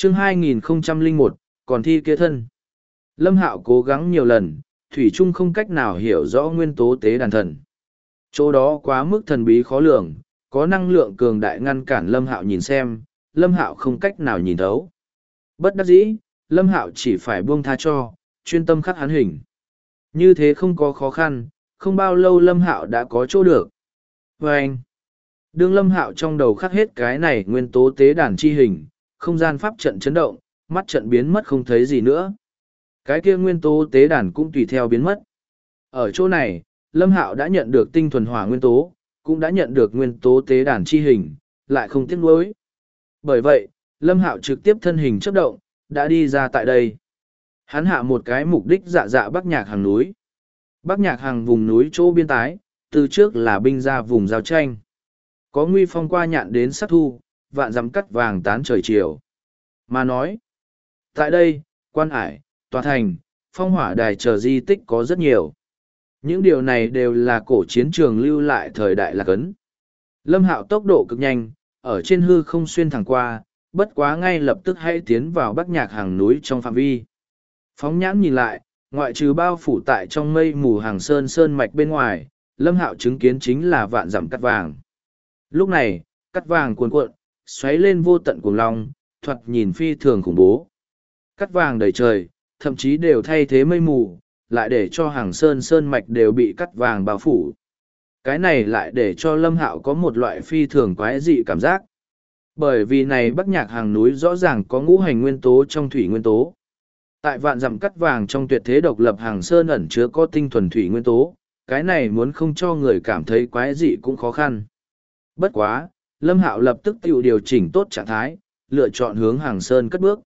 Chương 2001, còn thi kia thân. Lâm Hạo cố gắng nhiều lần, thủy chung không cách nào hiểu rõ nguyên tố tế đàn thần. Chỗ đó quá mức thần bí khó lường, có năng lượng cường đại ngăn cản Lâm Hạo nhìn xem, Lâm Hạo không cách nào nhìn thấu. Bất đắc dĩ, Lâm Hạo chỉ phải buông tha cho, chuyên tâm khắc hắn hình. Như thế không có khó khăn, không bao lâu Lâm Hạo đã có chỗ được. Và anh, đương Lâm Hạo trong đầu khắc hết cái này nguyên tố tế đàn chi hình, không gian pháp trận chấn động, mắt trận biến mất không thấy gì nữa. Cái kia nguyên tố tế đàn cũng tùy theo biến mất. Ở chỗ này, Lâm Hạo đã nhận được tinh thuần hỏa nguyên tố, cũng đã nhận được nguyên tố tế đàn chi hình, lại không tiếc nuối. Bởi vậy, Lâm Hạo trực tiếp thân hình chấp động, đã đi ra tại đây. Hắn hạ một cái mục đích dạ Bắc Nhạc Hàng núi. Bắc Nhạc Hàng vùng núi chỗ biên tái, từ trước là binh ra vùng giao tranh. Có nguy phong qua nhạn đến sát thu, vạn dặm cắt vàng tán trời chiều. Mà nói, tại đây, quan ải, tòa thành, phong hỏa đài chờ di tích có rất nhiều. Những điều này đều là cổ chiến trường lưu lại thời đại Lạc Ấn. Lâm Hạo tốc độ cực nhanh, ở trên hư không xuyên thẳng qua, bất quá ngay lập tức hãy tiến vào Bắc Nhạc Hàng núi trong phạm vi. Phóng nhãn nhìn lại, ngoại trừ bao phủ tại trong mây mù hàng sơn mạch bên ngoài, Lâm Hạo chứng kiến chính là vạn dặm cắt vàng. Lúc này, cắt vàng cuồn cuộn, xoáy lên vô tận cuồng long, thoạt nhìn phi thường khủng bố. Cắt vàng đầy trời, thậm chí đều thay thế mây mù, lại để cho hàng sơn mạch đều bị cắt vàng bao phủ. Cái này lại để cho Lâm Hạo có một loại phi thường quái dị cảm giác. Bởi vì này Bắc Nhạc Hàng núi rõ ràng có ngũ hành nguyên tố trong thủy nguyên tố. Tại vạn dặm cắt vàng trong tuyệt thế độc lập hàng sơn ẩn chứa có tinh thuần thủy nguyên tố, cái này muốn không cho người cảm thấy quái dị cũng khó khăn. Bất quá, Lâm Hạo lập tức tự điều chỉnh tốt trạng thái, lựa chọn hướng hàng sơn cất bước.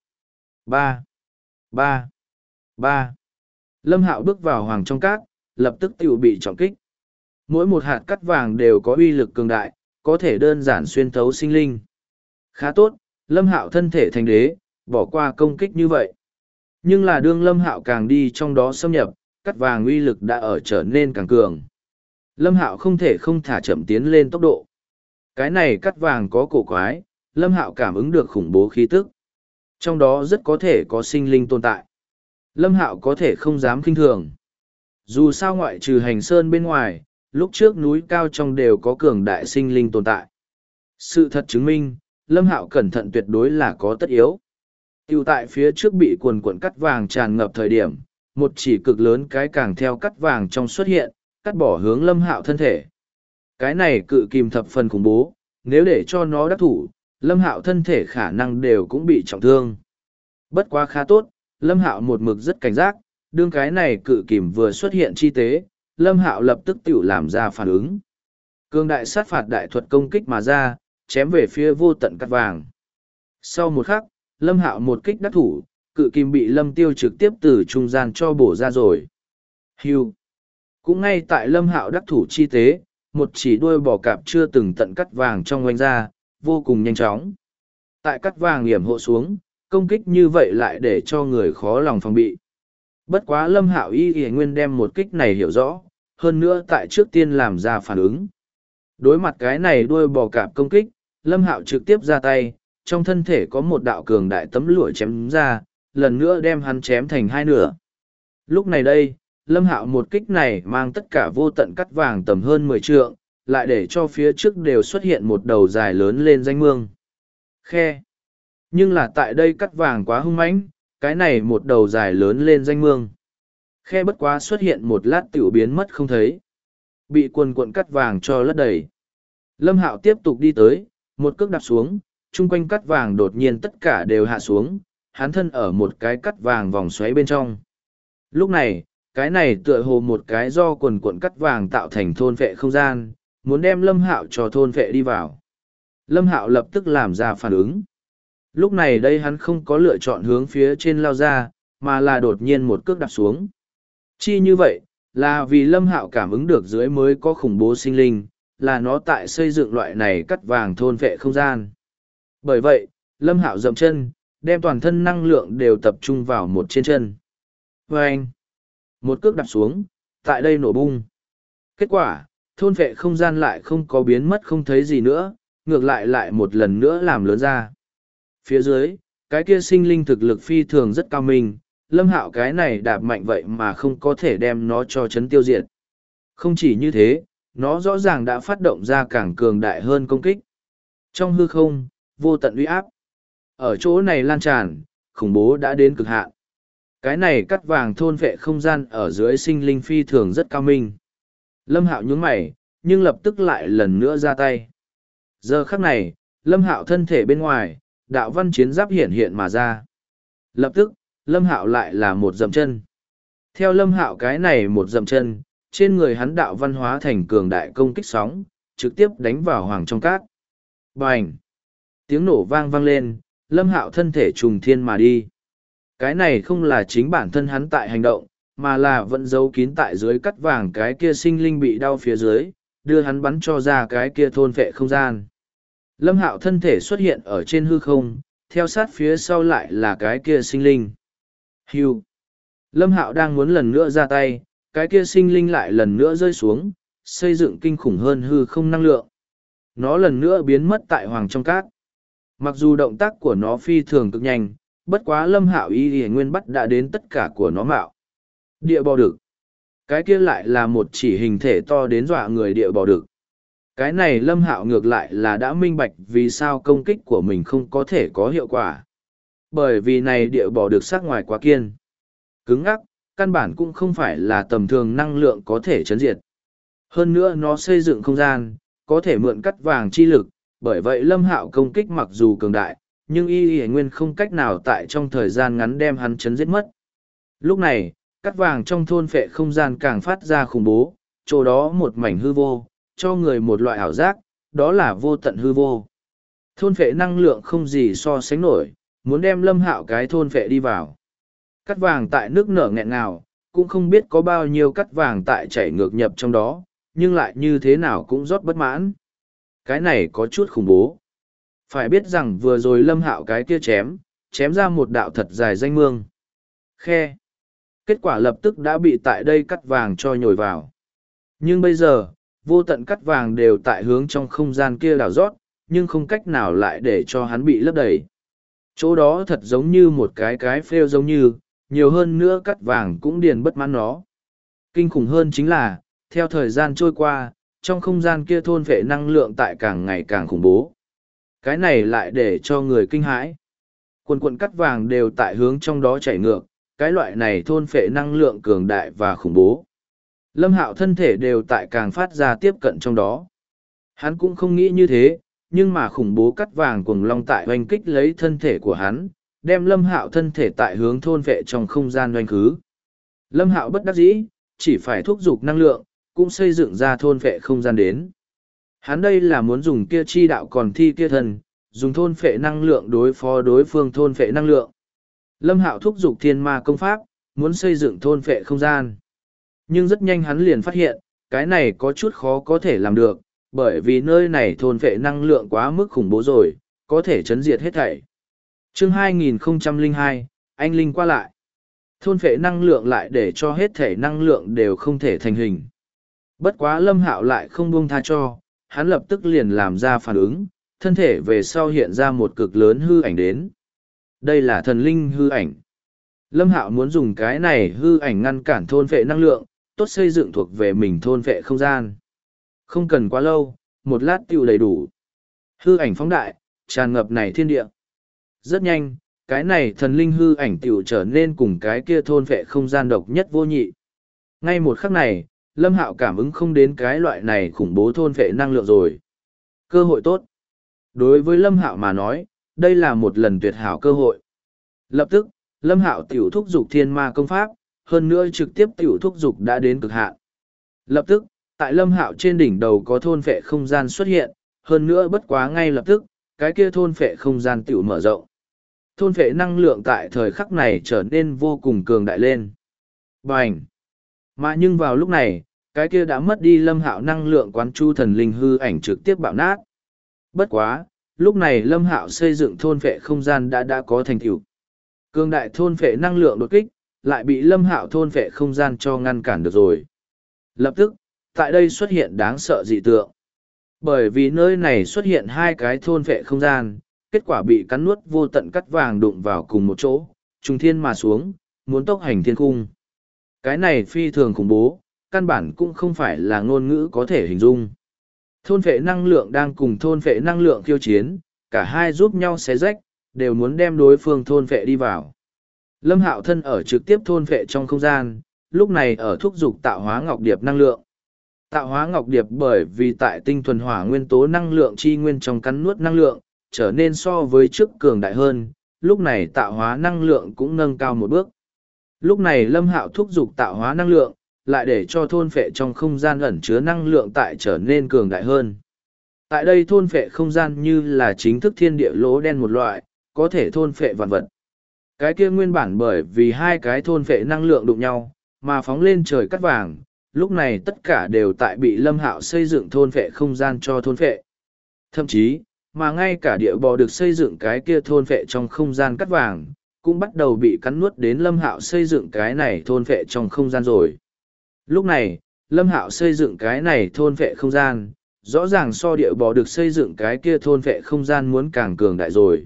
3. Lâm Hạo bước vào hoàng trong cát, lập tức tự bị trọng kích. Mỗi một hạt cắt vàng đều có uy lực cường đại, có thể đơn giản xuyên thấu sinh linh. Khá tốt, Lâm Hạo thân thể thành đế, bỏ qua công kích như vậy. Nhưng là đương Lâm Hạo càng đi trong đó xâm nhập, cắt vàng uy lực đã ở trở nên càng cường. Lâm Hạo không thể không thả chậm tiến lên tốc độ. Cái này cắt vàng có cổ quái, Lâm Hạo cảm ứng được khủng bố khí tức. Trong đó rất có thể có sinh linh tồn tại. Lâm Hạo có thể không dám kinh thường. Dù sao ngoại trừ hành sơn bên ngoài, lúc trước núi cao trong đều có cường đại sinh linh tồn tại. Sự thật chứng minh, Lâm Hạo cẩn thận tuyệt đối là có tất yếu. Tiểu tại phía trước bị quần cuộn cắt vàng tràn ngập thời điểm, một chỉ cực lớn cái càng theo cắt vàng trong xuất hiện, cắt bỏ hướng Lâm Hạo thân thể. Cái này cự kìm thập phần khủng bố, nếu để cho nó đắc thủ, Lâm Hạo thân thể khả năng đều cũng bị trọng thương. Bất quá khá tốt, Lâm Hạo một mực rất cảnh giác, đương cái này cự kìm vừa xuất hiện chi tế, Lâm Hạo lập tức tiểu làm ra phản ứng. Cương đại sát phạt đại thuật công kích mà ra, chém về phía vô tận cắt vàng. Sau một khắc, Lâm Hạo một kích đắc thủ, cự kìm bị Lâm Tiêu trực tiếp từ trung gian cho bổ ra rồi. Hưu. Cũng ngay tại Lâm Hạo đắc thủ chi tế, một chỉ đuôi bò cạp chưa từng tận cắt vàng trong oanh ra, vô cùng nhanh chóng. Tại cắt vàng hiểm hộ xuống, công kích như vậy lại để cho người khó lòng phòng bị. Bất quá Lâm Hạo y nguyên đem một kích này hiểu rõ, hơn nữa tại trước tiên làm ra phản ứng. Đối mặt cái này đuôi bò cạp công kích, Lâm Hạo trực tiếp ra tay, trong thân thể có một đạo cường đại tấm lụa chém ra, lần nữa đem hắn chém thành hai nửa. Lúc này đây, Lâm Hạo một kích này mang tất cả vô tận cắt vàng tầm hơn 10 trượng, lại để cho phía trước đều xuất hiện một đầu dài lớn lên danh mương. Khe. Nhưng là tại đây cắt vàng quá hung mãnh, cái này một đầu dài lớn lên danh mương. Khe bất quá xuất hiện một lát tiểu biến mất không thấy. Bị quần cuộn cắt vàng cho lấp đầy. Lâm Hạo tiếp tục đi tới, một cước đạp xuống, chung quanh cắt vàng đột nhiên tất cả đều hạ xuống, hắn thân ở một cái cắt vàng vòng xoáy bên trong. Lúc này, cái này tựa hồ một cái do quần cuộn cắt vàng tạo thành thôn vệ không gian, muốn đem Lâm Hạo cho thôn vệ đi vào. Lâm Hạo lập tức làm ra phản ứng. Lúc này đây hắn không có lựa chọn hướng phía trên lao ra, mà là đột nhiên một cước đạp xuống. Chi như vậy, là vì Lâm Hạo cảm ứng được dưới mới có khủng bố sinh linh, là nó tại xây dựng loại này cắt vàng thôn vệ không gian. Bởi vậy, Lâm Hạo dậm chân, đem toàn thân năng lượng đều tập trung vào một trên chân. Và anh, một cước đạp xuống, tại đây nổ bung. Kết quả, thôn vệ không gian lại không có biến mất không thấy gì nữa, ngược lại lại một lần nữa làm lớn ra. Phía dưới, cái kia sinh linh thực lực phi thường rất cao minh, Lâm Hạo cái này đạp mạnh vậy mà không có thể đem nó cho chấn tiêu diệt. Không chỉ như thế, nó rõ ràng đã phát động ra càng cường đại hơn công kích. Trong hư không, vô tận uy áp. Ở chỗ này lan tràn, khủng bố đã đến cực hạn. Cái này cắt vàng thôn vệ không gian ở dưới sinh linh phi thường rất cao minh. Lâm Hạo nhướng mày, nhưng lập tức lại lần nữa ra tay. Giờ khắc này, Lâm Hạo thân thể bên ngoài, đạo văn chiến giáp hiện hiện mà ra. Lập tức, Lâm Hạo lại là một dậm chân. Theo Lâm Hạo cái này một dậm chân, trên người hắn đạo văn hóa thành cường đại công kích sóng, trực tiếp đánh vào hoàng trong cát. Bành! Tiếng nổ vang vang lên, Lâm Hạo thân thể trùng thiên mà đi. Cái này không là chính bản thân hắn tại hành động, mà là vẫn giấu kín tại dưới cắt vàng cái kia sinh linh bị đau phía dưới, đưa hắn bắn cho ra cái kia thôn vệ không gian. Lâm Hạo thân thể xuất hiện ở trên hư không, theo sát phía sau lại là cái kia sinh linh. Hưu! Lâm Hạo đang muốn lần nữa ra tay, cái kia sinh linh lại lần nữa rơi xuống, xây dựng kinh khủng hơn hư không năng lượng. Nó lần nữa biến mất tại hoàng trong cát. Mặc dù động tác của nó phi thường cực nhanh, bất quá Lâm Hạo y nguyên bắt đã đến tất cả của nó mạo. Địa bò đực. Cái kia lại là một chỉ hình thể to đến dọa người địa bò đực. Cái này Lâm Hạo ngược lại là đã minh bạch vì sao công kích của mình không có thể có hiệu quả. Bởi vì này địa bò đực sắc ngoài quá kiên. Cứng ngắc, căn bản cũng không phải là tầm thường năng lượng có thể chấn diệt. Hơn nữa nó xây dựng không gian, có thể mượn cắt vàng chi lực, bởi vậy Lâm Hạo công kích mặc dù cường đại, nhưng y nguyên không cách nào tại trong thời gian ngắn đem hắn chấn giết mất. Lúc này, cắt vàng trong thôn phệ không gian càng phát ra khủng bố, chỗ đó một mảnh hư vô, cho người một loại ảo giác, đó là vô tận hư vô. Thôn phệ năng lượng không gì so sánh nổi, muốn đem Lâm Hạo cái thôn phệ đi vào. Cắt vàng tại nước nở nghẹn ngào, cũng không biết có bao nhiêu cắt vàng tại chảy ngược nhập trong đó, nhưng lại như thế nào cũng rót bất mãn. Cái này có chút khủng bố. Phải biết rằng vừa rồi Lâm Hạo cái kia chém ra một đạo thật dài danh mương. Khe. Kết quả lập tức đã bị tại đây cắt vàng cho nhồi vào. Nhưng bây giờ, vô tận cắt vàng đều tại hướng trong không gian kia đảo rót, nhưng không cách nào lại để cho hắn bị lấp đầy. Chỗ đó thật giống như một cái phêu giống như, nhiều hơn nữa cắt vàng cũng điền bất mãn nó. Kinh khủng hơn chính là, theo thời gian trôi qua, trong không gian kia thôn vệ năng lượng tại càng ngày càng khủng bố. Cái này lại để cho người kinh hãi. Quần quần cắt vàng đều tại hướng trong đó chảy ngược, cái loại này thôn phệ năng lượng cường đại và khủng bố. Lâm Hạo thân thể đều tại càng phát ra tiếp cận trong đó. Hắn cũng không nghĩ như thế, nhưng mà khủng bố cắt vàng cuồng long tại oanh kích lấy thân thể của hắn, đem Lâm Hạo thân thể tại hướng thôn phệ trong không gian oanh khứ. Lâm Hạo bất đắc dĩ, chỉ phải thúc giục năng lượng, cũng xây dựng ra thôn phệ không gian đến. Hắn đây là muốn dùng kia chi đạo còn thi kia thần, dùng thôn phệ năng lượng đối phó đối phương thôn phệ năng lượng. Lâm Hạo thúc giục thiên ma công pháp, muốn xây dựng thôn phệ không gian. Nhưng rất nhanh hắn liền phát hiện, cái này có chút khó có thể làm được, bởi vì nơi này thôn phệ năng lượng quá mức khủng bố rồi, có thể chấn diệt hết thảy. Chương 2002, anh Linh qua lại. Thôn phệ năng lượng lại để cho hết thể năng lượng đều không thể thành hình. Bất quá Lâm Hạo lại không buông tha cho, hắn lập tức liền làm ra phản ứng, thân thể về sau hiện ra một cực lớn hư ảnh đến. Đây là thần linh hư ảnh. Lâm Hạo muốn dùng cái này hư ảnh ngăn cản thôn phệ năng lượng, tốt xây dựng thuộc về mình thôn phệ không gian. Không cần quá lâu, một lát tiêu đầy đủ. Hư ảnh phóng đại, tràn ngập này thiên địa. Rất nhanh, cái này thần linh hư ảnh tiểu trở nên cùng cái kia thôn phệ không gian độc nhất vô nhị. Ngay một khắc này, Lâm Hạo cảm ứng không đến cái loại này khủng bố thôn phệ năng lượng rồi. Cơ hội tốt. Đối với Lâm Hạo mà nói, đây là một lần tuyệt hảo cơ hội. Lập tức, Lâm Hạo tiểu thúc dục thiên ma công pháp, hơn nữa trực tiếp tiểu thúc dục đã đến cực hạn. Lập tức, tại Lâm Hạo trên đỉnh đầu có thôn phệ không gian xuất hiện, hơn nữa bất quá ngay lập tức, cái kia thôn phệ không gian tiểu mở rộng. Thôn phệ năng lượng tại thời khắc này trở nên vô cùng cường đại lên. Bành! Mà nhưng vào lúc này, cái kia đã mất đi Lâm Hạo năng lượng quán chu thần linh hư ảnh trực tiếp bạo nát. Bất quá, lúc này Lâm Hạo xây dựng thôn phệ không gian đã có thành tựu. Cường đại thôn phệ năng lượng đột kích, lại bị Lâm Hạo thôn phệ không gian cho ngăn cản được rồi. Lập tức, tại đây xuất hiện đáng sợ dị tượng. Bởi vì nơi này xuất hiện hai cái thôn phệ không gian, kết quả bị cắn nuốt vô tận cắt vàng đụng vào cùng một chỗ, trùng thiên mà xuống, muốn tốc hành thiên cung. Cái này phi thường khủng bố, căn bản cũng không phải là ngôn ngữ có thể hình dung. Thôn phệ năng lượng đang cùng thôn phệ năng lượng khiêu chiến, cả hai giúp nhau xé rách, đều muốn đem đối phương thôn phệ đi vào. Lâm Hạo thân ở trực tiếp thôn phệ trong không gian, lúc này ở thúc dục tạo hóa ngọc điệp năng lượng. Tạo hóa ngọc điệp bởi vì tại tinh thuần hỏa nguyên tố năng lượng chi nguyên trong cắn nuốt năng lượng, trở nên so với trước cường đại hơn, lúc này tạo hóa năng lượng cũng nâng cao một bước. Lúc này Lâm Hạo thúc dục tạo hóa năng lượng, lại để cho thôn phệ trong không gian ẩn chứa năng lượng tại trở nên cường đại hơn. Tại đây thôn phệ không gian như là chính thức thiên địa lỗ đen một loại, có thể thôn phệ vạn vật. Cái kia nguyên bản bởi vì hai cái thôn phệ năng lượng đụng nhau, mà phóng lên trời cắt vàng, lúc này tất cả đều tại bị Lâm Hạo xây dựng thôn phệ không gian cho thôn phệ. Thậm chí, mà ngay cả địa bò được xây dựng cái kia thôn phệ trong không gian cắt vàng, cũng bắt đầu bị cắn nuốt đến Lâm Hạo xây dựng cái này thôn phệ trong không gian rồi. Lúc này, Lâm Hạo xây dựng cái này thôn phệ không gian, rõ ràng so địa bò được xây dựng cái kia thôn phệ không gian muốn càng cường đại rồi.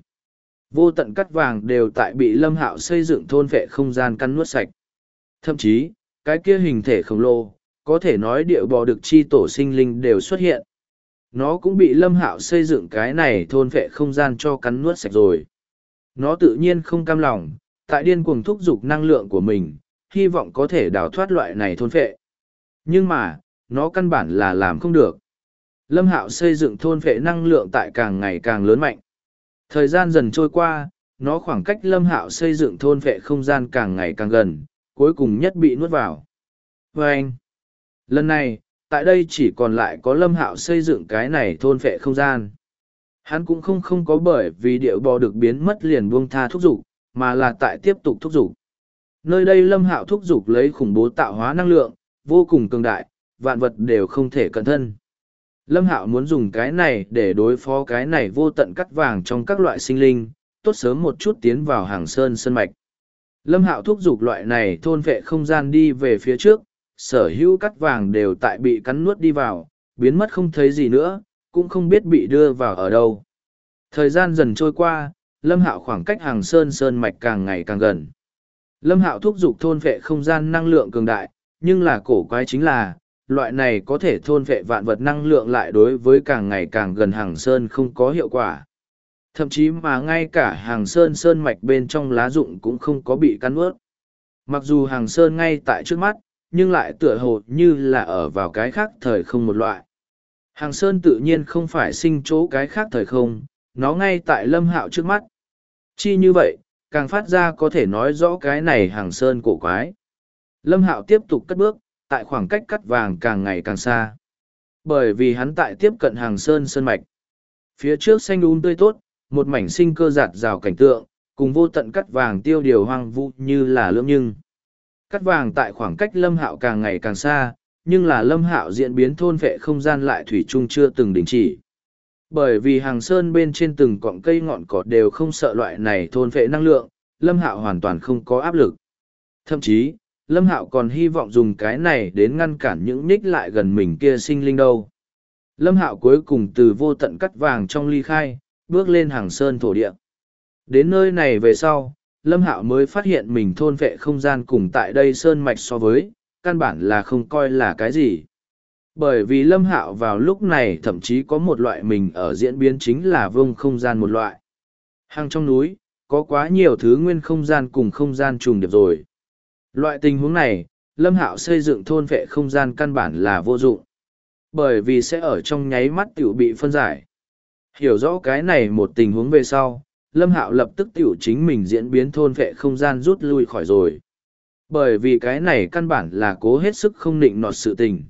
Vô tận cắt vàng đều tại bị Lâm Hạo xây dựng thôn phệ không gian cắn nuốt sạch. Thậm chí, cái kia hình thể khổng lồ, có thể nói địa bò được chi tổ sinh linh đều xuất hiện. Nó cũng bị Lâm Hạo xây dựng cái này thôn phệ không gian cho cắn nuốt sạch rồi. Nó tự nhiên không cam lòng, tại điên cuồng thúc giục năng lượng của mình, hy vọng có thể đào thoát loại này thôn phệ. Nhưng mà, nó căn bản là làm không được. Lâm Hạo xây dựng thôn phệ năng lượng tại càng ngày càng lớn mạnh. Thời gian dần trôi qua, nó khoảng cách Lâm Hạo xây dựng thôn phệ không gian càng ngày càng gần, cuối cùng nhất bị nuốt vào. Và anh, lần này, tại đây chỉ còn lại có Lâm Hạo xây dựng cái này thôn phệ không gian. Hắn cũng không có bởi vì điệu bò được biến mất liền buông tha thúc giục, mà là tại tiếp tục thúc giục. Nơi đây Lâm Hạo thúc giục lấy khủng bố tạo hóa năng lượng, vô cùng cường đại, vạn vật đều không thể cẩn thân. Lâm Hạo muốn dùng cái này để đối phó cái này vô tận cắt vàng trong các loại sinh linh, tốt sớm một chút tiến vào hàng sơn sơn mạch. Lâm Hạo thúc giục loại này thôn vệ không gian đi về phía trước, sở hữu cắt vàng đều tại bị cắn nuốt đi vào, biến mất không thấy gì nữa, cũng không biết bị đưa vào ở đâu. Thời gian dần trôi qua, Lâm Hạo khoảng cách hàng sơn sơn mạch càng ngày càng gần. Lâm Hạo thúc giục thôn vệ không gian năng lượng cường đại, nhưng là cổ quái chính là, loại này có thể thôn vệ vạn vật năng lượng lại đối với càng ngày càng gần hàng sơn không có hiệu quả. Thậm chí mà ngay cả hàng sơn sơn mạch bên trong lá rụng cũng không có bị cắn ướt. Mặc dù hàng sơn ngay tại trước mắt, nhưng lại tựa hồ như là ở vào cái khác thời không một loại. Hàng sơn tự nhiên không phải sinh chỗ cái khác thời không, nó ngay tại Lâm Hạo trước mắt. Chi như vậy, càng phát ra có thể nói rõ cái này hàng sơn cổ quái. Lâm Hạo tiếp tục cất bước, tại khoảng cách cắt vàng càng ngày càng xa. Bởi vì hắn tại tiếp cận hàng sơn sơn mạch. Phía trước xanh tươi tốt, một mảnh sinh cơ giạt rào cảnh tượng, cùng vô tận cắt vàng tiêu điều hoang vu như là lưỡng nhưng. Cắt vàng tại khoảng cách Lâm Hạo càng ngày càng xa, nhưng là Lâm Hạo diễn biến thôn vệ không gian lại thủy chung chưa từng đình chỉ. Bởi vì hàng sơn bên trên từng cọng cây ngọn cỏ đều không sợ loại này thôn vệ năng lượng, Lâm Hạo hoàn toàn không có áp lực. Thậm chí, Lâm Hạo còn hy vọng dùng cái này đến ngăn cản những nhích lại gần mình kia sinh linh đâu. Lâm Hạo cuối cùng từ vô tận cắt vàng trong ly khai, bước lên hàng sơn thổ địa. Đến nơi này về sau, Lâm Hạo mới phát hiện mình thôn vệ không gian cùng tại đây sơn mạch so với, căn bản là không coi là cái gì. Bởi vì Lâm Hạo vào lúc này thậm chí có một loại mình ở diễn biến chính là vương không gian một loại. Hàng trong núi, có quá nhiều thứ nguyên không gian cùng không gian trùng điệp rồi. Loại tình huống này, Lâm Hạo xây dựng thôn vệ không gian căn bản là vô dụng. Bởi vì sẽ ở trong nháy mắt tiểu bị phân giải. Hiểu rõ cái này một tình huống về sau, Lâm Hạo lập tức tiểu chính mình diễn biến thôn vệ không gian rút lui khỏi rồi. Bởi vì cái này căn bản là cố hết sức không nịnh nọt sự tình.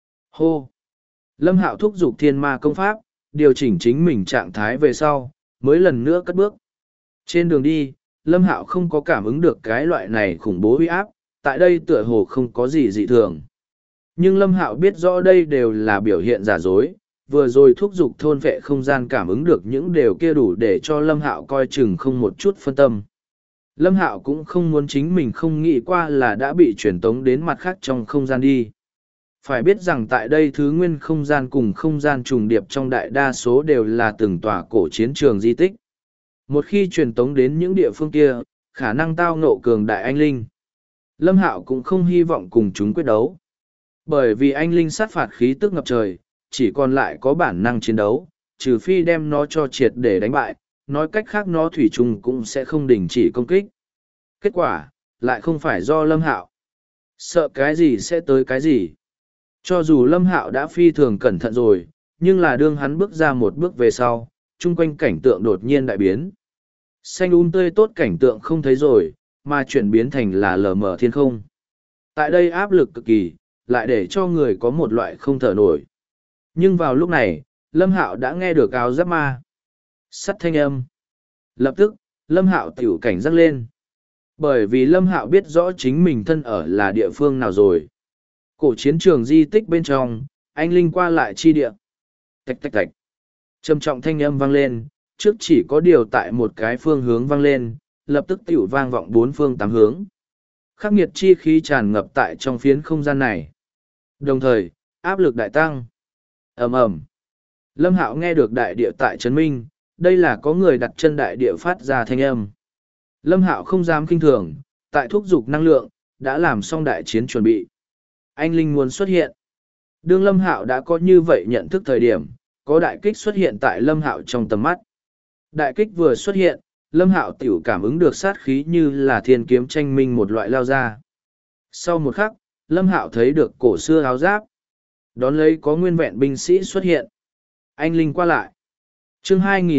Hô! Lâm Hạo thúc giục thiên ma công pháp, điều chỉnh chính mình trạng thái về sau, mới lần nữa cất bước. Trên đường đi, Lâm Hạo không có cảm ứng được cái loại này khủng bố uy áp, tại đây tựa hồ không có gì dị thường. Nhưng Lâm Hạo biết rõ đây đều là biểu hiện giả dối, vừa rồi thúc giục thôn vệ không gian cảm ứng được những điều kia đủ để cho Lâm Hạo coi chừng không một chút phân tâm. Lâm Hạo cũng không muốn chính mình không nghĩ qua là đã bị truyền tống đến mặt khác trong không gian đi. Phải biết rằng tại đây thứ nguyên không gian cùng không gian trùng điệp trong đại đa số đều là từng tòa cổ chiến trường di tích. Một khi truyền tống đến những địa phương kia, khả năng tao ngộ cường đại anh linh. Lâm Hạo cũng không hy vọng cùng chúng quyết đấu. Bởi vì anh linh sát phạt khí tức ngập trời, chỉ còn lại có bản năng chiến đấu, trừ phi đem nó cho triệt để đánh bại, nói cách khác nó thủy chung cũng sẽ không đình chỉ công kích. Kết quả, lại không phải do Lâm Hạo. Sợ cái gì sẽ tới cái gì. Cho dù Lâm Hạo đã phi thường cẩn thận rồi, nhưng là đương hắn bước ra một bước về sau, chung quanh cảnh tượng đột nhiên đại biến. Xanh tươi tốt cảnh tượng không thấy rồi, mà chuyển biến thành là lờ mờ thiên không. Tại đây áp lực cực kỳ, lại để cho người có một loại không thở nổi. Nhưng vào lúc này, Lâm Hạo đã nghe được áo giáp ma sắt thanh âm. Lập tức, Lâm Hạo tiểu cảnh giác lên. Bởi vì Lâm Hạo biết rõ chính mình thân ở là địa phương nào rồi. Cổ chiến trường di tích bên trong, anh linh qua lại chi địa. Tạch tạch tạch. Trầm trọng thanh âm vang lên, trước chỉ có điều tại một cái phương hướng vang lên, lập tức tiểu vang vọng bốn phương tám hướng. Khắc nghiệt chi khí tràn ngập tại trong phiến không gian này. Đồng thời, áp lực đại tăng. Ầm ầm. Lâm Hạo nghe được đại địa tại Trấn Minh, đây là có người đặt chân đại địa phát ra thanh âm. Lâm Hạo không dám kinh thường, tại thúc dục năng lượng, đã làm xong đại chiến chuẩn bị. Anh linh muốn xuất hiện. Đương Lâm Hạo đã có như vậy nhận thức thời điểm, có đại kích xuất hiện tại Lâm Hạo trong tầm mắt. Đại kích vừa xuất hiện, Lâm Hạo tiểu cảm ứng được sát khí như là thiên kiếm tranh minh một loại lao ra. Sau một khắc, Lâm Hạo thấy được cổ xưa áo giáp. Đón lấy có nguyên vẹn binh sĩ xuất hiện. Anh linh qua lại. Chương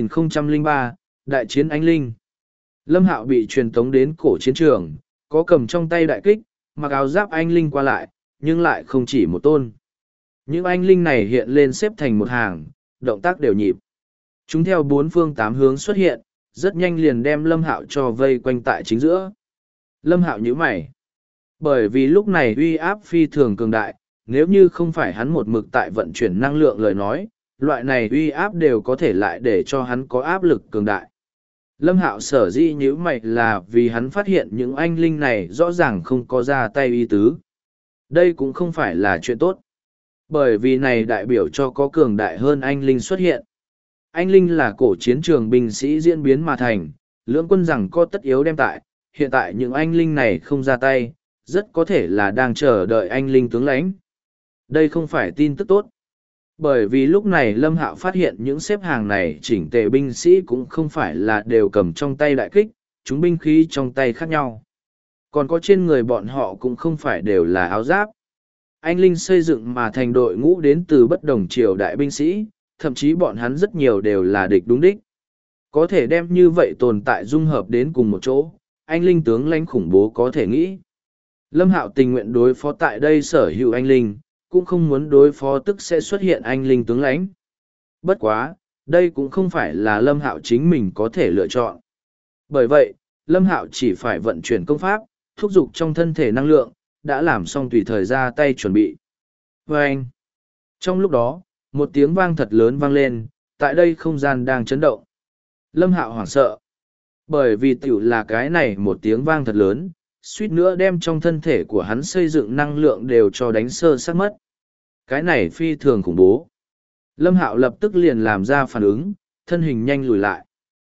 2003, Đại chiến anh linh. Lâm Hạo bị truyền tống đến cổ chiến trường, có cầm trong tay đại kích, mặc áo giáp anh linh qua lại, nhưng lại không chỉ một tôn. Những anh linh này hiện lên xếp thành một hàng, động tác đều nhịp. Chúng theo bốn phương tám hướng xuất hiện, rất nhanh liền đem Lâm Hạo cho vây quanh tại chính giữa. Lâm Hạo nhíu mày. Bởi vì lúc này uy áp phi thường cường đại, nếu như không phải hắn một mực tại vận chuyển năng lượng lời nói, loại này uy áp đều có thể lại để cho hắn có áp lực cường đại. Lâm Hạo sở dĩ nhíu mày là vì hắn phát hiện những anh linh này rõ ràng không có ra tay ý tứ. Đây cũng không phải là chuyện tốt. Bởi vì này đại biểu cho có cường đại hơn anh linh xuất hiện. Anh linh là cổ chiến trường binh sĩ diễn biến mà thành, lưỡng quân rằng có tất yếu đem tại, hiện tại những anh linh này không ra tay, rất có thể là đang chờ đợi anh linh tướng lãnh. Đây không phải tin tức tốt. Bởi vì lúc này Lâm Hạo phát hiện những xếp hàng này chỉnh tề binh sĩ cũng không phải là đều cầm trong tay đại kích, chúng binh khí trong tay khác nhau. Còn có trên người bọn họ cũng không phải đều là áo giáp. Anh linh xây dựng mà thành đội ngũ đến từ bất đồng triều đại binh sĩ, thậm chí bọn hắn rất nhiều đều là địch đúng đích. Có thể đem như vậy tồn tại dung hợp đến cùng một chỗ, anh linh tướng lãnh khủng bố có thể nghĩ. Lâm Hạo tình nguyện đối phó tại đây sở hữu anh linh, cũng không muốn đối phó tức sẽ xuất hiện anh linh tướng lãnh. Bất quá, đây cũng không phải là Lâm Hạo chính mình có thể lựa chọn. Bởi vậy, Lâm Hạo chỉ phải vận chuyển công pháp, thúc giục trong thân thể năng lượng, đã làm xong tùy thời ra tay chuẩn bị. Và anh, trong lúc đó, một tiếng vang thật lớn vang lên, tại đây không gian đang chấn động. Lâm Hạo hoảng sợ. Bởi vì tiểu là cái này một tiếng vang thật lớn, suýt nữa đem trong thân thể của hắn xây dựng năng lượng đều cho đánh sơ sát mất. Cái này phi thường khủng bố. Lâm Hạo lập tức liền làm ra phản ứng, thân hình nhanh lùi lại.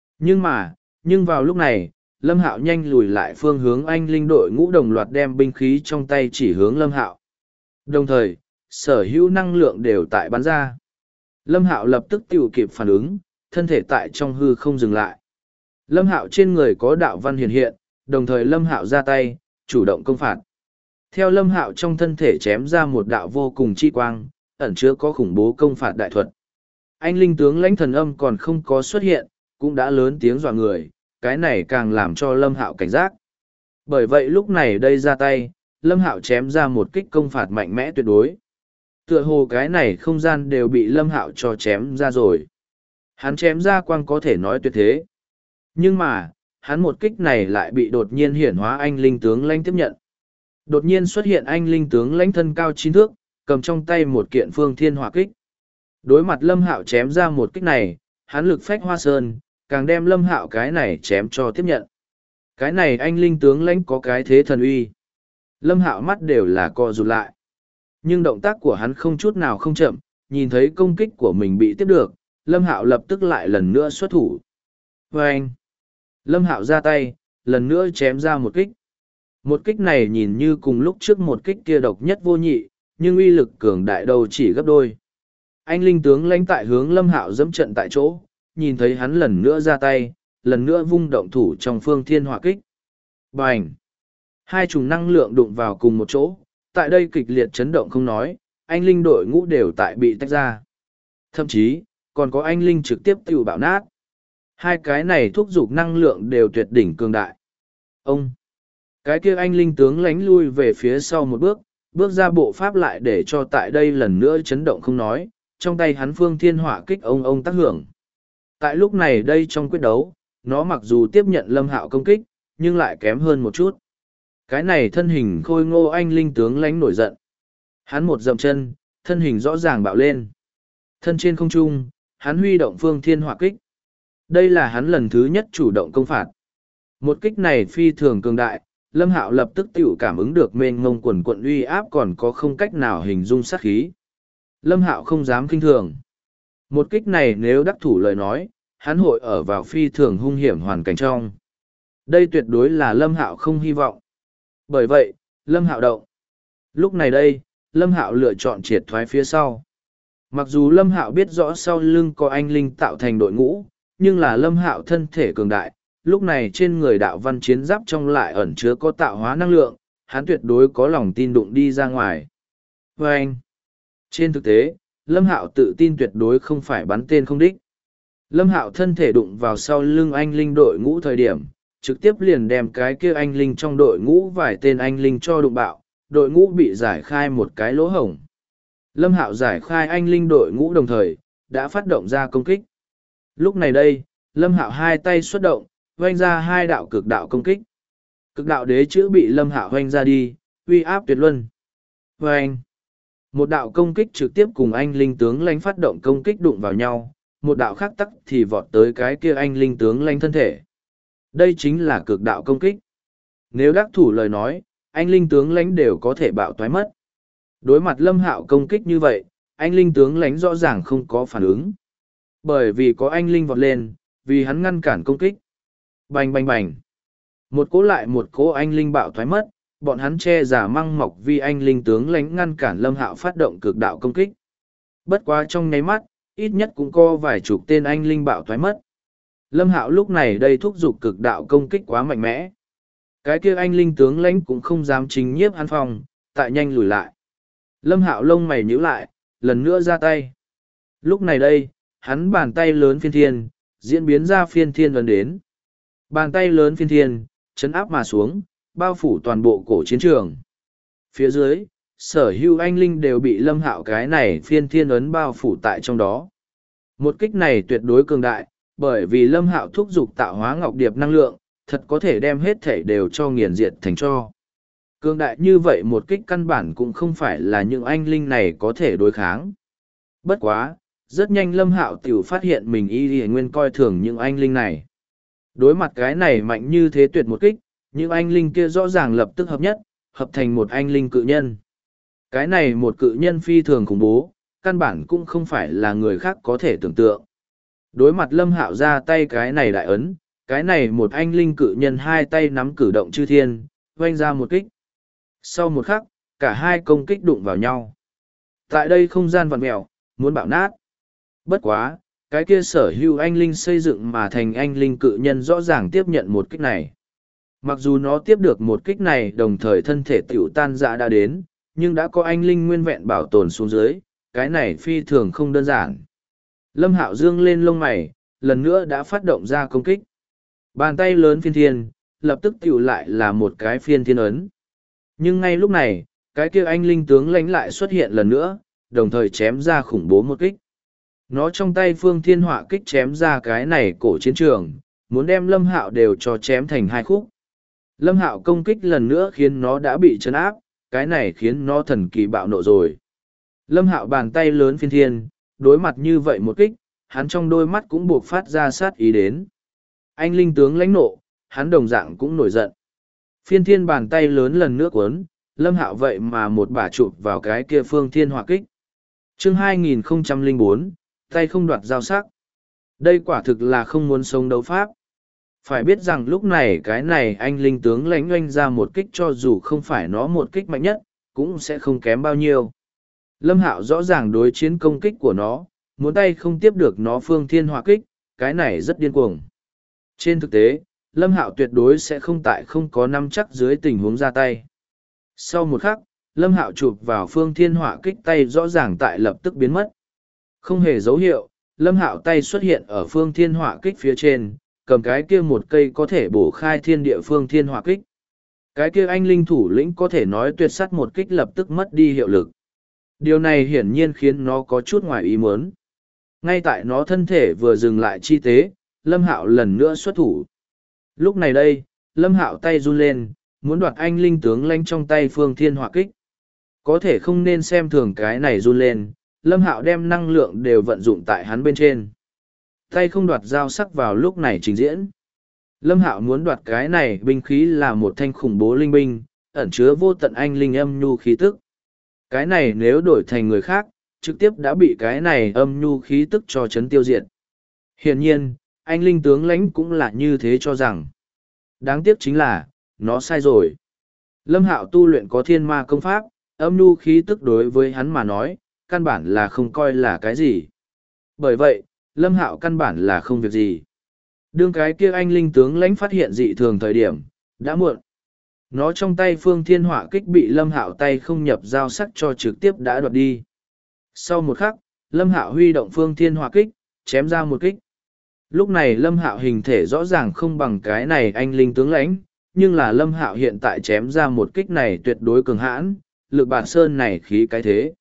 Nhưng vào lúc này, Lâm Hạo nhanh lùi lại phương hướng anh linh đội ngũ đồng loạt đem binh khí trong tay chỉ hướng Lâm Hạo. Đồng thời, sở hữu năng lượng đều tại bắn ra. Lâm Hạo lập tức tiểu kịp phản ứng, thân thể tại trong hư không dừng lại. Lâm Hạo trên người có đạo văn hiện hiện, đồng thời Lâm Hạo ra tay, chủ động công phạt. Theo Lâm Hạo trong thân thể chém ra một đạo vô cùng chi quang, ẩn chứa có khủng bố công phạt đại thuật. Anh linh tướng lãnh thần âm còn không có xuất hiện, cũng đã lớn tiếng dọa người, cái này càng làm cho Lâm Hạo cảnh giác. Bởi vậy lúc này đây ra tay, Lâm Hạo chém ra một kích công phạt mạnh mẽ tuyệt đối. Tựa hồ cái này không gian đều bị Lâm Hạo cho chém ra rồi. Hắn chém ra quang có thể nói tuyệt thế. Nhưng mà, hắn một kích này lại bị đột nhiên hiển hóa anh linh tướng lãnh tiếp nhận. Đột nhiên xuất hiện anh linh tướng lãnh thân cao 9 thước, cầm trong tay một kiện phương thiên hỏa kích. Đối mặt Lâm Hạo chém ra một kích này, hắn lực phách hoa sơn, càng đem Lâm Hạo cái này chém cho tiếp nhận. Cái này anh linh tướng lãnh có cái thế thần uy. Lâm Hạo mắt đều là co rụt lại. Nhưng động tác của hắn không chút nào không chậm, nhìn thấy công kích của mình bị tiếp được, Lâm Hạo lập tức lại lần nữa xuất thủ. Và anh, Lâm Hạo ra tay, lần nữa chém ra một kích. Một kích này nhìn như cùng lúc trước một kích kia độc nhất vô nhị, nhưng uy lực cường đại đầu chỉ gấp đôi. Anh linh tướng lãnh tại hướng Lâm Hạo dẫm trận tại chỗ, nhìn thấy hắn lần nữa ra tay, lần nữa vung động thủ trong phương thiên hỏa kích. Bành! Hai chủng năng lượng đụng vào cùng một chỗ, tại đây kịch liệt chấn động không nói, anh linh đội ngũ đều tại bị tách ra. Thậm chí, còn có anh linh trực tiếp tiêu bạo nát. Hai cái này thúc giục năng lượng đều tuyệt đỉnh cường đại. Ông! Cái kia anh linh tướng lánh lui về phía sau một bước, bước ra bộ pháp lại để cho tại đây lần nữa chấn động không nói, trong tay hắn phương thiên hỏa kích ông tác hưởng. Tại lúc này đây trong quyết đấu, nó mặc dù tiếp nhận Lâm Hạo công kích, nhưng lại kém hơn một chút. Cái này thân hình khôi ngô anh linh tướng lánh nổi giận. Hắn một dậm chân, thân hình rõ ràng bạo lên. Thân trên không trung, hắn huy động phương thiên hỏa kích. Đây là hắn lần thứ nhất chủ động công phạt. Một kích này phi thường cường đại, Lâm Hạo lập tức tự cảm ứng được mênh mông quần quận uy áp còn có không cách nào hình dung sát khí. Lâm Hạo không dám kinh thường. Một kích này nếu đắc thủ lời nói, hắn hội ở vào phi thường hung hiểm hoàn cảnh trong. Đây tuyệt đối là Lâm Hạo không hy vọng. Bởi vậy, Lâm Hạo động. Lúc này đây, Lâm Hạo lựa chọn triệt thoái phía sau. Mặc dù Lâm Hạo biết rõ sau lưng có anh linh tạo thành đội ngũ, nhưng là Lâm Hạo thân thể cường đại, lúc này trên người đạo văn chiến giáp trong lại ẩn chứa có tạo hóa năng lượng, hắn tuyệt đối có lòng tin đụng đi ra ngoài. Và anh, trên thực tế, Lâm Hạo tự tin tuyệt đối không phải bắn tên không đích. Lâm Hạo thân thể đụng vào sau lưng anh linh đội ngũ thời điểm, trực tiếp liền đem cái kia anh linh trong đội ngũ vài tên anh linh cho đụng bạo, đội ngũ bị giải khai một cái lỗ hổng. Lâm Hạo giải khai anh linh đội ngũ đồng thời, đã phát động ra công kích. Lúc này đây, Lâm Hạo hai tay xuất động, hoanh ra hai đạo cực đạo công kích. Cực đạo đế chữ bị Lâm Hạo hoanh ra đi, uy áp tuyệt luân. Hoanh! Một đạo công kích trực tiếp cùng anh linh tướng lãnh phát động công kích đụng vào nhau, một đạo khác tắc thì vọt tới cái kia anh linh tướng lãnh thân thể. Đây chính là cực đạo công kích. Nếu đắc thủ lời nói, anh linh tướng lãnh đều có thể bạo toái mất. Đối mặt Lâm Hạo công kích như vậy, anh linh tướng lãnh rõ ràng không có phản ứng. Bởi vì có anh linh vọt lên, vì hắn ngăn cản công kích. Bành bành bành. Một cố lại một cố anh linh bạo thoái mất, bọn hắn che giả măng mọc vì anh linh tướng lãnh ngăn cản Lâm Hạo phát động cực đạo công kích. Bất quá trong nháy mắt, ít nhất cũng có vài chục tên anh linh bạo thoái mất. Lâm Hạo lúc này đây thúc giục cực đạo công kích quá mạnh mẽ. Cái kia anh linh tướng lãnh cũng không dám chính nhiếp hắn phòng, tại nhanh lùi lại. Lâm Hạo lông mày nhíu lại, lần nữa ra tay. Lúc này đây, hắn bàn tay lớn phiên thiên, diễn biến ra phiên thiên ấn đến. Bàn tay lớn phiên thiên, chấn áp mà xuống, bao phủ toàn bộ cổ chiến trường. Phía dưới, sở hữu anh linh đều bị Lâm Hạo cái này phiên thiên ấn bao phủ tại trong đó. Một kích này tuyệt đối cường đại, bởi vì Lâm Hạo thúc giục tạo hóa ngọc điệp năng lượng, thật có thể đem hết thể đều cho nghiền diệt thành tro. Cường đại như vậy một kích căn bản cũng không phải là những anh linh này có thể đối kháng. Bất quá, rất nhanh Lâm Hạo tiểu phát hiện mình y nguyên coi thường những anh linh này. Đối mặt cái này mạnh như thế tuyệt một kích, những anh linh kia rõ ràng lập tức hợp nhất, hợp thành một anh linh cự nhân. Cái này một cự nhân phi thường khủng bố, căn bản cũng không phải là người khác có thể tưởng tượng. Đối mặt Lâm Hạo ra tay cái này đại ấn, cái này một anh linh cự nhân hai tay nắm cử động chư thiên, oanh ra một kích. Sau một khắc, cả hai công kích đụng vào nhau. Tại đây không gian vặn mèo, muốn bạo nát. Bất quá, cái kia sở hữu anh linh xây dựng mà thành anh linh cự nhân rõ ràng tiếp nhận một kích này. Mặc dù nó tiếp được một kích này đồng thời thân thể tiểu tan rã đã đến, nhưng đã có anh linh nguyên vẹn bảo tồn xuống dưới, cái này phi thường không đơn giản. Lâm Hạo dương lên lông mày, lần nữa đã phát động ra công kích. Bàn tay lớn phiên thiên, lập tức tiểu lại là một cái phiên thiên ấn. Nhưng ngay lúc này, cái kia anh linh tướng lãnh lại xuất hiện lần nữa, đồng thời chém ra khủng bố một kích. Nó trong tay phương thiên họa kích chém ra cái này cổ chiến trường, muốn đem Lâm Hạo đều cho chém thành hai khúc. Lâm Hạo công kích lần nữa khiến nó đã bị trấn áp, cái này khiến nó thần kỳ bạo nộ rồi. Lâm Hạo bàn tay lớn phiên thiên, đối mặt như vậy một kích, hắn trong đôi mắt cũng buộc phát ra sát ý đến. Anh linh tướng lãnh nộ, hắn đồng dạng cũng nổi giận. Phiên thiên bàn tay lớn lần nước cuốn, Lâm Hạo vậy mà một bả chụp vào cái kia phương thiên hỏa kích. Chương 2004, tay không đoạt giao sắc. Đây quả thực là không muốn sống đấu pháp. Phải biết rằng lúc này cái này anh linh tướng lãnh oanh ra một kích cho dù không phải nó một kích mạnh nhất, cũng sẽ không kém bao nhiêu. Lâm Hạo rõ ràng đối chiến công kích của nó, muốn tay không tiếp được nó phương thiên hỏa kích, cái này rất điên cuồng. Trên thực tế, Lâm Hạo tuyệt đối sẽ không tại không có nắm chắc dưới tình huống ra tay. Sau một khắc, Lâm Hạo chụp vào phương thiên hỏa kích tay rõ ràng tại lập tức biến mất. Không hề dấu hiệu, Lâm Hạo tay xuất hiện ở phương thiên hỏa kích phía trên, cầm cái kia một cây có thể bổ khai thiên địa phương thiên hỏa kích. Cái kia anh linh thủ lĩnh có thể nói tuyệt sắt một kích lập tức mất đi hiệu lực. Điều này hiển nhiên khiến nó có chút ngoài ý muốn. Ngay tại nó thân thể vừa dừng lại chi tế, Lâm Hạo lần nữa xuất thủ. Lúc này đây, Lâm Hạo tay run lên, muốn đoạt anh linh tướng lãnh trong tay phương thiên hỏa kích. Có thể không nên xem thường cái này run lên, Lâm Hạo đem năng lượng đều vận dụng tại hắn bên trên. Tay không đoạt dao sắc vào lúc này trình diễn. Lâm Hạo muốn đoạt cái này binh khí là một thanh khủng bố linh binh, ẩn chứa vô tận anh linh âm nhu khí tức. Cái này nếu đổi thành người khác, trực tiếp đã bị cái này âm nhu khí tức cho chấn tiêu diệt. Hiển nhiên, anh linh tướng lãnh cũng là như thế cho rằng. Đáng tiếc chính là, nó sai rồi. Lâm Hạo tu luyện có thiên ma công pháp, âm nhu khí tức đối với hắn mà nói, căn bản là không coi là cái gì. Bởi vậy, Lâm Hạo căn bản là không việc gì. Đương cái kia anh linh tướng lãnh phát hiện dị thường thời điểm, đã muộn. Nó trong tay phương thiên hỏa kích bị Lâm Hạo tay không nhập giao sắc cho trực tiếp đã đoạt đi. Sau một khắc, Lâm Hạo huy động phương thiên hỏa kích, chém ra một kích. Lúc này Lâm Hạo hình thể rõ ràng không bằng cái này anh linh tướng lãnh, nhưng là Lâm Hạo hiện tại chém ra một kích này tuyệt đối cường hãn, lực bản sơn này khí cái thế.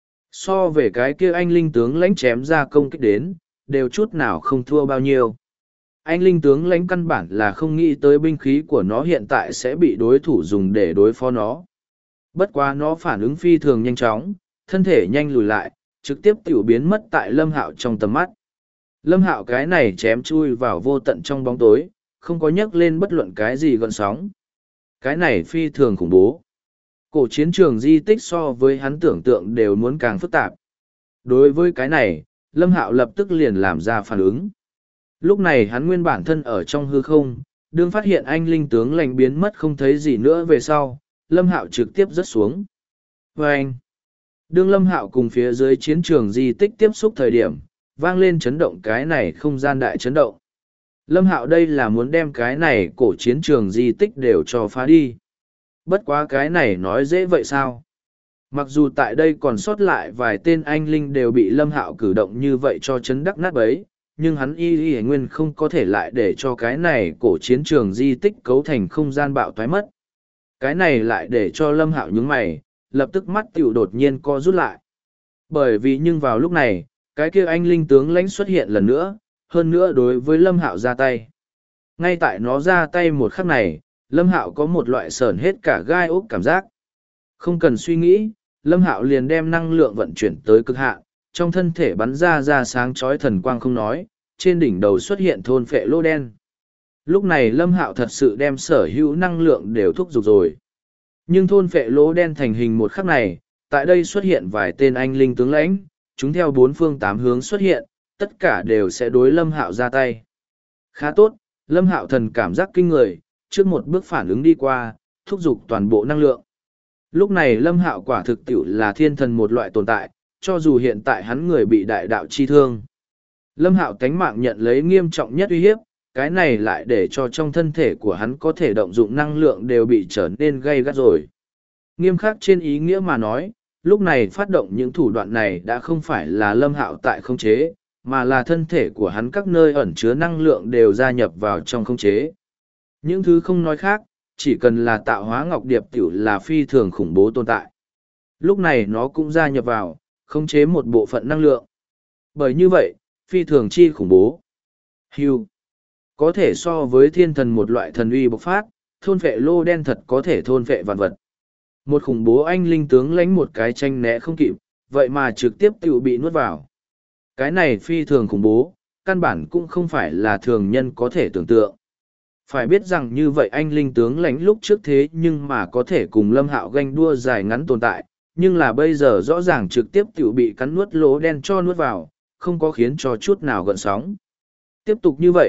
So về cái kia anh linh tướng lãnh chém ra công kích đến, đều chút nào không thua bao nhiêu. Anh linh tướng lãnh căn bản là không nghĩ tới binh khí của nó hiện tại sẽ bị đối thủ dùng để đối phó nó. Bất quá nó phản ứng phi thường nhanh chóng, thân thể nhanh lùi lại, trực tiếp tiểu biến mất tại Lâm Hạo trong tầm mắt. Lâm Hạo cái này chém chui vào vô tận trong bóng tối, không có nhấc lên bất luận cái gì gợn sóng. Cái này phi thường khủng bố. Cổ chiến trường di tích so với hắn tưởng tượng đều muốn càng phức tạp. Đối với cái này, Lâm Hạo lập tức liền làm ra phản ứng. Lúc này hắn nguyên bản thân ở trong hư không, đương phát hiện anh linh tướng lành biến mất không thấy gì nữa về sau, Lâm Hạo trực tiếp rớt xuống. Và anh, đương Lâm Hạo cùng phía dưới chiến trường di tích tiếp xúc thời điểm, vang lên chấn động cái này không gian đại chấn động. Lâm Hạo đây là muốn đem cái này cổ chiến trường di tích đều cho phá đi. Bất quá cái này nói dễ vậy sao? Mặc dù tại đây còn sót lại vài tên anh linh đều bị Lâm Hạo cử động như vậy cho chấn đắc nát bấy, nhưng hắn y nguyên không có thể lại để cho cái này cổ chiến trường di tích cấu thành không gian bạo thoái mất. Cái này lại để cho Lâm Hạo nhướng mày, lập tức mắt tiểu đột nhiên co rút lại. Bởi vì nhưng vào lúc này, cái kia anh linh tướng lãnh xuất hiện lần nữa, hơn nữa đối với Lâm Hạo ra tay. Ngay tại nó ra tay một khắc này, Lâm Hạo có một loại sởn hết cả gai ốc cảm giác. Không cần suy nghĩ, Lâm Hạo liền đem năng lượng vận chuyển tới cực hạn, trong thân thể bắn ra sáng chói thần quang không nói, trên đỉnh đầu xuất hiện thôn phệ lô đen. Lúc này Lâm Hạo thật sự đem sở hữu năng lượng đều thúc giục rồi. Nhưng thôn phệ lỗ đen thành hình một khắc này, tại đây xuất hiện vài tên anh linh tướng lãnh, chúng theo bốn phương tám hướng xuất hiện, tất cả đều sẽ đối Lâm Hạo ra tay. Khá tốt, Lâm Hạo thần cảm giác kinh người, trước một bước phản ứng đi qua, thúc giục toàn bộ năng lượng. Lúc này Lâm Hạo quả thực tiệu là thiên thần một loại tồn tại, cho dù hiện tại hắn người bị đại đạo chi thương. Lâm Hạo tánh mạng nhận lấy nghiêm trọng nhất uy hiếp, cái này lại để cho trong thân thể của hắn có thể động dụng năng lượng đều bị trở nên gay gắt rồi. Nghiêm khắc trên ý nghĩa mà nói, lúc này phát động những thủ đoạn này đã không phải là Lâm Hạo tại khống chế, mà là thân thể của hắn các nơi ẩn chứa năng lượng đều gia nhập vào trong khống chế. Những thứ không nói khác, chỉ cần là tạo hóa ngọc điệp tiểu là phi thường khủng bố tồn tại. Lúc này nó cũng gia nhập vào, khống chế một bộ phận năng lượng. Bởi như vậy, phi thường chi khủng bố. Hưu. Có thể so với thiên thần một loại thần uy bộc phát, thôn vệ lô đen thật có thể thôn vệ vạn vật. Một khủng bố anh linh tướng lãnh một cái tranh né không kịp, vậy mà trực tiếp tiểu bị nuốt vào. Cái này phi thường khủng bố, căn bản cũng không phải là thường nhân có thể tưởng tượng. Phải biết rằng như vậy anh linh tướng lãnh lúc trước thế nhưng mà có thể cùng Lâm Hạo ganh đua dài ngắn tồn tại, nhưng là bây giờ rõ ràng trực tiếp tiểu bị cắn nuốt lỗ đen cho nuốt vào, không có khiến cho chút nào gợn sóng. Tiếp tục như vậy,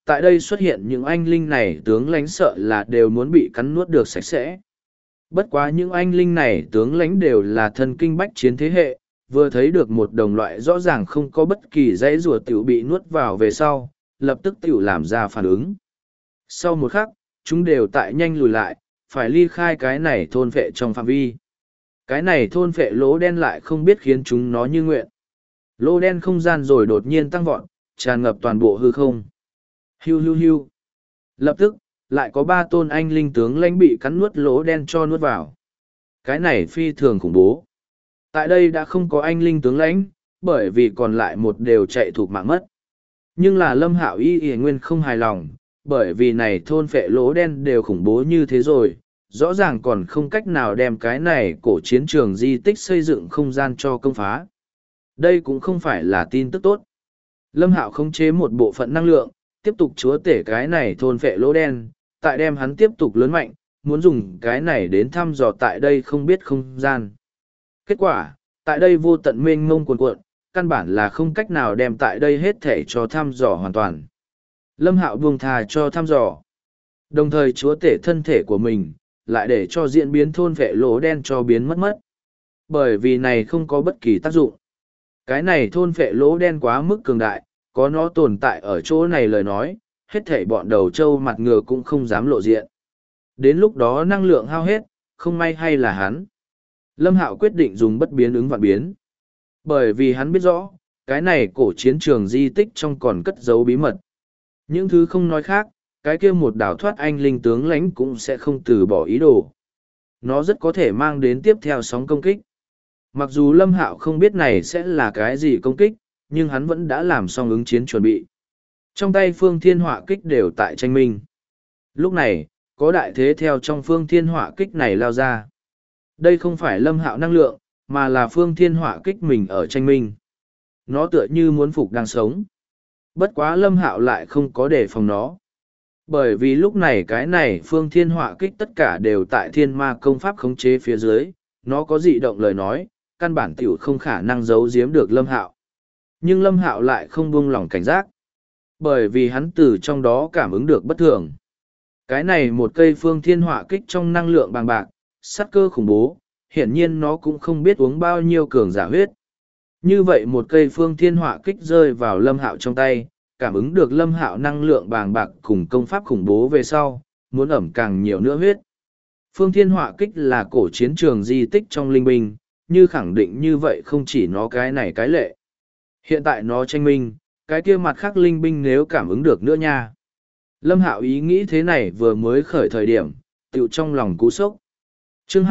Tại đây xuất hiện những anh linh này tướng lãnh sợ là đều muốn bị cắn nuốt được sạch sẽ. Bất quá những anh linh này tướng lãnh đều là thân kinh bách chiến thế hệ, vừa thấy được một đồng loại rõ ràng không có bất kỳ dãy rùa tiểu bị nuốt vào về sau, lập tức tiểu làm ra phản ứng. Sau một khắc, chúng đều tại nhanh lùi lại, phải ly khai cái này thôn phệ trong phạm vi. Cái này thôn phệ lỗ đen lại không biết khiến chúng nó như nguyện. Lỗ đen không gian rồi đột nhiên tăng vọt, tràn ngập toàn bộ hư không. Hiu hiu hiu. Lập tức, lại có 3 tôn anh linh tướng lãnh bị cắn nuốt lỗ đen cho nuốt vào. Cái này phi thường khủng bố. Tại đây đã không có anh linh tướng lãnh, bởi vì còn lại một đều chạy thuộc mạng mất. Nhưng là Lâm Hạo y nguyên không hài lòng, bởi vì này thôn phệ lỗ đen đều khủng bố như thế rồi, rõ ràng còn không cách nào đem cái này cổ chiến trường di tích xây dựng không gian cho công phá. Đây cũng không phải là tin tức tốt. Lâm Hạo khống chế một bộ phận năng lượng, tiếp tục chúa tể cái này thôn phệ lỗ đen, tại đem hắn tiếp tục lớn mạnh, muốn dùng cái này đến thăm dò tại đây không biết không gian. Kết quả, tại đây vô tận mênh mông cuồn cuộn, căn bản là không cách nào đem tại đây hết thể cho thăm dò hoàn toàn. Lâm Hạo buông thà cho thăm dò, đồng thời chúa tể thân thể của mình, lại để cho diễn biến thôn vệ lỗ đen cho biến mất mất. Bởi vì này không có bất kỳ tác dụng. Cái này thôn vệ lỗ đen quá mức cường đại, có nó tồn tại ở chỗ này lời nói, hết thảy bọn đầu trâu mặt ngựa cũng không dám lộ diện. Đến lúc đó năng lượng hao hết, không may hay là hắn. Lâm Hạo quyết định dùng bất biến ứng vạn biến. Bởi vì hắn biết rõ, cái này cổ chiến trường di tích trong còn cất giấu bí mật. Những thứ không nói khác, cái kia một đảo thoát anh linh tướng lãnh cũng sẽ không từ bỏ ý đồ. Nó rất có thể mang đến tiếp theo sóng công kích. Mặc dù Lâm Hạo không biết này sẽ là cái gì công kích, nhưng hắn vẫn đã làm xong ứng chiến chuẩn bị. Trong tay phương thiên họa kích đều tại tranh minh. Lúc này, có đại thế theo trong phương thiên họa kích này lao ra. Đây không phải Lâm Hạo năng lượng, mà là phương thiên họa kích mình ở tranh minh. Nó tựa như muốn phục đang sống. Bất quá Lâm Hạo lại không có đề phòng nó. Bởi vì lúc này cái này phương thiên họa kích tất cả đều tại thiên ma công pháp khống chế phía dưới, nó có dị động lời nói, căn bản tiểu không khả năng giấu giếm được Lâm Hạo. Nhưng Lâm Hạo lại không buông lỏng cảnh giác. Bởi vì hắn từ trong đó cảm ứng được bất thường. Cái này một cây phương thiên họa kích trong năng lượng bằng bạc, sát cơ khủng bố, hiển nhiên nó cũng không biết uống bao nhiêu cường giả huyết. Như vậy một cây phương thiên họa kích rơi vào Lâm Hạo trong tay, cảm ứng được Lâm Hạo năng lượng bàng bạc cùng công pháp khủng bố về sau, muốn ẩm càng nhiều nữa huyết. Phương thiên họa kích là cổ chiến trường di tích trong linh binh, như khẳng định như vậy không chỉ nó cái này cái lệ. Hiện tại nó tranh minh, cái kia mặt khác linh binh nếu cảm ứng được nữa nha. Lâm Hạo ý nghĩ thế này vừa mới khởi thời điểm, tựu trong lòng cú sốc. Chương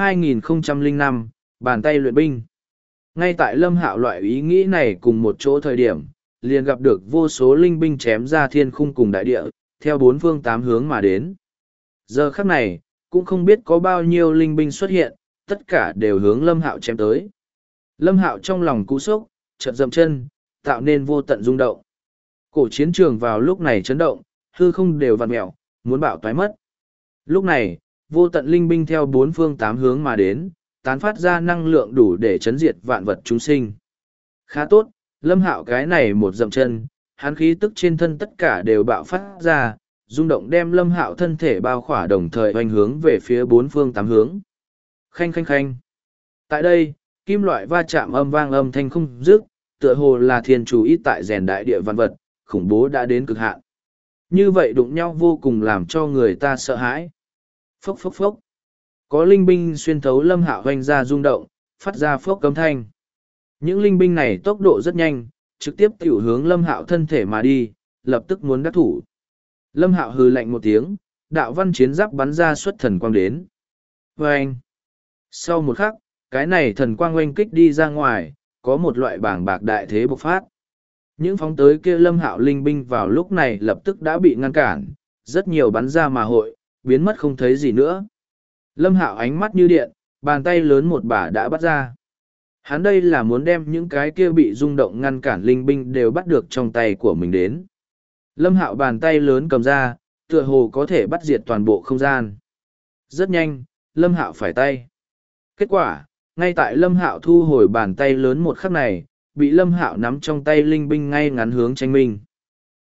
2005, bàn tay luyện binh. Ngay tại Lâm Hạo loại ý nghĩ này cùng một chỗ thời điểm, liền gặp được vô số linh binh chém ra thiên khung cùng đại địa, theo 4 phương 8 hướng mà đến. Giờ khắc này, cũng không biết có bao nhiêu linh binh xuất hiện, tất cả đều hướng Lâm Hạo chém tới. Lâm Hạo trong lòng cú sốc, chợt dậm chân, tạo nên vô tận rung động. Cổ chiến trường vào lúc này chấn động, hư không đều vặn mèo, muốn bạo toái mất. Lúc này, vô tận linh binh theo 4 phương 8 hướng mà đến, tán phát ra năng lượng đủ để chấn diệt vạn vật chúng sinh. Khá tốt, Lâm Hạo cái này một dậm chân, hắn khí tức trên thân tất cả đều bạo phát ra, rung động đem Lâm Hạo thân thể bao khỏa đồng thời hoành hướng về phía 4 phương 8 hướng. Khanh khanh khanh. Tại đây, kim loại va chạm âm vang âm thanh không dứt, tựa hồ là thiên chủ ít tại rèn đại địa vạn vật, khủng bố đã đến cực hạn. Như vậy đụng nhau vô cùng làm cho người ta sợ hãi. Phốc phốc phốc. Có linh binh xuyên thấu Lâm Hạo hoành ra rung động, phát ra phốc cấm thanh. Những linh binh này tốc độ rất nhanh, trực tiếp tiểu hướng Lâm Hạo thân thể mà đi, lập tức muốn đắc thủ. Lâm Hạo hừ lạnh một tiếng, đạo văn chiến giáp bắn ra xuất thần quang đến. Vâng! Sau một khắc, cái này thần quang oanh kích đi ra ngoài, có một loại bảng bạc đại thế bộc phát. Những phóng tới kia Lâm Hạo linh binh vào lúc này lập tức đã bị ngăn cản, rất nhiều bắn ra mà hội, biến mất không thấy gì nữa. Lâm Hạo ánh mắt như điện, bàn tay lớn một bả đã bắt ra. Hắn đây là muốn đem những cái kia bị rung động ngăn cản linh binh đều bắt được trong tay của mình đến. Lâm Hạo bàn tay lớn cầm ra, tựa hồ có thể bắt diệt toàn bộ không gian. Rất nhanh, Lâm Hạo phải tay. Kết quả, ngay tại Lâm Hạo thu hồi bàn tay lớn một khắc này, bị Lâm Hạo nắm trong tay linh binh ngay ngắn hướng tranh minh.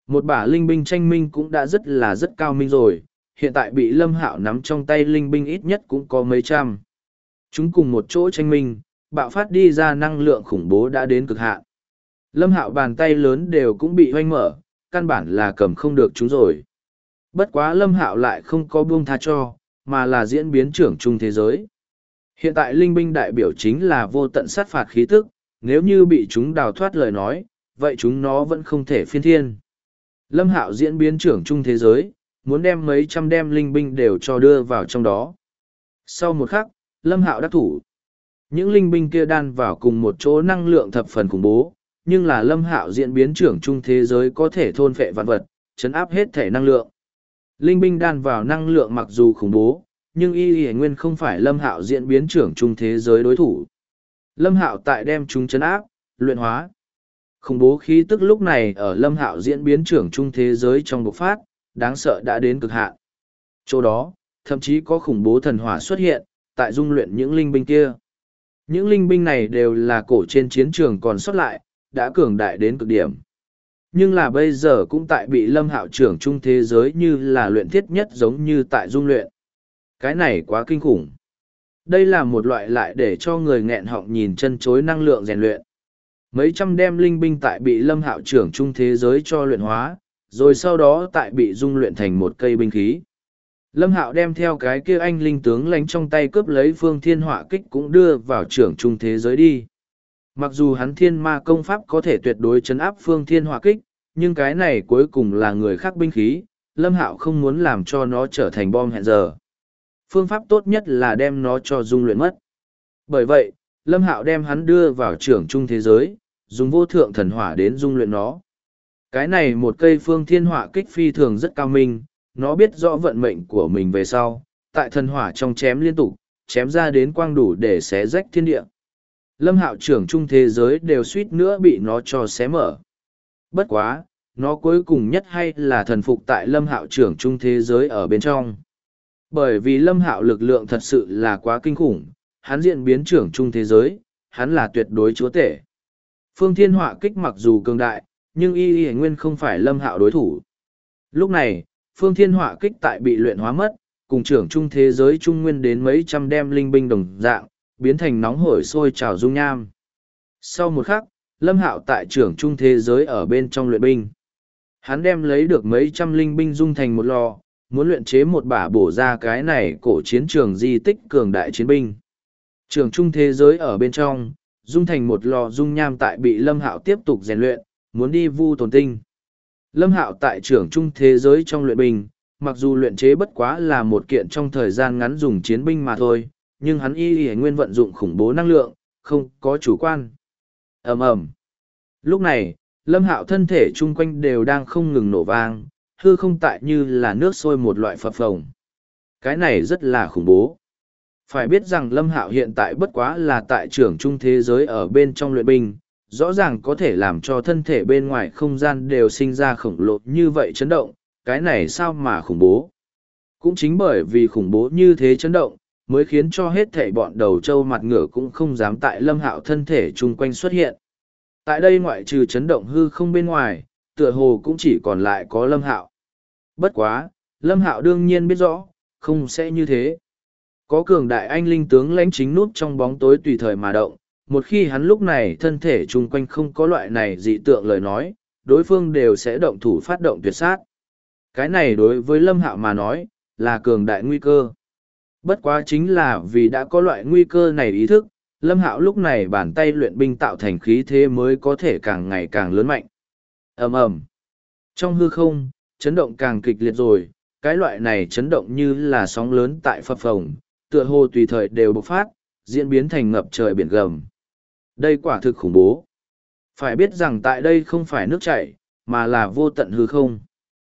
Một bả linh binh tranh minh cũng đã rất cao minh rồi, hiện tại bị Lâm Hạo nắm trong tay linh binh ít nhất cũng có mấy trăm. Chúng cùng một chỗ tranh minh, bạo phát đi ra năng lượng khủng bố đã đến cực hạn. Lâm Hạo bàn tay lớn đều cũng bị hoanh mở, căn bản là cầm không được chúng rồi. Bất quá Lâm Hạo lại không có buông tha cho, mà là diễn biến trưởng trung thế giới. Hiện tại linh binh đại biểu chính là vô tận sát phạt khí tức, nếu như bị chúng đào thoát lời nói, vậy chúng nó vẫn không thể phiên thiên. Lâm Hạo diễn biến trưởng trung thế giới, muốn đem mấy trăm đem linh binh đều cho đưa vào trong đó. Sau một khắc, Lâm Hạo đắc thủ. Những linh binh kia đan vào cùng một chỗ năng lượng thập phần khủng bố, nhưng là Lâm Hạo diễn biến trưởng trung thế giới có thể thôn phệ vạn vật, chấn áp hết thể năng lượng. Linh binh đan vào năng lượng mặc dù khủng bố, nhưng y nguyên không phải Lâm Hạo diễn biến trưởng trung thế giới đối thủ. Lâm Hạo tại đem chúng chấn áp, luyện hóa. Khủng bố khí tức lúc này ở Lâm Hạo diễn biến trưởng trung thế giới trong bộc phát, đáng sợ đã đến cực hạn. Chỗ đó, thậm chí có khủng bố thần hỏa xuất hiện, tại dung luyện những linh binh kia. Những linh binh này đều là cổ trên chiến trường còn xuất lại, đã cường đại đến cực điểm. Nhưng là bây giờ cũng tại bị Lâm Hạo trưởng trung thế giới như là luyện thiết nhất giống như tại dung luyện. Cái này quá kinh khủng. Đây là một loại lại để cho người nghẹn họng nhìn chân chối năng lượng rèn luyện. Mấy trăm đem linh binh tại bị Lâm Hạo trưởng trung thế giới cho luyện hóa, rồi sau đó tại bị dung luyện thành một cây binh khí. Lâm Hạo đem theo cái kia anh linh tướng lánh trong tay cướp lấy phương thiên họa kích cũng đưa vào trưởng trung thế giới đi. Mặc dù hắn thiên ma công pháp có thể tuyệt đối chấn áp phương thiên họa kích, nhưng cái này cuối cùng là người khác binh khí, Lâm Hạo không muốn làm cho nó trở thành bom hẹn giờ. Phương pháp tốt nhất là đem nó cho dung luyện mất. Bởi vậy, Lâm Hạo đem hắn đưa vào trưởng trung thế giới, dùng vô thượng thần hỏa đến dung luyện nó. Cái này một cây phương thiên họa kích phi thường rất cao minh, nó biết rõ vận mệnh của mình về sau, tại thần hỏa trong chém liên tục, chém ra đến quang đủ để xé rách thiên địa. Lâm Hạo trưởng trung thế giới đều suýt nữa bị nó cho xé mở. Bất quá, nó cuối cùng nhất hay là thần phục tại Lâm Hạo trưởng trung thế giới ở bên trong. Bởi vì Lâm Hạo lực lượng thật sự là quá kinh khủng, hắn diễn biến trưởng trung thế giới, hắn là tuyệt đối chúa tể. Phương Thiên Họa kích mặc dù cường đại, nhưng y nguyên không phải Lâm Hạo đối thủ. Lúc này, Phương Thiên Họa kích tại bị luyện hóa mất, cùng trưởng trung thế giới trung nguyên đến mấy trăm đem linh binh đồng dạng, biến thành nóng hổi sôi trào dung nham. Sau một khắc, Lâm Hạo tại trưởng trung thế giới ở bên trong luyện binh. Hắn đem lấy được mấy trăm linh binh dung thành một lò, muốn luyện chế một bả bổ ra cái này cổ chiến trường di tích cường đại chiến binh. Trưởng trung thế giới ở bên trong, dung thành một lò dung nham tại bị Lâm Hạo tiếp tục rèn luyện, muốn đi vu tồn tinh. Lâm Hạo tại trưởng trung thế giới trong luyện binh, mặc dù luyện chế bất quá là một kiện trong thời gian ngắn dùng chiến binh mà thôi, nhưng hắn y nguyên vận dụng khủng bố năng lượng, không có chủ quan. Ầm ầm. Lúc này, Lâm Hạo thân thể chung quanh đều đang không ngừng nổ vang, hư không tại như là nước sôi một loại phập phồng. Cái này rất là khủng bố. Phải biết rằng Lâm Hạo hiện tại bất quá là tại trưởng trung thế giới ở bên trong luyện binh, rõ ràng có thể làm cho thân thể bên ngoài không gian đều sinh ra khổng lồ như vậy chấn động, cái này sao mà khủng bố. Cũng chính bởi vì khủng bố như thế chấn động, mới khiến cho hết thảy bọn đầu trâu mặt ngựa cũng không dám tại Lâm Hạo thân thể chung quanh xuất hiện. Tại đây ngoại trừ chấn động hư không bên ngoài, tựa hồ cũng chỉ còn lại có Lâm Hạo. Bất quá, Lâm Hạo đương nhiên biết rõ, không sẽ như thế. Có cường đại anh linh tướng lãnh chính núp trong bóng tối tùy thời mà động, một khi hắn lúc này thân thể chung quanh không có loại này dị tượng lời nói, đối phương đều sẽ động thủ phát động tuyệt sát. Cái này đối với Lâm Hạo mà nói, là cường đại nguy cơ. Bất quá chính là vì đã có loại nguy cơ này ý thức, Lâm Hạo lúc này bàn tay luyện binh tạo thành khí thế mới có thể càng ngày càng lớn mạnh. Ầm ầm. Trong hư không, chấn động càng kịch liệt rồi, cái loại này chấn động như là sóng lớn tại phập phồng, tựa hồ tùy thời đều bộc phát, diễn biến thành ngập trời biển gầm. Đây quả thực khủng bố. Phải biết rằng tại đây không phải nước chảy, mà là vô tận hư không.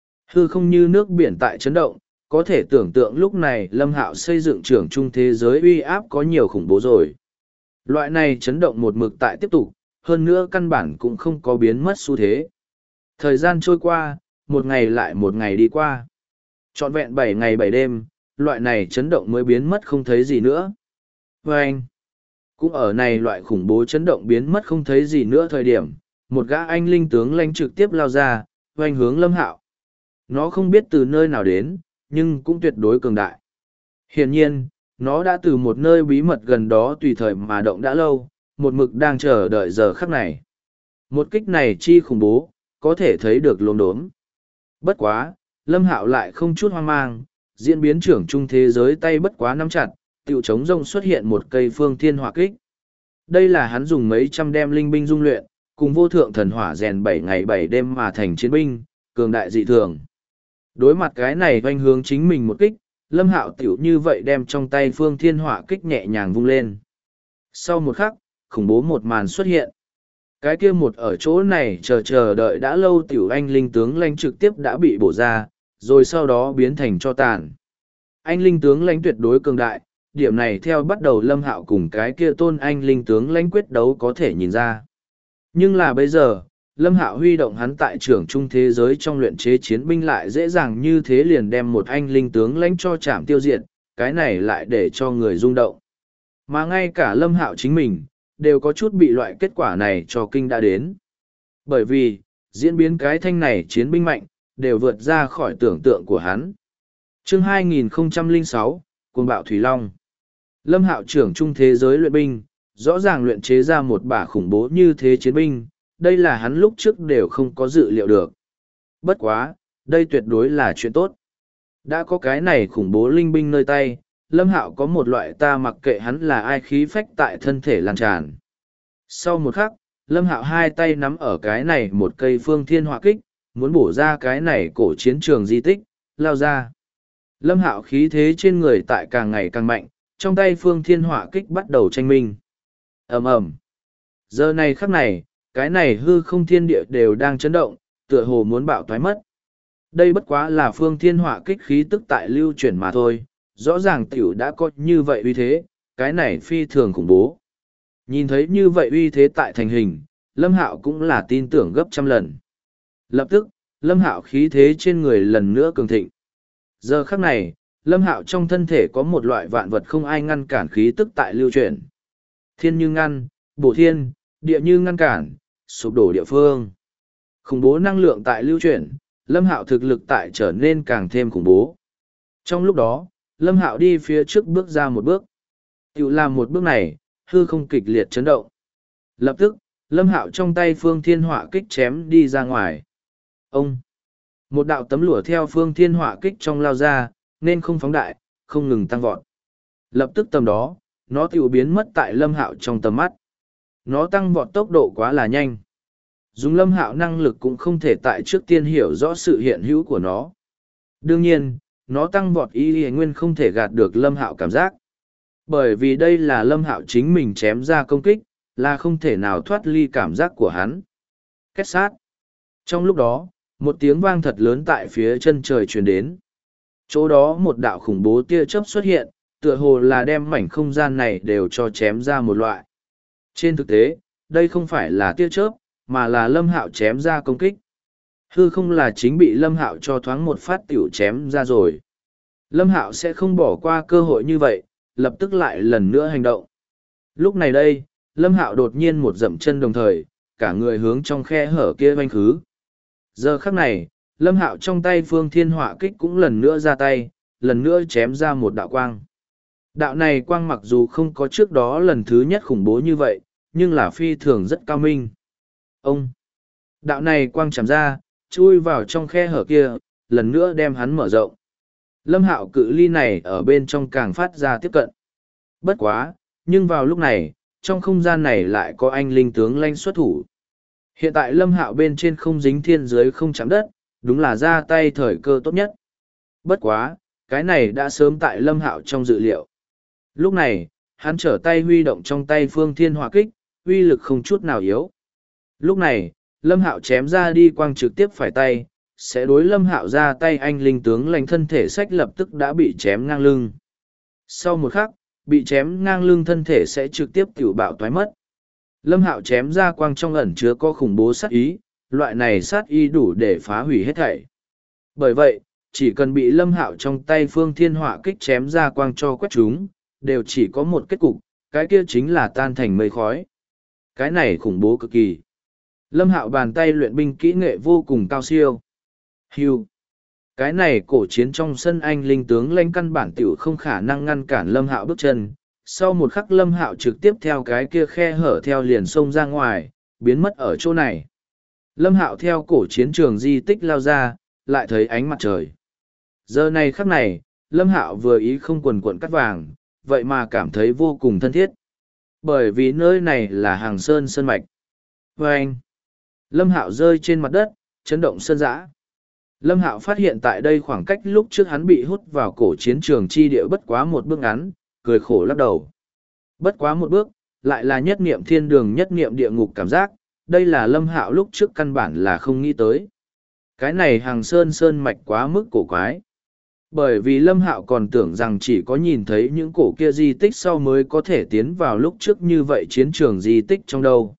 Hư không như nước biển tại chấn động, có thể tưởng tượng lúc này Lâm Hạo xây dựng trưởng trung thế giới uy áp có nhiều khủng bố rồi. Loại này chấn động một mực tại tiếp tục, hơn nữa căn bản cũng không có biến mất xu thế. Thời gian trôi qua, một ngày lại một ngày đi qua. Trọn vẹn 7 ngày 7 đêm, loại này chấn động mới biến mất không thấy gì nữa. Và anh, cũng ở này loại khủng bố chấn động biến mất không thấy gì nữa thời điểm, một gã anh linh tướng lãnh trực tiếp lao ra, oanh hướng Lâm Hạo. Nó không biết từ nơi nào đến, nhưng cũng tuyệt đối cường đại. Hiển nhiên, nó đã từ một nơi bí mật gần đó tùy thời mà động đã lâu, một mực đang chờ đợi giờ khắc này. Một kích này chi khủng bố, có thể thấy được lồn đốm. Bất quá, Lâm Hạo lại không chút hoang mang, diễn biến trưởng trung thế giới tay bất quá nắm chặt, tiểu trống rông xuất hiện một cây phương thiên hỏa kích. Đây là hắn dùng mấy trăm đem linh binh dung luyện, cùng vô thượng thần hỏa rèn 7 ngày 7 đêm mà thành chiến binh, cường đại dị thường. Đối mặt cái này doanh hướng chính mình một kích, Lâm Hạo tiểu như vậy đem trong tay phương thiên hỏa kích nhẹ nhàng vung lên. Sau một khắc, khủng bố một màn xuất hiện. Cái kia một ở chỗ này chờ đợi đã lâu tiểu anh linh tướng lãnh trực tiếp đã bị bổ ra, rồi sau đó biến thành cho tàn. Anh linh tướng lãnh tuyệt đối cường đại, điểm này theo bắt đầu Lâm Hạo cùng cái kia tôn anh linh tướng lãnh quyết đấu có thể nhìn ra. Nhưng là bây giờ, Lâm Hạo huy động hắn tại trưởng trung thế giới trong luyện chế chiến binh lại dễ dàng như thế liền đem một anh linh tướng lãnh cho chạm tiêu diệt, cái này lại để cho người rung động. Mà ngay cả Lâm Hạo chính mình, đều có chút bị loại kết quả này cho kinh đã đến. Bởi vì, diễn biến cái thanh này chiến binh mạnh, đều vượt ra khỏi tưởng tượng của hắn. Chương 2006, Cuồng bạo Thủy Long. Lâm Hạo trưởng trung thế giới luyện binh, rõ ràng luyện chế ra một bả khủng bố như thế chiến binh, đây là hắn lúc trước đều không có dự liệu được. Bất quá, đây tuyệt đối là chuyện tốt. Đã có cái này khủng bố linh binh nơi tay, Lâm Hạo có một loại ta mặc kệ hắn là ai khí phách tại thân thể lan tràn. Sau một khắc, Lâm Hạo hai tay nắm ở cái này một cây phương thiên hỏa kích, muốn bổ ra cái này cổ chiến trường di tích, lao ra. Lâm Hạo khí thế trên người tại càng ngày càng mạnh, trong tay phương thiên hỏa kích bắt đầu tranh minh. Ầm ầm. Giờ này khắc này, cái này hư không thiên địa đều đang chấn động, tựa hồ muốn bạo toái mất. Đây bất quá là phương thiên hỏa kích khí tức tại lưu chuyển mà thôi, rõ ràng tiểu đã có như vậy uy thế, cái này phi thường khủng bố. Nhìn thấy như vậy uy thế tại thành hình, Lâm Hạo cũng là tin tưởng gấp trăm lần. Lập tức, Lâm Hạo khí thế trên người lần nữa cường thịnh. Giờ khắc này, Lâm Hạo trong thân thể có một loại vạn vật không ai ngăn cản khí tức tại lưu chuyển. Thiên như ngăn, bổ thiên, địa như ngăn cản, sụp đổ địa phương. Khủng bố năng lượng tại lưu chuyển, Lâm Hạo thực lực tại trở nên càng thêm khủng bố. Trong lúc đó, Lâm Hạo đi phía trước bước ra một bước. Tiểu làm một bước này, hư không kịch liệt chấn động. Lập tức, Lâm Hạo trong tay phương thiên hỏa kích chém đi ra ngoài. Ông! Một đạo tấm lụa theo phương thiên hỏa kích trong lao ra, nên không phóng đại, không ngừng tăng vọt. Lập tức tầm đó, nó tiểu biến mất tại Lâm Hạo trong tầm mắt. Nó tăng vọt tốc độ quá là nhanh. Dùng Lâm Hạo năng lực cũng không thể tại trước tiên hiểu rõ sự hiện hữu của nó. Đương nhiên, nó tăng vọt y nguyên không thể gạt được Lâm Hạo cảm giác. Bởi vì đây là Lâm Hạo chính mình chém ra công kích, là không thể nào thoát ly cảm giác của hắn. Kết sát. Trong lúc đó, một tiếng vang thật lớn tại phía chân trời truyền đến. Chỗ đó một đạo khủng bố tia chớp xuất hiện, tựa hồ là đem mảnh không gian này đều cho chém ra một loại. Trên thực tế, đây không phải là tia chớp, mà là Lâm Hạo chém ra công kích. Hư không là chính bị Lâm Hạo cho thoáng một phát tiểu chém ra rồi. Lâm Hạo sẽ không bỏ qua cơ hội như vậy, lập tức lại lần nữa hành động. Lúc này đây, Lâm Hạo đột nhiên một dậm chân đồng thời, cả người hướng trong khe hở kia vanh khứ. Giờ khắc này, Lâm Hạo trong tay phương thiên hỏa kích cũng lần nữa ra tay, lần nữa chém ra một đạo quang. Đạo này quang mặc dù không có trước đó lần thứ nhất khủng bố như vậy, nhưng là phi thường rất cao minh. Ông! Đạo này quang chạm ra, chui vào trong khe hở kia, lần nữa đem hắn mở rộng. Lâm Hạo cự ly này ở bên trong càng phát ra tiếp cận. Bất quá, nhưng vào lúc này, trong không gian này lại có anh linh tướng lãnh xuất thủ. Hiện tại Lâm Hạo bên trên không dính thiên dưới không chạm đất, đúng là ra tay thời cơ tốt nhất. Bất quá, cái này đã sớm tại Lâm Hạo trong dự liệu. Lúc này, hắn trở tay huy động trong tay phương thiên hỏa kích, uy lực không chút nào yếu. Lúc này, Lâm Hạo chém ra đi quang trực tiếp phải tay, sẽ đối Lâm Hạo ra tay anh linh tướng lãnh thân thể sách lập tức đã bị chém ngang lưng. Sau một khắc, bị chém ngang lưng thân thể sẽ trực tiếp tiểu bạo toái mất. Lâm Hạo chém ra quang trong ẩn chứa có khủng bố sát ý, loại này sát ý đủ để phá hủy hết thảy. Bởi vậy, chỉ cần bị Lâm Hạo trong tay phương thiên hỏa kích chém ra quang cho quét chúng, đều chỉ có một kết cục, cái kia chính là tan thành mây khói. Cái này khủng bố cực kỳ. Lâm Hạo bàn tay luyện binh kỹ nghệ vô cùng cao siêu. Hưu. Cái này cổ chiến trong sân anh linh tướng lãnh căn bản tiểu không khả năng ngăn cản Lâm Hạo bước chân. Sau một khắc Lâm Hạo trực tiếp theo cái kia khe hở theo liền xông ra ngoài, biến mất ở chỗ này. Lâm Hạo theo cổ chiến trường di tích lao ra, lại thấy ánh mặt trời. Giờ này khắc này, Lâm Hạo vừa ý không quần quận cắt vàng, vậy mà cảm thấy vô cùng thân thiết. Bởi vì nơi này là hàng sơn sơn mạch. Và anh, Lâm Hạo rơi trên mặt đất, chấn động sơn dã. Lâm Hạo phát hiện tại đây khoảng cách lúc trước hắn bị hút vào cổ chiến trường chi địa bất quá một bước ngắn, cười khổ lắc đầu. Bất quá một bước, lại là nhất niệm thiên đường nhất niệm địa ngục cảm giác, đây là Lâm Hạo lúc trước căn bản là không nghĩ tới. Cái này hàng sơn sơn mạch quá mức cổ quái. Bởi vì Lâm Hạo còn tưởng rằng chỉ có nhìn thấy những cổ kia di tích sau mới có thể tiến vào lúc trước như vậy chiến trường di tích trong đâu.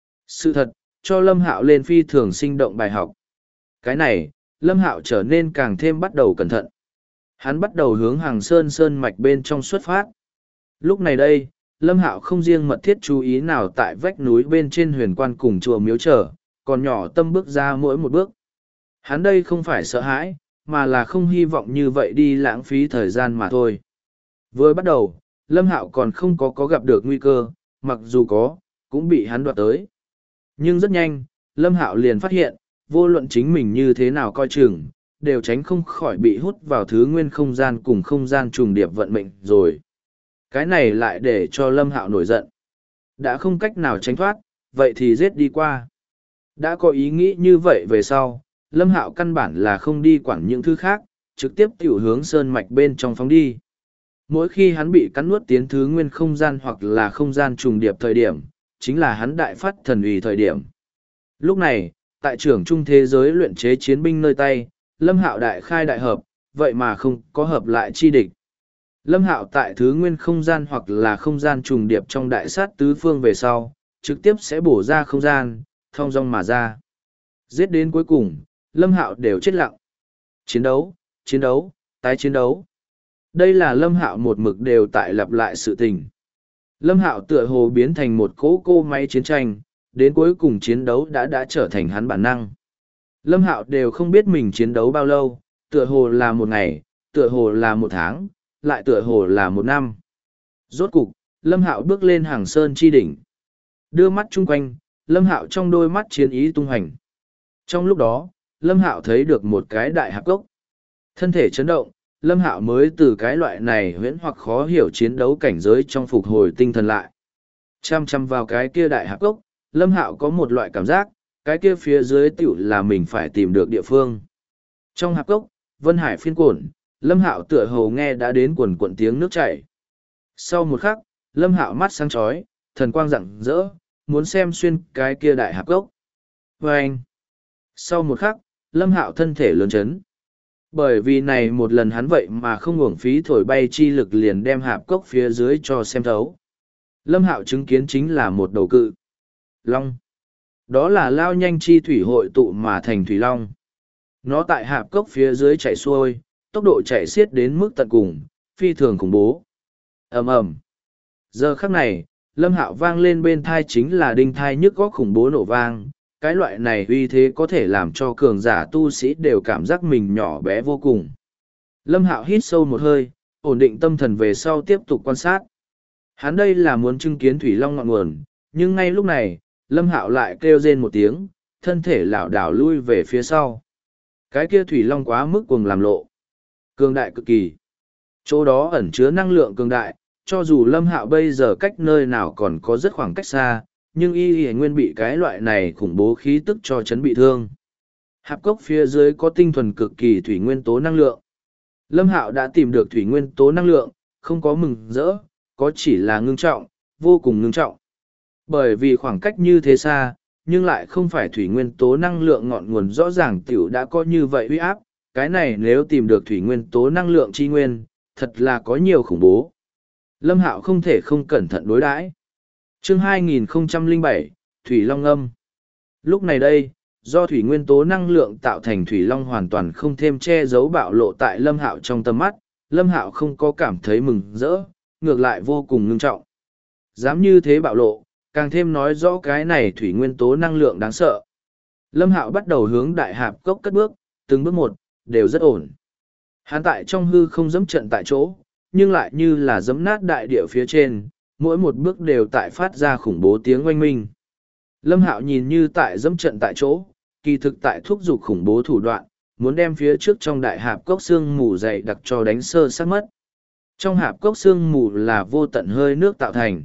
Sự thật, cho Lâm Hạo lên phi thường sinh động bài học. Cái này, Lâm Hạo trở nên càng thêm bắt đầu cẩn thận. Hắn bắt đầu hướng hàng sơn sơn mạch bên trong xuất phát. Lúc này đây, Lâm Hạo không riêng mật thiết chú ý nào tại vách núi bên trên huyền quan cùng chùa miếu trở, còn nhỏ tâm bước ra mỗi một bước. Hắn đây không phải sợ hãi, mà là không hy vọng như vậy đi lãng phí thời gian mà thôi. Vừa bắt đầu, Lâm Hạo còn không có gặp được nguy cơ, mặc dù có, cũng bị hắn đoạt tới. Nhưng rất nhanh, Lâm Hạo liền phát hiện, vô luận chính mình như thế nào coi chừng, đều tránh không khỏi bị hút vào thứ nguyên không gian cùng không gian trùng điệp vận mệnh rồi. Cái này lại để cho Lâm Hạo nổi giận. Đã không cách nào tránh thoát, vậy thì giết đi qua. Đã có ý nghĩ như vậy về sau, Lâm Hạo căn bản là không đi quản những thứ khác, trực tiếp tiểu hướng sơn mạch bên trong phóng đi. Mỗi khi hắn bị cắn nuốt tiến thứ nguyên không gian hoặc là không gian trùng điệp thời điểm, chính là hắn đại phát thần uy thời điểm. Lúc này, tại trưởng trung thế giới luyện chế chiến binh nơi tay, Lâm Hạo đại khai đại hợp, vậy mà không có hợp lại chi địch. Lâm Hạo tại thứ nguyên không gian hoặc là không gian trùng điệp trong đại sát tứ phương về sau, trực tiếp sẽ bổ ra không gian, thong dong mà ra. Giết đến cuối cùng, Lâm Hạo đều chết lặng. Chiến đấu, chiến đấu, tái chiến đấu. Đây là Lâm Hạo một mực đều tại lặp lại sự tình. Lâm Hạo tựa hồ biến thành một cô máy chiến tranh, đến cuối cùng chiến đấu đã trở thành hắn bản năng. Lâm Hạo đều không biết mình chiến đấu bao lâu, tựa hồ là một ngày, tựa hồ là một tháng, lại tựa hồ là một năm. Rốt cục, Lâm Hạo bước lên hàng sơn chi đỉnh. Đưa mắt chung quanh, Lâm Hạo trong đôi mắt chiến ý tung hành. Trong lúc đó, Lâm Hạo thấy được một cái đại hạp cốc. Thân thể chấn động, Lâm Hạo mới từ cái loại này huyễn hoặc khó hiểu chiến đấu cảnh giới trong phục hồi tinh thần lại. Chăm chăm vào cái kia đại hạp cốc, Lâm Hạo có một loại cảm giác, cái kia phía dưới tiểu là mình phải tìm được địa phương. Trong hạp cốc, Vân Hải phiên cuộn, Lâm Hạo tựa hồ nghe đã đến quần quần tiếng nước chảy. Sau một khắc, Lâm Hạo mắt sáng chói, thần quang rạng rỡ, muốn xem xuyên cái kia đại hạp cốc. Và anh, sau một khắc, Lâm Hạo thân thể lớn chấn. Bởi vì này một lần hắn vậy mà không uổng phí thổi bay chi lực liền đem hạp cốc phía dưới cho xem thấu. Lâm Hạo chứng kiến chính là một đầu cự long. Đó là lao nhanh chi thủy hội tụ mà thành thủy long. Nó tại hạp cốc phía dưới chảy xuôi, tốc độ chạy xiết đến mức tận cùng, phi thường khủng bố. Ầm ầm. Giờ khắc này, Lâm Hạo vang lên bên thai chính là đinh thai nhức góc khủng bố nổ vang. Cái loại này uy thế có thể làm cho cường giả tu sĩ đều cảm giác mình nhỏ bé vô cùng. Lâm Hạo hít sâu một hơi, ổn định tâm thần về sau tiếp tục quan sát. Hắn đây là muốn chứng kiến thủy long ngọn nguồn, nhưng ngay lúc này, Lâm Hạo lại kêu rên một tiếng, thân thể lảo đảo lui về phía sau. Cái kia thủy long quá mức cuồng làm lộ. Cường đại cực kỳ. Chỗ đó ẩn chứa năng lượng cường đại, cho dù Lâm Hạo bây giờ cách nơi nào còn có rất khoảng cách xa, nhưng y nguyên bị cái loại này khủng bố khí tức cho chấn bị thương. Hạp cốc phía dưới có tinh thuần cực kỳ thủy nguyên tố năng lượng. Lâm Hạo đã tìm được thủy nguyên tố năng lượng, không có mừng rỡ, có chỉ là ngưng trọng, vô cùng ngưng trọng. Bởi vì khoảng cách như thế xa, nhưng lại không phải thủy nguyên tố năng lượng ngọn nguồn rõ ràng tiểu đã có như vậy uy áp, cái này nếu tìm được thủy nguyên tố năng lượng chi nguyên, thật là có nhiều khủng bố. Lâm Hạo không thể không cẩn thận đối đãi. Chương 2007, Thủy Long Âm. Lúc này đây, do thủy nguyên tố năng lượng tạo thành Thủy Long hoàn toàn không thêm che giấu bạo lộ tại Lâm Hạo trong tầm mắt, Lâm Hạo không có cảm thấy mừng rỡ, ngược lại vô cùng ngưng trọng. Dám như thế bạo lộ, càng thêm nói rõ cái này thủy nguyên tố năng lượng đáng sợ. Lâm Hạo bắt đầu hướng đại hạp cốc cất bước, từng bước một, đều rất ổn. Hắn tại trong hư không dẫm trận tại chỗ, nhưng lại như là dẫm nát đại địa phía trên, mỗi một bước đều tại phát ra khủng bố tiếng oanh minh. Lâm Hạo nhìn như tại dẫm trận tại chỗ, kỳ thực tại thúc giục khủng bố thủ đoạn, muốn đem phía trước trong đại hạp cốc xương mù dày đặc cho đánh sơ sát mất. Trong hạp cốc xương mù là vô tận hơi nước tạo thành.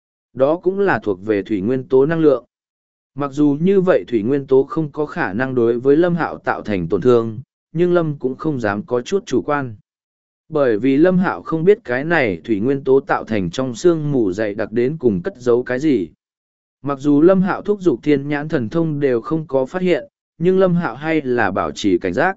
Đó cũng là thuộc về thủy nguyên tố năng lượng. Mặc dù như vậy thủy nguyên tố không có khả năng đối với Lâm Hạo tạo thành tổn thương, nhưng Lâm cũng không dám có chút chủ quan. Bởi vì Lâm Hạo không biết cái này thủy nguyên tố tạo thành trong xương mù dày đặc đến cùng cất giấu cái gì. Mặc dù Lâm Hạo thúc giục thiên nhãn thần thông đều không có phát hiện, nhưng Lâm Hạo hay là bảo trì cảnh giác.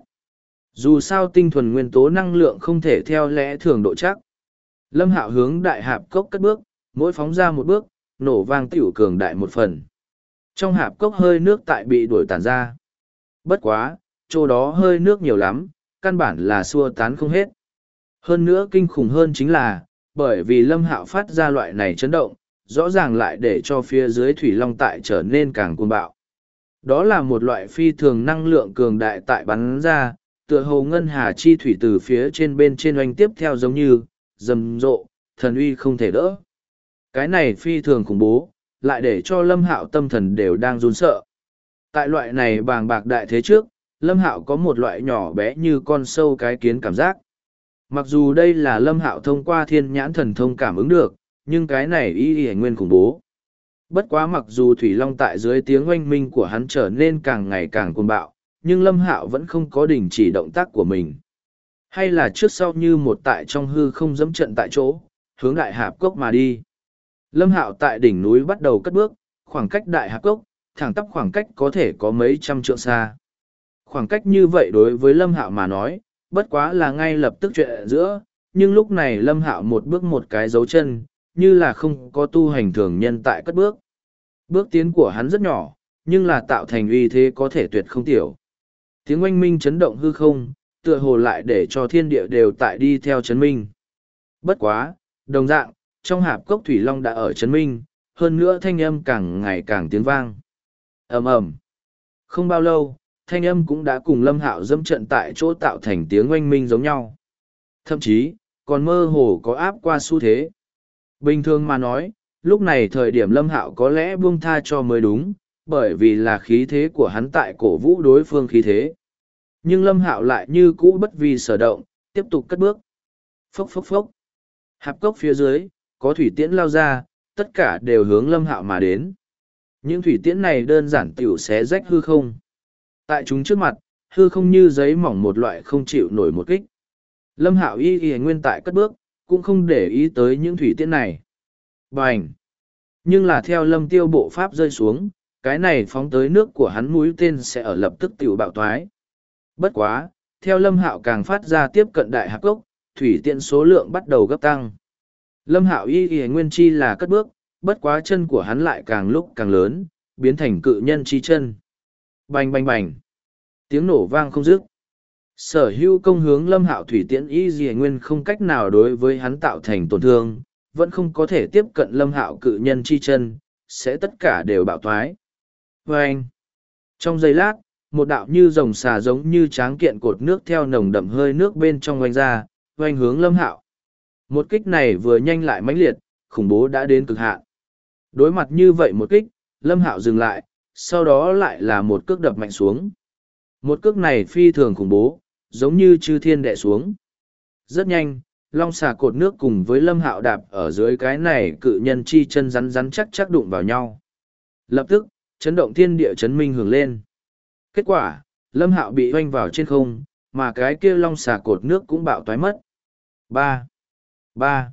Dù sao tinh thuần nguyên tố năng lượng không thể theo lẽ thường độ chắc. Lâm Hạo hướng đại hạp cốc cất bước, mỗi phóng ra một bước, nổ vang tiểu cường đại một phần. Trong hạp cốc hơi nước tại bị đuổi tản ra. Bất quá, chỗ đó hơi nước nhiều lắm, căn bản là xua tán không hết. Hơn nữa kinh khủng hơn chính là, bởi vì Lâm Hạo phát ra loại này chấn động, rõ ràng lại để cho phía dưới thủy long tại trở nên càng cuồng bạo. Đó là một loại phi thường năng lượng cường đại tại bắn ra, tựa hồ ngân hà chi thủy từ phía trên bên trên oanh tiếp theo giống như, rầm rộ, thần uy không thể đỡ. Cái này phi thường khủng bố, lại để cho Lâm Hạo tâm thần đều đang run sợ. Tại loại này bàng bạc đại thế trước, Lâm Hạo có một loại nhỏ bé như con sâu cái kiến cảm giác. Mặc dù đây là Lâm Hạo thông qua thiên nhãn thần thông cảm ứng được, nhưng cái này y nguyên khủng bố. Bất quá mặc dù Thủy Long tại dưới tiếng oanh minh của hắn trở nên càng ngày càng cuồng bạo, nhưng Lâm Hạo vẫn không có đình chỉ động tác của mình. Hay là trước sau như một tại trong hư không dẫm trận tại chỗ, hướng đại hạp cốc mà đi. Lâm Hạo tại đỉnh núi bắt đầu cất bước, khoảng cách đại hạp cốc, thẳng tắp khoảng cách có thể có mấy trăm trượng xa. Khoảng cách như vậy đối với Lâm Hạo mà nói, bất quá là ngay lập tức chuyện giữa, nhưng lúc này Lâm Hạo một bước một cái dấu chân, như là không có tu hành thường nhân tại cất bước. Bước tiến của hắn rất nhỏ, nhưng là tạo thành uy thế có thể tuyệt không tiểu. Tiếng oanh minh chấn động hư không, tựa hồ lại để cho thiên địa đều tại đi theo chấn minh. Bất quá, đồng dạng, trong hạp cốc thủy long đã ở chấn minh, hơn nữa thanh âm càng ngày càng tiếng vang. Ầm ầm. Không bao lâu, thanh âm cũng đã cùng Lâm Hạo dẫm trận tại chỗ tạo thành tiếng oanh minh giống nhau. Thậm chí, còn mơ hồ có áp qua xu thế. Bình thường mà nói, lúc này thời điểm Lâm Hạo có lẽ buông tha cho mới đúng, bởi vì là khí thế của hắn tại cổ vũ đối phương khí thế. Nhưng Lâm Hạo lại như cũ bất vi sở động, tiếp tục cất bước. Phốc phốc phốc. Hạp cốc phía dưới, có thủy tiễn lao ra, tất cả đều hướng Lâm Hạo mà đến. Những thủy tiễn này đơn giản tiểu xé rách hư không. Tại chúng trước mặt, hư không như giấy mỏng một loại không chịu nổi một kích. Lâm Hạo y nguyên tại cất bước, cũng không để ý tới những thủy tiễn này. Bành! Nhưng là theo Lâm Tiêu bộ pháp rơi xuống, cái này phóng tới nước của hắn mũi tên sẽ ở lập tức tiểu bạo toái. Bất quá, theo Lâm Hạo càng phát ra tiếp cận đại hạp cốc, thủy tiễn số lượng bắt đầu gấp tăng. Lâm Hạo y nguyên chi là cất bước, bất quá chân của hắn lại càng lúc càng lớn, biến thành cự nhân chi chân. Bành bành bành! Tiếng nổ vang không dứt. Sở hữu công hướng Lâm Hạo thủy tiễn y nguyên không cách nào đối với hắn tạo thành tổn thương, vẫn không có thể tiếp cận Lâm Hạo cự nhân chi chân, sẽ tất cả đều bạo thoái. Vâng! Trong giây lát, một đạo như rồng xà giống như tráng kiện cột nước theo nồng đậm hơi nước bên trong oanh ra, oanh hướng Lâm Hạo. Một kích này vừa nhanh lại mãnh liệt, khủng bố đã đến cực hạn. Đối mặt như vậy một kích, Lâm Hạo dừng lại, sau đó lại là một cước đập mạnh xuống. Một cước này phi thường khủng bố, giống như chư thiên đè xuống. Rất nhanh, long xà cột nước cùng với Lâm Hạo đạp ở dưới cái này cự nhân chi chân rắn rắn chắc chắc đụng vào nhau. Lập tức, chấn động thiên địa chấn minh hưởng lên. Kết quả, Lâm Hạo bị hoanh vào trên không, mà cái kia long xà cột nước cũng bạo toái mất. Ba, ba,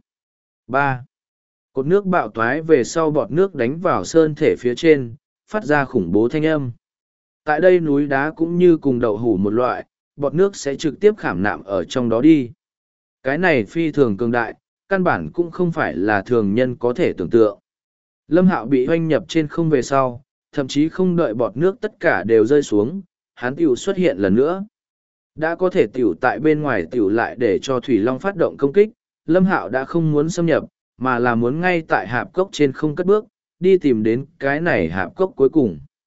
ba. Cột nước bạo toái về sau bọt nước đánh vào sơn thể phía trên, phát ra khủng bố thanh âm. Tại đây núi đá cũng như cùng đậu hủ một loại, bọt nước sẽ trực tiếp khảm nạm ở trong đó đi. Cái này phi thường cường đại, căn bản cũng không phải là thường nhân có thể tưởng tượng. Lâm Hạo bị hoanh nhập trên không về sau, thậm chí không đợi bọt nước tất cả đều rơi xuống, hắn tiểu xuất hiện lần nữa. Đã có thể tiểu tại bên ngoài tiểu lại để cho Thủy Long phát động công kích, Lâm Hạo đã không muốn xâm nhập, mà là muốn ngay tại hạp cốc trên không cất bước, đi tìm đến cái này hạp cốc cuối cùng.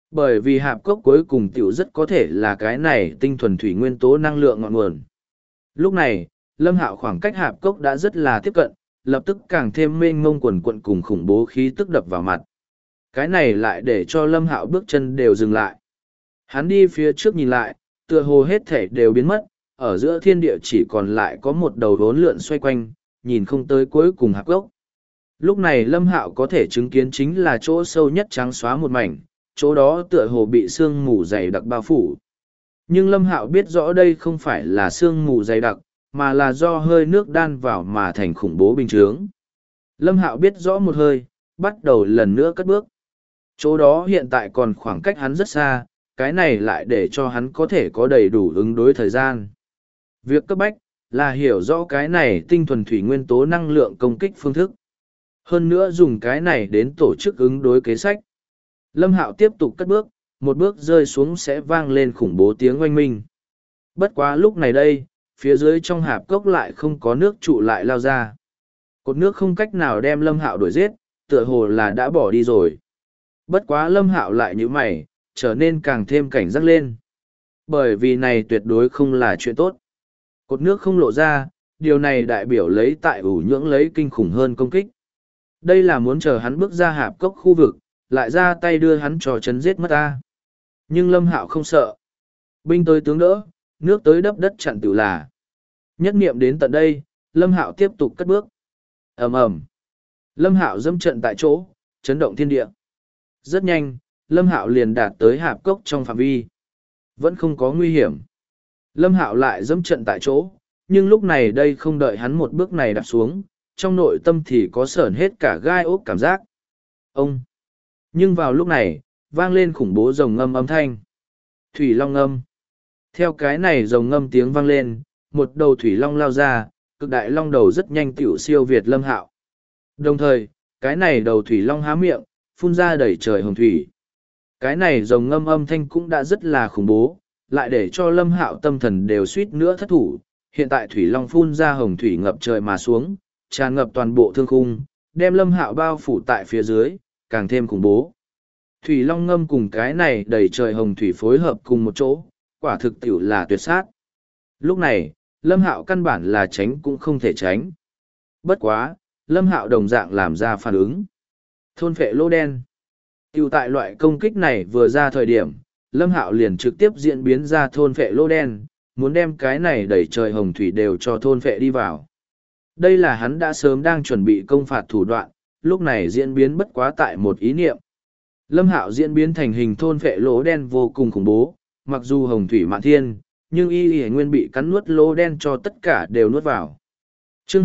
Bởi vì hạp cốc cuối cùng tiểu rất có thể là cái này tinh thuần thủy nguyên tố năng lượng ngọn nguồn. Lúc này, Lâm Hạo khoảng cách hạp cốc đã rất là tiếp cận, lập tức càng thêm mênh mông quần quận cùng khủng bố khí tức đập vào mặt. Cái này lại để cho Lâm Hạo bước chân đều dừng lại. Hắn đi phía trước nhìn lại, tựa hồ hết thể đều biến mất, ở giữa thiên địa chỉ còn lại có một đầu đốn lượn xoay quanh, nhìn không tới cuối cùng hạp cốc. Lúc này Lâm Hạo có thể chứng kiến chính là chỗ sâu nhất trắng xóa một mảnh, chỗ đó tựa hồ bị sương mù dày đặc bao phủ. Nhưng Lâm Hạo biết rõ đây không phải là sương mù dày đặc, mà là do hơi nước đan vào mà thành khủng bố bình chướng. Lâm Hạo biết rõ một hơi, bắt đầu lần nữa cất bước. Chỗ đó hiện tại còn khoảng cách hắn rất xa, cái này lại để cho hắn có thể có đầy đủ ứng đối thời gian. Việc cấp bách là hiểu rõ cái này tinh thuần thủy nguyên tố năng lượng công kích phương thức. Hơn nữa dùng cái này đến tổ chức ứng đối kế sách. Lâm Hạo tiếp tục cất bước, một bước rơi xuống sẽ vang lên khủng bố tiếng oanh minh. Bất quá lúc này đây, phía dưới trong hạp cốc lại không có nước trụ lại lao ra. Cột nước không cách nào đem Lâm Hạo đuổi giết, tựa hồ là đã bỏ đi rồi. Bất quá Lâm Hạo lại như mày, trở nên càng thêm cảnh giác lên. Bởi vì này tuyệt đối không là chuyện tốt. Cột nước không lộ ra, điều này đại biểu lấy tại ủ nhưỡng lấy kinh khủng hơn công kích. Đây là muốn chờ hắn bước ra hạp cốc khu vực, lại ra tay đưa hắn cho chấn giết mất ta. Nhưng Lâm Hạo không sợ. Binh tới tướng đỡ, nước tới đắp đất chặn tự là. Nhất niệm đến tận đây, Lâm Hạo tiếp tục cất bước. Ầm ầm. Lâm Hạo dẫm trận tại chỗ, chấn động thiên địa. Rất nhanh, Lâm Hạo liền đạt tới hạp cốc trong phạm vi. Vẫn không có nguy hiểm. Lâm Hạo lại dẫm trận tại chỗ, nhưng lúc này đây không đợi hắn một bước này đạp xuống, trong nội tâm thì có sởn hết cả gai ốc cảm giác. Ông! Nhưng vào lúc này, vang lên khủng bố rồng ngâm âm thanh. Thủy long ngâm. Theo cái này rồng ngâm tiếng vang lên, một đầu thủy long lao ra, cực đại long đầu rất nhanh tiểu siêu việt Lâm Hạo. Đồng thời, cái này đầu thủy long há miệng, phun ra đầy trời hồng thủy. Cái này rồng ngâm âm thanh cũng đã rất là khủng bố, lại để cho Lâm Hạo tâm thần đều suýt nữa thất thủ. Hiện tại thủy long phun ra hồng thủy ngập trời mà xuống, tràn ngập toàn bộ thương khung, đem Lâm Hạo bao phủ tại phía dưới, càng thêm khủng bố. Thủy long ngâm cùng cái này đầy trời hồng thủy phối hợp cùng một chỗ, quả thực tiểu là tuyệt sát. Lúc này, Lâm Hạo căn bản là tránh cũng không thể tránh. Bất quá, Lâm Hạo đồng dạng làm ra phản ứng. Thôn phệ lỗ đen. Tiểu tại loại công kích này vừa ra thời điểm, Lâm Hạo liền trực tiếp diễn biến ra thôn phệ lỗ đen, muốn đem cái này đẩy trời hồng thủy đều cho thôn phệ đi vào. Đây là hắn đã sớm đang chuẩn bị công phạt thủ đoạn, lúc này diễn biến bất quá tại một ý niệm. Lâm Hạo diễn biến thành hình thôn phệ lỗ đen vô cùng khủng bố, mặc dù hồng thủy mạn thiên, nhưng y nguyên bị cắn nuốt lỗ đen cho tất cả đều nuốt vào. Chương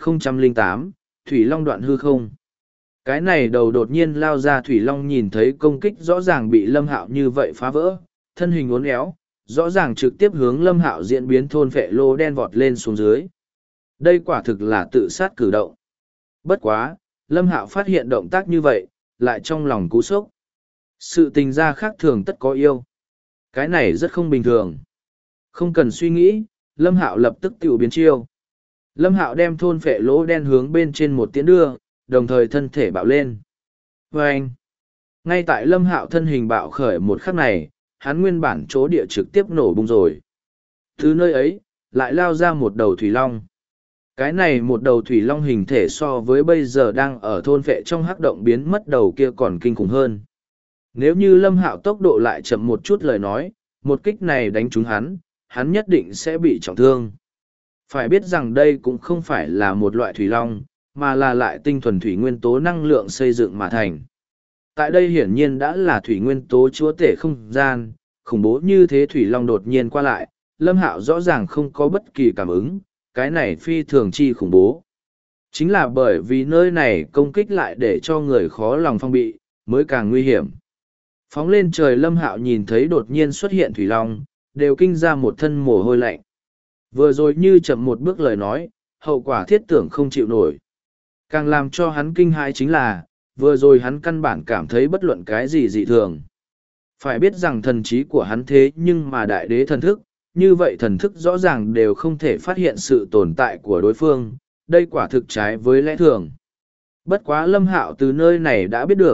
2008, Thủy Long đoạn hư không. Cái này đầu đột nhiên lao ra Thủy Long nhìn thấy công kích rõ ràng bị Lâm Hạo như vậy phá vỡ, thân hình uốn éo, rõ ràng trực tiếp hướng Lâm Hạo diễn biến thôn phệ lỗ đen vọt lên xuống dưới. Đây quả thực là tự sát cử động. Bất quá, Lâm Hạo phát hiện động tác như vậy, lại trong lòng cú sốc. Sự tình ra khác thường tất có yêu. Cái này rất không bình thường. Không cần suy nghĩ, Lâm Hạo lập tức tự biến chiêu. Lâm Hạo đem thôn phệ lỗ đen hướng bên trên một tiến đưa, đồng thời thân thể bạo lên. Và anh, ngay tại Lâm Hạo thân hình bạo khởi một khắc này, hắn nguyên bản chỗ địa trực tiếp nổ bung rồi. Từ nơi ấy, lại lao ra một đầu thủy long. Cái này một đầu thủy long hình thể so với bây giờ đang ở thôn phệ trong hắc động biến mất đầu kia còn kinh khủng hơn. Nếu như Lâm Hạo tốc độ lại chậm một chút lời nói, một kích này đánh trúng hắn, hắn nhất định sẽ bị trọng thương. Phải biết rằng đây cũng không phải là một loại thủy long, mà là lại tinh thuần thủy nguyên tố năng lượng xây dựng mà thành. Tại đây hiển nhiên đã là thủy nguyên tố chúa tể không gian, khủng bố như thế thủy long đột nhiên qua lại, Lâm Hạo rõ ràng không có bất kỳ cảm ứng, cái này phi thường chi khủng bố. Chính là bởi vì nơi này công kích lại để cho người khó lòng phong bị, mới càng nguy hiểm. Phóng lên trời Lâm Hạo nhìn thấy đột nhiên xuất hiện thủy long, đều kinh ra một thân mồ hôi lạnh. Vừa rồi như chậm một bước lời nói, hậu quả thiết tưởng không chịu nổi. Càng làm cho hắn kinh hãi chính là, vừa rồi hắn căn bản cảm thấy bất luận cái gì dị thường. Phải biết rằng thần trí của hắn thế nhưng mà đại đế thần thức, như vậy thần thức rõ ràng đều không thể phát hiện sự tồn tại của đối phương, đây quả thực trái với lẽ thường. Bất quá Lâm Hạo từ nơi này đã biết được,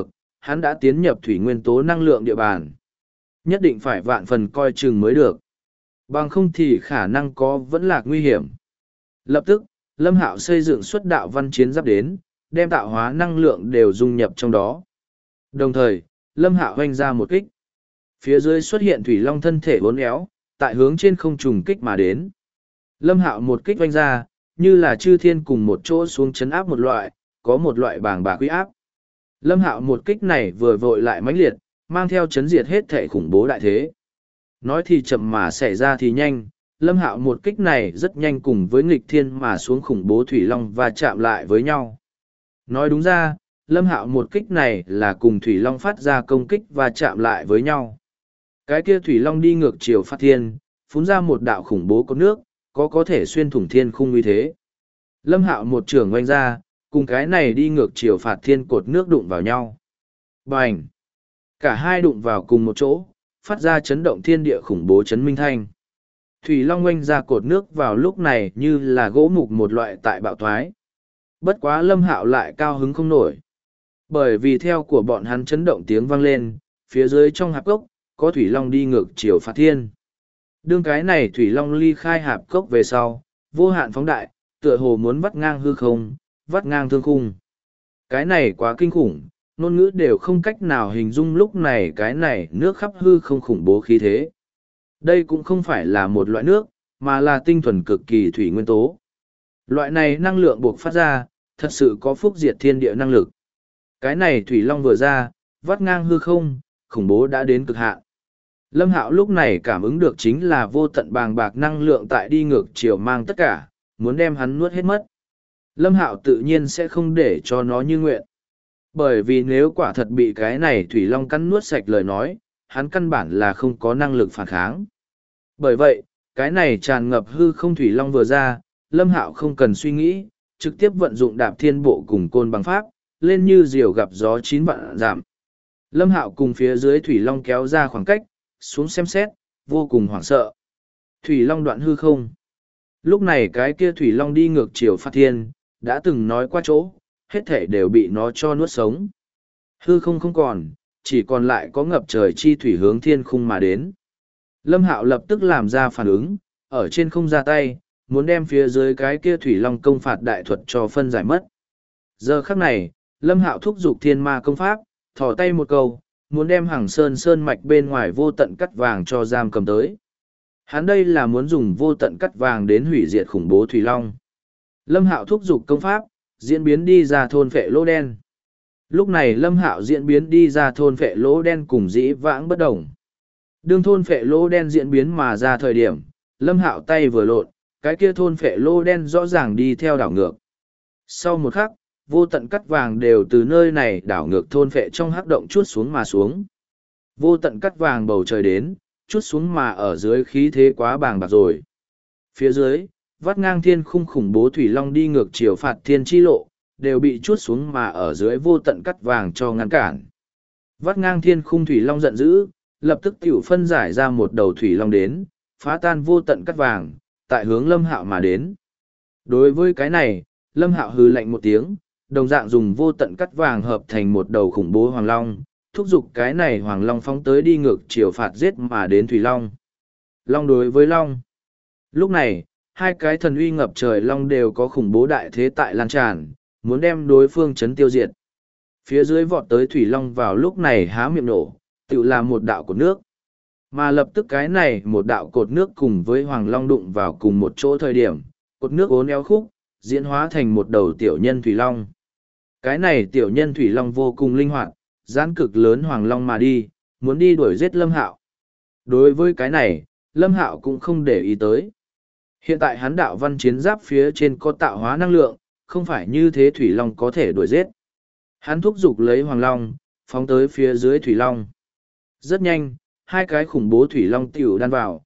hắn đã tiến nhập thủy nguyên tố năng lượng địa bàn. Nhất định phải vạn phần coi chừng mới được. Bằng không thì khả năng có vẫn lạc nguy hiểm. Lập tức, Lâm Hạo xây dựng xuất đạo văn chiến giáp đến, đem tạo hóa năng lượng đều dung nhập trong đó. Đồng thời, Lâm Hạo hoanh ra một kích. Phía dưới xuất hiện thủy long thân thể uốn éo, tại hướng trên không trùng kích mà đến. Lâm Hạo một kích hoanh ra, như là chư thiên cùng một chỗ xuống chấn áp một loại, có một loại bàng bạc uy áp. Lâm Hạo một kích này vừa vội lại mãnh liệt, mang theo chấn diệt hết thể khủng bố đại thế. Nói thì chậm mà xảy ra thì nhanh, Lâm Hạo một kích này rất nhanh cùng với nghịch thiên mà xuống khủng bố thủy long và chạm lại với nhau. Nói đúng ra, Lâm Hạo một kích này là cùng thủy long phát ra công kích và chạm lại với nhau. Cái kia thủy long đi ngược chiều phát thiên, phun ra một đạo khủng bố có nước, có thể xuyên thủng thiên khung uy thế. Lâm Hạo một trường oanh ra, cùng cái này đi ngược chiều phạt thiên cột nước đụng vào nhau. Bành! Cả hai đụng vào cùng một chỗ, phát ra chấn động thiên địa khủng bố chấn minh thanh. Thủy Long oanh ra cột nước vào lúc này như là gỗ mục một loại tại bạo thoái. Bất quá Lâm Hạo lại cao hứng không nổi. Bởi vì theo của bọn hắn chấn động tiếng vang lên, phía dưới trong hạp cốc, có Thủy Long đi ngược chiều phạt thiên. Đương cái này Thủy Long ly khai hạp cốc về sau, vô hạn phóng đại, tựa hồ muốn vắt ngang hư không, vắt ngang thương khung. Cái này quá kinh khủng, ngôn ngữ đều không cách nào hình dung lúc này cái này nước khắp hư không khủng bố khí thế. Đây cũng không phải là một loại nước, mà là tinh thuần cực kỳ thủy nguyên tố. Loại này năng lượng buộc phát ra, thật sự có phúc diệt thiên địa năng lực. Cái này Thủy Long vừa ra, vắt ngang hư không, khủng bố đã đến cực hạn. Lâm Hạo lúc này cảm ứng được chính là vô tận bàng bạc năng lượng tại đi ngược chiều mang tất cả, muốn đem hắn nuốt hết mất. Lâm Hạo tự nhiên sẽ không để cho nó như nguyện. Bởi vì nếu quả thật bị cái này Thủy Long cắn nuốt sạch lời nói, hắn căn bản là không có năng lực phản kháng. Bởi vậy, cái này tràn ngập hư không Thủy Long vừa ra, Lâm Hạo không cần suy nghĩ, trực tiếp vận dụng đạp thiên bộ cùng côn bằng pháp, lên như diều gặp gió 9 vạn giảm. Lâm Hạo cùng phía dưới Thủy Long kéo ra khoảng cách, xuống xem xét, vô cùng hoảng sợ. Thủy Long đoạn hư không. Lúc này cái kia Thủy Long đi ngược chiều phát thiên, đã từng nói qua chỗ, hết thể đều bị nó cho nuốt sống. Hư không không còn, chỉ còn lại có ngập trời chi thủy hướng thiên khung mà đến. Lâm Hạo lập tức làm ra phản ứng, ở trên không ra tay, muốn đem phía dưới cái kia Thủy Long công phạt đại thuật cho phân giải mất. Giờ khắc này, Lâm Hạo thúc giục thiên ma công pháp, thò tay một câu, muốn đem hàng sơn mạch bên ngoài vô tận cắt vàng cho giam cầm tới. Hắn đây là muốn dùng vô tận cắt vàng đến hủy diệt khủng bố Thủy Long. Lâm Hạo thúc giục công pháp, diễn biến đi ra thôn phệ lỗ đen. Lúc này Lâm Hạo diễn biến đi ra thôn phệ lỗ đen cùng dĩ vãng bất đồng. Đương thôn phệ lỗ đen diễn biến mà ra thời điểm, Lâm Hạo tay vừa lộn, cái kia thôn phệ lỗ đen rõ ràng đi theo đảo ngược. Sau một khắc, vô tận cắt vàng đều từ nơi này đảo ngược thôn phệ trong hắc động chuốt xuống mà xuống. Vô tận cắt vàng bầu trời đến, chuốt xuống mà ở dưới khí thế quá bàng bạc rồi. Phía dưới, vắt ngang thiên khung khủng bố Thủy Long đi ngược chiều phạt thiên chi lộ, đều bị chuốt xuống mà ở dưới vô tận cắt vàng cho ngăn cản. Vắt ngang thiên khung Thủy Long giận dữ, lập tức tiểu phân giải ra một đầu Thủy Long đến, phá tan vô tận cắt vàng, tại hướng Lâm Hạo mà đến. Đối với cái này, Lâm Hạo hừ lạnh một tiếng, đồng dạng dùng vô tận cắt vàng hợp thành một đầu khủng bố Hoàng Long, thúc giục cái này Hoàng Long phóng tới đi ngược chiều phạt giết mà đến Thủy Long. Long đối với Long. Lúc này, hai cái thần uy ngập trời Long đều có khủng bố đại thế tại lan tràn, muốn đem đối phương chấn tiêu diệt. Phía dưới vọt tới Thủy Long vào lúc này há miệng nổ, tự là một đạo cột nước. Mà lập tức cái này một đạo cột nước cùng với Hoàng Long đụng vào cùng một chỗ thời điểm, cột nước uốn éo khúc, diễn hóa thành một đầu tiểu nhân Thủy Long. Cái này tiểu nhân Thủy Long vô cùng linh hoạt, giãn cực lớn Hoàng Long mà đi, muốn đi đuổi giết Lâm Hạo. Đối với cái này, Lâm Hạo cũng không để ý tới. Hiện tại hắn đạo văn chiến giáp phía trên có tạo hóa năng lượng, không phải như thế Thủy Long có thể đuổi giết. Hắn thúc giục lấy Hoàng Long, phóng tới phía dưới Thủy Long. Rất nhanh, hai cái khủng bố Thủy Long tiểu đan vào,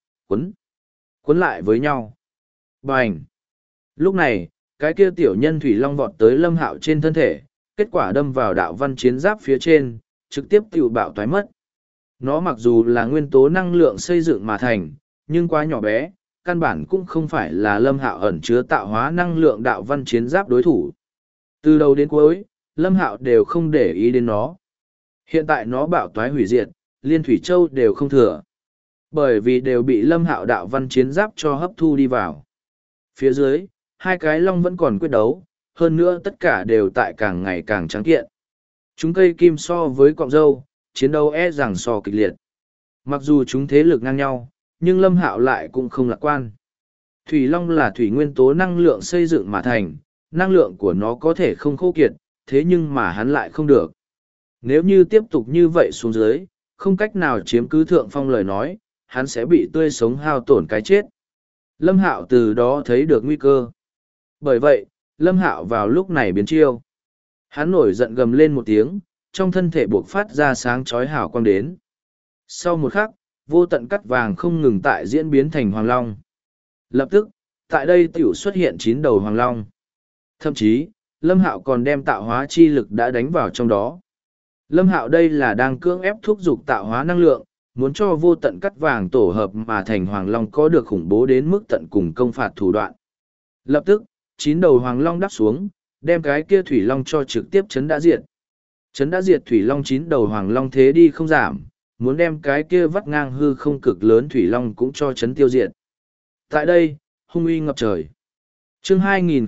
quấn lại với nhau. Bành! Lúc này, cái kia tiểu nhân Thủy Long vọt tới Lâm Hạo trên thân thể, kết quả đâm vào đạo văn chiến giáp phía trên, trực tiếp tiểu bạo toái mất. Nó mặc dù là nguyên tố năng lượng xây dựng mà thành, nhưng quá nhỏ bé, căn bản cũng không phải là Lâm Hạo ẩn chứa tạo hóa năng lượng đạo văn chiến giáp đối thủ. Từ đầu đến cuối, Lâm Hạo đều không để ý đến nó. Hiện tại nó bạo toái hủy diệt, liên thủy châu đều không thừa. Bởi vì đều bị Lâm Hạo đạo văn chiến giáp cho hấp thu đi vào. Phía dưới, hai cái long vẫn còn quyết đấu, hơn nữa tất cả đều tại càng ngày càng trắng kiện. Chúng cây kim so với cọng dâu, chiến đấu rằng so kịch liệt. Mặc dù chúng thế lực ngang nhau, nhưng Lâm Hạo lại cũng không lạc quan. Thủy long là thủy nguyên tố năng lượng xây dựng mà thành, năng lượng của nó có thể không khô kiệt, thế nhưng mà hắn lại không được. Nếu như tiếp tục như vậy xuống dưới, không cách nào chiếm cứ thượng phong lời nói, hắn sẽ bị tươi sống hao tổn cái chết. Lâm Hạo từ đó thấy được nguy cơ. Bởi vậy, Lâm Hạo vào lúc này biến chiêu. Hắn nổi giận gầm lên một tiếng, trong thân thể buộc phát ra sáng chói hào quang đến. Sau một khắc, vô tận cắt vàng không ngừng tại diễn biến thành hoàng long. Lập tức, tại đây tiểu xuất hiện 9 đầu hoàng long. Thậm chí, Lâm Hạo còn đem tạo hóa chi lực đã đánh vào trong đó. Lâm Hạo đây là đang cưỡng ép thúc giục tạo hóa năng lượng, muốn cho vô tận cắt vàng tổ hợp mà thành hoàng long có được khủng bố đến mức tận cùng công phạt thủ đoạn. Lập tức, 9 đầu hoàng long đáp xuống, đem cái kia thủy long cho trực tiếp chấn đã diệt. Chấn đã diệt thủy long 9 đầu hoàng long thế đi không giảm, muốn đem cái kia vắt ngang hư không cực lớn thủy long cũng cho chấn tiêu diệt. Tại đây, hung uy ngập trời. Chương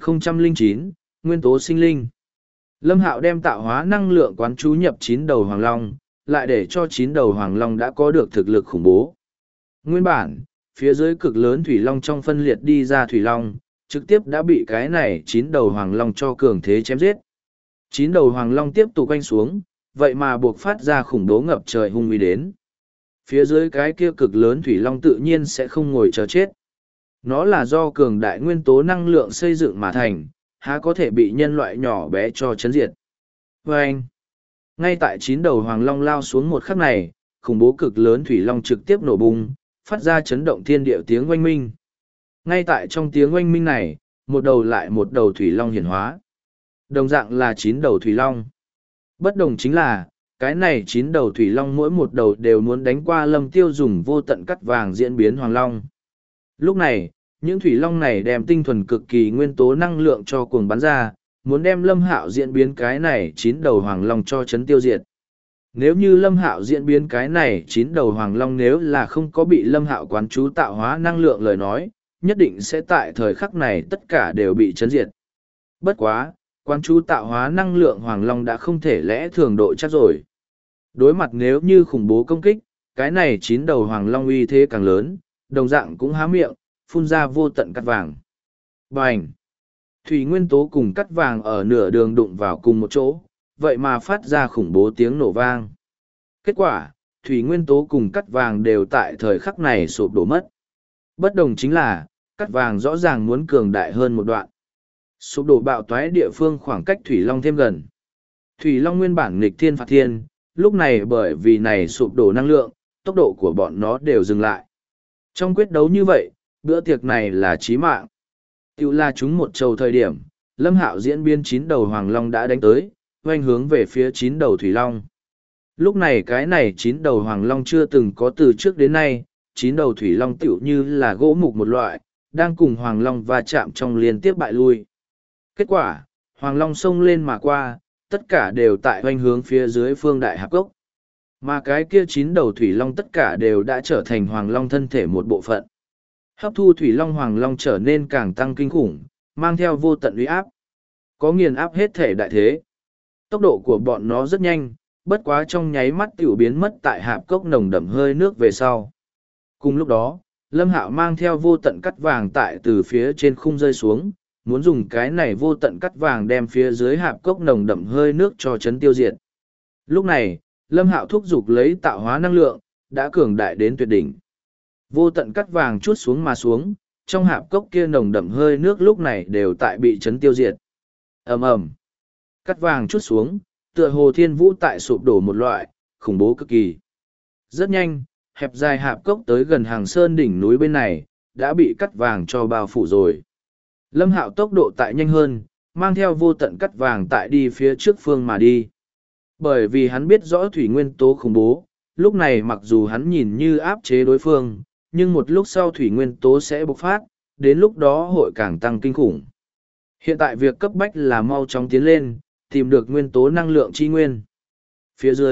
2009, Nguyên tố sinh linh. Lâm Hạo đem tạo hóa năng lượng quán chú nhập 9 đầu hoàng long, lại để cho 9 đầu hoàng long đã có được thực lực khủng bố. Nguyên bản, phía dưới cực lớn thủy long trong phân liệt đi ra thủy long, trực tiếp đã bị cái này 9 đầu hoàng long cho cường thế chém giết. 9 đầu hoàng long tiếp tục quanh xuống, vậy mà buộc phát ra khủng bố ngập trời hung uy đến. Phía dưới cái kia cực lớn thủy long tự nhiên sẽ không ngồi chờ chết. Nó là do cường đại nguyên tố năng lượng xây dựng mà thành, há có thể bị nhân loại nhỏ bé cho chấn diệt. Và anh, ngay tại 9 đầu hoàng long lao xuống một khắc này, khủng bố cực lớn thủy long trực tiếp nổ bung, phát ra chấn động thiên địa tiếng oanh minh. Ngay tại trong tiếng oanh minh này, một đầu lại một đầu thủy long hiển hóa. Đồng dạng là 9 đầu thủy long. Bất đồng chính là, cái này 9 đầu thủy long mỗi một đầu đều muốn đánh qua Lâm Tiêu dùng vô tận cắt vàng diễn biến hoàng long. Lúc này, những thủy long này đem tinh thuần cực kỳ nguyên tố năng lượng cho cuồng bắn ra, muốn đem Lâm Hạo diễn biến cái này 9 đầu hoàng long cho chấn tiêu diệt. Nếu như Lâm Hạo diễn biến cái này 9 đầu hoàng long nếu là không có bị Lâm Hạo quán chú tạo hóa năng lượng lời nói, nhất định sẽ tại thời khắc này tất cả đều bị chấn diệt. Bất quá, quán chú tạo hóa năng lượng hoàng long đã không thể lẽ thường độ chắc rồi. Đối mặt nếu như khủng bố công kích, cái này 9 đầu hoàng long uy thế càng lớn, đồng dạng cũng há miệng, phun ra vô tận cắt vàng. Bành! Thủy nguyên tố cùng cắt vàng ở nửa đường đụng vào cùng một chỗ, vậy mà phát ra khủng bố tiếng nổ vang. Kết quả, thủy nguyên tố cùng cắt vàng đều tại thời khắc này sụp đổ mất. Bất đồng chính là, cắt vàng rõ ràng muốn cường đại hơn một đoạn. Sụp đổ bạo toái địa phương khoảng cách Thủy Long thêm gần. Thủy Long nguyên bản nghịch thiên phạt thiên, lúc này bởi vì này sụp đổ năng lượng, tốc độ của bọn nó đều dừng lại. Trong quyết đấu như vậy, bữa tiệc này là chí mạng. Tiểu là chúng một trầu thời điểm, Lâm Hạo diễn biến 9 đầu Hoàng Long đã đánh tới, oanh hướng về phía 9 đầu Thủy Long. Lúc này cái này 9 đầu Hoàng Long chưa từng có từ trước đến nay, 9 đầu Thủy Long tiểu như là gỗ mục một loại, đang cùng Hoàng Long va chạm trong liên tiếp bại lui. Kết quả, Hoàng Long xông lên mà qua, tất cả đều tại hoành hướng phía dưới phương đại hạp cốc. Mà cái kia 9 đầu Thủy Long tất cả đều đã trở thành Hoàng Long thân thể một bộ phận. Hấp thu Thủy Long Hoàng Long trở nên càng tăng kinh khủng, mang theo vô tận uy áp. Có nghiền áp hết thể đại thế. Tốc độ của bọn nó rất nhanh, bất quá trong nháy mắt tiểu biến mất tại hạp cốc nồng đậm hơi nước về sau. Cùng lúc đó, Lâm Hạo mang theo vô tận cắt vàng tại từ phía trên khung rơi xuống, muốn dùng cái này vô tận cắt vàng đem phía dưới hạp cốc nồng đậm hơi nước cho chấn tiêu diệt. Lúc này, Lâm Hạo thúc giục lấy tạo hóa năng lượng, đã cường đại đến tuyệt đỉnh. Vô tận cắt vàng chuốt xuống mà xuống, trong hạp cốc kia nồng đậm hơi nước lúc này đều tại bị chấn tiêu diệt. Ầm ầm, cắt vàng chuốt xuống, tựa hồ thiên vũ tại sụp đổ một loại, khủng bố cực kỳ. Rất nhanh, hẹp dài hạp cốc tới gần hàng sơn đỉnh núi bên này, đã bị cắt vàng cho bao phủ rồi. Lâm Hạo tốc độ tại nhanh hơn, mang theo vô tận cắt vàng tại đi phía trước phương mà đi. Bởi vì hắn biết rõ thủy nguyên tố khủng bố, lúc này mặc dù hắn nhìn như áp chế đối phương, nhưng một lúc sau thủy nguyên tố sẽ bộc phát, đến lúc đó hội càng tăng kinh khủng. Hiện tại việc cấp bách là mau chóng tiến lên, tìm được nguyên tố năng lượng chi nguyên. Phía dưới,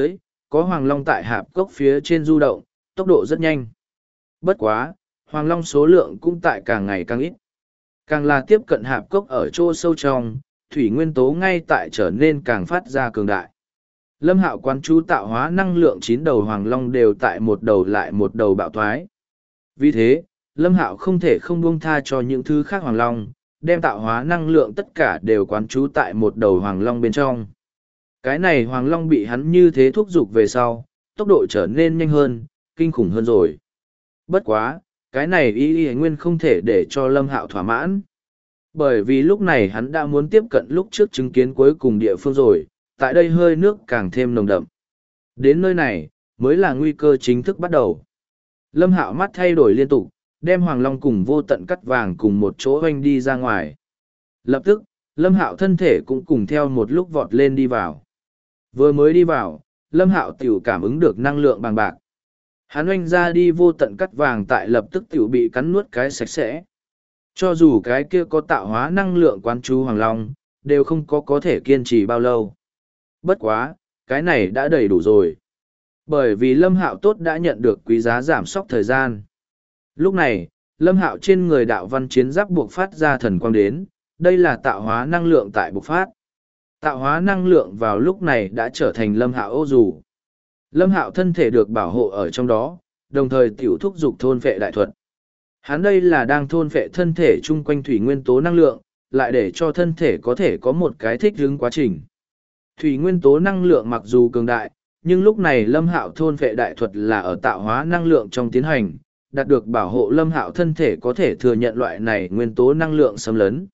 có Hoàng Long tại hạp cốc phía trên du động, tốc độ rất nhanh. Bất quá, Hoàng Long số lượng cũng tại càng ngày càng ít. Càng là tiếp cận hạp cốc ở chỗ sâu trong, thủy nguyên tố ngay tại trở nên càng phát ra cường đại. Lâm Hạo quán chú tạo hóa năng lượng 9 đầu Hoàng Long đều tại một đầu lại một đầu bạo thoái. Vì thế, Lâm Hạo không thể không buông tha cho những thứ khác Hoàng Long, đem tạo hóa năng lượng tất cả đều quán trú tại một đầu Hoàng Long bên trong. Cái này Hoàng Long bị hắn như thế thúc giục về sau, tốc độ trở nên nhanh hơn, kinh khủng hơn rồi. Bất quá, cái này y nguyên không thể để cho Lâm Hạo thỏa mãn. Bởi vì lúc này hắn đã muốn tiếp cận lúc trước chứng kiến cuối cùng địa phương rồi, tại đây hơi nước càng thêm nồng đậm. Đến nơi này, mới là nguy cơ chính thức bắt đầu. Lâm Hạo mắt thay đổi liên tục, đem Hoàng Long cùng vô tận cắt vàng cùng một chỗ hoanh đi ra ngoài. Lập tức, Lâm Hạo thân thể cũng cùng theo một lúc vọt lên đi vào. Vừa mới đi vào, Lâm Hạo tiểu cảm ứng được năng lượng bằng bạc. Hắn oanh ra đi vô tận cắt vàng tại lập tức tiểu bị cắn nuốt cái sạch sẽ. Cho dù cái kia có tạo hóa năng lượng quán chú Hoàng Long, đều không có thể kiên trì bao lâu. Bất quá, cái này đã đầy đủ rồi. Bởi vì Lâm Hạo tốt đã nhận được quý giá giảm sóc thời gian. Lúc này, Lâm Hạo trên người đạo văn chiến giáp buộc phát ra thần quang đến, đây là tạo hóa năng lượng tại bộc phát. Tạo hóa năng lượng vào lúc này đã trở thành Lâm Hạo ô dù. Lâm Hạo thân thể được bảo hộ ở trong đó, đồng thời tiểu thúc dục thôn phệ đại thuật. Hắn đây là đang thôn phệ thân thể chung quanh thủy nguyên tố năng lượng, lại để cho thân thể có thể có một cái thích ứng quá trình. Thủy nguyên tố năng lượng mặc dù cường đại, nhưng lúc này Lâm Hạo thôn phệ đại thuật là ở tạo hóa năng lượng trong tiến hành, đạt được bảo hộ Lâm Hạo thân thể có thể thừa nhận loại này nguyên tố năng lượng xâm lấn.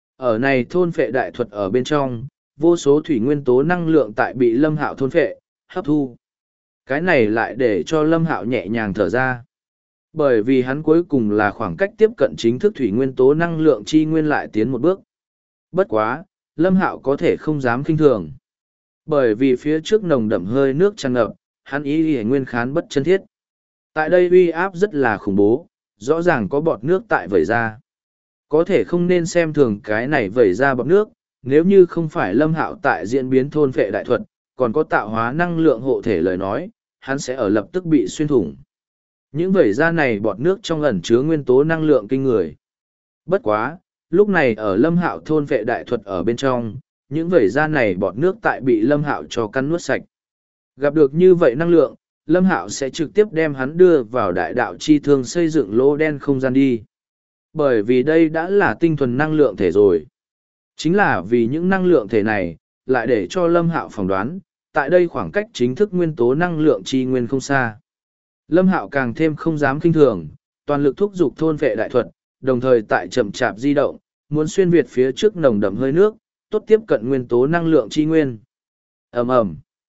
Ở này thôn phệ đại thuật ở bên trong, vô số thủy nguyên tố năng lượng tại bị Lâm Hạo thôn phệ, hấp thu. Cái này lại để cho Lâm Hạo nhẹ nhàng thở ra. Bởi vì hắn cuối cùng là khoảng cách tiếp cận chính thức thủy nguyên tố năng lượng chi nguyên lại tiến một bước. Bất quá, Lâm Hạo có thể không dám kinh thường. Bởi vì phía trước nồng đậm hơi nước tràn ngập, hắn ý nguyên khán bất chân thiết. Tại đây uy áp rất là khủng bố, rõ ràng có bọt nước tại vẩy ra. Có thể không nên xem thường cái này vẩy ra bọt nước, nếu như không phải Lâm Hạo tại diễn biến thôn phệ đại thuật, còn có tạo hóa năng lượng hộ thể lời nói, hắn sẽ ở lập tức bị xuyên thủng. Những vẩy ra này bọt nước trong ẩn chứa nguyên tố năng lượng kinh người. Bất quá, lúc này ở Lâm Hạo thôn phệ đại thuật ở bên trong, những vẩy ra này bọt nước tại bị Lâm Hạo cho căn nuốt sạch. Gặp được như vậy năng lượng, Lâm Hạo sẽ trực tiếp đem hắn đưa vào đại đạo chi thương xây dựng lỗ đen không gian đi. Bởi vì đây đã là tinh thuần năng lượng thể rồi. Chính là vì những năng lượng thể này, lại để cho Lâm Hạo phỏng đoán, tại đây khoảng cách chính thức nguyên tố năng lượng chi nguyên không xa. Lâm Hạo càng thêm không dám kinh thường, toàn lực thúc giục thôn vệ đại thuật, đồng thời tại chậm chạp di động, muốn xuyên việt phía trước nồng đậm hơi nước, tốt tiếp cận nguyên tố năng lượng chi nguyên. Ầm ầm.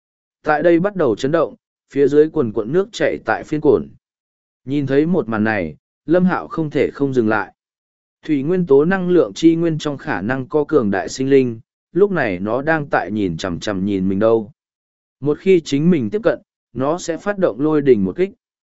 Tại đây bắt đầu chấn động, phía dưới quần cuộn nước chảy tại phiên cồn. Nhìn thấy một màn này, Lâm Hạo không thể không dừng lại. Thủy nguyên tố năng lượng chi nguyên trong khả năng có cường đại sinh linh, lúc này nó đang tại nhìn chằm chằm nhìn mình đâu. Một khi chính mình tiếp cận, nó sẽ phát động lôi đình một kích.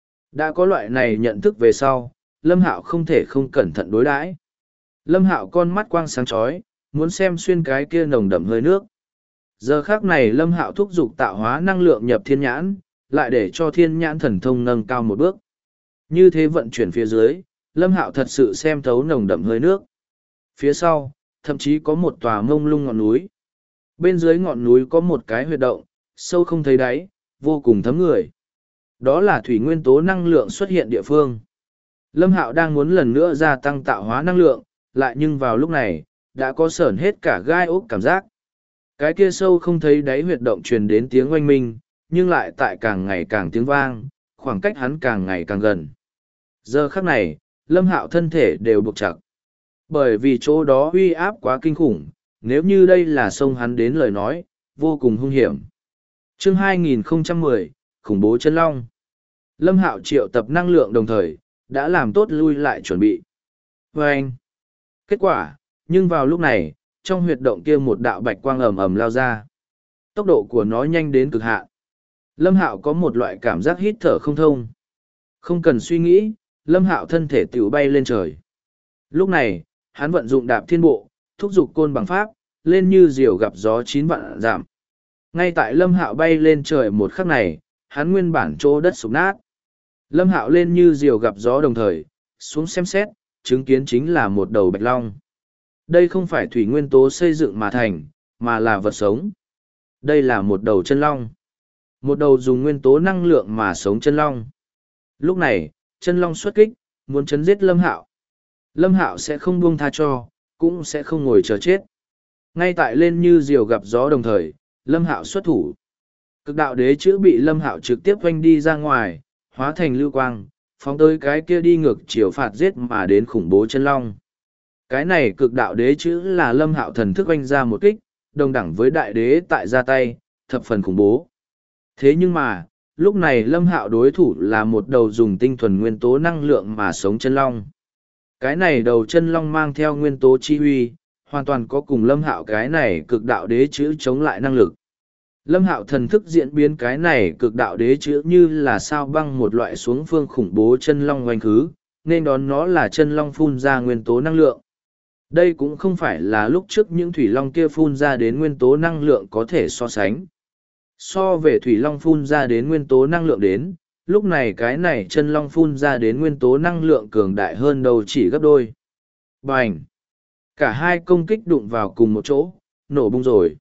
Đã có loại này nhận thức về sau, Lâm Hạo không thể không cẩn thận đối đãi. Lâm Hạo con mắt quang sáng chói, muốn xem xuyên cái kia nồng đậm hơi nước. Giờ khác này Lâm Hạo thúc giục tạo hóa năng lượng nhập thiên nhãn, lại để cho thiên nhãn thần thông nâng cao một bước. Như thế vận chuyển phía dưới, Lâm Hạo thật sự xem thấu nồng đậm hơi nước. Phía sau, thậm chí có một tòa mông lung ngọn núi. Bên dưới ngọn núi có một cái huyệt động, sâu không thấy đáy, vô cùng thấm người. Đó là thủy nguyên tố năng lượng xuất hiện địa phương. Lâm Hạo đang muốn lần nữa gia tăng tạo hóa năng lượng, lại nhưng vào lúc này, đã có sởn hết cả gai ốc cảm giác. Cái kia sâu không thấy đáy huyệt động truyền đến tiếng oanh minh, nhưng lại tại càng ngày càng tiếng vang, khoảng cách hắn càng ngày càng gần. Giờ khắc này, Lâm Hạo thân thể đều buộc chặt. Bởi vì chỗ đó uy áp quá kinh khủng, nếu như đây là sông hắn đến lời nói, vô cùng hung hiểm. Chương 2010, khủng bố chân long. Lâm Hạo triệu tập năng lượng đồng thời, đã làm tốt lui lại chuẩn bị. Và anh, kết quả, nhưng vào lúc này, trong huyệt động kia một đạo bạch quang ầm ầm lao ra. Tốc độ của nó nhanh đến cực hạn. Lâm Hạo có một loại cảm giác hít thở không thông. Không cần suy nghĩ, Lâm Hạo thân thể tiểu bay lên trời. Lúc này, hắn vận dụng đạp thiên bộ, thúc giục côn bằng pháp, lên như diều gặp gió 9 vạn giảm. Ngay tại Lâm Hạo bay lên trời một khắc này, hắn nguyên bản chỗ đất sụp nát. Lâm Hạo lên như diều gặp gió đồng thời, xuống xem xét, chứng kiến chính là một đầu bạch long. Đây không phải thủy nguyên tố xây dựng mà thành, mà là vật sống. Đây là một đầu chân long. Một đầu dùng nguyên tố năng lượng mà sống chân long. Lúc này, chân long xuất kích, muốn chấn giết Lâm Hạo. Lâm Hạo sẽ không buông tha cho, cũng sẽ không ngồi chờ chết. Ngay tại lên như diều gặp gió đồng thời, Lâm Hạo xuất thủ. Cực đạo đế chữ bị Lâm Hạo trực tiếp vanh đi ra ngoài, hóa thành lưu quang, phóng tới cái kia đi ngược chiều phạt giết mà đến khủng bố chân long. Cái này cực đạo đế chữ là Lâm Hạo thần thức vanh ra một kích, đồng đẳng với đại đế tại ra tay, thập phần khủng bố. Thế nhưng mà, lúc này Lâm Hạo đối thủ là một đầu dùng tinh thuần nguyên tố năng lượng mà sống chân long. Cái này đầu chân long mang theo nguyên tố chi huy, hoàn toàn có cùng Lâm Hạo cái này cực đạo đế chữ chống lại năng lực. Lâm Hạo thần thức diễn biến cái này cực đạo đế chữ như là sao băng một loại xuống phương khủng bố chân long oanh khứ, nên đón nó là chân long phun ra nguyên tố năng lượng. Đây cũng không phải là lúc trước những thủy long kia phun ra đến nguyên tố năng lượng có thể so sánh. So về thủy long phun ra đến nguyên tố năng lượng đến, lúc này cái này chân long phun ra đến nguyên tố năng lượng cường đại hơn đầu chỉ gấp đôi. Bành! Cả hai công kích đụng vào cùng một chỗ, nổ bung rồi.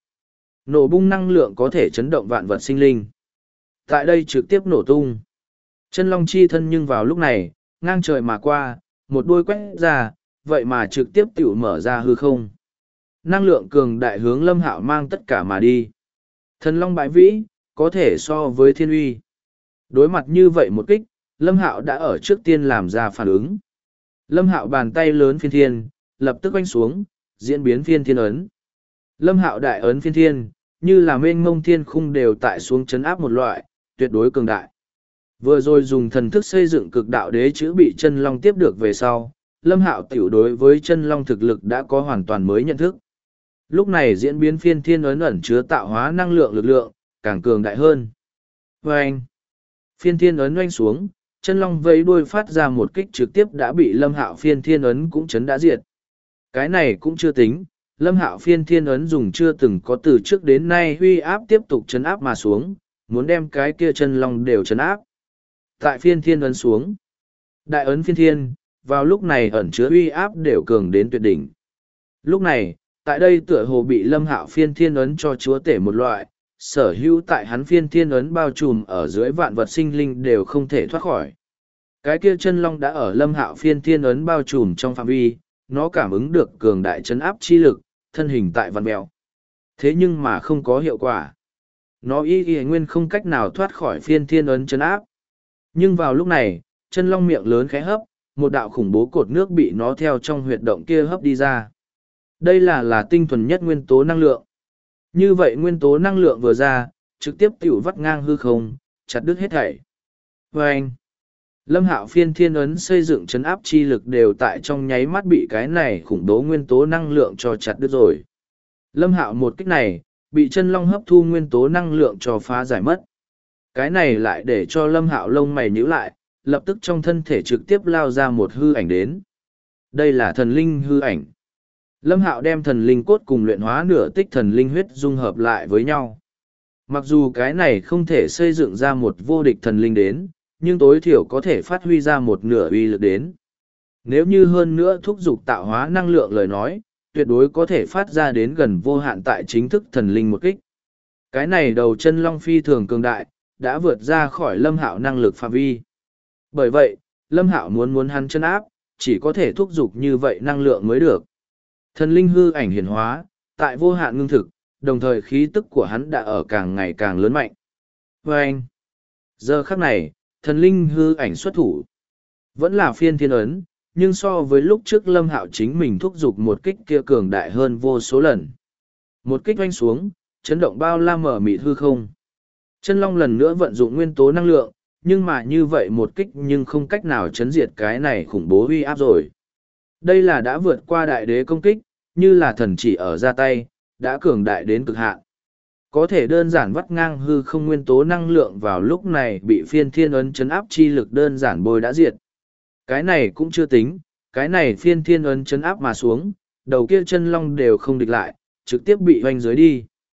Nổ bung năng lượng có thể chấn động vạn vật sinh linh. Tại đây trực tiếp nổ tung. Chân long chi thân nhưng vào lúc này, ngang trời mà qua, một đuôi quét ra, vậy mà trực tiếp tiểu mở ra hư không. Năng lượng cường đại hướng Lâm Hạo mang tất cả mà đi. Thần long bãi vĩ, có thể so với thiên uy. Đối mặt như vậy một kích, Lâm Hạo đã ở trước tiên làm ra phản ứng. Lâm Hạo bàn tay lớn phiên thiên, lập tức oanh xuống, diễn biến phiên thiên ấn. Lâm Hạo đại ấn phiên thiên, như là mênh mông thiên khung đều tại xuống chấn áp một loại, tuyệt đối cường đại. Vừa rồi dùng thần thức xây dựng cực đạo đế chữ bị chân long tiếp được về sau, Lâm Hạo tiểu đối với chân long thực lực đã có hoàn toàn mới nhận thức. Lúc này diễn biến phiên thiên ấn ẩn chứa tạo hóa năng lượng lực lượng, càng cường đại hơn. Vâng! Phiên thiên ấn oanh xuống, chân long vẫy đuôi phát ra một kích trực tiếp đã bị Lâm Hạo phiên thiên ấn cũng chấn đã diệt. Cái này cũng chưa tính, Lâm Hạo phiên thiên ấn dùng chưa từng có từ trước đến nay huy áp tiếp tục chấn áp mà xuống, muốn đem cái kia chân long đều chấn áp. Tại phiên thiên ấn xuống, đại ấn phiên thiên, vào lúc này ẩn chứa uy áp đều cường đến tuyệt đỉnh. Lúc này, tại đây tựa hồ bị Lâm Hạo phiên thiên ấn cho chúa tể một loại, sở hữu tại hắn phiên thiên ấn bao trùm ở dưới vạn vật sinh linh đều không thể thoát khỏi. Cái kia chân long đã ở Lâm Hạo phiên thiên ấn bao trùm trong phạm vi, nó cảm ứng được cường đại chấn áp chi lực, thân hình tại vạn mèo. Thế nhưng mà không có hiệu quả. Nó y nguyên không cách nào thoát khỏi phiên thiên ấn chấn áp. Nhưng vào lúc này, chân long miệng lớn khẽ hấp, một đạo khủng bố cột nước bị nó theo trong huyệt động kia hấp đi ra. Đây là tinh thuần nhất nguyên tố năng lượng. Như vậy nguyên tố năng lượng vừa ra, trực tiếp tiểu vắt ngang hư không, chặt đứt hết thảy. Vâng! Lâm Hạo phiên thiên ấn xây dựng chấn áp chi lực đều tại trong nháy mắt bị cái này khủng bố nguyên tố năng lượng cho chặt đứt rồi. Lâm Hạo một kích này, bị chân long hấp thu nguyên tố năng lượng cho phá giải mất. Cái này lại để cho Lâm Hạo lông mày nhíu lại, lập tức trong thân thể trực tiếp lao ra một hư ảnh đến. Đây là thần linh hư ảnh. Lâm Hạo đem thần linh cốt cùng luyện hóa nửa tích thần linh huyết dung hợp lại với nhau. Mặc dù cái này không thể xây dựng ra một vô địch thần linh đến, nhưng tối thiểu có thể phát huy ra một nửa uy lực đến. Nếu như hơn nữa thúc giục tạo hóa năng lượng lời nói, tuyệt đối có thể phát ra đến gần vô hạn tại chính thức thần linh một kích. Cái này đầu chân long phi thường cường đại, đã vượt ra khỏi Lâm Hạo năng lực phạm vi. Bởi vậy, Lâm Hạo muốn hắn chân áp, chỉ có thể thúc giục như vậy năng lượng mới được. Thần linh hư ảnh hiển hóa, tại vô hạn ngưng thực, đồng thời khí tức của hắn đã ở càng ngày càng lớn mạnh. Vâng! Giờ khắc này, thần linh hư ảnh xuất thủ. Vẫn là phiên thiên ấn, nhưng so với lúc trước Lâm Hạo chính mình thúc giục một kích kia cường đại hơn vô số lần. Một kích oanh xuống, chấn động bao la mở mịt hư không. Chân long lần nữa vận dụng nguyên tố năng lượng, nhưng mà như vậy một kích nhưng không cách nào chấn diệt cái này khủng bố uy áp rồi. Đây là đã vượt qua đại đế công kích, như là thần chỉ ở ra tay, đã cường đại đến cực hạn. Có thể đơn giản vắt ngang hư không nguyên tố năng lượng vào lúc này bị phiên thiên ấn chấn áp chi lực đơn giản bôi đã diệt. Cái này cũng chưa tính, cái này phiên thiên ấn chấn áp mà xuống, đầu kia chân long đều không địch lại, trực tiếp bị hoành dưới đi.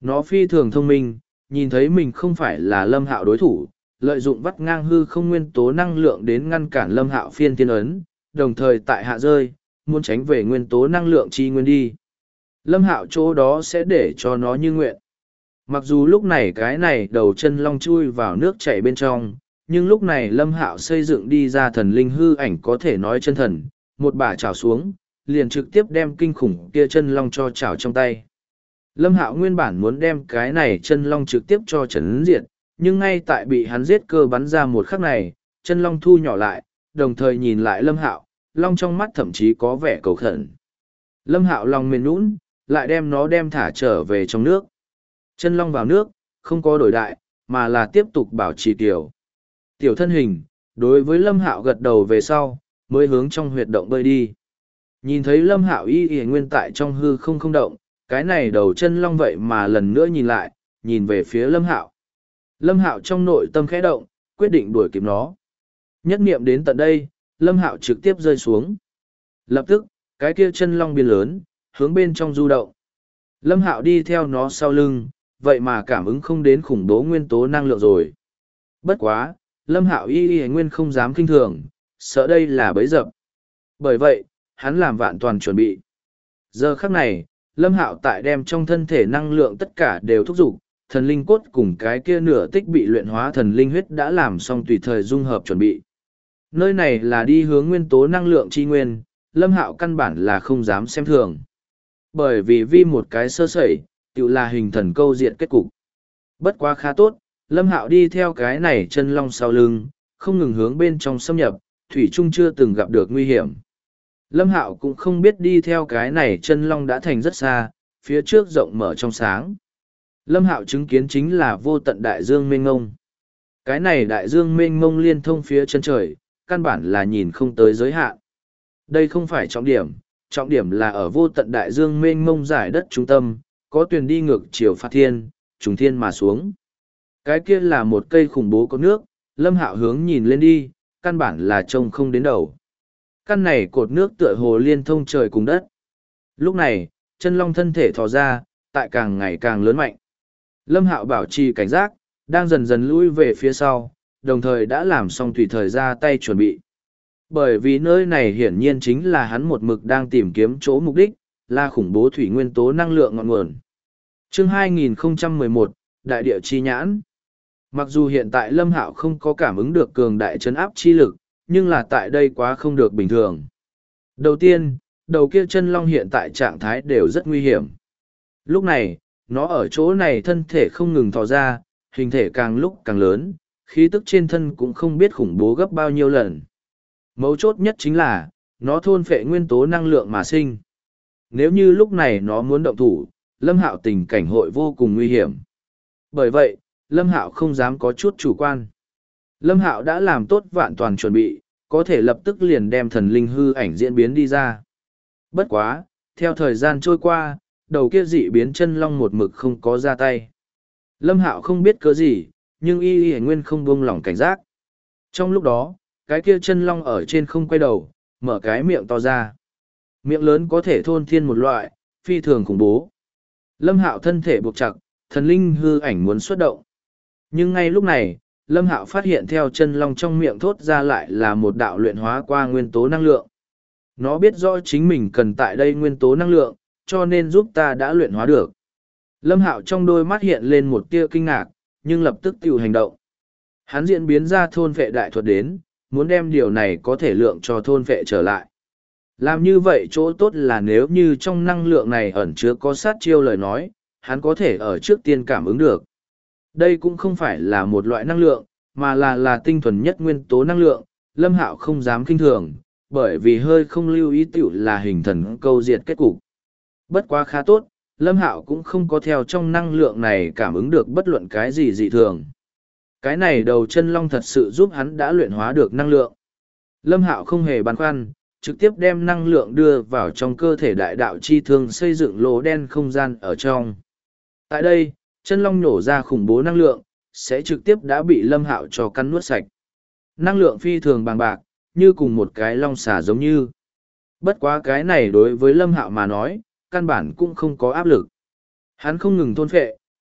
Nó phi thường thông minh, nhìn thấy mình không phải là Lâm Hạo đối thủ, lợi dụng vắt ngang hư không nguyên tố năng lượng đến ngăn cản Lâm Hạo phiên tiên ấn, đồng thời tại hạ rơi, muốn tránh về nguyên tố năng lượng chi nguyên đi. Lâm Hạo chỗ đó sẽ để cho nó như nguyện. Mặc dù lúc này cái này đầu chân long chui vào nước chảy bên trong, nhưng lúc này Lâm Hạo xây dựng đi ra thần linh hư ảnh có thể nói chân thần, một bả chảo xuống, liền trực tiếp đem kinh khủng kia chân long cho chảo trong tay. Lâm Hạo nguyên bản muốn đem cái này chân long trực tiếp cho chấn diệt, nhưng ngay tại bị hắn giết cơ bắn ra một khắc này, chân long thu nhỏ lại, đồng thời nhìn lại Lâm Hạo, long trong mắt thậm chí có vẻ cầu khẩn. Lâm Hạo lòng mềm nhũn, lại đem nó đem thả trở về trong nước. Chân long vào nước, không có đổi đại, mà là tiếp tục bảo trì tiểu. Tiểu thân hình, đối với Lâm Hạo gật đầu về sau, mới hướng trong huyệt động bơi đi. Nhìn thấy Lâm Hạo y nguyên tại trong hư không không động, cái này đầu chân long vậy mà lần nữa nhìn lại, nhìn về phía Lâm Hạo. Lâm Hạo trong nội tâm khẽ động, quyết định đuổi kịp nó. Nhất niệm đến tận đây, Lâm Hạo trực tiếp rơi xuống. Lập tức, cái kia chân long biến lớn, hướng bên trong du động. Lâm Hạo đi theo nó sau lưng, vậy mà cảm ứng không đến khủng bố nguyên tố năng lượng rồi. Bất quá, Lâm Hạo y nguyên không dám kinh thường, sợ đây là bẫy dập. Bởi vậy, hắn làm vạn toàn chuẩn bị. Giờ khắc này, Lâm Hạo tại đem trong thân thể năng lượng tất cả đều thúc giục, thần linh cốt cùng cái kia nửa tích bị luyện hóa thần linh huyết đã làm xong tùy thời dung hợp chuẩn bị. Nơi này là đi hướng nguyên tố năng lượng chi nguyên, Lâm Hạo căn bản là không dám xem thường. Bởi vì một cái sơ sẩy, tự là hình thần câu diện kết cục. Bất quá khá tốt, Lâm Hạo đi theo cái này chân long sau lưng, không ngừng hướng bên trong xâm nhập, thủy chung chưa từng gặp được nguy hiểm. Lâm Hạo cũng không biết đi theo cái này chân long đã thành rất xa, phía trước rộng mở trong sáng. Lâm Hạo chứng kiến chính là vô tận đại dương mênh mông. Cái này đại dương mênh mông liên thông phía chân trời, căn bản là nhìn không tới giới hạn. Đây không phải trọng điểm là ở vô tận đại dương mênh mông giải đất trung tâm, có thuyền đi ngược chiều phạt thiên, trùng thiên mà xuống. Cái kia là một cây khủng bố có nước, Lâm Hạo hướng nhìn lên đi, căn bản là trông không đến đầu. Căn này cột nước tựa hồ liên thông trời cùng đất. Lúc này, chân long thân thể thò ra, tại càng ngày càng lớn mạnh. Lâm Hạo bảo trì cảnh giác, đang dần dần lui về phía sau, đồng thời đã làm xong tùy thời ra tay chuẩn bị. Bởi vì nơi này hiển nhiên chính là hắn một mực đang tìm kiếm chỗ mục đích, là khủng bố thủy nguyên tố năng lượng ngọn nguồn. Chương 2011, Đại địa chi nhãn. Mặc dù hiện tại Lâm Hạo không có cảm ứng được cường đại trấn áp chi lực, nhưng là tại đây quá không được bình thường. Đầu tiên, đầu kia chân long hiện tại trạng thái đều rất nguy hiểm. Lúc này, nó ở chỗ này thân thể không ngừng thò ra, hình thể càng lúc càng lớn, khí tức trên thân cũng không biết khủng bố gấp bao nhiêu lần. Mấu chốt nhất chính là, nó thôn phệ nguyên tố năng lượng mà sinh. Nếu như lúc này nó muốn động thủ, Lâm Hạo tình cảnh hội vô cùng nguy hiểm. Bởi vậy, Lâm Hạo không dám có chút chủ quan. Lâm Hạo đã làm tốt vạn toàn chuẩn bị, có thể lập tức liền đem thần linh hư ảnh diễn biến đi ra. Bất quá, theo thời gian trôi qua, đầu kia dị biến chân long một mực không có ra tay. Lâm Hạo không biết cớ gì, nhưng y nguyên không buông lỏng cảnh giác. Trong lúc đó, cái kia chân long ở trên không quay đầu, mở cái miệng to ra. Miệng lớn có thể thôn thiên một loại, phi thường khủng bố. Lâm Hạo thân thể buộc chặt, thần linh hư ảnh muốn xuất động. Nhưng ngay lúc này, Lâm Hạo phát hiện theo chân long trong miệng thốt ra lại là một đạo luyện hóa qua nguyên tố năng lượng. Nó biết rõ chính mình cần tại đây nguyên tố năng lượng, cho nên giúp ta đã luyện hóa được. Lâm Hạo trong đôi mắt hiện lên một tia kinh ngạc, nhưng lập tức tự hành động. Hắn diễn biến ra thôn vệ đại thuật đến, muốn đem điều này có thể lượng cho thôn vệ trở lại. Làm như vậy chỗ tốt là nếu như trong năng lượng này ẩn chứa có sát chiêu lời nói, hắn có thể ở trước tiên cảm ứng được. Đây cũng không phải là một loại năng lượng, mà là tinh thuần nhất nguyên tố năng lượng, Lâm Hạo không dám kinh thường, bởi vì hơi không lưu ý tiểu là hình thần câu diệt kết cục. Bất quá khá tốt, Lâm Hạo cũng không có theo trong năng lượng này cảm ứng được bất luận cái gì dị thường. Cái này đầu chân long thật sự giúp hắn đã luyện hóa được năng lượng. Lâm Hạo không hề băn khoăn, trực tiếp đem năng lượng đưa vào trong cơ thể đại đạo chi thương xây dựng lỗ đen không gian ở trong. Tại đây, chân long nổ ra khủng bố năng lượng, sẽ trực tiếp đã bị Lâm Hạo cho cắn nuốt sạch. Năng lượng phi thường bằng bạc, như cùng một cái long xà giống như. Bất quá cái này đối với Lâm Hạo mà nói, căn bản cũng không có áp lực. Hắn không ngừng thôn phệ,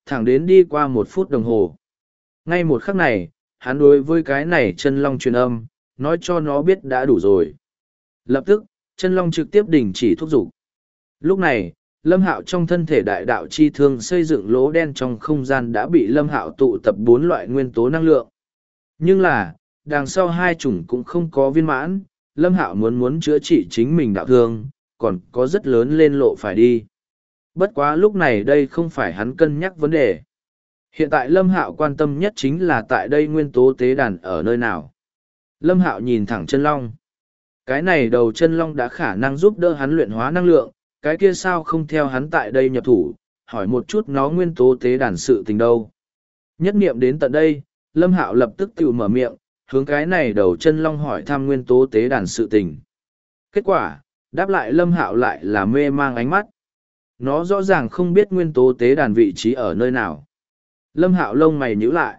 thẳng đến đi qua 1 phút đồng hồ. Ngay một khắc này, hắn đối với cái này chân long truyền âm, nói cho nó biết đã đủ rồi. Lập tức, chân long trực tiếp đình chỉ thúc giục. Lúc này, Lâm Hạo trong thân thể đại đạo chi thương xây dựng lỗ đen trong không gian đã bị Lâm Hạo tụ tập 4 loại nguyên tố năng lượng. Nhưng là, đằng sau 2 chủng cũng không có viên mãn, Lâm Hạo muốn chữa trị chính mình đạo thương, còn có rất lớn lên lộ phải đi. Bất quá lúc này đây không phải hắn cân nhắc vấn đề. Hiện tại Lâm Hạo quan tâm nhất chính là tại đây nguyên tố tế đàn ở nơi nào. Lâm Hạo nhìn thẳng chân long. Cái này đầu chân long đã khả năng giúp đỡ hắn luyện hóa năng lượng, cái kia sao không theo hắn tại đây nhập thủ, hỏi một chút nó nguyên tố tế đàn sự tình đâu. Nhất niệm đến tận đây, Lâm Hạo lập tức tự mở miệng, hướng cái này đầu chân long hỏi thăm nguyên tố tế đàn sự tình. Kết quả, đáp lại Lâm Hạo lại là mê mang ánh mắt. Nó rõ ràng không biết nguyên tố tế đàn vị trí ở nơi nào. Lâm Hạo lông mày nhíu lại.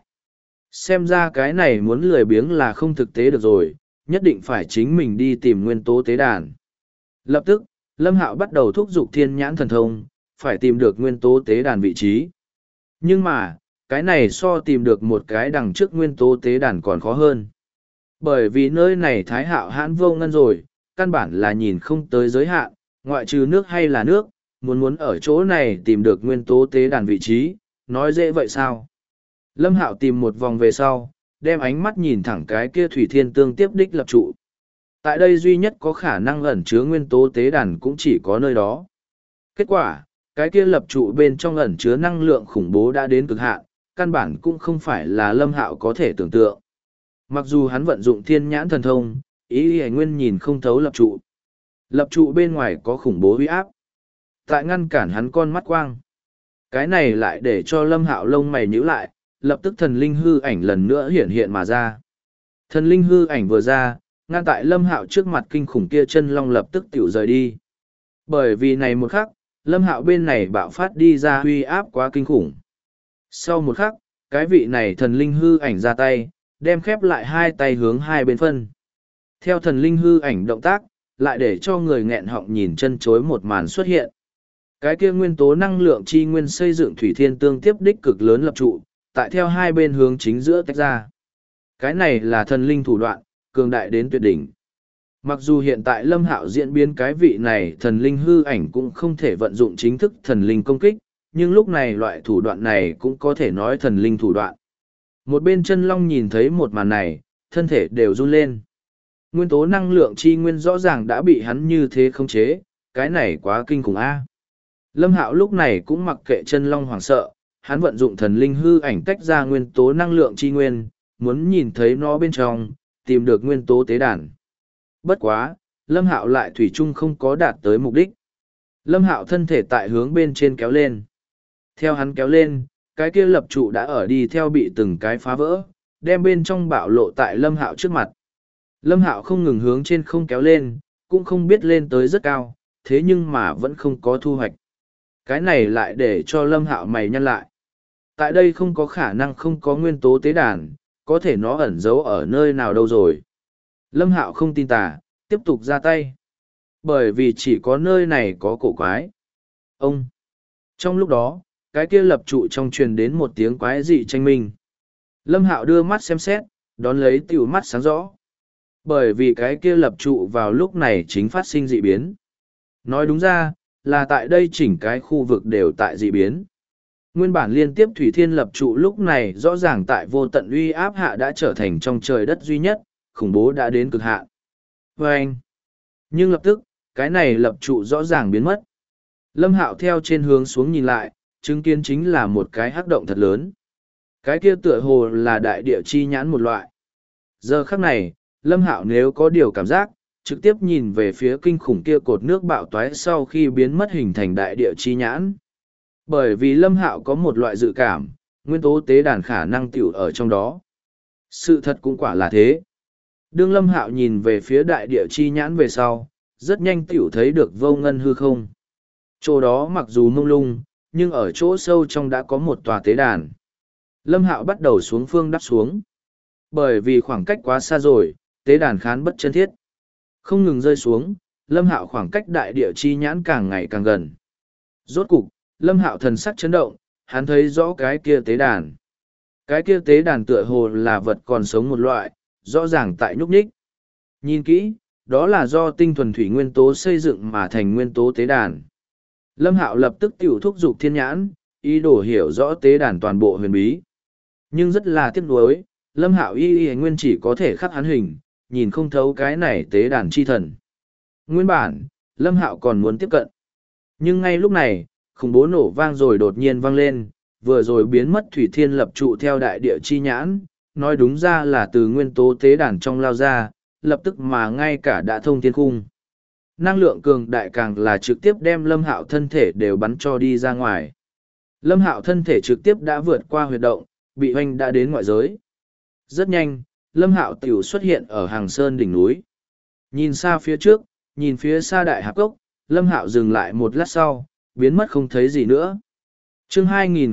Xem ra cái này muốn lười biếng là không thực tế được rồi, nhất định phải chính mình đi tìm nguyên tố tế đàn. Lập tức, Lâm Hạo bắt đầu thúc giục thiên nhãn thần thông, phải tìm được nguyên tố tế đàn vị trí. Nhưng mà, cái này so tìm được một cái đằng trước nguyên tố tế đàn còn khó hơn. Bởi vì nơi này thái hạo hãn vô ngân rồi, căn bản là nhìn không tới giới hạn, ngoại trừ nước hay là nước, muốn ở chỗ này tìm được nguyên tố tế đàn vị trí, nói dễ vậy sao? Lâm Hạo tìm một vòng về sau, đem ánh mắt nhìn thẳng cái kia thủy thiên tương tiếp đích lập trụ. Tại đây duy nhất có khả năng ẩn chứa nguyên tố tế đàn cũng chỉ có nơi đó. Kết quả, cái kia lập trụ bên trong ẩn chứa năng lượng khủng bố đã đến cực hạn, căn bản cũng không phải là Lâm Hạo có thể tưởng tượng. Mặc dù hắn vận dụng thiên nhãn thần thông, ý y nguyên nhìn không thấu lập trụ. Lập trụ bên ngoài có khủng bố uy áp. Tại ngăn cản hắn con mắt quang. Cái này lại để cho Lâm Hạo lông mày nhíu lại, lập tức thần linh hư ảnh lần nữa hiện hiện mà ra. Thần linh hư ảnh vừa ra, ngăn tại Lâm Hạo trước mặt kinh khủng kia chân long lập tức tiểu rời đi. Bởi vì này một khắc, Lâm Hạo bên này bạo phát đi ra uy áp quá kinh khủng. Sau một khắc, cái vị này thần linh hư ảnh ra tay, đem khép lại 2 tay hướng 2 bên phân. Theo thần linh hư ảnh động tác, lại để cho người nghẹn họng nhìn chân chối một màn xuất hiện. Cái kia nguyên tố năng lượng chi nguyên xây dựng thủy thiên tương tiếp đích cực lớn lập trụ, tại theo 2 bên hướng chính giữa tách ra. Cái này là thần linh thủ đoạn, cường đại đến tuyệt đỉnh. Mặc dù hiện tại Lâm Hạo diễn biến cái vị này thần linh hư ảnh cũng không thể vận dụng chính thức thần linh công kích, nhưng lúc này loại thủ đoạn này cũng có thể nói thần linh thủ đoạn. Một bên chân long nhìn thấy một màn này, thân thể đều run lên. Nguyên tố năng lượng chi nguyên rõ ràng đã bị hắn như thế khống chế, cái này quá kinh khủng a. Lâm Hạo lúc này cũng mặc kệ chân long hoảng sợ, hắn vận dụng thần linh hư ảnh tách ra nguyên tố năng lượng chi nguyên, muốn nhìn thấy nó bên trong, tìm được nguyên tố tế đàn. Bất quá, Lâm Hạo lại thủy chung không có đạt tới mục đích. Lâm Hạo thân thể tại hướng bên trên kéo lên. Theo hắn kéo lên, cái kia lập trụ đã ở đi theo bị từng cái phá vỡ, đem bên trong bạo lộ tại Lâm Hạo trước mặt. Lâm Hạo không ngừng hướng trên không kéo lên, cũng không biết lên tới rất cao, thế nhưng mà vẫn không có thu hoạch. Cái này lại để cho Lâm Hạo mày nhăn lại. Tại đây không có khả năng không có nguyên tố tế đàn, có thể nó ẩn giấu ở nơi nào đâu rồi. Lâm Hạo không tin tà, tiếp tục ra tay. Bởi vì chỉ có nơi này có cổ quái. Ông! Trong lúc đó, cái kia lập trụ trong truyền đến một tiếng quái dị tranh minh. Lâm Hạo đưa mắt xem xét, đón lấy tiểu mắt sáng rõ. Bởi vì cái kia lập trụ vào lúc này chính phát sinh dị biến. Nói đúng ra, là tại đây chỉnh cái khu vực đều tại dị biến. Nguyên bản liên tiếp thủy thiên lập trụ lúc này rõ ràng tại vô tận uy áp hạ đã trở thành trong trời đất duy nhất, khủng bố đã đến cực hạn. Và anh. Nhưng lập tức, cái này lập trụ rõ ràng biến mất. Lâm Hạo theo trên hướng xuống nhìn lại, chứng kiến chính là một cái hắc động thật lớn. Cái kia tựa hồ là đại địa chi nhãn một loại. Giờ khắc này, Lâm Hạo nếu có điều cảm giác, trực tiếp nhìn về phía kinh khủng kia cột nước bạo toái sau khi biến mất hình thành đại địa chi nhãn. Bởi vì Lâm Hạo có một loại dự cảm, nguyên tố tế đàn khả năng tiểu ở trong đó. Sự thật cũng quả là thế. Đương Lâm Hạo nhìn về phía đại địa chi nhãn về sau, rất nhanh tiểu thấy được vô ngân hư không. Chỗ đó mặc dù mông lung, nhưng ở chỗ sâu trong đã có một tòa tế đàn. Lâm Hạo bắt đầu xuống phương đắp xuống. Bởi vì khoảng cách quá xa rồi, tế đàn khán bất chân thiết. Không ngừng rơi xuống, Lâm Hạo khoảng cách đại địa chi nhãn càng ngày càng gần. Rốt cục, Lâm Hạo thần sắc chấn động, hắn thấy rõ cái kia tế đàn. Cái kia tế đàn tựa hồ là vật còn sống một loại, rõ ràng tại nhúc nhích. Nhìn kỹ, đó là do tinh thuần thủy nguyên tố xây dựng mà thành nguyên tố tế đàn. Lâm Hạo lập tức tiểu thúc giục thiên nhãn, ý đồ hiểu rõ tế đàn toàn bộ huyền bí. Nhưng rất là tiếc nuối, Lâm Hạo y nguyên chỉ có thể khắc hắn hình, nhìn không thấu cái này tế đàn chi thần. Nguyên bản, Lâm Hạo còn muốn tiếp cận. Nhưng ngay lúc này, khủng bố nổ vang rồi đột nhiên vang lên, vừa rồi biến mất thủy thiên lập trụ theo đại địa chi nhãn, nói đúng ra là từ nguyên tố tế đàn trong lao ra, lập tức mà ngay cả đã thông thiên khung. Năng lượng cường đại càng là trực tiếp đem Lâm Hạo thân thể đều bắn cho đi ra ngoài. Lâm Hạo thân thể trực tiếp đã vượt qua huyệt động, bị hoanh đã đến ngoại giới. Rất nhanh, Lâm Hạo tiểu xuất hiện ở hàng sơn đỉnh núi. Nhìn xa phía trước, nhìn phía xa đại hạp cốc, Lâm Hạo dừng lại một lát sau, biến mất không thấy gì nữa. Chương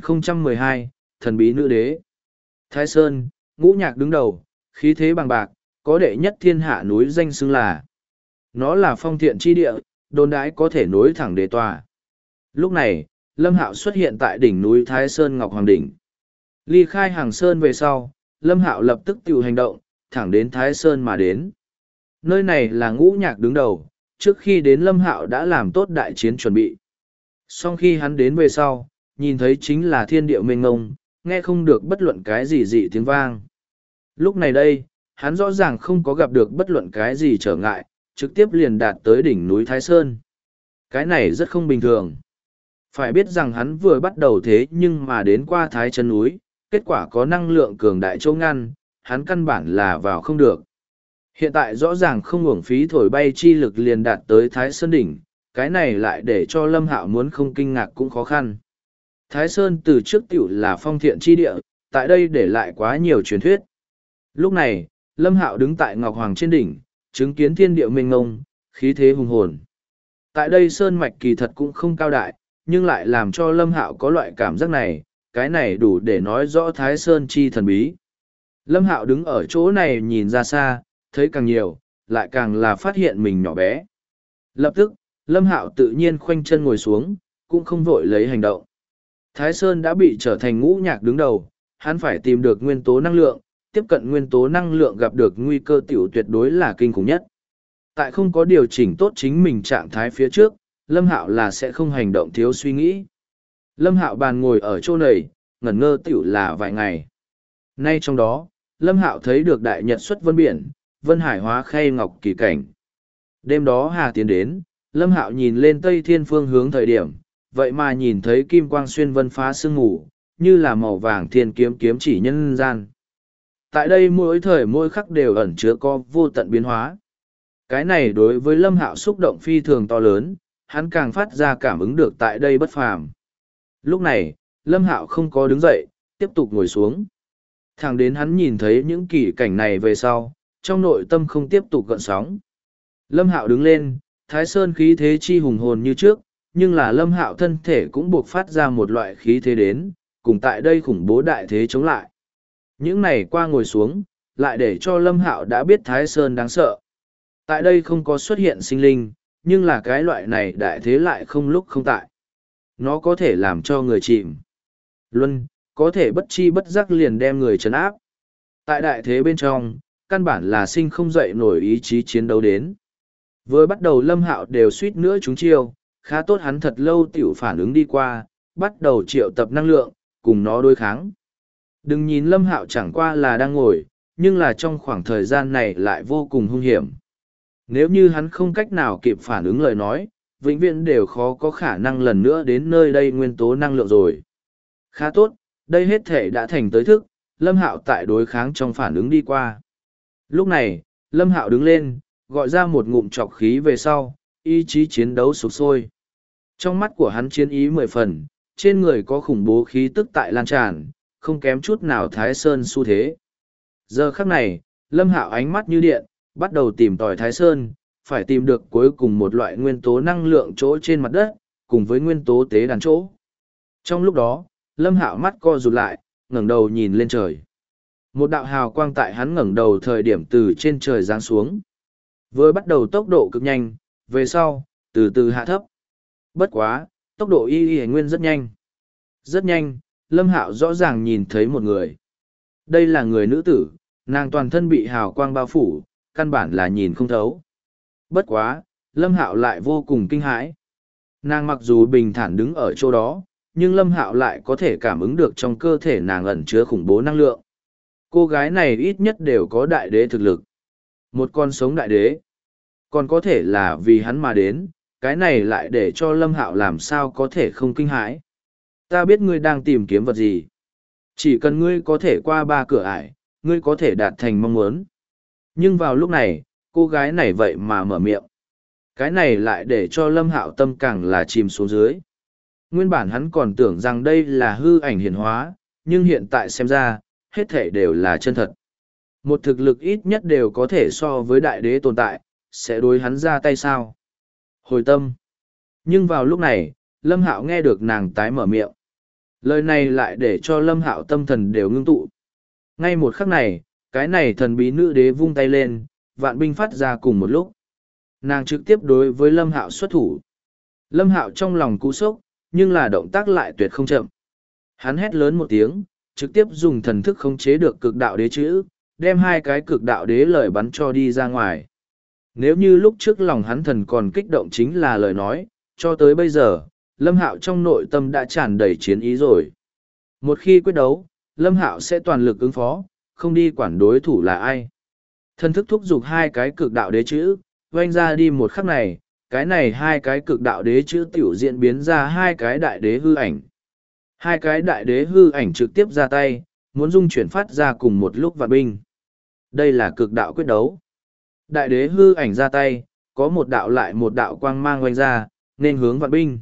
2012, Thần bí nữ đế. Thái Sơn, Ngũ Nhạc đứng đầu, khí thế bằng bạc, có đệ nhất thiên hạ núi danh xưng là. Nó là phong thiện chi địa, đồn đãi có thể nối thẳng đế tòa. Lúc này, Lâm Hạo xuất hiện tại đỉnh núi Thái Sơn Ngọc Hoàng Đỉnh. Ly khai hàng sơn về sau, Lâm Hạo lập tức tự hành động, thẳng đến Thái Sơn mà đến. Nơi này là Ngũ Nhạc đứng đầu, trước khi đến Lâm Hạo đã làm tốt đại chiến chuẩn bị. Sau khi hắn đến về sau, nhìn thấy chính là thiên địa mênh mông, nghe không được bất luận cái gì dị tiếng vang. Lúc này đây, hắn rõ ràng không có gặp được bất luận cái gì trở ngại, trực tiếp liền đạt tới đỉnh núi Thái Sơn. Cái này rất không bình thường. Phải biết rằng hắn vừa bắt đầu thế nhưng mà đến qua Thái chân núi, kết quả có năng lượng cường đại châu ngăn, hắn căn bản là vào không được. Hiện tại rõ ràng không uổng phí thổi bay chi lực liền đạt tới Thái Sơn đỉnh, cái này lại để cho Lâm Hạo muốn không kinh ngạc cũng khó khăn. Thái Sơn từ trước tiểu là phong thiện chi địa, tại đây để lại quá nhiều truyền thuyết. Lúc này, Lâm Hạo đứng tại Ngọc Hoàng trên đỉnh, chứng kiến thiên địa mênh mông, khí thế hùng hồn. Tại đây sơn mạch kỳ thật cũng không cao đại, nhưng lại làm cho Lâm Hạo có loại cảm giác này, cái này đủ để nói rõ Thái Sơn chi thần bí. Lâm Hạo đứng ở chỗ này nhìn ra xa, thấy càng nhiều, lại càng là phát hiện mình nhỏ bé. Lập tức, Lâm Hạo tự nhiên khoanh chân ngồi xuống, cũng không vội lấy hành động. Thái Sơn đã bị trở thành Ngũ Nhạc đứng đầu, hắn phải tìm được nguyên tố năng lượng, tiếp cận nguyên tố năng lượng gặp được nguy cơ tiểu tuyệt đối là kinh khủng nhất. Tại không có điều chỉnh tốt chính mình trạng thái phía trước, Lâm Hạo là sẽ không hành động thiếu suy nghĩ. Lâm Hạo bàn ngồi ở chỗ này, ngẩn ngơ tiểu là vài ngày. Nay trong đó, Lâm Hạo thấy được đại nhật xuất vân biển, vân hải hóa khay ngọc kỳ cảnh. Đêm đó Hà tiến đến, Lâm Hạo nhìn lên tây thiên phương hướng thời điểm, vậy mà nhìn thấy kim quang xuyên vân phá sương ngủ, như là màu vàng thiên kiếm kiếm chỉ nhân gian. Tại đây mỗi thời mỗi khắc đều ẩn chứa có vô tận biến hóa. Cái này đối với Lâm Hạo xúc động phi thường to lớn, hắn càng phát ra cảm ứng được tại đây bất phàm. Lúc này, Lâm Hạo không có đứng dậy, tiếp tục ngồi xuống. Thẳng đến hắn nhìn thấy những kỳ cảnh này về sau, trong nội tâm không tiếp tục gợn sóng. Lâm Hạo đứng lên, Thái Sơn khí thế chi hùng hồn như trước, nhưng là Lâm Hạo thân thể cũng buộc phát ra một loại khí thế đến, cùng tại đây khủng bố đại thế chống lại. Những này qua ngồi xuống, lại để cho Lâm Hạo đã biết Thái Sơn đáng sợ. Tại đây không có xuất hiện sinh linh, nhưng là cái loại này đại thế lại không lúc không tại. Nó có thể làm cho người chìm. Luân, có thể bất chi bất giác liền đem người trấn áp. Tại đại thế bên trong, căn bản là sinh không dậy nổi ý chí chiến đấu đến. Vừa bắt đầu Lâm Hạo đều suýt nữa trúng chiêu, khá tốt hắn thật lâu tiểu phản ứng đi qua, bắt đầu triệu tập năng lượng, cùng nó đối kháng. Đừng nhìn Lâm Hạo chẳng qua là đang ngồi, nhưng là trong khoảng thời gian này lại vô cùng hung hiểm. Nếu như hắn không cách nào kịp phản ứng lời nói, vĩnh viễn đều khó có khả năng lần nữa đến nơi đây nguyên tố năng lượng rồi. Khá tốt, đây hết thể đã thành tới thức, Lâm Hạo tại đối kháng trong phản ứng đi qua. Lúc này, Lâm Hạo đứng lên, gọi ra một ngụm trọc khí về sau, ý chí chiến đấu sục sôi. Trong mắt của hắn chiến ý 10 phần, trên người có khủng bố khí tức tại lan tràn, không kém chút nào Thái Sơn xu thế. Giờ khắc này, Lâm Hạo ánh mắt như điện, bắt đầu tìm tòi Thái Sơn, phải tìm được cuối cùng một loại nguyên tố năng lượng chỗ trên mặt đất, cùng với nguyên tố tế đàn chỗ. Trong lúc đó, Lâm Hạo mắt co rụt lại, ngẩng đầu nhìn lên trời. Một đạo hào quang tại hắn ngẩng đầu thời điểm từ trên trời giáng xuống. Vừa bắt đầu tốc độ cực nhanh, về sau, từ từ hạ thấp. Bất quá, tốc độ y nguyên rất nhanh. Rất nhanh, Lâm Hạo rõ ràng nhìn thấy một người. Đây là người nữ tử, nàng toàn thân bị hào quang bao phủ, căn bản là nhìn không thấu. Bất quá, Lâm Hạo lại vô cùng kinh hãi. Nàng mặc dù bình thản đứng ở chỗ đó, nhưng Lâm Hạo lại có thể cảm ứng được trong cơ thể nàng ẩn chứa khủng bố năng lượng. Cô gái này ít nhất đều có đại đế thực lực. Một con sống đại đế. Còn có thể là vì hắn mà đến, cái này lại để cho Lâm Hạo làm sao có thể không kinh hãi. Ta biết ngươi đang tìm kiếm vật gì. Chỉ cần ngươi có thể qua 3 cửa ải, ngươi có thể đạt thành mong muốn. Nhưng vào lúc này, cô gái này vậy mà mở miệng. Cái này lại để cho Lâm Hạo tâm càng là chìm xuống dưới. Nguyên bản hắn còn tưởng rằng đây là hư ảnh hiển hóa, nhưng hiện tại xem ra, hết thể đều là chân thật. Một thực lực ít nhất đều có thể so với đại đế tồn tại, sẽ đối hắn ra tay sao? Hồi tâm. Nhưng vào lúc này, Lâm Hạo nghe được nàng tái mở miệng. Lời này lại để cho Lâm Hạo tâm thần đều ngưng tụ. Ngay một khắc này, cái này thần bí nữ đế vung tay lên, vạn binh phát ra cùng một lúc. Nàng trực tiếp đối với Lâm Hạo xuất thủ. Lâm Hạo trong lòng cú sốc, nhưng là động tác lại tuyệt không chậm. Hắn hét lớn một tiếng, trực tiếp dùng thần thức khống chế được cực đạo đế chữ, đem 2 cái cực đạo đế lời bắn cho đi ra ngoài. Nếu như lúc trước lòng hắn thần còn kích động chính là lời nói, cho tới bây giờ, Lâm Hạo trong nội tâm đã tràn đầy chiến ý rồi. Một khi quyết đấu, Lâm Hạo sẽ toàn lực ứng phó, không đi quản đối thủ là ai. Thần thức thúc giục 2 cái cực đạo đế chữ, oanh ra đi một khắc này, cái này 2 cái cực đạo đế chữ tiểu diễn biến ra 2 cái đại đế hư ảnh. 2 cái đại đế hư ảnh trực tiếp ra tay, muốn dung chuyển phát ra cùng một lúc vạn binh. Đây là cực đạo quyết đấu. Đại đế hư ảnh ra tay, có một đạo lại một đạo quang mang oanh ra, nên hướng vạn binh.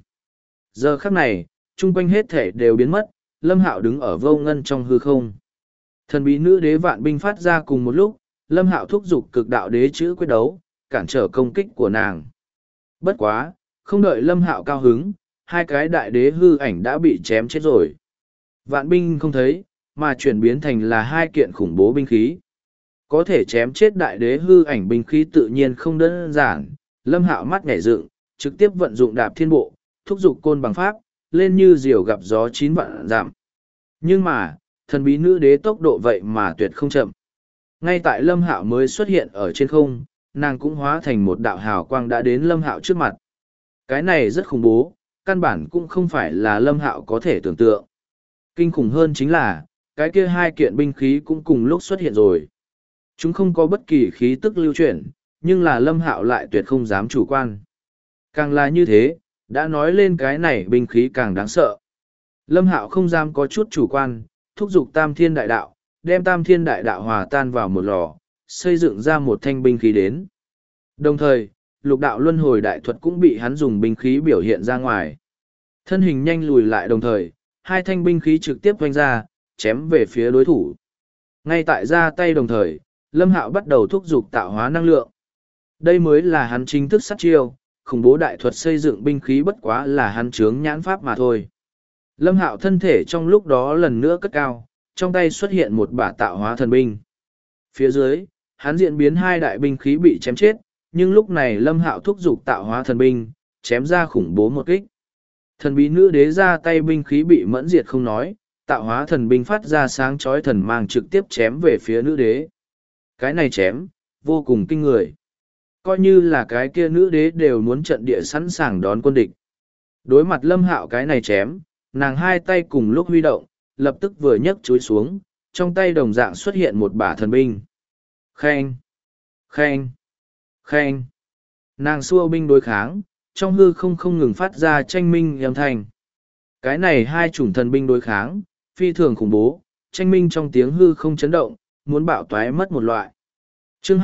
Giờ khắc này, chung quanh hết thể đều biến mất, Lâm Hạo đứng ở vô ngân trong hư không. Thần bí nữ đế vạn binh phát ra cùng một lúc, Lâm Hạo thúc giục cực đạo đế chữ quyết đấu, cản trở công kích của nàng. Bất quá, không đợi Lâm Hạo cao hứng, 2 cái đại đế hư ảnh đã bị chém chết rồi. Vạn binh không thấy, mà chuyển biến thành là 2 kiện khủng bố binh khí. Có thể chém chết đại đế hư ảnh binh khí tự nhiên không đơn giản, Lâm Hạo mắt nhảy dựng, trực tiếp vận dụng đạp thiên bộ, thúc giục côn bằng pháp, lên như diều gặp gió 9 vạn dặm. Nhưng mà, thần bí nữ đế tốc độ vậy mà tuyệt không chậm. Ngay tại Lâm Hạo mới xuất hiện ở trên không, nàng cũng hóa thành một đạo hào quang đã đến Lâm Hạo trước mặt. Cái này rất khủng bố, căn bản cũng không phải là Lâm Hạo có thể tưởng tượng. Kinh khủng hơn chính là, cái kia 2 kiện binh khí cũng cùng lúc xuất hiện rồi. Chúng không có bất kỳ khí tức lưu chuyển, nhưng là Lâm Hạo lại tuyệt không dám chủ quan. Càng là như thế, đã nói lên cái này binh khí càng đáng sợ. Lâm Hạo không dám có chút chủ quan, thúc giục Tam Thiên Đại Đạo, đem Tam Thiên Đại Đạo hòa tan vào một lò, xây dựng ra một thanh binh khí đến. Đồng thời, Lục Đạo Luân Hồi Đại Thuật cũng bị hắn dùng binh khí biểu hiện ra ngoài. Thân hình nhanh lùi lại đồng thời, 2 thanh binh khí trực tiếp vung ra, chém về phía đối thủ. Ngay tại ra tay đồng thời, Lâm Hạo bắt đầu thúc giục tạo hóa năng lượng. Đây mới là hắn chính thức sát chiêu, khủng bố đại thuật xây dựng binh khí bất quá là hắn chướng nhãn pháp mà thôi. Lâm Hạo thân thể trong lúc đó lần nữa cất cao, trong tay xuất hiện một bả tạo hóa thần binh. Phía dưới, hắn diễn biến 2 đại binh khí bị chém chết, nhưng lúc này Lâm Hạo thúc giục tạo hóa thần binh, chém ra khủng bố một kích. Thần bí nữ đế ra tay binh khí bị mẫn diệt không nói, tạo hóa thần binh phát ra sáng chói thần mang trực tiếp chém về phía nữ đế. Cái này chém, vô cùng kinh người. Coi như là cái kia nữ đế đều muốn trận địa sẵn sàng đón quân địch. Đối mặt Lâm Hạo cái này chém, nàng 2 tay cùng lúc huy động, lập tức vừa nhấc chuối xuống, trong tay đồng dạng xuất hiện một bả thần binh. Khen! Khen! Khen! Nàng xua binh đối kháng, trong hư không ngừng phát ra tranh minh âm thanh. Cái này 2 chủng thần binh đối kháng, phi thường khủng bố, tranh minh trong tiếng hư không chấn động, muốn bạo toái mất một loại. Chương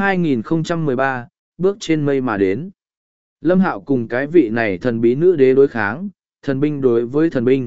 2013, bước trên mây mà đến. Lâm Hạo cùng cái vị này thần bí nữ đế đối kháng, thần binh đối với thần binh.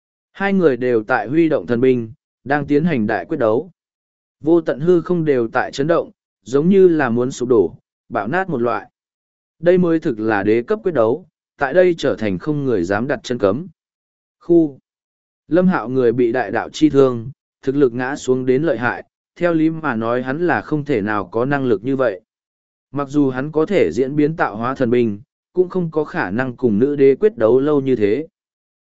2 người đều tại huy động thần binh, đang tiến hành đại quyết đấu. Vô tận hư không đều tại chấn động, giống như là muốn sụp đổ, bạo nát một loại. Đây mới thực là đế cấp quyết đấu, tại đây trở thành không người dám đặt chân cấm. Khu. Lâm Hạo người bị đại đạo chi thương, thực lực ngã xuống đến lợi hại, theo lý mà nói hắn là không thể nào có năng lực như vậy. Mặc dù hắn có thể diễn biến tạo hóa thần binh, cũng không có khả năng cùng nữ đế quyết đấu lâu như thế.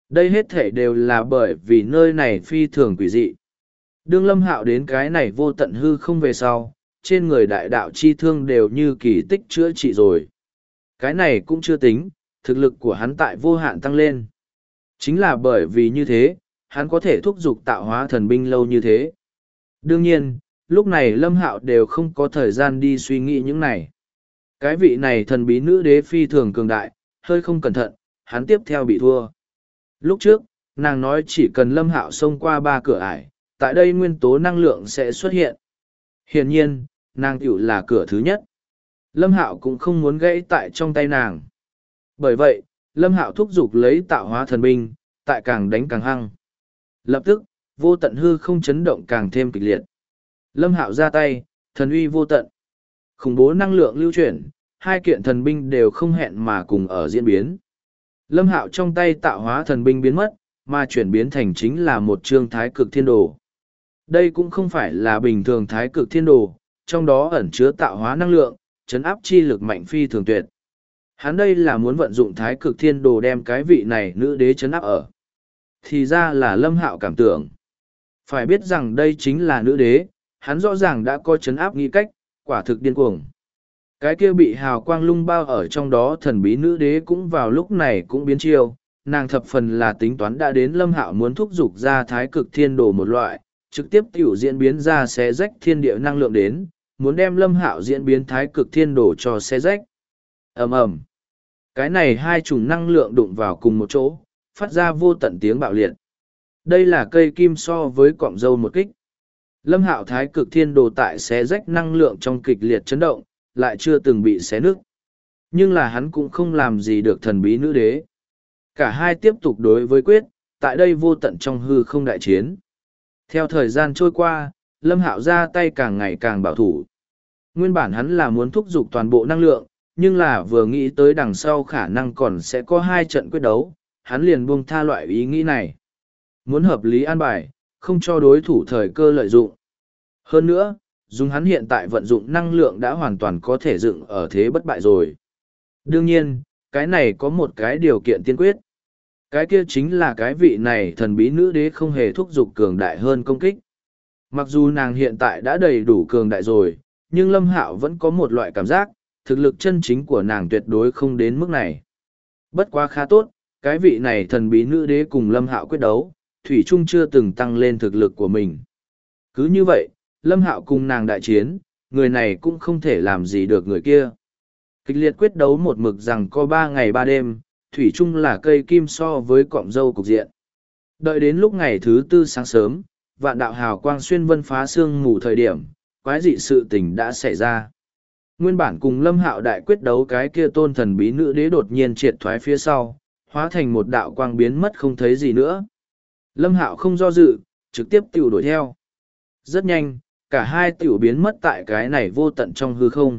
Đây hết thể đều là bởi vì nơi này phi thường quỷ dị. Đương Lâm Hạo đến cái này vô tận hư không về sau, trên người đại đạo chi thương đều như kỳ tích chữa trị rồi. Cái này cũng chưa tính, thực lực của hắn tại vô hạn tăng lên. Chính là bởi vì như thế, hắn có thể thúc giục tạo hóa thần binh lâu như thế. Đương nhiên, lúc này Lâm Hạo đều không có thời gian đi suy nghĩ những này. Cái vị này thần bí nữ đế phi thường cường đại, hơi không cẩn thận, hắn tiếp theo bị thua. Lúc trước, nàng nói chỉ cần Lâm Hạo xông qua 3 cửa ải, tại đây nguyên tố năng lượng sẽ xuất hiện. Hiển nhiên, nàng tiểu là cửa thứ nhất. Lâm Hạo cũng không muốn gãy tại trong tay nàng. Bởi vậy, Lâm Hạo thúc giục lấy tạo hóa thần binh, tại càng đánh càng hăng. Lập tức, vô tận hư không chấn động càng thêm kịch liệt. Lâm Hạo ra tay, thần uy vô tận. Khủng bố năng lượng lưu chuyển, hai kiện thần binh đều không hẹn mà cùng ở diễn biến. Lâm Hạo trong tay tạo hóa thần binh biến mất, mà chuyển biến thành chính là một chương thái cực thiên đồ. Đây cũng không phải là bình thường thái cực thiên đồ, trong đó ẩn chứa tạo hóa năng lượng, chấn áp chi lực mạnh phi thường tuyệt. Hắn đây là muốn vận dụng thái cực thiên đồ đem cái vị này nữ đế chấn áp ở. Thì ra là Lâm Hạo cảm tưởng. Phải biết rằng đây chính là nữ đế, hắn rõ ràng đã có chấn áp nghi cách, quả thực điên cuồng. Cái kia bị hào quang lung bao ở trong đó thần bí nữ đế cũng vào lúc này cũng biến chiêu, nàng thập phần là tính toán đã đến Lâm Hạo muốn thúc giục ra thái cực thiên đồ một loại, trực tiếp tiểu diễn biến ra xé rách thiên địa năng lượng đến, muốn đem Lâm Hạo diễn biến thái cực thiên đồ cho xé rách. Ầm ầm. Cái này hai chủng năng lượng đụng vào cùng một chỗ, phát ra vô tận tiếng bạo liệt. Đây là cây kim so với cọng dâu một kích. Lâm Hạo thái cực thiên đồ tại xé rách năng lượng trong kịch liệt chấn động, lại chưa từng bị xé nứt. Nhưng là hắn cũng không làm gì được thần bí nữ đế. Cả hai tiếp tục đối với quyết, tại đây vô tận trong hư không đại chiến. Theo thời gian trôi qua, Lâm Hạo ra tay càng ngày càng bảo thủ. Nguyên bản hắn là muốn thúc giục toàn bộ năng lượng, nhưng là vừa nghĩ tới đằng sau khả năng còn sẽ có 2 trận quyết đấu, hắn liền buông tha loại ý nghĩ này. Muốn hợp lý an bài, không cho đối thủ thời cơ lợi dụng. Hơn nữa, dùng hắn hiện tại vận dụng năng lượng đã hoàn toàn có thể dựng ở thế bất bại rồi. Đương nhiên, cái này có một cái điều kiện tiên quyết. Cái kia chính là cái vị này thần bí nữ đế không hề thúc giục cường đại hơn công kích. Mặc dù nàng hiện tại đã đầy đủ cường đại rồi, nhưng Lâm Hạo vẫn có một loại cảm giác, thực lực chân chính của nàng tuyệt đối không đến mức này. Bất quá khá tốt, cái vị này thần bí nữ đế cùng Lâm Hạo quyết đấu, Thủy Trung chưa từng tăng lên thực lực của mình. Cứ như vậy, Lâm Hạo cùng nàng đại chiến, người này cũng không thể làm gì được người kia. Kịch liệt quyết đấu một mực rằng có 3 ngày 3 đêm, Thủy Trung là cây kim so với cọng dâu cục diện. Đợi đến lúc ngày thứ 4 sáng sớm, vạn đạo hào quang xuyên vân phá sương mù thời điểm, quái dị sự tình đã xảy ra. Nguyên bản cùng Lâm Hạo đại quyết đấu cái kia tôn thần bí nữ đế đột nhiên triệt thoái phía sau, hóa thành một đạo quang biến mất không thấy gì nữa. Lâm Hạo không do dự, trực tiếp tiểu đuổi theo. Rất nhanh, cả hai tiểu biến mất tại cái này vô tận trong hư không.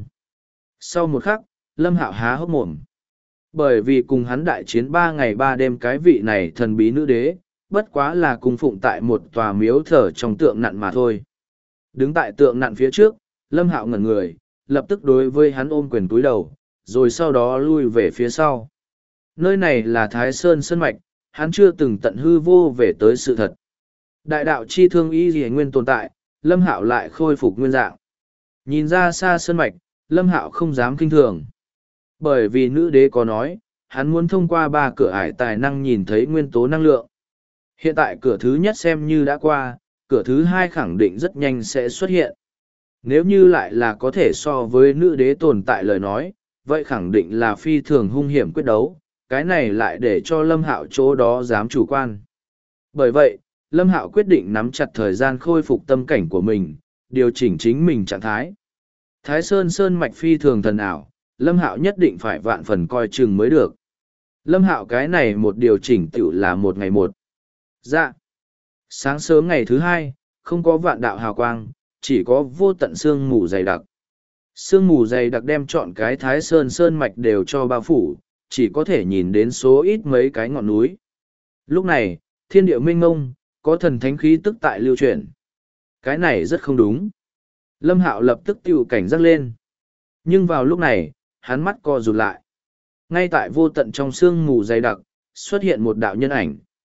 Sau một khắc, Lâm Hạo há hốc mồm. Bởi vì cùng hắn đại chiến 3 ngày 3 đêm cái vị này thần bí nữ đế, bất quá là cung phụng tại một tòa miếu thờ trong tượng nặn mà thôi. Đứng tại tượng nặn phía trước, Lâm Hạo ngẩn người, lập tức đối với hắn ôm quyền túi đầu, rồi sau đó lui về phía sau. Nơi này là Thái Sơn Sơn Mạch, hắn chưa từng tận hư vô về tới sự thật. Đại đạo chi thương y gì nguyên tồn tại, Lâm Hạo lại khôi phục nguyên dạng. Nhìn ra xa Sơn Mạch, Lâm Hạo không dám kinh thường. Bởi vì nữ đế có nói, hắn muốn thông qua 3 cửa ải tài năng nhìn thấy nguyên tố năng lượng. Hiện tại cửa thứ nhất xem như đã qua, cửa thứ 2 khẳng định rất nhanh sẽ xuất hiện. Nếu như lại là có thể so với nữ đế tồn tại lời nói, vậy khẳng định là phi thường hung hiểm quyết đấu, cái này lại để cho Lâm Hạo chỗ đó dám chủ quan. Bởi vậy, Lâm Hạo quyết định nắm chặt thời gian khôi phục tâm cảnh của mình, điều chỉnh chính mình trạng thái. Thái Sơn Sơn Mạch phi thường thần ảo, Lâm Hạo nhất định phải vạn phần coi chừng mới được. Lâm Hạo cái này một điều chỉnh tiểu là một ngày một. Dạ. Sáng sớm ngày thứ 2, không có vạn đạo hào quang, chỉ có vô tận sương mù dày đặc. Sương mù dày đặc đem trọn cái Thái Sơn Sơn Mạch đều cho bao phủ, chỉ có thể nhìn đến số ít mấy cái ngọn núi. Lúc này, thiên địa mênh mông, có thần thánh khí tức tại lưu chuyển. Cái này rất không đúng. Lâm Hạo lập tức tiểu cảnh giác lên. Nhưng vào lúc này, hắn mắt co rụt lại. Ngay tại vô tận trong sương mù dày đặc, xuất hiện một đạo nhân ảnh.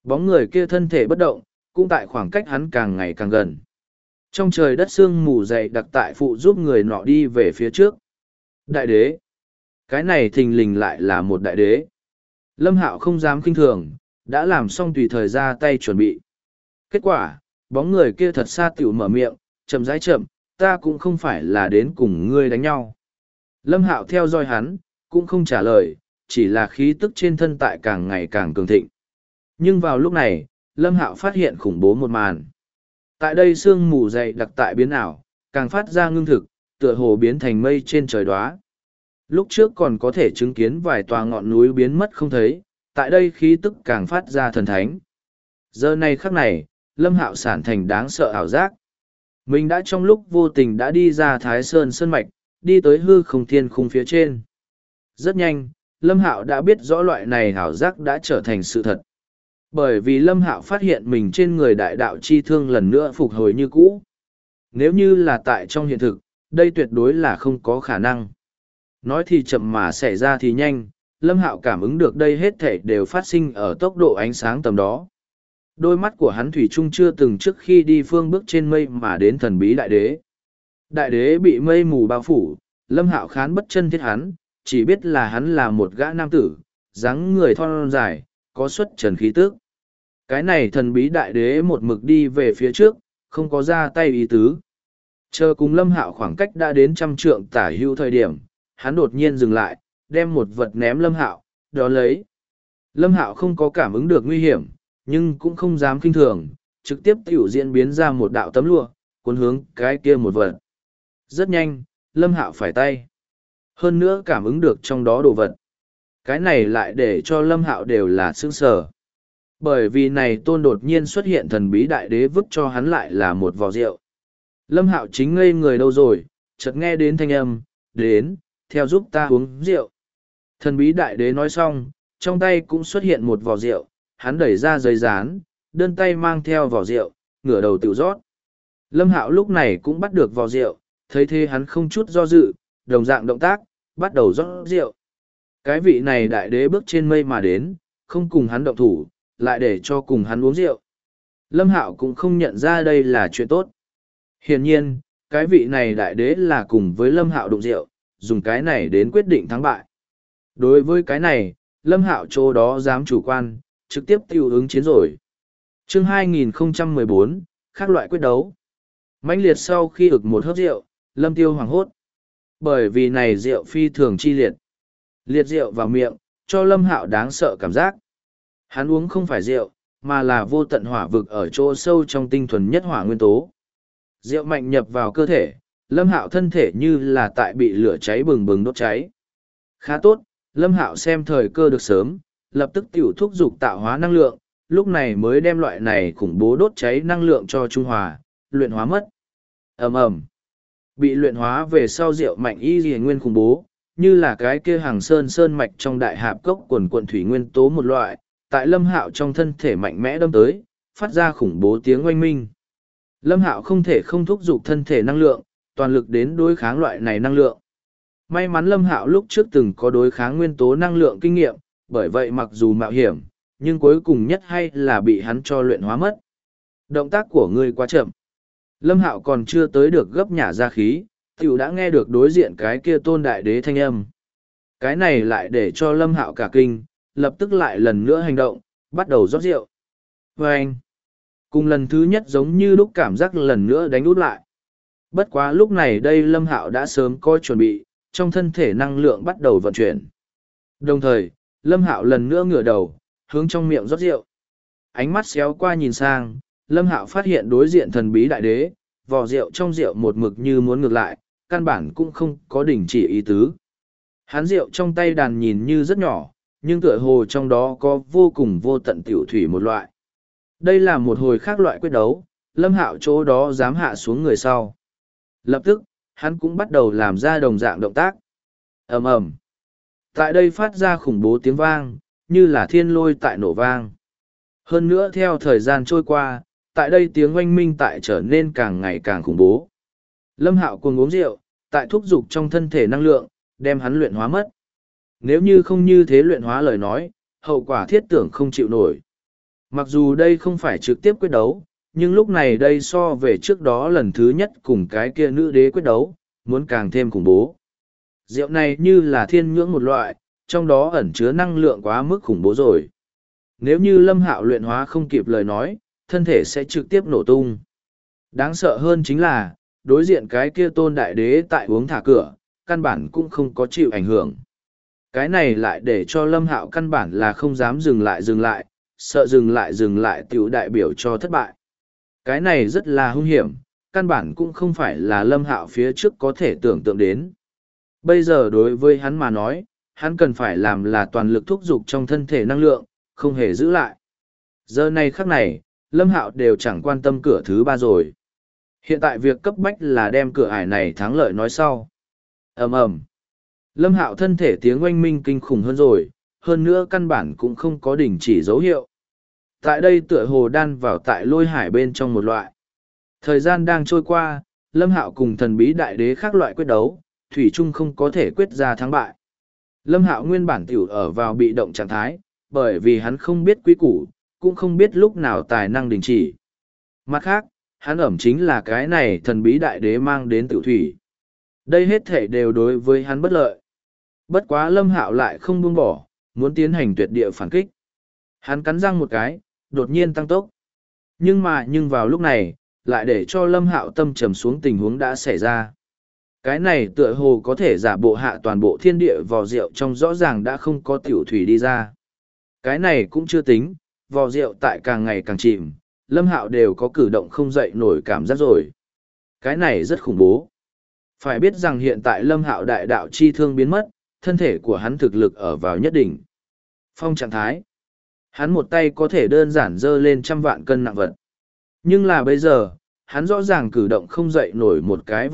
Bóng người kia thân thể bất động, cũng tại khoảng cách hắn càng ngày càng gần. Trong trời đất sương mù dày đặc tại phụ giúp người nọ đi về phía trước. Đại đế. Cái này thình lình lại là một đại đế. Lâm Hạo không dám kinh thường, đã làm xong tùy thời ra tay chuẩn bị. Kết quả, bóng người kia thật xa tiểu mở miệng, chậm rãi chậm, ta cũng không phải là đến cùng ngươi đánh nhau. Lâm Hạo theo dõi hắn, cũng không trả lời, chỉ là khí tức trên thân tại càng ngày càng cường thịnh. Nhưng vào lúc này, Lâm Hạo phát hiện khủng bố một màn. Tại đây sương mù dày đặc tại biến ảo, càng phát ra ngưng thực, tựa hồ biến thành mây trên trời đóa. Lúc trước còn có thể chứng kiến vài tòa ngọn núi biến mất không thấy, tại đây khí tức càng phát ra thần thánh. Giờ này khắc này, Lâm Hạo sản thành đáng sợ ảo giác. Mình đã trong lúc vô tình đã đi ra Thái Sơn Sơn Mạch, đi tới hư không thiên khung phía trên. Rất nhanh, Lâm Hạo đã biết rõ loại này ảo giác đã trở thành sự thật. Bởi vì Lâm Hạo phát hiện mình trên người đại đạo chi thương lần nữa phục hồi như cũ. Nếu như là tại trong hiện thực, đây tuyệt đối là không có khả năng. Nói thì chậm mà xảy ra thì nhanh, Lâm Hạo cảm ứng được đây hết thảy đều phát sinh ở tốc độ ánh sáng tầm đó. Đôi mắt của hắn thủy chung chưa từng trước khi đi phương bước trên mây mà đến thần bí đại đế. Đại đế bị mây mù bao phủ, Lâm Hạo khán bất chân thiết hắn, chỉ biết là hắn là một gã nam tử, dáng người thon dài, có xuất trần khí tức. Cái này thần bí đại đế một mực đi về phía trước, không có ra tay ý tứ. Chờ cùng Lâm Hạo khoảng cách đã đến 100 trượng tả hữu thời điểm, hắn đột nhiên dừng lại, đem một vật ném Lâm Hạo, đó lấy. Lâm Hạo không có cảm ứng được nguy hiểm, nhưng cũng không dám kinh thường, trực tiếp tiểu diễn biến ra một đạo tấm lụa, cuốn hướng cái kia một vật. Rất nhanh, Lâm Hạo phải tay. Hơn nữa cảm ứng được trong đó đồ vật. Cái này lại để cho Lâm Hạo đều là sững sờ. Bởi vì này tôn đột nhiên xuất hiện thần bí đại đế vứt cho hắn lại là một vò rượu. Lâm Hạo chính ngây người đâu rồi, chợt nghe đến thanh âm, đến, theo giúp ta uống rượu. Thần bí đại đế nói xong, trong tay cũng xuất hiện một vò rượu, hắn đẩy ra giấy dán, đơn tay mang theo vò rượu, ngửa đầu tự rót. Lâm Hạo lúc này cũng bắt được vò rượu, thấy thế hắn không chút do dự, đồng dạng động tác, bắt đầu rót rượu. Cái vị này đại đế bước trên mây mà đến, không cùng hắn động thủ, lại để cho cùng hắn uống rượu. Lâm Hạo cũng không nhận ra đây là chuyện tốt. Hiển nhiên, cái vị này đại đế là cùng với Lâm Hạo đụng rượu, dùng cái này đến quyết định thắng bại. Đối với cái này, Lâm Hạo chỗ đó dám chủ quan, trực tiếp tiêu ứng chiến rồi. Chương 2014, khác loại quyết đấu. Mãnh liệt sau khi ực một hớp rượu, Lâm Tiêu hoảng hốt. Bởi vì này rượu phi thường chi liệt. Liệt rượu vào miệng, cho Lâm Hạo đáng sợ cảm giác. Hắn uống không phải rượu, mà là vô tận hỏa vực ở chỗ sâu trong tinh thuần nhất hỏa nguyên tố. Rượu mạnh nhập vào cơ thể, Lâm Hạo thân thể như là tại bị lửa cháy bừng bừng đốt cháy. Khá tốt, Lâm Hạo xem thời cơ được sớm, lập tức tiểu thúc dục tạo hóa năng lượng, lúc này mới đem loại này khủng bố đốt cháy năng lượng cho trung hòa, luyện hóa mất. Ầm ầm. Bị luyện hóa về sau rượu mạnh y liễu nguyên khủng bố, như là cái kia hàng sơn mạch trong đại hạp cốc quần quần thủy nguyên tố một loại, tại Lâm Hạo trong thân thể mạnh mẽ đâm tới, phát ra khủng bố tiếng oanh minh. Lâm Hạo không thể không thúc giục thân thể năng lượng, toàn lực đến đối kháng loại này năng lượng. May mắn Lâm Hạo lúc trước từng có đối kháng nguyên tố năng lượng kinh nghiệm, bởi vậy mặc dù mạo hiểm, nhưng cuối cùng nhất hay là bị hắn cho luyện hóa mất. Động tác của ngươi quá chậm. Lâm Hạo còn chưa tới được gấp nhả ra khí, tiểu đã nghe được đối diện cái kia tôn đại đế thanh âm. Cái này lại để cho Lâm Hạo cả kinh, lập tức lại lần nữa hành động, bắt đầu rót rượu. Và anh, cùng lần thứ nhất giống như lúc cảm giác lần nữa đánh út lại. Bất quá lúc này đây Lâm Hạo đã sớm có chuẩn bị, trong thân thể năng lượng bắt đầu vận chuyển. Đồng thời, Lâm Hạo lần nữa ngửa đầu, hướng trong miệng rót rượu. Ánh mắt xéo qua nhìn sang, Lâm Hạo phát hiện đối diện thần bí đại đế, vò rượu trong rượu một mực như muốn ngược lại, căn bản cũng không có đình chỉ ý tứ. Hắn rượu trong tay đàn nhìn như rất nhỏ, nhưng tựa hồ trong đó có vô cùng vô tận tiểu thủy một loại. Đây là một hồi khác loại quyết đấu, Lâm Hạo chỗ đó dám hạ xuống người sau. Lập tức, hắn cũng bắt đầu làm ra đồng dạng động tác. Ầm ầm. Tại đây phát ra khủng bố tiếng vang, như là thiên lôi tại nổ vang. Hơn nữa theo thời gian trôi qua, tại đây tiếng oanh minh tại trở nên càng ngày càng khủng bố. Lâm Hạo cuồng uống rượu, tại thúc dục trong thân thể năng lượng, đem hắn luyện hóa mất. Nếu như không như thế luyện hóa lời nói, hậu quả thiết tưởng không chịu nổi. Mặc dù đây không phải trực tiếp quyết đấu, nhưng lúc này đây so về trước đó lần thứ nhất cùng cái kia nữ đế quyết đấu, muốn càng thêm khủng bố. Rượu này như là thiên nhưỡng một loại, trong đó ẩn chứa năng lượng quá mức khủng bố rồi. Nếu như Lâm Hạo luyện hóa không kịp lời nói, thân thể sẽ trực tiếp nổ tung. Đáng sợ hơn chính là, đối diện cái kia tôn đại đế tại uống thả cửa, căn bản cũng không có chịu ảnh hưởng. Cái này lại để cho Lâm Hạo căn bản là không dám dừng lại, sợ dừng lại tiểu đại biểu cho thất bại. Cái này rất là hung hiểm, căn bản cũng không phải là Lâm Hạo phía trước có thể tưởng tượng đến. Bây giờ đối với hắn mà nói, hắn cần phải làm là toàn lực thúc giục trong thân thể năng lượng, không hề giữ lại. Giờ này khắc này, Lâm Hạo đều chẳng quan tâm cửa thứ ba rồi. Hiện tại việc cấp bách là đem cửa ải này thắng lợi nói sau. Ầm ầm. Lâm Hạo thân thể tiếng oanh minh kinh khủng hơn rồi, hơn nữa căn bản cũng không có đình chỉ dấu hiệu. Tại đây tựa hồ đan vào tại lôi hải bên trong một loại. Thời gian đang trôi qua, Lâm Hạo cùng thần bí đại đế khác loại quyết đấu, thủy chung không có thể quyết ra thắng bại. Lâm Hạo nguyên bản tiểu ở vào bị động trạng thái, bởi vì hắn không biết quy củ, cũng không biết lúc nào tài năng đình chỉ. Mặt khác, hắn ẩm chính là cái này thần bí đại đế mang đến tiểu thủy. Đây hết thể đều đối với hắn bất lợi. Bất quá Lâm Hạo lại không buông bỏ, muốn tiến hành tuyệt địa phản kích. Hắn cắn răng một cái, đột nhiên tăng tốc. Nhưng vào lúc này, lại để cho Lâm Hạo tâm trầm xuống tình huống đã xảy ra. Cái này tựa hồ có thể giả bộ hạ toàn bộ thiên địa vò rượu trong rõ ràng đã không có tiểu thủy đi ra. Cái này cũng chưa tính, vò rượu tại càng ngày càng chìm, Lâm Hạo đều có cử động không dậy nổi cảm giác rồi. Cái này rất khủng bố. Phải biết rằng hiện tại Lâm Hạo đại đạo chi thương biến mất, thân thể của hắn thực lực ở vào nhất định. Phong trạng thái. Hắn một tay có thể đơn giản dơ lên 100 vạn cân nặng vật. Nhưng là bây giờ, hắn rõ ràng cử động không dậy nổi một cái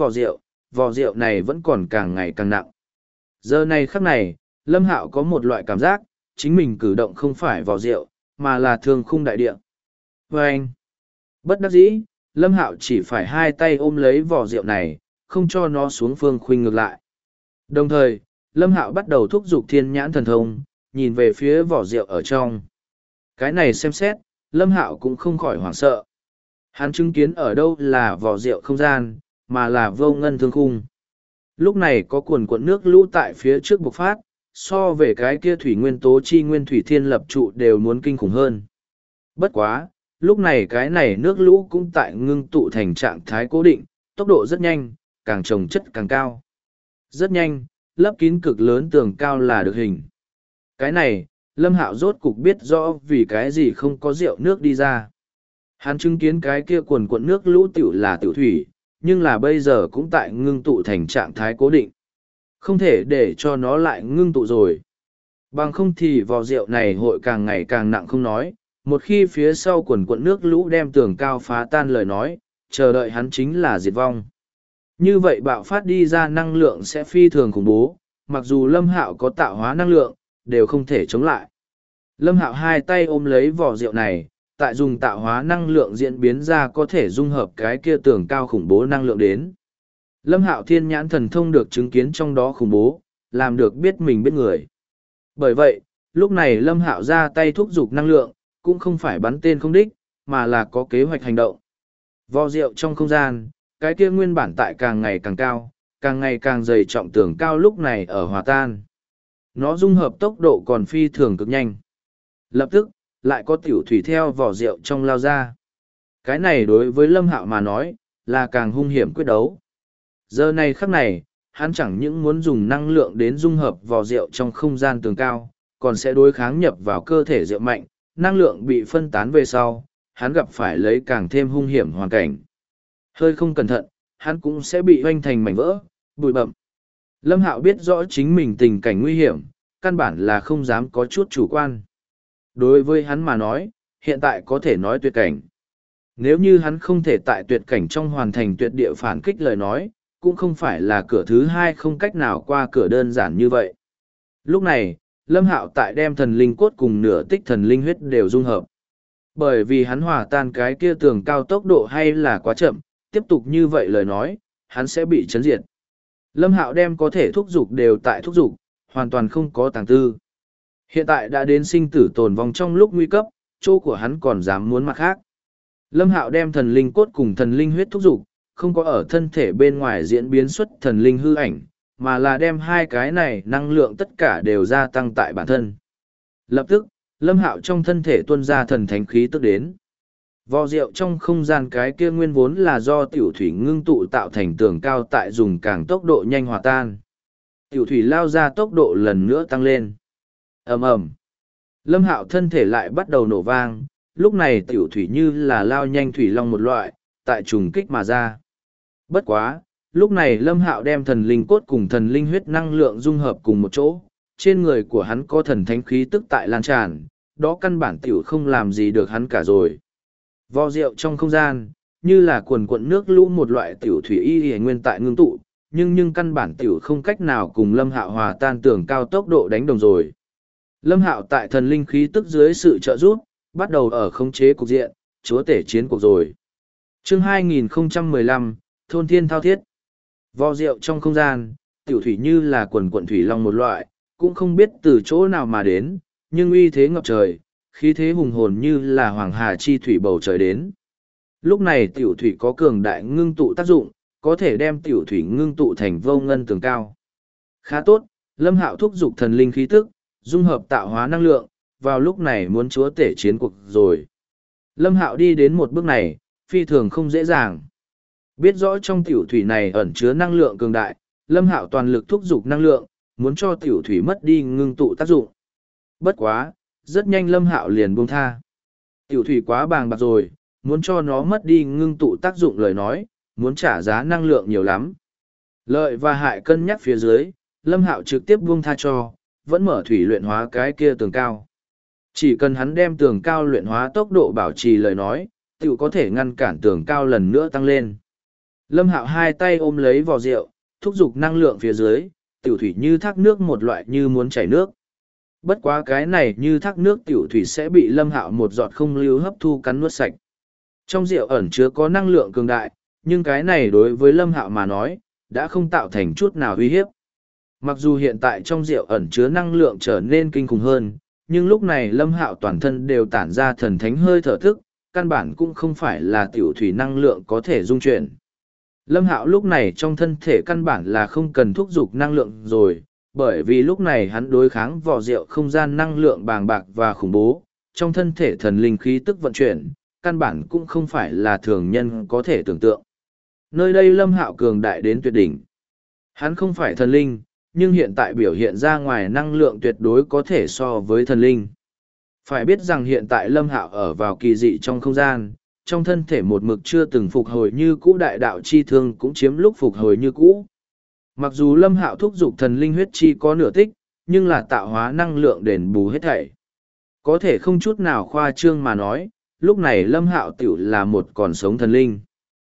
vò rượu này vẫn còn càng ngày càng nặng. Giờ này khắc này, Lâm Hạo có một loại cảm giác, chính mình cử động không phải vò rượu, mà là thương khung đại địa. Và anh, bất đắc dĩ, Lâm Hạo chỉ phải hai tay ôm lấy vò rượu này, không cho nó xuống phương khuynh ngược lại. Đồng thời, Lâm Hạo bắt đầu thúc giục thiên nhãn thần thông, nhìn về phía vỏ rượu ở trong. Cái này xem xét, Lâm Hạo cũng không khỏi hoảng sợ. Hắn chứng kiến ở đâu là vỏ rượu không gian, mà là vô ngân thương khung. Lúc này có cuồn cuộn nước lũ tại phía trước bộc phát, so về cái kia thủy nguyên tố chi nguyên thủy thiên lập trụ đều muốn kinh khủng hơn. Bất quá, lúc này cái này nước lũ cũng tại ngưng tụ thành trạng thái cố định, tốc độ rất nhanh, càng trồng chất càng cao. Rất nhanh, lấp kín cực lớn tường cao là được hình. Cái này, Lâm Hạo rốt cục biết rõ vì cái gì không có rượu nước đi ra. Hắn chứng kiến cái kia cuồn cuộn nước lũ tiểu là tiểu thủy, nhưng là bây giờ cũng tại ngưng tụ thành trạng thái cố định. Không thể để cho nó lại ngưng tụ rồi. Bằng không thì vò rượu này hội càng ngày càng nặng không nói, một khi phía sau cuồn cuộn nước lũ đem tường cao phá tan lời nói, chờ đợi hắn chính là diệt vong. Như vậy bạo phát đi ra năng lượng sẽ phi thường khủng bố, mặc dù Lâm Hạo có tạo hóa năng lượng, đều không thể chống lại. Lâm Hạo hai tay ôm lấy vỏ rượu này, tại dùng tạo hóa năng lượng diễn biến ra có thể dung hợp cái kia tường cao khủng bố năng lượng đến. Lâm Hạo thiên nhãn thần thông được chứng kiến trong đó khủng bố, làm được biết mình biết người. Bởi vậy, lúc này Lâm Hạo ra tay thúc giục năng lượng, cũng không phải bắn tên không đích, mà là có kế hoạch hành động. Vò rượu trong không gian, cái kia nguyên bản tại càng ngày càng cao, càng ngày càng dày trọng tường cao lúc này ở hòa tan. Nó dung hợp tốc độ còn phi thường cực nhanh. Lập tức, lại có tiểu thủy theo vỏ rượu trong lao ra. Cái này đối với Lâm Hạo mà nói, là càng hung hiểm quyết đấu. Giờ này khắc này, hắn chẳng những muốn dùng năng lượng đến dung hợp vỏ rượu trong không gian tường cao, còn sẽ đối kháng nhập vào cơ thể rượu mạnh, năng lượng bị phân tán về sau, hắn gặp phải lấy càng thêm hung hiểm hoàn cảnh. Hơi không cẩn thận, hắn cũng sẽ bị hoanh thành mảnh vỡ, bụi bậm. Lâm Hạo biết rõ chính mình tình cảnh nguy hiểm, căn bản là không dám có chút chủ quan. Đối với hắn mà nói, hiện tại có thể nói tuyệt cảnh. Nếu như hắn không thể tại tuyệt cảnh trong hoàn thành tuyệt địa phản kích lời nói, cũng không phải là cửa thứ hai không cách nào qua cửa đơn giản như vậy. Lúc này, Lâm Hạo tại đem thần linh cốt cùng nửa tích thần linh huyết đều dung hợp. Bởi vì hắn hòa tan cái kia tường cao tốc độ hay là quá chậm, tiếp tục như vậy lời nói, hắn sẽ bị chấn diệt. Lâm Hạo đem có thể thúc giục đều tại thúc giục, hoàn toàn không có tàng tư. Hiện tại đã đến sinh tử tồn vong trong lúc nguy cấp, chỗ của hắn còn dám muốn mặt khác. Lâm Hạo đem thần linh cốt cùng thần linh huyết thúc dục, không có ở thân thể bên ngoài diễn biến xuất thần linh hư ảnh, mà là đem hai cái này năng lượng tất cả đều gia tăng tại bản thân. Lập tức, Lâm Hạo trong thân thể tuôn ra thần thánh khí tức đến. Vò rượu trong không gian cái kia nguyên vốn là do tiểu thủy ngưng tụ tạo thành tường cao tại dùng càng tốc độ nhanh hòa tan. Tiểu thủy lao ra tốc độ lần nữa tăng lên. Ầm ầm. Lâm Hạo thân thể lại bắt đầu nổ vang, lúc này tiểu thủy như là lao nhanh thủy long một loại, tại trùng kích mà ra. Bất quá, lúc này Lâm Hạo đem thần linh cốt cùng thần linh huyết năng lượng dung hợp cùng một chỗ, trên người của hắn có thần thánh khí tức tại lan tràn, đó căn bản tiểu không làm gì được hắn cả rồi. Vò rượu trong không gian, như là quần quận nước lũ một loại tiểu thủy y nguyên tại ngưng tụ, nhưng căn bản tiểu không cách nào cùng Lâm Hạo hòa tan tường cao tốc độ đánh đồng rồi. Lâm Hạo tại thần linh khí tức dưới sự trợ giúp, bắt đầu ở khống chế cục diện, chúa tể chiến cuộc rồi. Chương 2015, Thôn Thiên Thao Thiết. Vò rượu trong không gian, tiểu thủy như là quần quận thủy long một loại, cũng không biết từ chỗ nào mà đến, nhưng uy thế ngập trời, khí thế hùng hồn như là hoàng hà chi thủy bầu trời đến. Lúc này tiểu thủy có cường đại ngưng tụ tác dụng, có thể đem tiểu thủy ngưng tụ thành vô ngân tường cao. Khá tốt, Lâm Hạo thúc giục thần linh khí tức, dung hợp tạo hóa năng lượng, vào lúc này muốn chúa tể chiến cuộc rồi. Lâm Hạo đi đến một bước này, phi thường không dễ dàng. Biết rõ trong tiểu thủy này ẩn chứa năng lượng cường đại, Lâm Hạo toàn lực thúc giục năng lượng, muốn cho tiểu thủy mất đi ngưng tụ tác dụng. Bất quá, rất nhanh Lâm Hạo liền buông tha. Tiểu thủy quá bàng bạc rồi, muốn cho nó mất đi ngưng tụ tác dụng lời nói, muốn trả giá năng lượng nhiều lắm. Lợi và hại cân nhắc phía dưới, Lâm Hạo trực tiếp buông tha cho, vẫn mở thủy luyện hóa cái kia tường cao. Chỉ cần hắn đem tường cao luyện hóa tốc độ bảo trì lời nói, tiểu có thể ngăn cản tường cao lần nữa tăng lên. Lâm Hạo hai tay ôm lấy vò rượu, thúc giục năng lượng phía dưới, tiểu thủy như thác nước một loại như muốn chảy nước. Bất quá cái này như thác nước tiểu thủy sẽ bị Lâm Hạo một giọt không lưu hấp thu cắn nuốt sạch. Trong rượu ẩn chứa có năng lượng cường đại, nhưng cái này đối với Lâm Hạo mà nói, đã không tạo thành chút nào uy hiếp. Mặc dù hiện tại trong rượu ẩn chứa năng lượng trở nên kinh khủng hơn, nhưng lúc này Lâm Hạo toàn thân đều tản ra thần thánh hơi thở thức, căn bản cũng không phải là tiểu thủy năng lượng có thể dung chuyển. Lâm Hạo lúc này trong thân thể căn bản là không cần thúc giục năng lượng rồi, bởi vì lúc này hắn đối kháng vỏ rượu không gian năng lượng bàng bạc và khủng bố, trong thân thể thần linh khí tức vận chuyển, căn bản cũng không phải là thường nhân có thể tưởng tượng. Nơi đây Lâm Hạo cường đại đến tuyệt đỉnh. Hắn không phải thần linh, nhưng hiện tại biểu hiện ra ngoài năng lượng tuyệt đối có thể so với thần linh. Phải biết rằng hiện tại Lâm Hạo ở vào kỳ dị trong không gian, trong thân thể một mực chưa từng phục hồi như cũ đại đạo chi thương cũng chiếm lúc phục hồi như cũ. Mặc dù Lâm Hạo thúc giục thần linh huyết chi có nửa tích, nhưng là tạo hóa năng lượng đền bù hết thảy. Có thể không chút nào khoa trương mà nói, lúc này Lâm Hạo tiểu là một còn sống thần linh.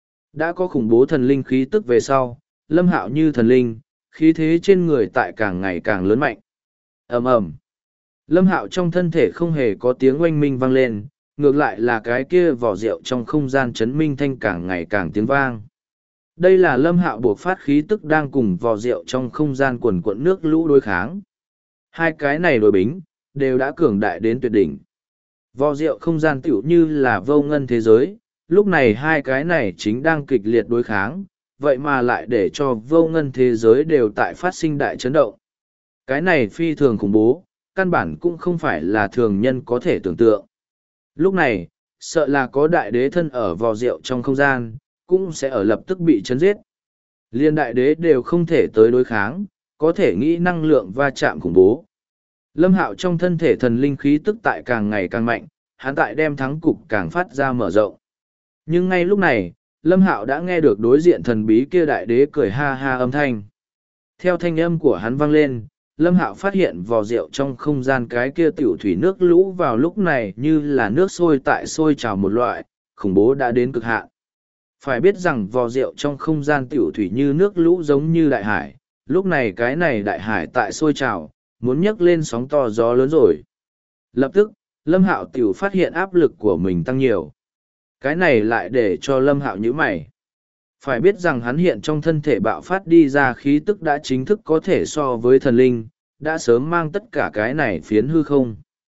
Đã có khủng bố thần linh khí tức về sau, Lâm Hạo như thần linh, khí thế trên người tại càng ngày càng lớn mạnh. Ầm ầm. Lâm Hạo trong thân thể không hề có tiếng oanh minh vang lên, ngược lại là cái kia vỏ rượu trong không gian chấn minh thanh càng ngày càng tiếng vang. Đây là Lâm Hạo buộc phát khí tức đang cùng vỏ rượu trong không gian quần quận nước lũ đối kháng. Hai cái này đối bính, đều đã cường đại đến tuyệt đỉnh. Vỏ rượu không gian tiểu như là vô ngân thế giới, lúc này hai cái này chính đang kịch liệt đối kháng, vậy mà lại để cho vô ngân thế giới đều tại phát sinh đại chấn động. Cái này phi thường khủng bố, căn bản cũng không phải là thường nhân có thể tưởng tượng. Lúc này, sợ là có đại đế thân ở vò rượu trong không gian, cũng sẽ ở lập tức bị chấn giết. Liên đại đế đều không thể tới đối kháng, có thể nghĩ năng lượng va chạm khủng bố. Lâm Hạo trong thân thể thần linh khí tức tại càng ngày càng mạnh, hắn tại đem thắng cục càng phát ra mở rộng. Nhưng ngay lúc này, Lâm Hạo đã nghe được đối diện thần bí kia đại đế cười ha ha âm thanh. Theo thanh âm của hắn vang lên, Lâm Hạo phát hiện vò rượu trong không gian cái kia tiểu thủy nước lũ vào lúc này như là nước sôi tại sôi trào một loại, khủng bố đã đến cực hạn. Phải biết rằng vò rượu trong không gian tiểu thủy như nước lũ giống như đại hải, lúc này cái này đại hải tại sôi trào, muốn nhấc lên sóng to gió lớn rồi. Lập tức, Lâm Hạo tiểu phát hiện áp lực của mình tăng nhiều. Cái này lại để cho Lâm Hạo nhíu mày. Phải biết rằng hắn hiện trong thân thể bạo phát đi ra khí tức đã chính thức có thể so với thần linh, đã sớm mang tất cả cái này phiến hư không.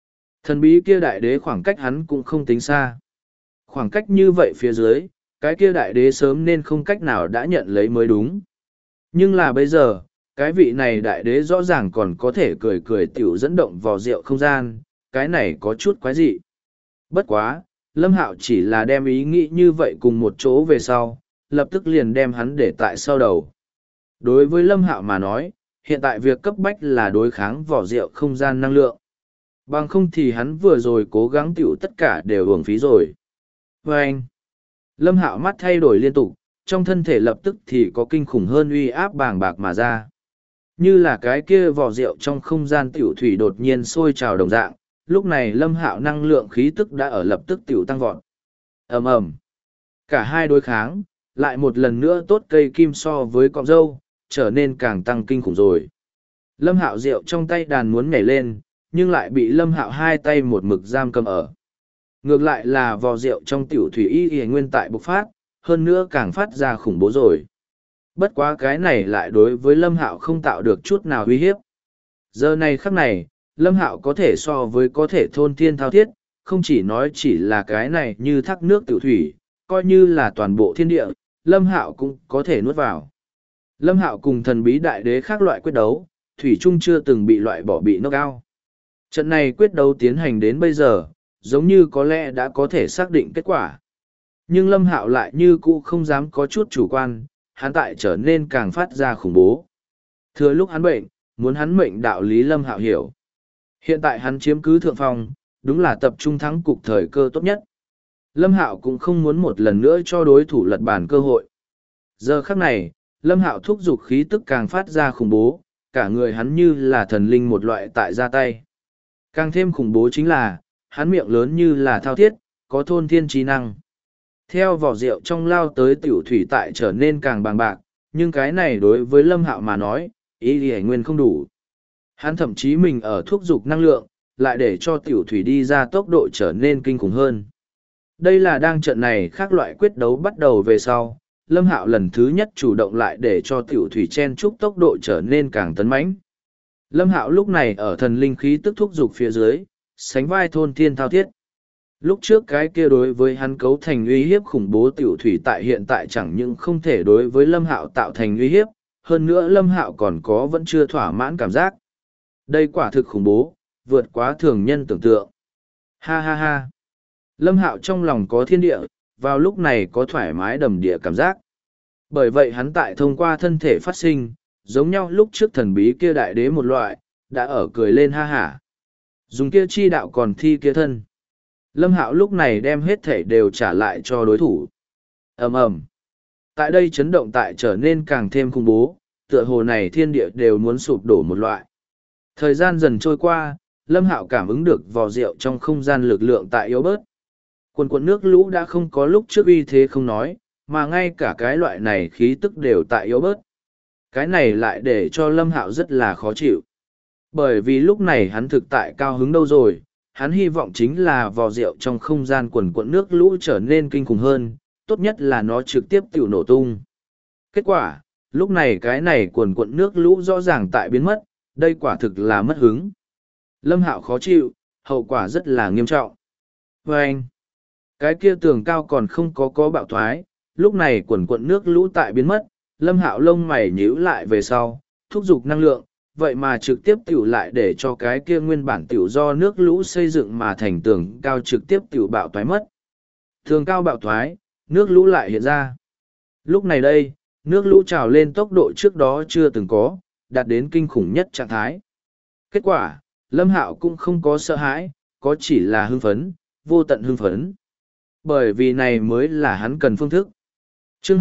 Thần bí kia đại đế khoảng cách hắn cũng không tính xa. Khoảng cách như vậy phía dưới, cái kia đại đế sớm nên không cách nào đã nhận lấy mới đúng. Nhưng là bây giờ, cái vị này đại đế rõ ràng còn có thể cười cười tiểu dẫn động vào rượu không gian, cái này có chút quái dị. Bất quá, Lâm Hạo chỉ là đem ý nghĩ như vậy cùng một chỗ về sau, lập tức liền đem hắn để tại sau đầu. Đối với Lâm Hạo mà nói, hiện tại việc cấp bách là đối kháng vỏ rượu không gian năng lượng. Bằng không thì hắn vừa rồi cố gắng tiểu tất cả đều uổng phí rồi. Và anh, Lâm Hạo mắt thay đổi liên tục, trong thân thể lập tức thì có kinh khủng hơn uy áp bàng bạc mà ra. Như là cái kia vỏ rượu trong không gian tiểu thủy đột nhiên sôi trào đồng dạng, lúc này Lâm Hạo năng lượng khí tức đã ở lập tức tiểu tăng vọt. Ầm ầm. Cả hai đối kháng, lại một lần nữa tốt cây kim so với cọng dâu, trở nên càng tăng kinh khủng rồi. Lâm Hạo rượu trong tay đàn muốn nhảy lên, nhưng lại bị Lâm Hạo hai tay một mực giam cầm ở. Ngược lại là vò rượu trong tiểu thủy y nguyên tại bộc phát, hơn nữa càng phát ra khủng bố rồi. Bất quá cái này lại đối với Lâm Hạo không tạo được chút nào uy hiếp. Giờ này khắc này, Lâm Hạo có thể so với có thể thôn thiên thao thiết, không chỉ nói chỉ là cái này như thác nước tiểu thủy, coi như là toàn bộ thiên địa, Lâm Hạo cũng có thể nuốt vào. Lâm Hạo cùng thần bí đại đế khác loại quyết đấu, thủy chung chưa từng bị loại bỏ bị knock out. Trận này quyết đấu tiến hành đến bây giờ, giống như có lẽ đã có thể xác định kết quả. Nhưng Lâm Hạo lại như cũ không dám có chút chủ quan, hắn tại trở nên càng phát ra khủng bố. Thừa lúc hắn bệnh, muốn hắn mệnh đạo lý Lâm Hạo hiểu. Hiện tại hắn chiếm cứ thượng phong, đúng là tập trung thắng cục thời cơ tốt nhất. Lâm Hạo cũng không muốn một lần nữa cho đối thủ lật bàn cơ hội. Giờ khắc này, Lâm Hạo thúc giục khí tức càng phát ra khủng bố, cả người hắn như là thần linh một loại tại ra tay. Càng thêm khủng bố chính là, hắn miệng lớn như là thao thiết, có thôn thiên trí năng. Theo vỏ rượu trong lao tới tiểu thủy tại trở nên càng bàng bạc, nhưng cái này đối với Lâm Hạo mà nói, ý lý nguyên không đủ. Hắn thậm chí mình ở thúc giục năng lượng, lại để cho tiểu thủy đi ra tốc độ trở nên kinh khủng hơn. Đây là đang trận này khác loại quyết đấu bắt đầu về sau, Lâm Hạo lần thứ nhất chủ động lại để cho tiểu thủy chen chúc tốc độ trở nên càng tấn mãnh. Lâm Hạo lúc này ở thần linh khí tức thúc giục phía dưới, sánh vai thôn thiên thao thiết. Lúc trước cái kia đối với hắn cấu thành uy hiếp khủng bố tiểu thủy tại hiện tại chẳng những không thể đối với Lâm Hạo tạo thành uy hiếp, hơn nữa Lâm Hạo còn có vẫn chưa thỏa mãn cảm giác. Đây quả thực khủng bố, vượt quá thường nhân tưởng tượng. Ha ha ha. Lâm Hạo trong lòng có thiên địa, vào lúc này có thoải mái đầm địa cảm giác. Bởi vậy hắn tại thông qua thân thể phát sinh, giống nhau lúc trước thần bí kia đại đế một loại, đã ở cười lên ha hả. Dùng kia chi đạo còn thi kia thân. Lâm Hạo lúc này đem hết thể đều trả lại cho đối thủ. Ầm ầm. Tại đây chấn động tại trở nên càng thêm khủng bố, tựa hồ này thiên địa đều muốn sụp đổ một loại. Thời gian dần trôi qua, Lâm Hạo cảm ứng được vò rượu trong không gian lực lượng tại yếu bớt. Quần quần nước lũ đã không có lúc trước uy thế không nói, mà ngay cả cái loại này khí tức đều tại yếu bớt. Cái này lại để cho Lâm Hạo rất là khó chịu. Bởi vì lúc này hắn thực tại cao hứng đâu rồi, hắn hy vọng chính là vò rượu trong không gian quần quần nước lũ trở nên kinh khủng hơn, tốt nhất là nó trực tiếp tiểu nổ tung. Kết quả, lúc này cái này quần quần nước lũ rõ ràng tại biến mất, đây quả thực là mất hứng. Lâm Hạo khó chịu, hậu quả rất là nghiêm trọng. Và anh, cái kia tường cao còn không có bạo thoái, lúc này quần quần nước lũ tại biến mất, Lâm Hạo lông mày nhíu lại về sau, thúc giục năng lượng, vậy mà trực tiếp tiểu lại để cho cái kia nguyên bản tiểu do nước lũ xây dựng mà thành tường cao trực tiếp tiểu bạo thoái mất. Tường cao bạo thoái, nước lũ lại hiện ra. Lúc này đây, nước lũ trào lên tốc độ trước đó chưa từng có, đạt đến kinh khủng nhất trạng thái. Kết quả, Lâm Hạo cũng không có sợ hãi, có chỉ là hưng phấn, vô tận hưng phấn. Bởi vì này mới là hắn cần phương thức. Chương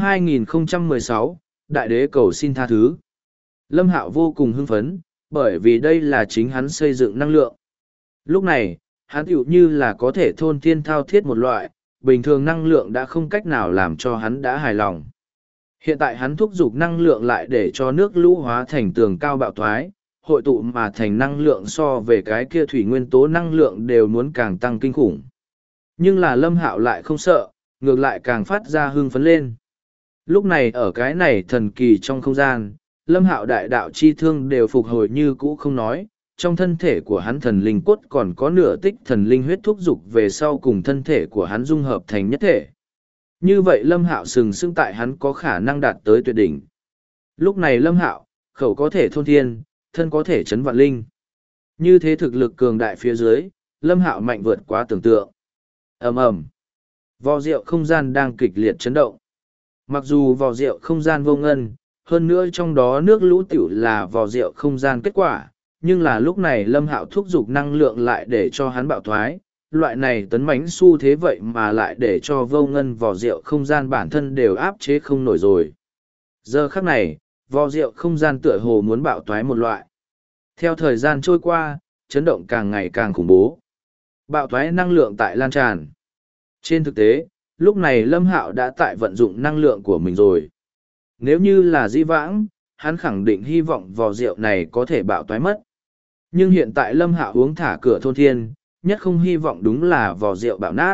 2016, Đại đế cầu xin tha thứ. Lâm Hạo vô cùng hưng phấn, bởi vì đây là chính hắn xây dựng năng lượng. Lúc này, hắn tựu như là có thể thôn thiên thao thiết một loại, bình thường năng lượng đã không cách nào làm cho hắn đã hài lòng. Hiện tại hắn thúc giục năng lượng lại để cho nước lũ hóa thành tường cao bạo thoái, hội tụ mà thành năng lượng so về cái kia thủy nguyên tố năng lượng đều muốn càng tăng kinh khủng. Nhưng là Lâm Hạo lại không sợ, ngược lại càng phát ra hưng phấn lên. Lúc này ở cái này thần kỳ trong không gian, Lâm Hạo đại đạo chi thương đều phục hồi như cũ không nói, trong thân thể của hắn thần linh cốt còn có nửa tích thần linh huyết thúc dục về sau cùng thân thể của hắn dung hợp thành nhất thể. Như vậy Lâm Hạo sừng sững tại hắn có khả năng đạt tới tuyệt đỉnh. Lúc này Lâm Hạo, khẩu có thể thôn thiên, thân có thể chấn vạn linh. Như thế thực lực cường đại phía dưới, Lâm Hạo mạnh vượt quá tưởng tượng. Ầm ầm. Vò rượu không gian đang kịch liệt chấn động. Mặc dù vò rượu không gian vô ngân, hơn nữa trong đó nước lũ tiểu là vò rượu không gian kết quả, nhưng là lúc này Lâm Hạo thúc giục năng lượng lại để cho hắn bạo thoái. Loại này tấn mãnh xu thế vậy mà lại để cho vô ngân vò rượu không gian bản thân đều áp chế không nổi rồi. Giờ khắc này, vò rượu không gian tựa hồ muốn bạo toái một loại. Theo thời gian trôi qua, chấn động càng ngày càng khủng bố. Bạo toái năng lượng tại lan tràn. Trên thực tế, lúc này Lâm Hạo đã tại vận dụng năng lượng của mình rồi. Nếu như là dĩ vãng, hắn khẳng định hy vọng vò rượu này có thể bạo toái mất. Nhưng hiện tại Lâm Hạo uống thả cửa thôn thiên, nhất không hy vọng đúng là vò rượu bạo nát.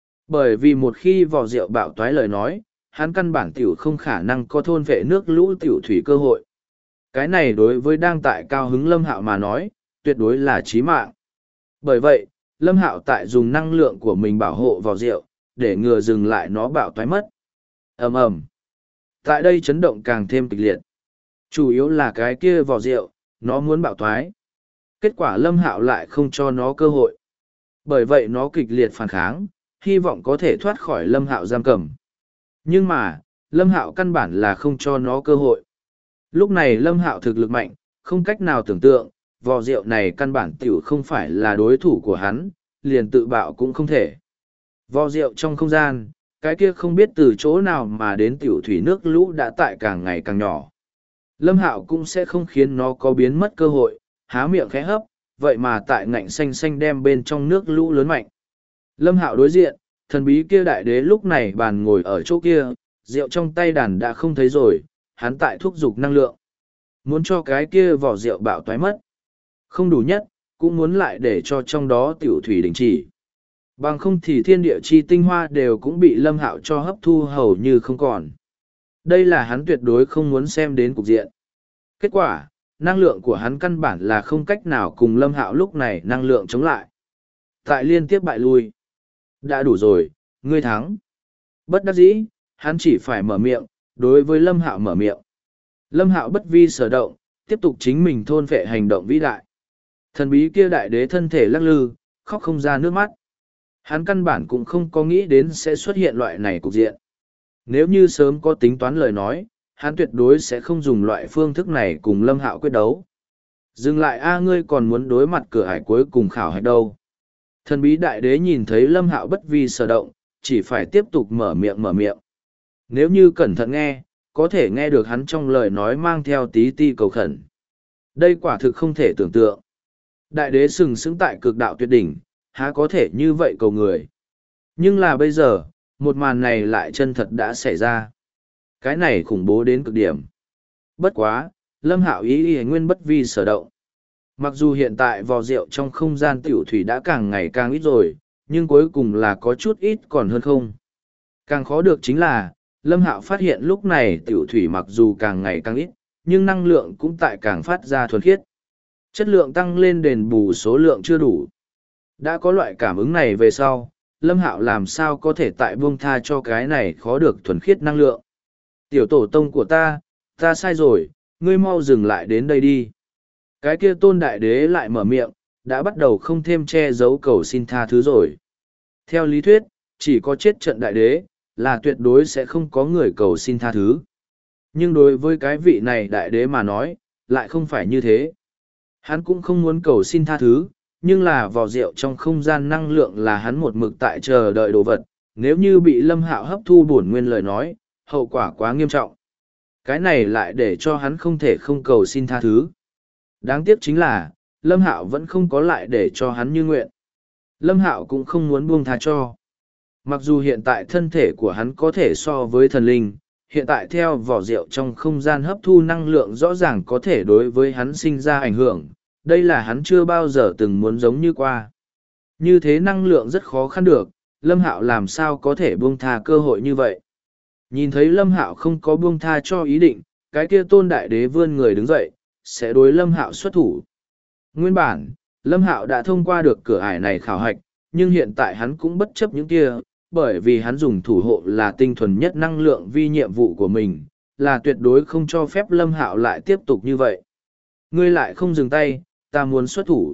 Bởi vì một khi vò rượu bạo toái lời nói, hắn căn bản tiểu không khả năng có thôn vệ nước lũ tiểu thủy cơ hội. Cái này đối với đang tại cao hứng Lâm Hạo mà nói, tuyệt đối là chí mạng. Bởi vậy, Lâm Hạo tại dùng năng lượng của mình bảo hộ vò rượu, để ngừa dừng lại nó bạo toái mất. Ầm ầm. Tại đây chấn động càng thêm kịch liệt. Chủ yếu là cái kia vò rượu, nó muốn bạo toái. Kết quả Lâm Hạo lại không cho nó cơ hội. Bởi vậy nó kịch liệt phản kháng, hy vọng có thể thoát khỏi Lâm Hạo giam cầm. Nhưng mà, Lâm Hạo căn bản là không cho nó cơ hội. Lúc này Lâm Hạo thực lực mạnh, không cách nào tưởng tượng, vò rượu này căn bản tiểu không phải là đối thủ của hắn, liền tự bạo cũng không thể. Vò rượu trong không gian, cái kia không biết từ chỗ nào mà đến tiểu thủy nước lũ đã tại càng ngày càng nhỏ. Lâm Hạo cũng sẽ không khiến nó có biến mất cơ hội, há miệng khẽ hấp, vậy mà tại ngạnh xanh xanh đem bên trong nước lũ lớn mạnh. Lâm Hạo đối diện, thần bí kia đại đế lúc này bàn ngồi ở chỗ kia, rượu trong tay đàn đã không thấy rồi, hắn tại thúc giục năng lượng. Muốn cho cái kia vỏ rượu bạo toái mất. Không đủ nhất, cũng muốn lại để cho trong đó tiểu thủy đình chỉ. Bằng không thì thiên địa chi tinh hoa đều cũng bị Lâm Hạo cho hấp thu hầu như không còn. Đây là hắn tuyệt đối không muốn xem đến cục diện. Kết quả, năng lượng của hắn căn bản là không cách nào cùng Lâm Hạo lúc này năng lượng chống lại. Tại liên tiếp bại lui. Đã đủ rồi, ngươi thắng. Bất đắc dĩ, hắn chỉ phải mở miệng, đối với Lâm Hạo mở miệng. Lâm Hạo bất vi sở động, tiếp tục chính mình thôn phệ hành động vĩ đại. Thần bí kia đại đế thân thể lắc lư, khóc không ra nước mắt. Hắn căn bản cũng không có nghĩ đến sẽ xuất hiện loại này cục diện. Nếu như sớm có tính toán lời nói, hắn tuyệt đối sẽ không dùng loại phương thức này cùng Lâm Hạo quyết đấu. Dừng lại a, ngươi còn muốn đối mặt cửa ải cuối cùng khảo hạch đâu. Thần bí đại đế nhìn thấy Lâm Hạo bất vi sở động, chỉ phải tiếp tục mở miệng. Nếu như cẩn thận nghe, có thể nghe được hắn trong lời nói mang theo tí ti cầu khẩn. Đây quả thực không thể tưởng tượng. Đại đế sừng sững tại cực đạo tuyệt đỉnh, há có thể như vậy cầu người. Nhưng là bây giờ, một màn này lại chân thật đã xảy ra. Cái này khủng bố đến cực điểm. Bất quá, Lâm Hạo ý nguyên bất vi sở động. Mặc dù hiện tại vò rượu trong không gian tiểu thủy đã càng ngày càng ít rồi, nhưng cuối cùng là có chút ít còn hơn không. Càng khó được chính là, Lâm Hạo phát hiện lúc này tiểu thủy mặc dù càng ngày càng ít, nhưng năng lượng cũng tại càng phát ra thuần khiết. Chất lượng tăng lên đền bù số lượng chưa đủ. Đã có loại cảm ứng này về sau, Lâm Hạo làm sao có thể tại buông tha cho cái này khó được thuần khiết năng lượng. Tiểu tổ tông của ta sai rồi, ngươi mau dừng lại đến đây đi. Cái kia tôn đại đế lại mở miệng, đã bắt đầu không thêm che giấu cầu xin tha thứ rồi. Theo lý thuyết, chỉ có chết trận đại đế, là tuyệt đối sẽ không có người cầu xin tha thứ. Nhưng đối với cái vị này đại đế mà nói, lại không phải như thế. Hắn cũng không muốn cầu xin tha thứ, nhưng là vò rượu trong không gian năng lượng là hắn một mực tại chờ đợi đồ vật. Nếu như bị Lâm Hạo hấp thu bổn nguyên lời nói, hậu quả quá nghiêm trọng. Cái này lại để cho hắn không thể không cầu xin tha thứ. Đáng tiếc chính là, Lâm Hạo vẫn không có lại để cho hắn như nguyện. Lâm Hạo cũng không muốn buông tha cho. Mặc dù hiện tại thân thể của hắn có thể so với thần linh, hiện tại theo vỏ rượu trong không gian hấp thu năng lượng rõ ràng có thể đối với hắn sinh ra ảnh hưởng. Đây là hắn chưa bao giờ từng muốn giống như qua. Như thế năng lượng rất khó khăn được, Lâm Hạo làm sao có thể buông tha cơ hội như vậy. Nhìn thấy Lâm Hạo không có buông tha cho ý định, cái kia tôn đại đế vươn người đứng dậy, sẽ đối Lâm Hạo xuất thủ. Nguyên bản, Lâm Hạo đã thông qua được cửa ải này khảo hạch, nhưng hiện tại hắn cũng bất chấp những kia, bởi vì hắn dùng thủ hộ là tinh thuần nhất năng lượng vi nhiệm vụ của mình, là tuyệt đối không cho phép Lâm Hạo lại tiếp tục như vậy. Ngươi lại không dừng tay, ta muốn xuất thủ.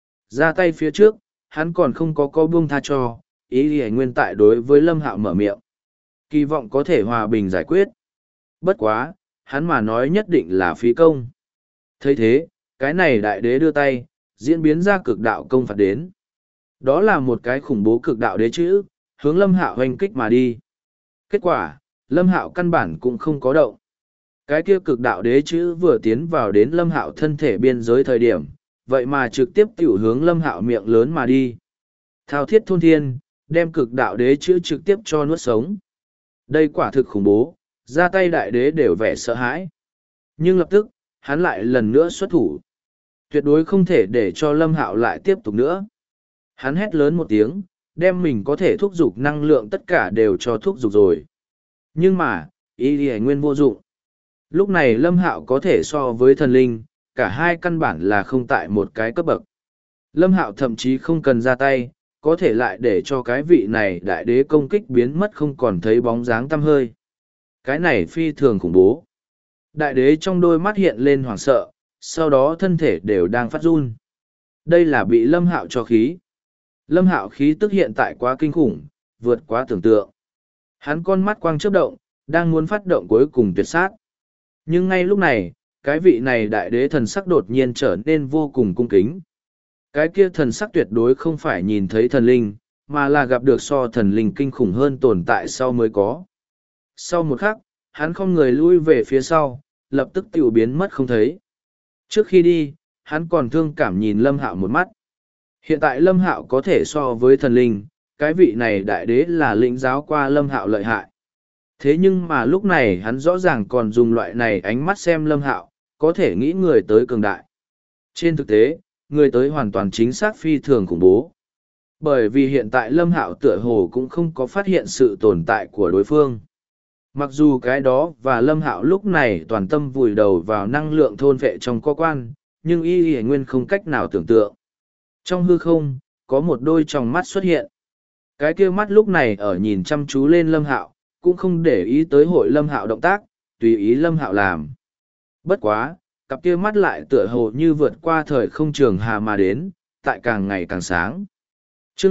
Ra tay phía trước, hắn còn không có buông tha cho, ý ý nguyên tại đối với Lâm Hạo mở miệng. Kỳ vọng có thể hòa bình giải quyết. Bất quá, hắn mà nói nhất định là phí công. thấy thế, cái này đại đế đưa tay, diễn biến ra cực đạo công phạt đến. Đó là một cái khủng bố cực đạo đế chữ, hướng Lâm Hạo hoành kích mà đi. Kết quả, Lâm Hạo căn bản cũng không có động. Cái kia cực đạo đế chữ vừa tiến vào đến Lâm Hạo thân thể biên giới thời điểm, vậy mà trực tiếp tiểu hướng Lâm Hạo miệng lớn mà đi. Thao thiết thôn thiên, đem cực đạo đế chữ trực tiếp cho nuốt sống. Đây quả thực khủng bố, ra tay đại đế đều vẻ sợ hãi. Nhưng lập tức, hắn lại lần nữa xuất thủ. Tuyệt đối không thể để cho Lâm Hạo lại tiếp tục nữa. Hắn hét lớn một tiếng, đem mình có thể thúc giục năng lượng tất cả đều cho thúc giục rồi. Nhưng mà, ý ý nguyên vô dụng. Lúc này Lâm Hạo có thể so với thần linh, cả hai căn bản là không tại một cái cấp bậc. Lâm Hạo thậm chí không cần ra tay, có thể lại để cho cái vị này đại đế công kích biến mất không còn thấy bóng dáng tăm hơi. Cái này phi thường khủng bố. Đại đế trong đôi mắt hiện lên hoảng sợ, sau đó thân thể đều đang phát run. Đây là bị Lâm Hạo cho khí. Lâm Hạo khí tức hiện tại quá kinh khủng, vượt quá tưởng tượng. Hắn con mắt quang chớp động, đang muốn phát động cuối cùng tuyệt sát. Nhưng ngay lúc này, cái vị này đại đế thần sắc đột nhiên trở nên vô cùng cung kính. Cái kia thần sắc tuyệt đối không phải nhìn thấy thần linh, mà là gặp được so thần linh kinh khủng hơn tồn tại sau mới có. Sau một khắc, hắn không người lui về phía sau, lập tức tiểu biến mất không thấy. Trước khi đi, hắn còn thương cảm nhìn Lâm Hạo một mắt. Hiện tại Lâm Hạo có thể so với thần linh, cái vị này đại đế là lĩnh giáo qua Lâm Hạo lợi hại. Thế nhưng mà lúc này hắn rõ ràng còn dùng loại này ánh mắt xem Lâm Hạo, có thể nghĩ người tới cường đại. Trên thực tế, người tới hoàn toàn chính xác phi thường khủng bố. Bởi vì hiện tại Lâm Hạo tựa hồ cũng không có phát hiện sự tồn tại của đối phương. Mặc dù cái đó và Lâm Hạo lúc này toàn tâm vùi đầu vào năng lượng thôn vệ trong cơ quan, nhưng y nguyên không cách nào tưởng tượng. Trong hư không, có một đôi tròng mắt xuất hiện. Cái kia mắt lúc này ở nhìn chăm chú lên Lâm Hạo, cũng không để ý tới hội Lâm Hạo động tác, tùy ý Lâm Hạo làm. Bất quá, cặp kia mắt lại tựa hồ như vượt qua thời không trường hà mà đến, tại càng ngày càng sáng. Chương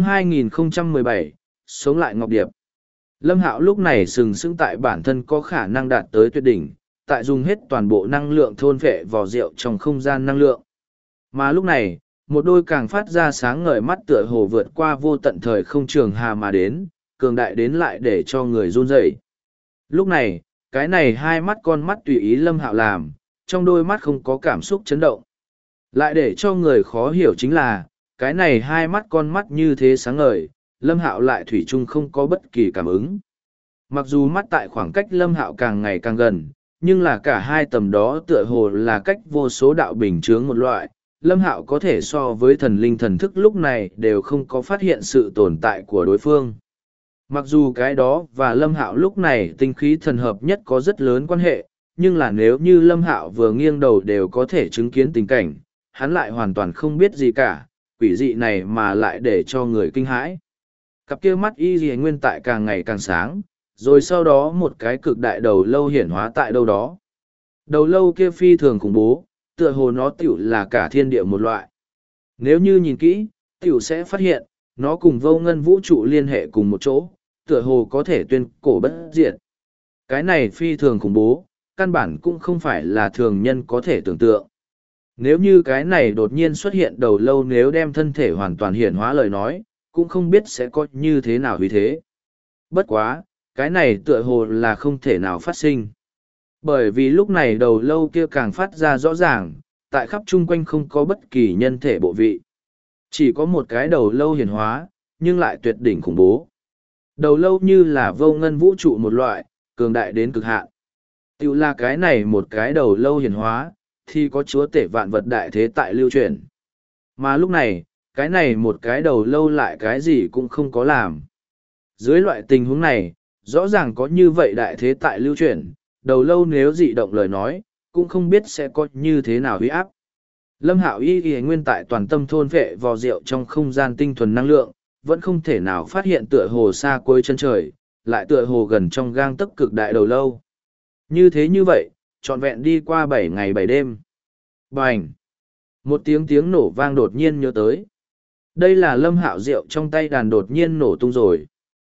2017, sống lại Ngọc Điệp. Lâm Hạo lúc này sừng sững tại bản thân có khả năng đạt tới tuyệt đỉnh, tại dùng hết toàn bộ năng lượng thôn vệ vò rượu trong không gian năng lượng. Mà lúc này, một đôi càng phát ra sáng ngời mắt tựa hồ vượt qua vô tận thời không trường hà mà đến, cường đại đến lại để cho người run rẩy. Lúc này, cái này hai mắt con mắt tùy ý Lâm Hạo làm, trong đôi mắt không có cảm xúc chấn động. Lại để cho người khó hiểu chính là, cái này hai mắt con mắt như thế sáng ngời, Lâm Hạo lại thủy chung không có bất kỳ cảm ứng. Mặc dù mắt tại khoảng cách Lâm Hạo càng ngày càng gần, nhưng là cả hai tầm đó tựa hồ là cách vô số đạo bình chướng một loại. Lâm Hạo có thể so với thần linh thần thức lúc này đều không có phát hiện sự tồn tại của đối phương. Mặc dù cái đó và Lâm Hạo lúc này tinh khí thần hợp nhất có rất lớn quan hệ, nhưng là nếu như Lâm Hạo vừa nghiêng đầu đều có thể chứng kiến tình cảnh, hắn lại hoàn toàn không biết gì cả, quỷ dị này mà lại để cho người kinh hãi. Cặp kia mắt y gì nguyên tại càng ngày càng sáng, rồi sau đó một cái cực đại đầu lâu hiển hóa tại đâu đó. Đầu lâu kia phi thường khủng bố, tựa hồ nó tiểu là cả thiên địa một loại. Nếu như nhìn kỹ, tiểu sẽ phát hiện, nó cùng vô ngân vũ trụ liên hệ cùng một chỗ, tựa hồ có thể tuyên cổ bất diệt. Cái này phi thường khủng bố, căn bản cũng không phải là thường nhân có thể tưởng tượng. Nếu như cái này đột nhiên xuất hiện đầu lâu nếu đem thân thể hoàn toàn hiển hóa lời nói, cũng không biết sẽ có như thế nào vì thế. Bất quá, cái này tựa hồ là không thể nào phát sinh. Bởi vì lúc này đầu lâu kia càng phát ra rõ ràng, tại khắp chung quanh không có bất kỳ nhân thể bộ vị. Chỉ có một cái đầu lâu hiển hóa, nhưng lại tuyệt đỉnh khủng bố. Đầu lâu như là vô ngân vũ trụ một loại, cường đại đến cực hạn. Tiểu là cái này một cái đầu lâu hiển hóa, thì có chúa tể vạn vật đại thế tại lưu truyền. Mà lúc này, cái này một cái đầu lâu lại cái gì cũng không có làm. Dưới loại tình huống này, rõ ràng có như vậy đại thế tại lưu truyền, đầu lâu nếu dị động lời nói, cũng không biết sẽ có như thế nào huy áp. Lâm Hạo y nguyên tại toàn tâm thôn vệ vò rượu trong không gian tinh thuần năng lượng, vẫn không thể nào phát hiện tựa hồ xa cuối chân trời, lại tựa hồ gần trong gang tấc cực đại đầu lâu. Như thế như vậy, trọn vẹn đi qua 7 ngày 7 đêm. Bành! Một tiếng nổ vang đột nhiên nhớ tới. Đây là Lâm Hạo rượu trong tay đàn đột nhiên nổ tung rồi.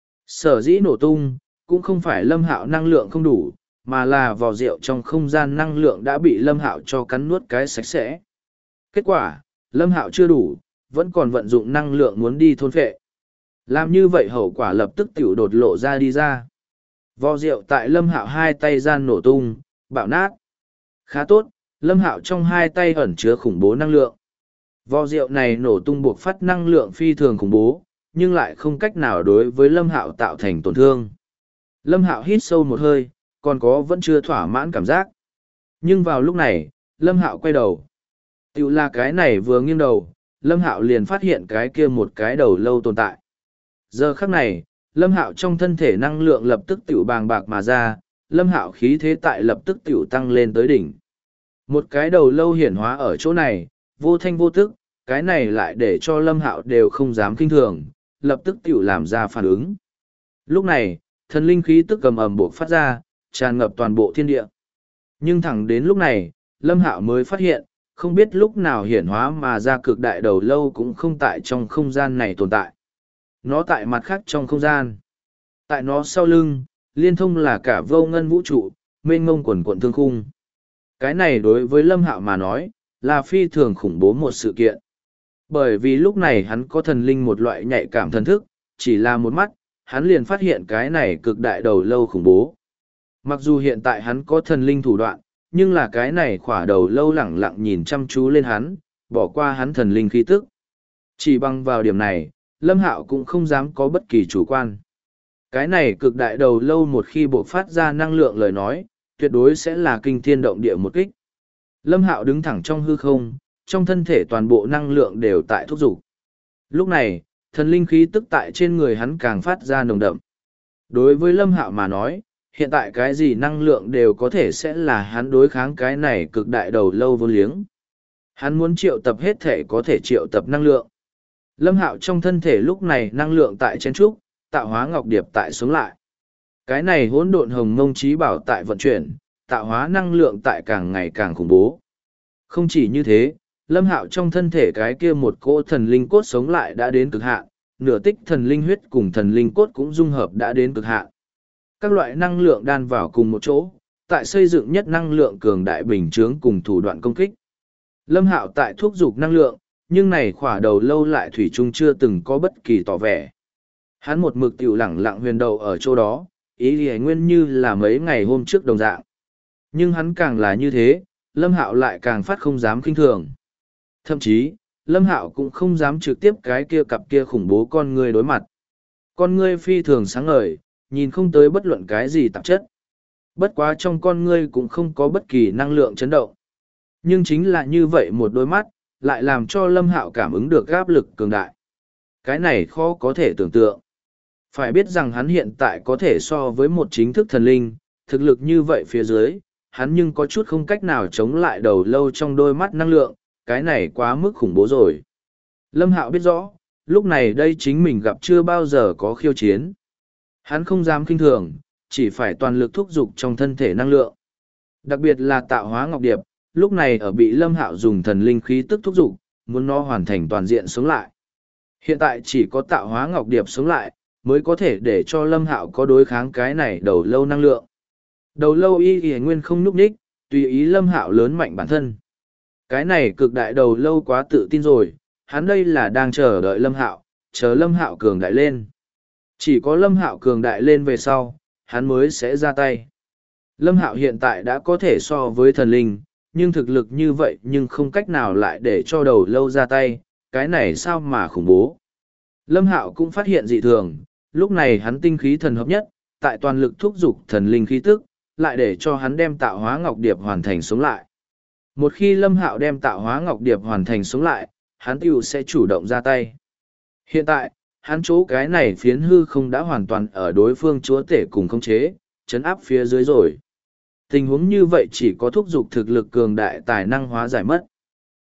Sở dĩ nổ tung, cũng không phải Lâm Hạo năng lượng không đủ, mà là vò rượu trong không gian năng lượng đã bị Lâm Hạo cho cắn nuốt cái sạch sẽ. Kết quả, Lâm Hạo chưa đủ, vẫn còn vận dụng năng lượng muốn đi thôn phệ. Làm như vậy hậu quả lập tức tiểu đột lộ ra đi ra. Vò rượu tại Lâm Hạo hai tay gian nổ tung, bạo nát. Khá tốt, Lâm Hạo trong hai tay ẩn chứa khủng bố năng lượng. Vò rượu này nổ tung buộc phát năng lượng phi thường khủng bố, nhưng lại không cách nào đối với Lâm Hạo tạo thành tổn thương. Lâm Hạo hít sâu một hơi, còn có vẫn chưa thỏa mãn cảm giác. Nhưng vào lúc này, Lâm Hạo quay đầu. Tiểu là cái này vừa nghiêng đầu, Lâm Hạo liền phát hiện cái kia một cái đầu lâu tồn tại. Giờ khắc này, Lâm Hạo trong thân thể năng lượng lập tức tiểu bàng bạc mà ra, Lâm Hạo khí thế tại lập tức tiểu tăng lên tới đỉnh. Một cái đầu lâu hiển hóa ở chỗ này, vô thanh vô tức, cái này lại để cho Lâm Hạo đều không dám kinh thường, lập tức tiểu làm ra phản ứng. Lúc này, thần linh khí tức cầm ầm buộc phát ra, tràn ngập toàn bộ thiên địa. Nhưng thẳng đến lúc này, Lâm Hạo mới phát hiện, không biết lúc nào hiển hóa mà ra cực đại đầu lâu cũng không tại trong không gian này tồn tại. Nó tại mặt khác trong không gian. Tại nó sau lưng, liên thông là cả vô ngân vũ trụ, mênh mông quần quận thương khung. Cái này đối với Lâm Hạo mà nói, là phi thường khủng bố một sự kiện. Bởi vì lúc này hắn có thần linh một loại nhạy cảm thần thức, chỉ là một mắt, hắn liền phát hiện cái này cực đại đầu lâu khủng bố. Mặc dù hiện tại hắn có thần linh thủ đoạn, nhưng là cái này khỏa đầu lâu lẳng lặng nhìn chăm chú lên hắn, bỏ qua hắn thần linh khí tức. Chỉ bằng vào điểm này, Lâm Hạo cũng không dám có bất kỳ chủ quan. Cái này cực đại đầu lâu một khi bộc phát ra năng lượng lời nói, tuyệt đối sẽ là kinh thiên động địa một kích. Lâm Hạo đứng thẳng trong hư không, trong thân thể toàn bộ năng lượng đều tại thúc dục. Lúc này, thần linh khí tức tại trên người hắn càng phát ra nồng đậm. Đối với Lâm Hạo mà nói, hiện tại cái gì năng lượng đều có thể sẽ là hắn đối kháng cái này cực đại đầu lâu vô liếng. Hắn muốn triệu tập hết thể có thể triệu tập năng lượng. Lâm Hạo trong thân thể lúc này năng lượng tại chen trúc, tạo hóa ngọc điệp tại xuống lại. Cái này hỗn độn hồng mông trí bảo tại vận chuyển, tạo hóa năng lượng tại càng ngày càng khủng bố. Không chỉ như thế, Lâm Hạo trong thân thể cái kia một cỗ thần linh cốt sống lại đã đến cực hạn, nửa tích thần linh huyết cùng thần linh cốt cũng dung hợp đã đến cực hạn. Các loại năng lượng đan vào cùng một chỗ, tại xây dựng nhất năng lượng cường đại bình chướng cùng thủ đoạn công kích. Lâm Hạo tại thúc giục năng lượng, nhưng này khỏa đầu lâu lại thủy chung chưa từng có bất kỳ tỏ vẻ. Hắn một mực tiểu lẳng lặng huyền đầu ở chỗ đó, ý lì nguyên như là mấy ngày hôm trước đồng dạng. Nhưng hắn càng là như thế, Lâm Hạo lại càng phát không dám kinh thường. Thậm chí, Lâm Hạo cũng không dám trực tiếp cái kia cặp kia khủng bố con ngươi đối mặt. Con ngươi phi thường sáng ngời, nhìn không tới bất luận cái gì tạp chất. Bất quá trong con ngươi cũng không có bất kỳ năng lượng chấn động. Nhưng chính là như vậy một đôi mắt, lại làm cho Lâm Hạo cảm ứng được áp lực cường đại. Cái này khó có thể tưởng tượng. Phải biết rằng hắn hiện tại có thể so với một chính thức thần linh, thực lực như vậy phía dưới, hắn nhưng có chút không cách nào chống lại đầu lâu trong đôi mắt năng lượng, cái này quá mức khủng bố rồi. Lâm Hạo biết rõ, lúc này đây chính mình gặp chưa bao giờ có khiêu chiến. Hắn không dám kinh thường, chỉ phải toàn lực thúc giục trong thân thể năng lượng. Đặc biệt là tạo hóa ngọc điệp, lúc này ở bị Lâm Hạo dùng thần linh khí tức thúc giục, muốn nó hoàn thành toàn diện sống lại. Hiện tại chỉ có tạo hóa ngọc điệp sống lại, mới có thể để cho Lâm Hạo có đối kháng cái này đầu lâu năng lượng. Đầu lâu y nguyên không nhúc nhích, tùy ý Lâm Hạo lớn mạnh bản thân. Cái này cực đại đầu lâu quá tự tin rồi, hắn đây là đang chờ đợi Lâm Hạo, chờ Lâm Hạo cường đại lên. Chỉ có Lâm Hạo cường đại lên về sau, hắn mới sẽ ra tay. Lâm Hạo hiện tại đã có thể so với thần linh, nhưng thực lực như vậy nhưng không cách nào lại để cho đầu lâu ra tay, cái này sao mà khủng bố. Lâm Hạo cũng phát hiện dị thường, lúc này hắn tinh khí thần hợp nhất, tại toàn lực thúc giục thần linh khí tức, lại để cho hắn đem tạo hóa ngọc điệp hoàn thành sống lại. Một khi Lâm Hạo đem tạo hóa ngọc điệp hoàn thành sống lại, hắn tiểu sẽ chủ động ra tay. Hiện tại, hắn chỗ cái này phiến hư không đã hoàn toàn ở đối phương chúa tể cùng khống chế, chấn áp phía dưới rồi. Tình huống như vậy chỉ có thúc giục thực lực cường đại tài năng hóa giải mất.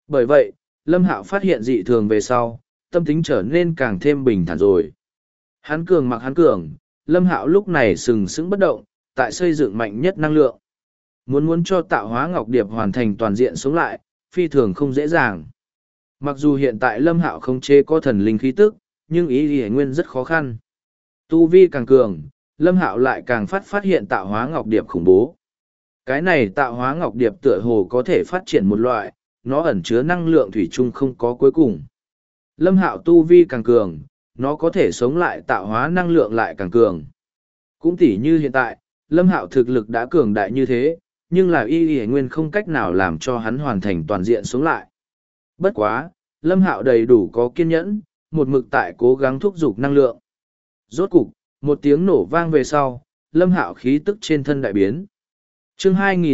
Bởi vậy, Lâm Hạo phát hiện dị thường về sau, tâm tính trở nên càng thêm bình thản rồi. Hắn cường mặc hắn cường, Lâm Hạo lúc này sừng sững bất động, tại xây dựng mạnh nhất năng lượng. Muốn cho tạo hóa ngọc điệp hoàn thành toàn diện sống lại, phi thường không dễ dàng. Mặc dù hiện tại Lâm Hạo không chế có thần linh khí tức, nhưng ý nguyên rất khó khăn. Tu vi càng cường, Lâm Hạo lại càng phát hiện tạo hóa ngọc điệp khủng bố. Cái này tạo hóa ngọc điệp tựa hồ có thể phát triển một loại, nó ẩn chứa năng lượng thủy chung không có cuối cùng. Lâm Hạo tu vi càng cường, nó có thể sống lại tạo hóa năng lượng lại càng cường. Cũng tỉ như hiện tại, Lâm Hạo thực lực đã cường đại như thế, nhưng là y nguyên không cách nào làm cho hắn hoàn thành toàn diện sống lại. Bất quá, Lâm Hạo đầy đủ có kiên nhẫn, một mực tại cố gắng thúc giục năng lượng. Rốt cục, một tiếng nổ vang về sau, Lâm Hạo khí tức trên thân đại biến. Chương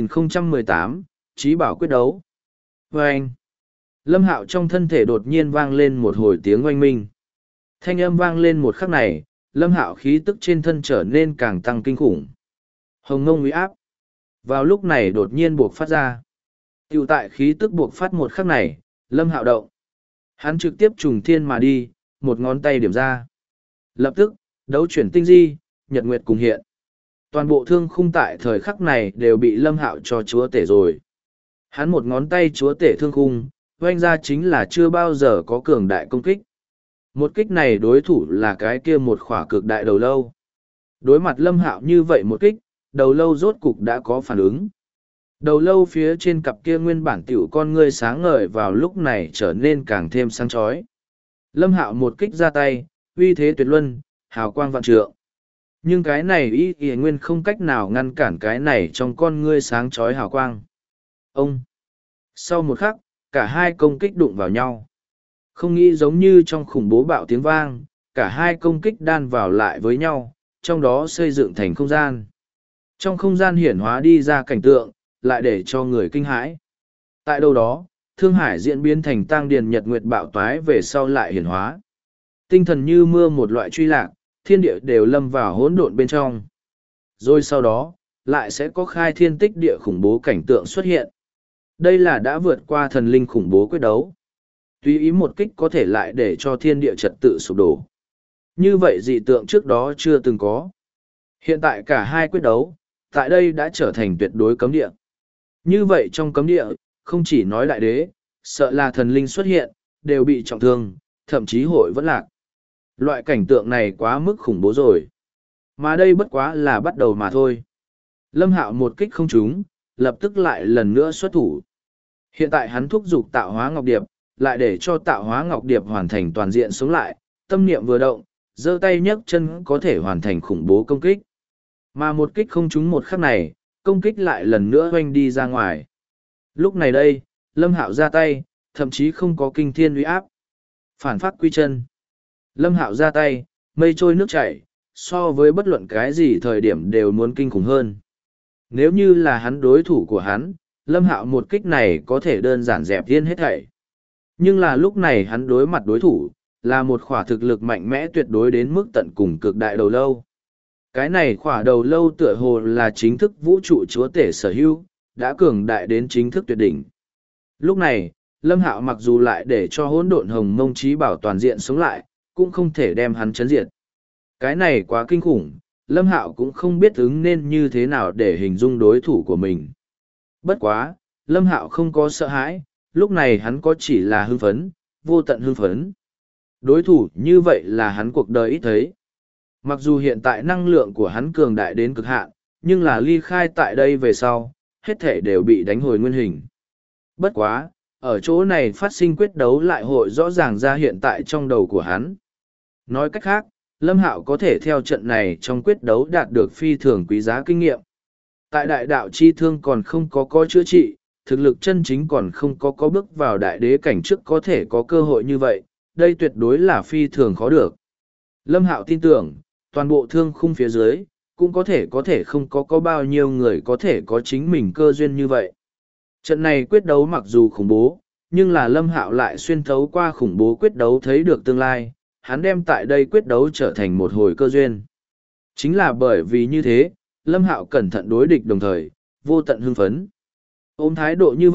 2018, Chí Bảo quyết đấu. Vâng! Lâm Hạo trong thân thể đột nhiên vang lên một hồi tiếng oanh minh. Thanh âm vang lên một khắc này, Lâm Hạo khí tức trên thân trở nên càng tăng kinh khủng. Hồng ngông uy áp. Vào lúc này đột nhiên buộc phát ra. Tiểu tại khí tức buộc phát một khắc này, Lâm Hạo động. Hắn trực tiếp trùng thiên mà đi, một ngón tay điểm ra. Lập tức, đấu chuyển tinh di, nhật nguyệt cùng hiện. Toàn bộ thương khung tại thời khắc này đều bị Lâm Hạo cho chúa tể rồi. Hắn một ngón tay chúa tể thương khung, oanh ra chính là chưa bao giờ có cường đại công kích. Một kích này đối thủ là cái kia một khỏa cực đại đầu lâu. Đối mặt Lâm Hạo như vậy một kích, đầu lâu rốt cục đã có phản ứng. Đầu lâu phía trên cặp kia nguyên bản tiểu con ngươi sáng ngời vào lúc này trở nên càng thêm sáng chói. Lâm Hạo một kích ra tay, uy thế tuyệt luân, hào quang vạn trượng. Nhưng cái này y nguyên không cách nào ngăn cản cái này trong con ngươi sáng chói hào quang. Ông! Sau một khắc, cả hai công kích đụng vào nhau. Không nghĩ giống như trong khủng bố bạo tiếng vang, cả hai công kích đan vào lại với nhau, trong đó xây dựng thành không gian. Trong không gian hiển hóa đi ra cảnh tượng, lại để cho người kinh hãi. Tại đâu đó, Thương Hải diễn biến thành tang điền nhật nguyệt bạo toái về sau lại hiển hóa. Tinh thần như mưa một loại truy lạc, thiên địa đều lâm vào hỗn độn bên trong. Rồi sau đó, lại sẽ có khai thiên tích địa khủng bố cảnh tượng xuất hiện. Đây là đã vượt qua thần linh khủng bố quyết đấu. Tùy ý một kích có thể lại để cho thiên địa trật tự sụp đổ. Như vậy dị tượng trước đó chưa từng có. Hiện tại cả hai quyết đấu, tại đây đã trở thành tuyệt đối cấm địa. Như vậy trong cấm địa, không chỉ nói đại đế, sợ là thần linh xuất hiện, đều bị trọng thương, thậm chí hội vẫn lạc. Loại cảnh tượng này quá mức khủng bố rồi. Mà đây bất quá là bắt đầu mà thôi. Lâm Hạo một kích không trúng, lập tức lại lần nữa xuất thủ. Hiện tại hắn thúc giục tạo hóa ngọc điệp, lại để cho tạo hóa ngọc điệp hoàn thành toàn diện sống lại, tâm niệm vừa động, giơ tay nhấc chân có thể hoàn thành khủng bố công kích. Mà một kích không trúng một khắc này, công kích lại lần nữa hoanh đi ra ngoài. Lúc này đây, Lâm Hạo ra tay, thậm chí không có kinh thiên uy áp. Phản phát quy chân. Lâm Hạo ra tay, mây trôi nước chảy, so với bất luận cái gì thời điểm đều muốn kinh khủng hơn. Nếu như là hắn đối thủ của hắn, Lâm Hạo một kích này có thể đơn giản dẹp thiên hết thảy. Nhưng là lúc này hắn đối mặt đối thủ, là một khỏa thực lực mạnh mẽ tuyệt đối đến mức tận cùng cực đại đầu lâu. Cái này khỏa đầu lâu tựa hồ là chính thức vũ trụ chúa tể sở hữu, đã cường đại đến chính thức tuyệt đỉnh. Lúc này, Lâm Hạo mặc dù lại để cho hỗn độn hồng mông trí bảo toàn diện sống lại, cũng không thể đem hắn chấn diệt. Cái này quá kinh khủng, Lâm Hạo cũng không biết ứng nên như thế nào để hình dung đối thủ của mình. Bất quá, Lâm Hạo không có sợ hãi, lúc này hắn có chỉ là hưng phấn, vô tận hưng phấn. Đối thủ như vậy là hắn cuộc đời ít thấy. Mặc dù hiện tại năng lượng của hắn cường đại đến cực hạn, nhưng là ly khai tại đây về sau, hết thể đều bị đánh hồi nguyên hình. Bất quá, ở chỗ này phát sinh quyết đấu lại hội rõ ràng ra hiện tại trong đầu của hắn. Nói cách khác, Lâm Hạo có thể theo trận này trong quyết đấu đạt được phi thường quý giá kinh nghiệm. Tại đại đạo chi thương còn không có chữa trị, thực lực chân chính còn không có bước vào đại đế cảnh trước có thể có cơ hội như vậy, đây tuyệt đối là phi thường khó được. Lâm Hạo tin tưởng, toàn bộ thương khung phía dưới, cũng có thể không có bao nhiêu người có thể có chính mình cơ duyên như vậy. Trận này quyết đấu mặc dù khủng bố, nhưng là Lâm Hạo lại xuyên thấu qua khủng bố quyết đấu thấy được tương lai, hắn đem tại đây quyết đấu trở thành một hồi cơ duyên. Chính là bởi vì như thế, Lâm Hạo cẩn thận đối địch đồng thời, vô tận hưng phấn. Ôm thái độ như vậy,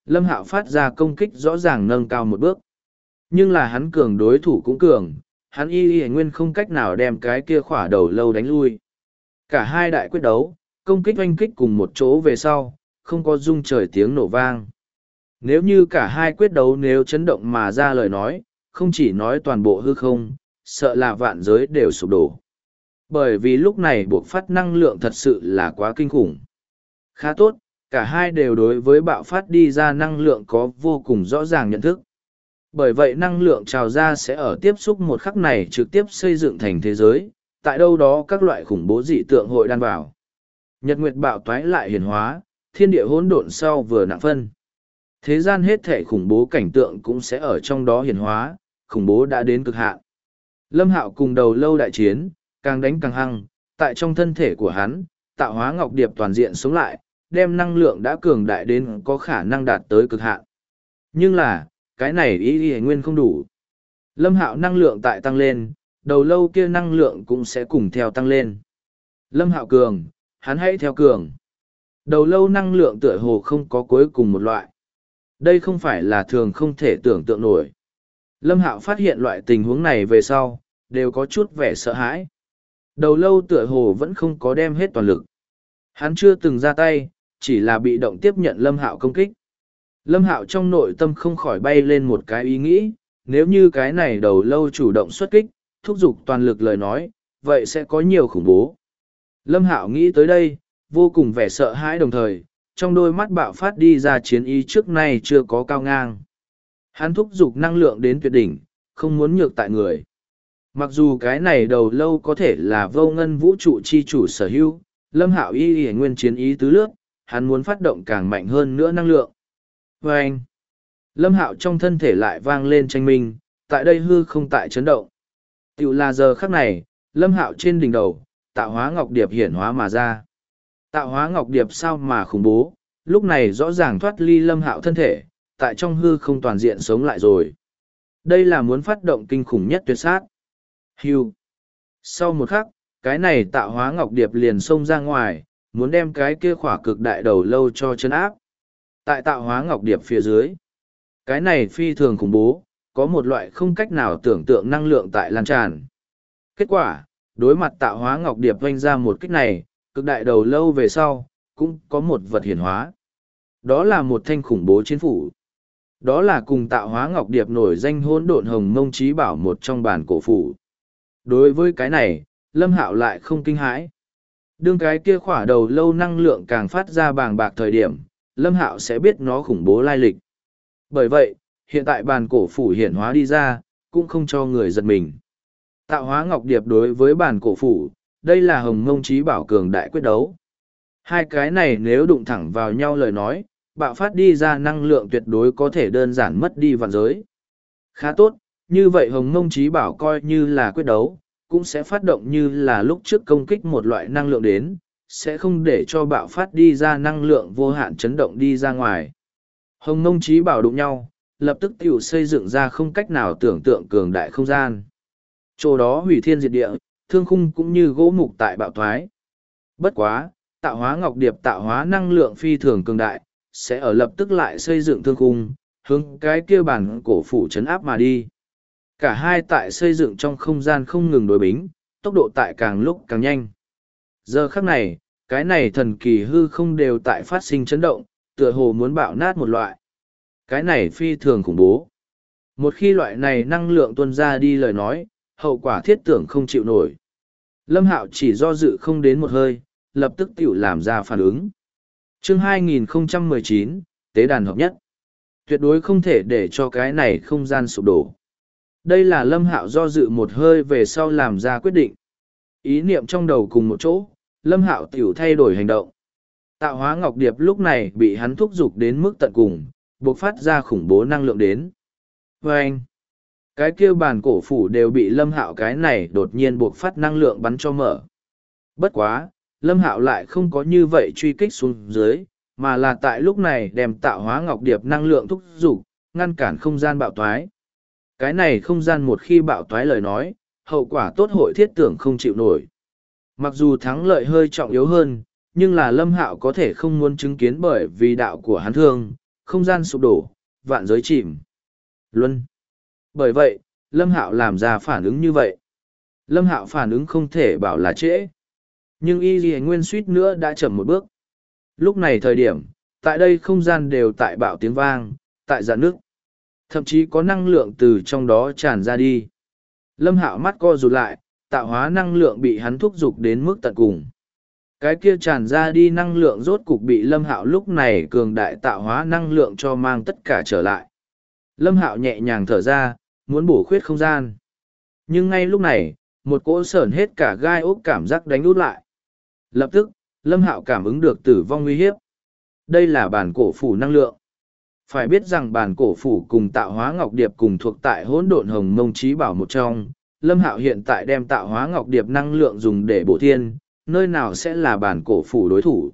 Lâm Hạo phát ra công kích rõ ràng nâng cao một bước. Nhưng là hắn cường đối thủ cũng cường, hắn y nguyên không cách nào đem cái kia khỏa đầu lâu đánh lui. Cả hai đại quyết đấu, công kích oanh kích cùng một chỗ về sau, không có rung trời tiếng nổ vang. Nếu như cả hai quyết đấu nếu chấn động mà ra lời nói, không chỉ nói toàn bộ hư không, sợ là vạn giới đều sụp đổ. Bởi vì lúc này buộc phát năng lượng thật sự là quá kinh khủng. Khá tốt, cả hai đều đối với bạo phát đi ra năng lượng có vô cùng rõ ràng nhận thức. Bởi vậy năng lượng trào ra sẽ ở tiếp xúc một khắc này trực tiếp xây dựng thành thế giới, tại đâu đó các loại khủng bố dị tượng hội đan vào. Nhật nguyệt bạo toái lại hiển hóa, thiên địa hỗn độn sau vừa nặng phân. Thế gian hết thể khủng bố cảnh tượng cũng sẽ ở trong đó hiển hóa, khủng bố đã đến cực hạn. Lâm Hạo cùng đầu lâu đại chiến, càng đánh càng hăng, tại trong thân thể của hắn, tạo hóa ngọc điệp toàn diện sống lại, đem năng lượng đã cường đại đến có khả năng đạt tới cực hạn. Nhưng là, cái này ý nguyên không đủ. Lâm Hạo năng lượng tại tăng lên, đầu lâu kia năng lượng cũng sẽ cùng theo tăng lên. Lâm Hạo cường, hắn hãy theo cường. Đầu lâu năng lượng tựa hồ không có cuối cùng một loại. Đây không phải là thường không thể tưởng tượng nổi. Lâm Hạo phát hiện loại tình huống này về sau, đều có chút vẻ sợ hãi. Đầu lâu tựa hồ vẫn không có đem hết toàn lực. Hắn chưa từng ra tay, chỉ là bị động tiếp nhận Lâm Hạo công kích. Lâm Hạo trong nội tâm không khỏi bay lên một cái ý nghĩ, nếu như cái này đầu lâu chủ động xuất kích, thúc giục toàn lực lời nói, vậy sẽ có nhiều khủng bố. Lâm Hạo nghĩ tới đây, vô cùng vẻ sợ hãi đồng thời, trong đôi mắt bạo phát đi ra chiến ý trước nay chưa có cao ngang. Hắn thúc giục năng lượng đến tuyệt đỉnh, không muốn nhược tại người. Mặc dù cái này đầu lâu có thể là vô ngân vũ trụ chi chủ sở hữu, Lâm Hạo y nguyên chiến ý tứ lướt, hắn muốn phát động càng mạnh hơn nữa năng lượng. Và anh, Lâm Hạo trong thân thể lại vang lên tranh minh, tại đây hư không tại chấn động. Tiểu là giờ khắc này, Lâm Hạo trên đỉnh đầu, tạo hóa ngọc điệp hiển hóa mà ra. Tạo hóa ngọc điệp sao mà khủng bố, lúc này rõ ràng thoát ly Lâm Hạo thân thể, tại trong hư không toàn diện sống lại rồi. Đây là muốn phát động kinh khủng nhất tuyệt sát. Hưu. Sau một khắc, cái này tạo hóa ngọc điệp liền xông ra ngoài, muốn đem cái kia khỏa cực đại đầu lâu cho chân áp. Tại tạo hóa ngọc điệp phía dưới, cái này phi thường khủng bố, có một loại không cách nào tưởng tượng năng lượng tại lan tràn. Kết quả, đối mặt tạo hóa ngọc điệp vanh ra một kích này, cực đại đầu lâu về sau, cũng có một vật hiển hóa. Đó là một thanh khủng bố chiến phủ. Đó là cùng tạo hóa ngọc điệp nổi danh hỗn độn hồng mông trí bảo một trong bản cổ phủ. Đối với cái này, Lâm Hạo lại không kinh hãi. Đương cái kia khỏa đầu lâu năng lượng càng phát ra bàng bạc thời điểm, Lâm Hạo sẽ biết nó khủng bố lai lịch. Bởi vậy, hiện tại bàn cổ phủ hiển hóa đi ra, cũng không cho người giật mình. Tạo hóa ngọc điệp đối với bàn cổ phủ, đây là hồng mông trí bảo cường đại quyết đấu. Hai cái này nếu đụng thẳng vào nhau lời nói, bạo phát đi ra năng lượng tuyệt đối có thể đơn giản mất đi vạn giới. Khá tốt, như vậy hồng mông trí bảo coi như là quyết đấu, cũng sẽ phát động như là lúc trước công kích một loại năng lượng đến, sẽ không để cho bạo phát đi ra năng lượng vô hạn chấn động đi ra ngoài. Hồng mông trí bảo đụng nhau, lập tức tiểu xây dựng ra không cách nào tưởng tượng cường đại không gian. Chỗ đó hủy thiên diệt địa, thương khung cũng như gỗ mục tại bạo thoái. Bất quá, tạo hóa ngọc điệp tạo hóa năng lượng phi thường cường đại, sẽ ở lập tức lại xây dựng thương khung, hướng cái kia bản cổ phủ chấn áp mà đi. Cả hai tại xây dựng trong không gian không ngừng đối bính, tốc độ tại càng lúc càng nhanh. Giờ khắc này, cái này thần kỳ hư không đều tại phát sinh chấn động, tựa hồ muốn bạo nát một loại. Cái này phi thường khủng bố. Một khi loại này năng lượng tuôn ra đi lời nói, hậu quả thiết tưởng không chịu nổi. Lâm Hạo chỉ do dự không đến một hơi, lập tức tiểu làm ra phản ứng. Chương 2019, Tế đàn hợp nhất. Tuyệt đối không thể để cho cái này không gian sụp đổ. Đây là Lâm Hạo do dự một hơi về sau làm ra quyết định. Ý niệm trong đầu cùng một chỗ, Lâm Hạo tiểu thay đổi hành động. Tạo hóa ngọc điệp lúc này bị hắn thúc giục đến mức tận cùng, bộc phát ra khủng bố năng lượng đến. Và anh, cái kia bàn cổ phủ đều bị Lâm Hạo cái này đột nhiên bộc phát năng lượng bắn cho mở. Bất quá, Lâm Hạo lại không có như vậy truy kích xuống dưới, mà là tại lúc này đem tạo hóa ngọc điệp năng lượng thúc giục, ngăn cản không gian bạo toái. Cái này không gian một khi bạo toái lời nói, hậu quả tốt hội thiết tưởng không chịu nổi. Mặc dù thắng lợi hơi trọng yếu hơn, nhưng là Lâm Hạo có thể không muốn chứng kiến bởi vì đạo của hắn thương, không gian sụp đổ, vạn giới chìm. Luân. Bởi vậy, Lâm Hạo làm ra phản ứng như vậy. Lâm Hạo phản ứng không thể bảo là trễ. Nhưng Y Lì Nguyên suýt nữa đã chậm một bước. Lúc này thời điểm, tại đây không gian đều tại bạo tiếng vang, tại dạn nước. Thậm chí có năng lượng từ trong đó tràn ra đi. Lâm Hạo mắt co rụt lại, tạo hóa năng lượng bị hắn thúc giục đến mức tận cùng. Cái kia tràn ra đi năng lượng rốt cục bị Lâm Hạo lúc này cường đại tạo hóa năng lượng cho mang tất cả trở lại. Lâm Hạo nhẹ nhàng thở ra, muốn bổ khuyết không gian. Nhưng ngay lúc này, một cỗ sởn hết cả gai ốc cảm giác đánh út lại. Lập tức, Lâm Hạo cảm ứng được tử vong nguy hiếp. Đây là bản cổ phủ năng lượng. Phải biết rằng bản cổ phủ cùng tạo hóa ngọc điệp cùng thuộc tại hỗn độn hồng mông trí bảo một trong. Lâm Hạo hiện tại đem tạo hóa ngọc điệp năng lượng dùng để bổ thiên, nơi nào sẽ là bản cổ phủ đối thủ.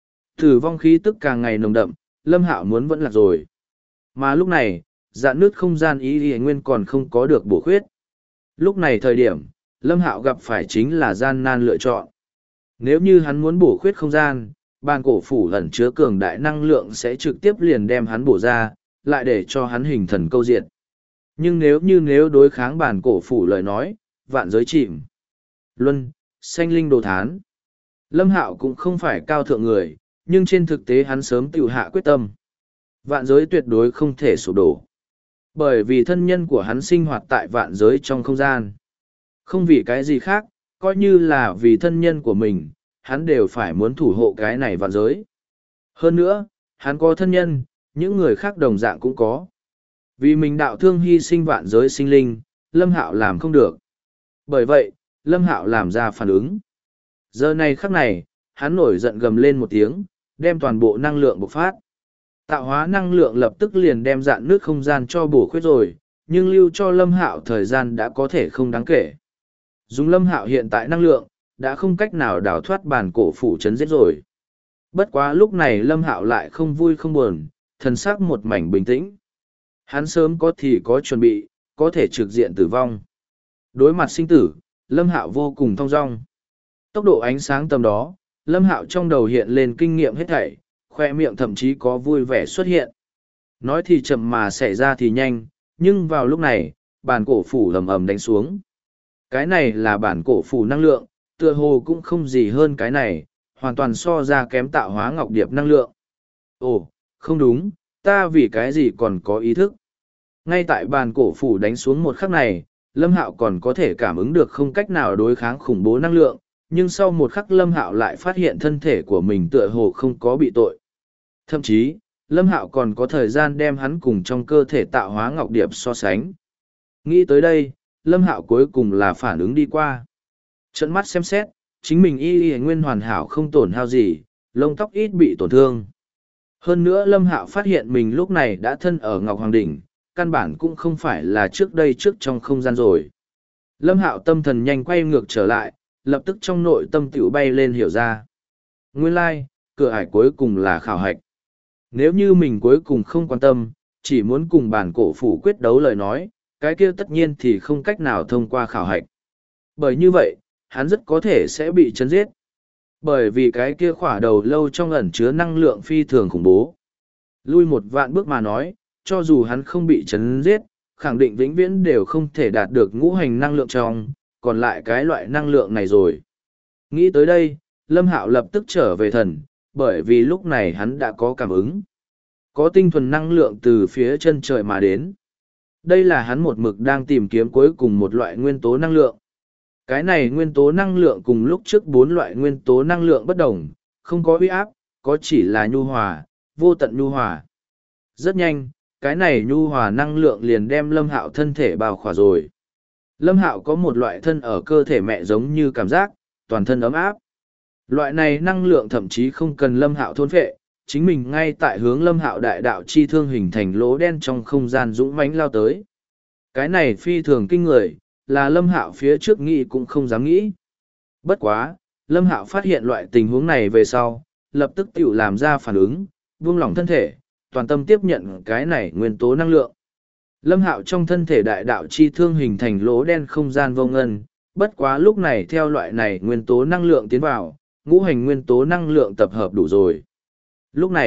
Tử vong khí tức càng ngày nồng đậm, Lâm Hạo muốn vẫn lạc rồi. Mà lúc này, dạn nứt không gian ý Y Nguyên còn không có được bổ khuyết. Lúc này thời điểm, Lâm Hạo gặp phải chính là gian nan lựa chọn. Nếu như hắn muốn bổ khuyết không gian, bàn cổ phủ ẩn chứa cường đại năng lượng sẽ trực tiếp liền đem hắn bổ ra, lại để cho hắn hình thần câu diệt. Nhưng nếu đối kháng bàn cổ phủ lời nói, vạn giới chìm. Luân, sanh linh đồ thán. Lâm Hạo cũng không phải cao thượng người, nhưng trên thực tế hắn sớm tự hạ quyết tâm. Vạn giới tuyệt đối không thể sụp đổ. Bởi vì thân nhân của hắn sinh hoạt tại vạn giới trong không gian. Không vì cái gì khác, coi như là vì thân nhân của mình, hắn đều phải muốn thủ hộ cái này vạn giới. Hơn nữa, hắn có thân nhân, những người khác đồng dạng cũng có. Vì mình đạo thương hy sinh vạn giới sinh linh, Lâm Hạo làm không được. Bởi vậy, Lâm Hạo làm ra phản ứng. Giờ này khắc này, hắn nổi giận gầm lên một tiếng, đem toàn bộ năng lượng bộc phát. Tạo hóa năng lượng lập tức liền đem dạn nước không gian cho bổ khuyết rồi, nhưng lưu cho Lâm Hạo thời gian đã có thể không đáng kể. Dùng Lâm Hạo hiện tại năng lượng, đã không cách nào đào thoát bản cổ phủ chấn giết rồi. Bất quá lúc này Lâm Hạo lại không vui không buồn, thần sắc một mảnh bình tĩnh. Hắn sớm có thì có chuẩn bị, có thể trực diện tử vong. Đối mặt sinh tử, Lâm Hạo vô cùng thong dong. Tốc độ ánh sáng tầm đó, Lâm Hạo trong đầu hiện lên kinh nghiệm hết thảy, khoe miệng thậm chí có vui vẻ xuất hiện. Nói thì chậm mà xảy ra thì nhanh, nhưng vào lúc này, bản cổ phủ ầm ầm đánh xuống. Cái này là bản cổ phủ năng lượng, tựa hồ cũng không gì hơn cái này, hoàn toàn so ra kém tạo hóa ngọc điệp năng lượng. Ồ, không đúng, ta vì cái gì còn có ý thức. Ngay tại bản cổ phủ đánh xuống một khắc này, Lâm Hạo còn có thể cảm ứng được không cách nào đối kháng khủng bố năng lượng, nhưng sau một khắc Lâm Hạo lại phát hiện thân thể của mình tựa hồ không có bị tội. Thậm chí, Lâm Hạo còn có thời gian đem hắn cùng trong cơ thể tạo hóa ngọc điệp so sánh. Nghĩ tới đây, Lâm Hạo cuối cùng là phản ứng đi qua. Trợn mắt xem xét, chính mình y nguyên hoàn hảo không tổn hao gì, lông tóc ít bị tổn thương. Hơn nữa Lâm Hạo phát hiện mình lúc này đã thân ở Ngọc Hoàng Đỉnh, căn bản cũng không phải là trước đây trước trong không gian rồi. Lâm Hạo tâm thần nhanh quay ngược trở lại, lập tức trong nội tâm tiểu bay lên hiểu ra. Nguyên lai, cửa ải cuối cùng là khảo hạch. Nếu như mình cuối cùng không quan tâm, chỉ muốn cùng bản cổ phủ quyết đấu lời nói, cái kia tất nhiên thì không cách nào thông qua khảo hạch. Bởi như vậy, hắn rất có thể sẽ bị chấn giết. Bởi vì cái kia khỏa đầu lâu trong ẩn chứa năng lượng phi thường khủng bố. Lui một vạn bước mà nói, cho dù hắn không bị chấn giết, khẳng định vĩnh viễn đều không thể đạt được ngũ hành năng lượng trong, còn lại cái loại năng lượng này rồi. Nghĩ tới đây, Lâm Hạo lập tức trở về thần, bởi vì lúc này hắn đã có cảm ứng. Có tinh thuần năng lượng từ phía chân trời mà đến. Đây là hắn một mực đang tìm kiếm cuối cùng một loại nguyên tố năng lượng. Cái này nguyên tố năng lượng cùng lúc trước 4 loại nguyên tố năng lượng bất đồng, không có uy áp, có chỉ là nhu hòa, vô tận nhu hòa. Rất nhanh, cái này nhu hòa năng lượng liền đem Lâm Hạo thân thể bao khỏa rồi. Lâm Hạo có một loại thân ở cơ thể mẹ giống như cảm giác, toàn thân ấm áp. Loại này năng lượng thậm chí không cần Lâm Hạo thôn phệ, chính mình ngay tại hướng Lâm Hạo đại đạo chi thương hình thành lỗ đen trong không gian dũng mãnh lao tới. Cái này phi thường kinh người, là Lâm Hạo phía trước nghĩ cũng không dám nghĩ. Bất quá, Lâm Hạo phát hiện loại tình huống này về sau, lập tức tự làm ra phản ứng, buông lỏng thân thể, toàn tâm tiếp nhận cái này nguyên tố năng lượng. Lâm Hạo trong thân thể đại đạo chi thương hình thành lỗ đen không gian vô ngân, bất quá lúc này theo loại này nguyên tố năng lượng tiến vào, ngũ hành nguyên tố năng lượng tập hợp đủ rồi. Lúc này,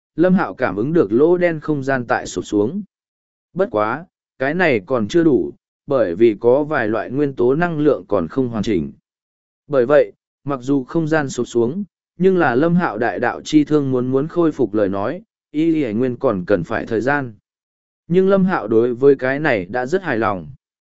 Lâm Hạo cảm ứng được lỗ đen không gian tại sụp xuống. Bất quá, cái này còn chưa đủ, bởi vì có vài loại nguyên tố năng lượng còn không hoàn chỉnh. Bởi vậy, mặc dù không gian sụp xuống, nhưng là Lâm Hạo đại đạo chi thương muốn khôi phục lời nói, y y nguyên còn cần phải thời gian. Nhưng Lâm Hạo đối với cái này đã rất hài lòng.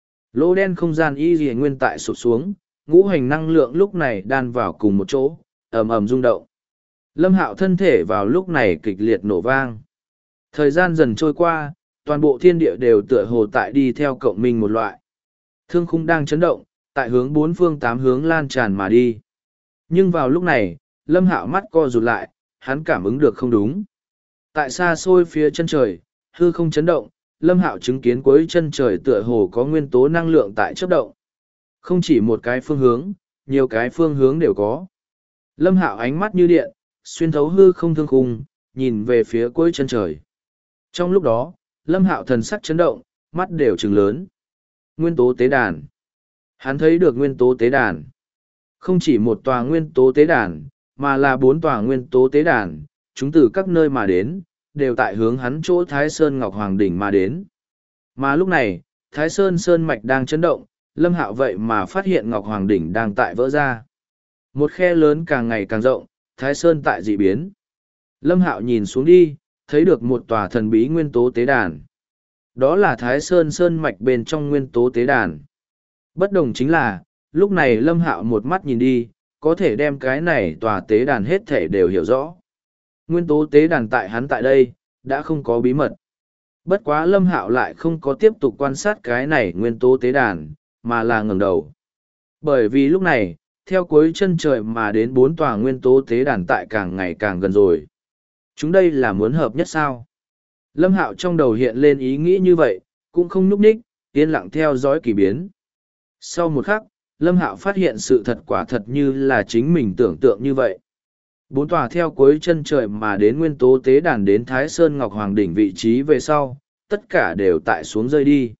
Lỗ đen không gian y y nguyên tại sụp xuống, ngũ hành năng lượng lúc này đan vào cùng một chỗ, ầm ầm rung động. Lâm Hạo thân thể vào lúc này kịch liệt nổ vang. Thời gian dần trôi qua, toàn bộ thiên địa đều tựa hồ tại đi theo cộng minh một loại. Thương khung đang chấn động, tại hướng bốn phương tám hướng lan tràn mà đi. Nhưng vào lúc này, Lâm Hạo mắt co rụt lại, hắn cảm ứng được không đúng. Tại xa xôi phía chân trời, hư không chấn động, Lâm Hạo chứng kiến cuối chân trời tựa hồ có nguyên tố năng lượng tại chớp động. Không chỉ một cái phương hướng, nhiều cái phương hướng đều có. Lâm Hạo ánh mắt như điện, xuyên thấu hư không thương khung, nhìn về phía cuối chân trời. Trong lúc đó, Lâm Hạo thần sắc chấn động, mắt đều trừng lớn. Nguyên tố tế đàn. Hắn thấy được nguyên tố tế đàn. Không chỉ một tòa nguyên tố tế đàn, mà là 4 tòa nguyên tố tế đàn, chúng từ các nơi mà đến, đều tại hướng hắn chỗ Thái Sơn Ngọc Hoàng Đỉnh mà đến. Mà lúc này, Thái Sơn Sơn Mạch đang chấn động, Lâm Hạo vậy mà phát hiện Ngọc Hoàng Đỉnh đang tại vỡ ra. Một khe lớn càng ngày càng rộng, Thái Sơn tại dị biến. Lâm Hạo nhìn xuống đi, thấy được một tòa thần bí nguyên tố tế đàn. Đó là Thái Sơn Sơn Mạch bên trong nguyên tố tế đàn. Bất đồng chính là, lúc này Lâm Hạo một mắt nhìn đi, có thể đem cái này tòa tế đàn hết thể đều hiểu rõ. Nguyên tố tế đàn tại hắn tại đây, đã không có bí mật. Bất quá Lâm Hạo lại không có tiếp tục quan sát cái này nguyên tố tế đàn, mà là ngẩng đầu. Bởi vì lúc này, theo cuối chân trời mà đến 4 tòa nguyên tố tế đàn tại càng ngày càng gần rồi. Chúng đây là muốn hợp nhất sao? Lâm Hạo trong đầu hiện lên ý nghĩ như vậy, cũng không nhúc nhích, yên lặng theo dõi kỳ biến. Sau một khắc, Lâm Hạo phát hiện sự thật quả thật như là chính mình tưởng tượng như vậy. 4 tòa theo cuối chân trời mà đến nguyên tố tế đàn đến Thái Sơn Ngọc Hoàng Đỉnh vị trí về sau, tất cả đều tại xuống rơi đi.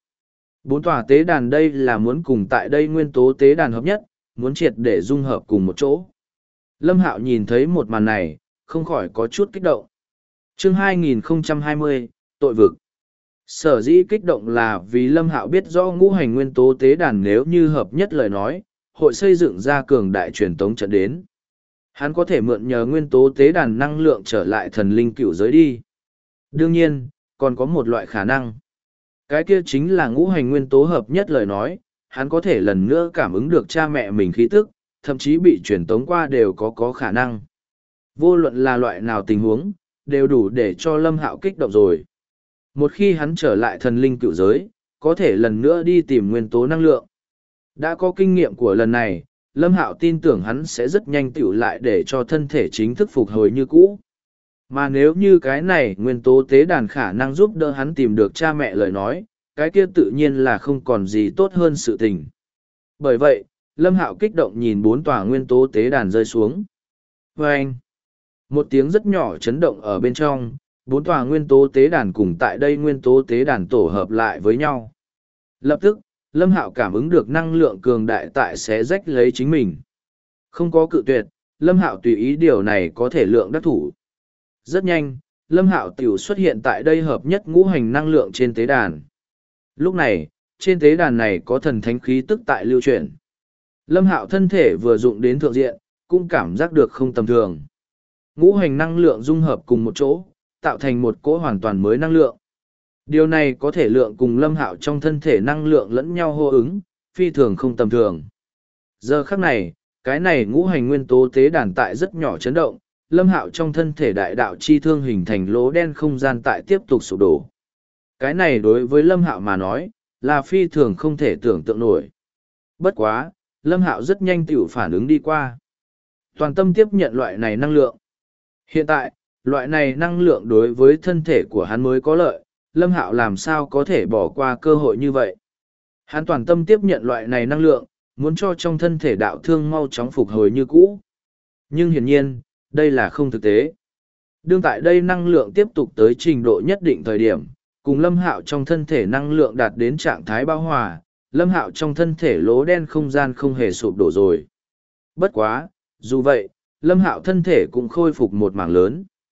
4 tòa tế đàn đây là muốn cùng tại đây nguyên tố tế đàn hợp nhất, muốn triệt để dung hợp cùng một chỗ. Lâm Hạo nhìn thấy một màn này, không khỏi có chút kích động. Chương 2020, tội vực. Sở dĩ kích động là vì Lâm Hạo biết rõ ngũ hành nguyên tố tế đàn nếu như hợp nhất lời nói, hội xây dựng ra cường đại truyền tống trận đến. Hắn có thể mượn nhờ nguyên tố tế đàn năng lượng trở lại thần linh cựu giới đi. Đương nhiên, còn có một loại khả năng. Cái kia chính là ngũ hành nguyên tố hợp nhất lời nói, hắn có thể lần nữa cảm ứng được cha mẹ mình khí tức, thậm chí bị truyền tống qua đều có khả năng. Vô luận là loại nào tình huống, đều đủ để cho Lâm Hạo kích động rồi. Một khi hắn trở lại thần linh cựu giới, có thể lần nữa đi tìm nguyên tố năng lượng. Đã có kinh nghiệm của lần này, Lâm Hạo tin tưởng hắn sẽ rất nhanh tựu lại để cho thân thể chính thức phục hồi như cũ. Mà nếu như cái này nguyên tố tế đàn khả năng giúp đỡ hắn tìm được cha mẹ lời nói, cái kia tự nhiên là không còn gì tốt hơn sự tình. Bởi vậy, Lâm Hạo kích động nhìn 4 tòa nguyên tố tế đàn rơi xuống. Vâng! Một tiếng rất nhỏ chấn động ở bên trong, 4 tòa nguyên tố tế đàn cùng tại đây nguyên tố tế đàn tổ hợp lại với nhau. Lập tức, Lâm Hạo cảm ứng được năng lượng cường đại tại sẽ rách lấy chính mình. Không có cự tuyệt, Lâm Hạo tùy ý điều này có thể lượng đắc thủ. Rất nhanh, Lâm Hạo tiểu xuất hiện tại đây hợp nhất ngũ hành năng lượng trên tế đàn. Lúc này, trên tế đàn này có thần thánh khí tức tại lưu chuyển. Lâm Hạo thân thể vừa dụng đến thượng diện, cũng cảm giác được không tầm thường. Ngũ hành năng lượng dung hợp cùng một chỗ, tạo thành một cỗ hoàn toàn mới năng lượng. Điều này có thể lượng cùng Lâm Hạo trong thân thể năng lượng lẫn nhau hô ứng, phi thường không tầm thường. Giờ khắc này, cái này ngũ hành nguyên tố tế đàn tại rất nhỏ chấn động, Lâm Hạo trong thân thể đại đạo chi thương hình thành lỗ đen không gian tại tiếp tục sụp đổ. Cái này đối với Lâm Hạo mà nói, là phi thường không thể tưởng tượng nổi. Bất quá, Lâm Hạo rất nhanh tiểu phản ứng đi qua. Toàn tâm tiếp nhận loại này năng lượng. Hiện tại, loại này năng lượng đối với thân thể của hắn mới có lợi, Lâm Hạo làm sao có thể bỏ qua cơ hội như vậy. Hắn toàn tâm tiếp nhận loại này năng lượng, muốn cho trong thân thể đạo thương mau chóng phục hồi như cũ. Nhưng hiển nhiên, đây là không thực tế. Đương tại đây năng lượng tiếp tục tới trình độ nhất định thời điểm, cùng Lâm Hạo trong thân thể năng lượng đạt đến trạng thái bão hòa, Lâm Hạo trong thân thể lỗ đen không gian không hề sụp đổ rồi. Bất quá, dù vậy, Lâm Hạo thân thể cũng khôi phục một mảng lớn.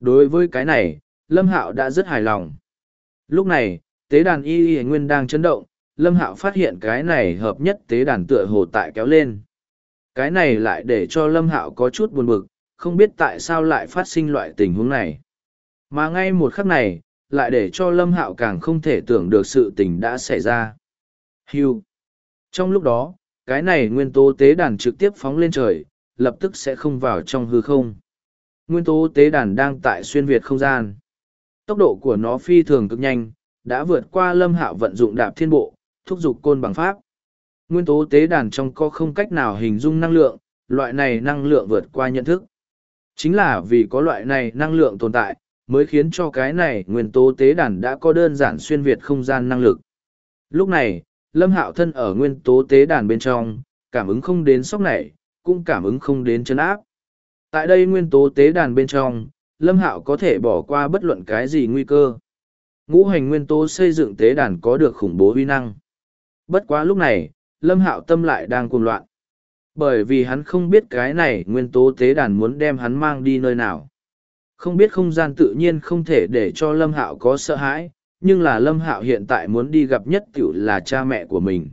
Đối với cái này, Lâm Hạo đã rất hài lòng. Lúc này, tế đàn y nguyên đang chấn động, Lâm Hạo phát hiện cái này hợp nhất tế đàn tựa hồ tại kéo lên. Cái này lại để cho Lâm Hạo có chút buồn bực, không biết tại sao lại phát sinh loại tình huống này. Mà ngay một khắc này, lại để cho Lâm Hạo càng không thể tưởng được sự tình đã xảy ra. Hưu. Trong lúc đó, cái này nguyên tố tế đàn trực tiếp phóng lên trời, lập tức sẽ không vào trong hư không. Nguyên tố tế đàn đang tại xuyên việt không gian. Tốc độ của nó phi thường cực nhanh, đã vượt qua Lâm Hạo vận dụng đạp thiên bộ, thúc giục côn bằng pháp. Nguyên tố tế đàn trong có không cách nào hình dung năng lượng, loại này năng lượng vượt qua nhận thức. Chính là vì có loại này năng lượng tồn tại, mới khiến cho cái này nguyên tố tế đàn đã có đơn giản xuyên việt không gian năng lực. Lúc này, Lâm Hạo thân ở nguyên tố tế đàn bên trong, cảm ứng không đến sốc nảy, cũng cảm ứng không đến chấn áp. Tại đây nguyên tố tế đàn bên trong, Lâm Hạo có thể bỏ qua bất luận cái gì nguy cơ. Ngũ hành nguyên tố xây dựng tế đàn có được khủng bố uy năng. Bất quá lúc này, Lâm Hạo tâm lại đang cuồng loạn. Bởi vì hắn không biết cái này nguyên tố tế đàn muốn đem hắn mang đi nơi nào. Không biết không gian tự nhiên không thể để cho Lâm Hạo có sợ hãi, nhưng là Lâm Hạo hiện tại muốn đi gặp nhất cửu là cha mẹ của mình.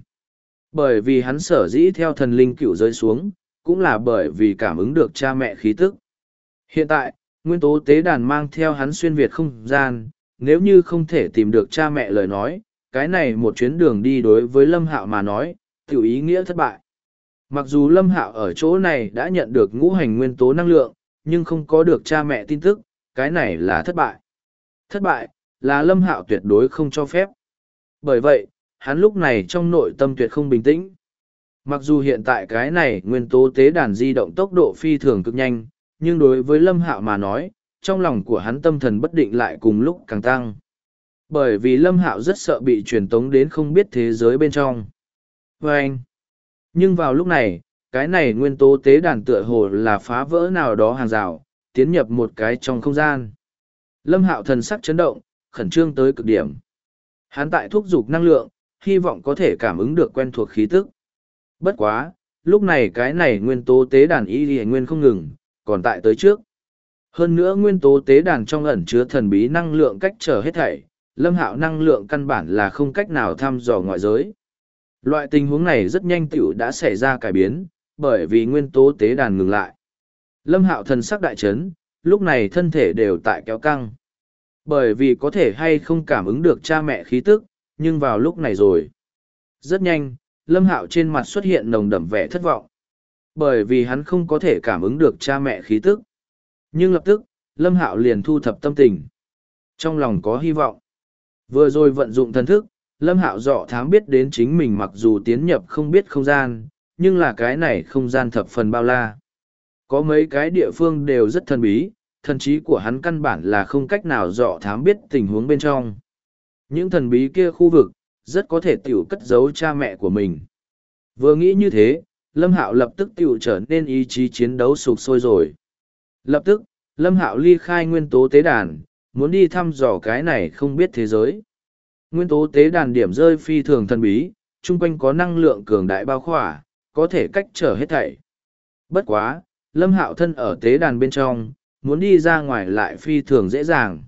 Bởi vì hắn sở dĩ theo thần linh cửu rơi xuống, cũng là bởi vì cảm ứng được cha mẹ khí tức. Hiện tại, nguyên tố tế đàn mang theo hắn xuyên việt không gian, nếu như không thể tìm được cha mẹ lời nói, cái này một chuyến đường đi đối với Lâm Hạo mà nói, tiểu ý nghĩa thất bại. Mặc dù Lâm Hạo ở chỗ này đã nhận được ngũ hành nguyên tố năng lượng, nhưng không có được cha mẹ tin tức, cái này là thất bại. Thất bại, là Lâm Hạo tuyệt đối không cho phép. Bởi vậy, hắn lúc này trong nội tâm tuyệt không bình tĩnh. Mặc dù hiện tại cái này nguyên tố tế đàn di động tốc độ phi thường cực nhanh, nhưng đối với Lâm Hạo mà nói, trong lòng của hắn tâm thần bất định lại cùng lúc càng tăng. Bởi vì Lâm Hạo rất sợ bị truyền tống đến không biết thế giới bên trong. Và anh, nhưng vào lúc này, cái này nguyên tố tế đàn tựa hồ là phá vỡ nào đó hàng rào, tiến nhập một cái trong không gian. Lâm Hạo thần sắc chấn động, khẩn trương tới cực điểm. Hắn tại thúc giục năng lượng, hy vọng có thể cảm ứng được quen thuộc khí tức. Bất quá, lúc này cái này nguyên tố tế đàn y nguyên không ngừng, còn tại tới trước. Hơn nữa nguyên tố tế đàn trong ẩn chứa thần bí năng lượng cách trở hết thảy, Lâm Hạo năng lượng căn bản là không cách nào thăm dò ngoại giới. Loại tình huống này rất nhanh tiểu đã xảy ra cải biến, bởi vì nguyên tố tế đàn ngừng lại. Lâm Hạo thần sắc đại chấn, lúc này thân thể đều tại kéo căng. Bởi vì có thể hay không cảm ứng được cha mẹ khí tức, nhưng vào lúc này rồi. Rất nhanh, Lâm Hạo trên mặt xuất hiện nồng đậm vẻ thất vọng. Bởi vì hắn không có thể cảm ứng được cha mẹ khí tức. Nhưng lập tức, Lâm Hạo liền thu thập tâm tình. Trong lòng có hy vọng. Vừa rồi vận dụng thần thức, Lâm Hạo dọ thám biết đến chính mình mặc dù tiến nhập không biết không gian, nhưng là cái này không gian thập phần bao la. Có mấy cái địa phương đều rất thần bí, thần trí của hắn căn bản là không cách nào dọ thám biết tình huống bên trong. Những thần bí kia khu vực, rất có thể tiểu cất giấu cha mẹ của mình. Vừa nghĩ như thế, Lâm Hạo lập tức tiểu trở nên ý chí chiến đấu sục sôi rồi. Lập tức, Lâm Hạo ly khai nguyên tố tế đàn, muốn đi thăm dò cái này không biết thế giới. Nguyên tố tế đàn điểm rơi phi thường thần bí, chung quanh có năng lượng cường đại bao khỏa, có thể cách trở hết thảy. Bất quá, Lâm Hạo thân ở tế đàn bên trong, muốn đi ra ngoài lại phi thường dễ dàng.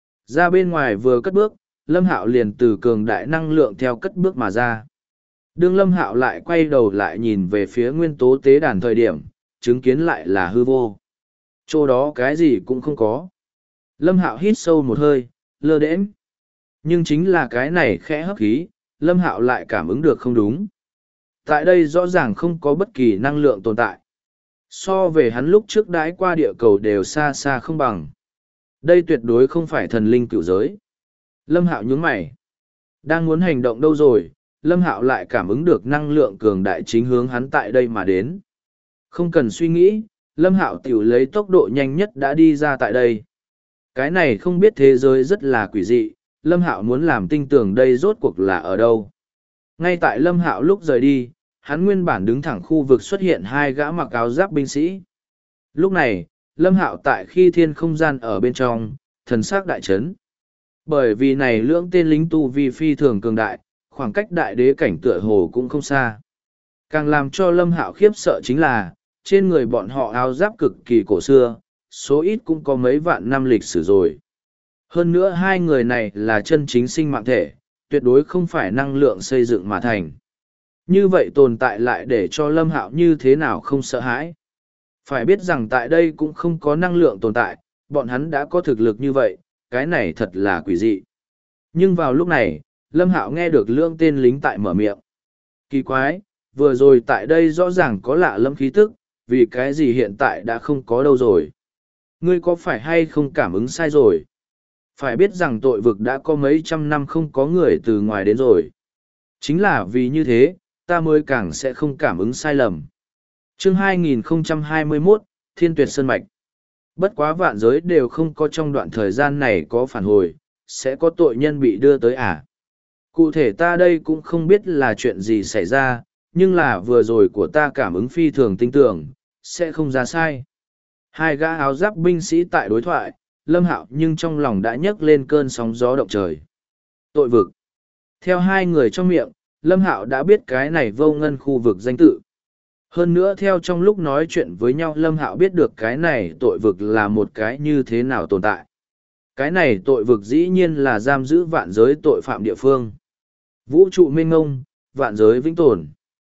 Ra bên ngoài vừa cất bước, Lâm Hạo liền từ cường đại năng lượng theo cất bước mà ra. Đương Lâm Hạo lại quay đầu lại nhìn về phía nguyên tố tế đàn thời điểm, chứng kiến lại là hư vô. Chỗ đó cái gì cũng không có. Lâm Hạo hít sâu một hơi, lơ đễnh. Nhưng chính là cái này khẽ hấp khí, Lâm Hạo lại cảm ứng được không đúng. Tại đây rõ ràng không có bất kỳ năng lượng tồn tại. So về hắn lúc trước đãi qua địa cầu đều xa xa không bằng. Đây tuyệt đối không phải thần linh cửu giới. Lâm Hạo nhướng mày. Đang muốn hành động đâu rồi, Lâm Hạo lại cảm ứng được năng lượng cường đại chính hướng hắn tại đây mà đến. Không cần suy nghĩ, Lâm Hạo tiểu lấy tốc độ nhanh nhất đã đi ra tại đây. Cái này không biết thế giới rất là quỷ dị, Lâm Hạo muốn làm tinh tường đây rốt cuộc là ở đâu. Ngay tại Lâm Hạo lúc rời đi, hắn nguyên bản đứng thẳng khu vực xuất hiện hai gã mặc áo giáp binh sĩ. Lúc này, Lâm Hạo tại khi thiên không gian ở bên trong, thần sắc đại chấn. Bởi vì này lưỡng tên lính tu vi phi thường cường đại, khoảng cách đại đế cảnh tựa hồ cũng không xa. Càng làm cho Lâm Hạo khiếp sợ chính là, trên người bọn họ áo giáp cực kỳ cổ xưa, số ít cũng có mấy vạn năm lịch sử rồi. Hơn nữa hai người này là chân chính sinh mạng thể, tuyệt đối không phải năng lượng xây dựng mà thành. Như vậy tồn tại lại để cho Lâm Hạo như thế nào không sợ hãi. Phải biết rằng tại đây cũng không có năng lượng tồn tại, bọn hắn đã có thực lực như vậy, cái này thật là quỷ dị. Nhưng vào lúc này, Lâm Hạo nghe được lưỡng tên lính tại mở miệng. Kỳ quái, vừa rồi tại đây rõ ràng có lạ lẫm khí tức, vì cái gì hiện tại đã không có đâu rồi. Ngươi có phải hay không cảm ứng sai rồi? Phải biết rằng tội vực đã có mấy trăm năm không có người từ ngoài đến rồi. Chính là vì như thế, ta mới càng sẽ không cảm ứng sai lầm. Chương 2021, Thiên Tuyệt Sơn Mạch. Bất quá vạn giới đều không có trong đoạn thời gian này có phản hồi, sẽ có tội nhân bị đưa tới à? Cụ thể ta đây cũng không biết là chuyện gì xảy ra, nhưng là vừa rồi của ta cảm ứng phi thường tinh tưởng, sẽ không ra sai. Hai gã áo giáp binh sĩ tại đối thoại, Lâm Hạo nhưng trong lòng đã nhấc lên cơn sóng gió động trời. Tội vực. Theo hai người trong miệng, Lâm Hạo đã biết cái này vô ngân khu vực danh tự. Hơn nữa theo trong lúc nói chuyện với nhau Lâm Hạo biết được cái này tội vực là một cái như thế nào tồn tại. Cái này tội vực dĩ nhiên là giam giữ vạn giới tội phạm địa phương. Vũ trụ mênh ngông, vạn giới vĩnh tồn.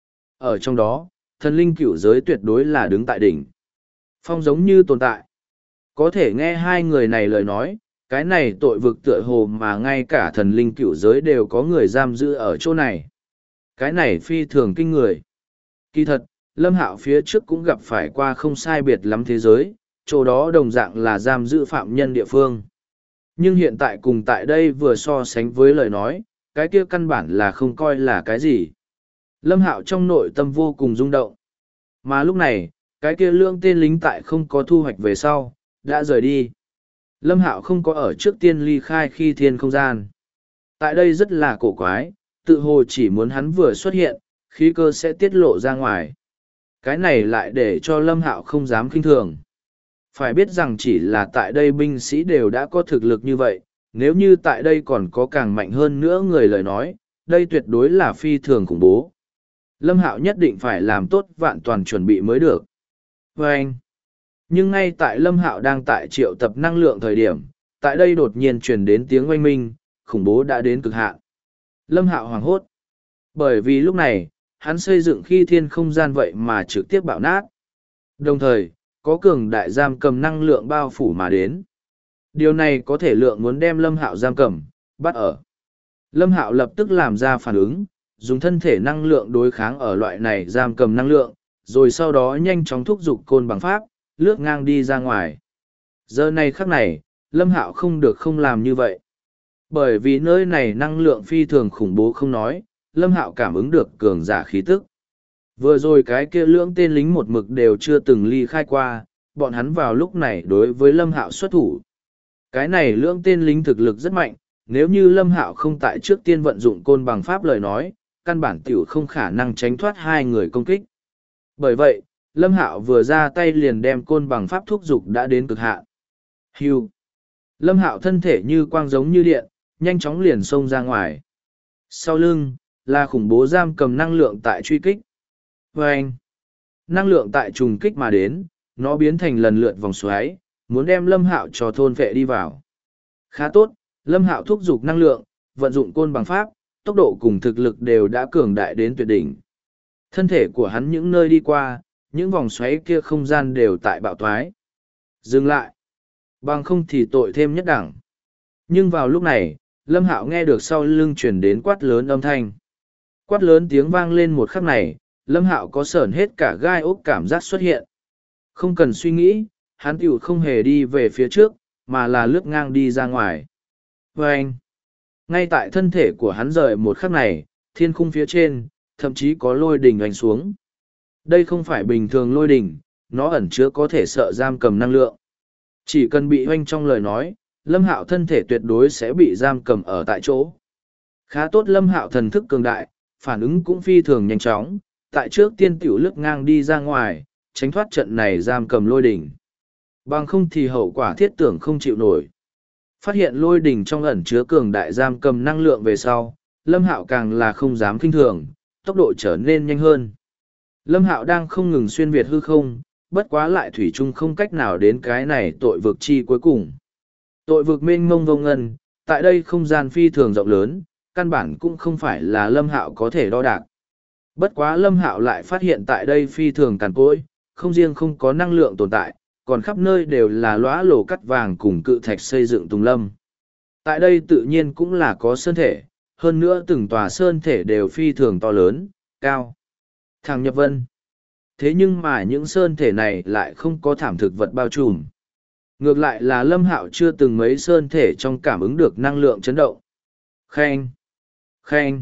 Ở trong đó, thần linh cửu giới tuyệt đối là đứng tại đỉnh. Phong giống như tồn tại. Có thể nghe hai người này lời nói, cái này tội vực tựa hồ mà ngay cả thần linh cửu giới đều có người giam giữ ở chỗ này. Cái này phi thường kinh người. Kỳ thật, Lâm Hạo phía trước cũng gặp phải qua không sai biệt lắm thế giới, chỗ đó đồng dạng là giam giữ phạm nhân địa phương. Nhưng hiện tại cùng tại đây vừa so sánh với lời nói, cái kia căn bản là không coi là cái gì. Lâm Hạo trong nội tâm vô cùng rung động. Mà lúc này, cái kia lương tên lính tại không có thu hoạch về sau, đã rời đi. Lâm Hạo không có ở trước tiên ly khai khi thiên không gian. Tại đây rất là cổ quái, tự hồ chỉ muốn hắn vừa xuất hiện, khí cơ sẽ tiết lộ ra ngoài. Cái này lại để cho Lâm Hạo không dám khinh thường. Phải biết rằng chỉ là tại đây binh sĩ đều đã có thực lực như vậy, nếu như tại đây còn có càng mạnh hơn nữa người lời nói, đây tuyệt đối là phi thường khủng bố. Lâm Hạo nhất định phải làm tốt vạn toàn chuẩn bị mới được. Và anh, nhưng ngay tại Lâm Hạo đang tại triệu tập năng lượng thời điểm, tại đây đột nhiên truyền đến tiếng oanh minh, khủng bố đã đến cực hạn. Lâm Hạo hoảng hốt. Bởi vì lúc này, hắn xây dựng khi thiên không gian vậy mà trực tiếp bạo nát. Đồng thời, có cường đại giam cầm năng lượng bao phủ mà đến. Điều này có thể lượng muốn đem Lâm Hạo giam cầm, bắt ở. Lâm Hạo lập tức làm ra phản ứng, dùng thân thể năng lượng đối kháng ở loại này giam cầm năng lượng, rồi sau đó nhanh chóng thúc giục côn bằng pháp, lướt ngang đi ra ngoài. Giờ này khắc này, Lâm Hạo không được không làm như vậy. Bởi vì nơi này năng lượng phi thường khủng bố không nói, Lâm Hạo cảm ứng được cường giả khí tức. Vừa rồi cái kia lưỡng tên lính một mực đều chưa từng ly khai qua, bọn hắn vào lúc này đối với Lâm Hạo xuất thủ. Cái này lưỡng tên lính thực lực rất mạnh, nếu như Lâm Hạo không tại trước tiên vận dụng côn bằng pháp lời nói, căn bản tiểu không khả năng tránh thoát hai người công kích. Bởi vậy, Lâm Hạo vừa ra tay liền đem côn bằng pháp thúc dục đã đến cực hạn. Hưu. Lâm Hạo thân thể như quang giống như điện, nhanh chóng liền xông ra ngoài. Sau lưng, là khủng bố giam cầm năng lượng tại truy kích. Và anh, năng lượng tại trùng kích mà đến, nó biến thành lần lượt vòng xoáy, muốn đem Lâm Hạo cho thôn vệ đi vào. Khá tốt, Lâm Hạo thúc giục năng lượng, vận dụng côn bằng pháp, tốc độ cùng thực lực đều đã cường đại đến tuyệt đỉnh. Thân thể của hắn những nơi đi qua, những vòng xoáy kia không gian đều tại bạo thoái. Dừng lại. Bằng không thì tội thêm nhất đẳng. Nhưng vào lúc này, Lâm Hạo nghe được sau lưng truyền đến quát lớn âm thanh. Quát lớn tiếng vang lên một khắc này, Lâm Hạo có sởn hết cả gai ốc cảm giác xuất hiện. Không cần suy nghĩ, hắn tiểu không hề đi về phía trước, mà là lướt ngang đi ra ngoài. Và anh, ngay tại thân thể của hắn rời một khắc này, thiên khung phía trên, thậm chí có lôi đỉnh đánh xuống. Đây không phải bình thường lôi đỉnh, nó ẩn chứa có thể sợ giam cầm năng lượng. Chỉ cần bị hoanh trong lời nói, Lâm Hạo thân thể tuyệt đối sẽ bị giam cầm ở tại chỗ. Khá tốt Lâm Hạo thần thức cường đại, phản ứng cũng phi thường nhanh chóng, tại trước tiên tiểu lướt ngang đi ra ngoài, tránh thoát trận này giam cầm lôi đỉnh. Bằng không thì hậu quả thiết tưởng không chịu nổi. Phát hiện lôi đỉnh trong ẩn chứa cường đại giam cầm năng lượng về sau, Lâm Hạo càng là không dám khinh thường, tốc độ trở nên nhanh hơn. Lâm Hạo đang không ngừng xuyên việt hư không, bất quá lại thủy chung không cách nào đến cái này tội vực chi cuối cùng. Tội vực mênh mông vô ngân, tại đây không gian phi thường rộng lớn, căn bản cũng không phải là Lâm Hạo có thể đo đạc. Bất quá Lâm Hạo lại phát hiện tại đây phi thường cằn cỗi, không riêng không có năng lượng tồn tại, còn khắp nơi đều là lóa lổ cắt vàng cùng cự thạch xây dựng tùng lâm. Tại đây tự nhiên cũng là có sơn thể, hơn nữa từng tòa sơn thể đều phi thường to lớn, cao. Thằng nhập vân. Thế nhưng mà những sơn thể này lại không có thảm thực vật bao trùm. Ngược lại là Lâm Hạo chưa từng mấy sơn thể trong cảm ứng được năng lượng chấn động. Khen, khen,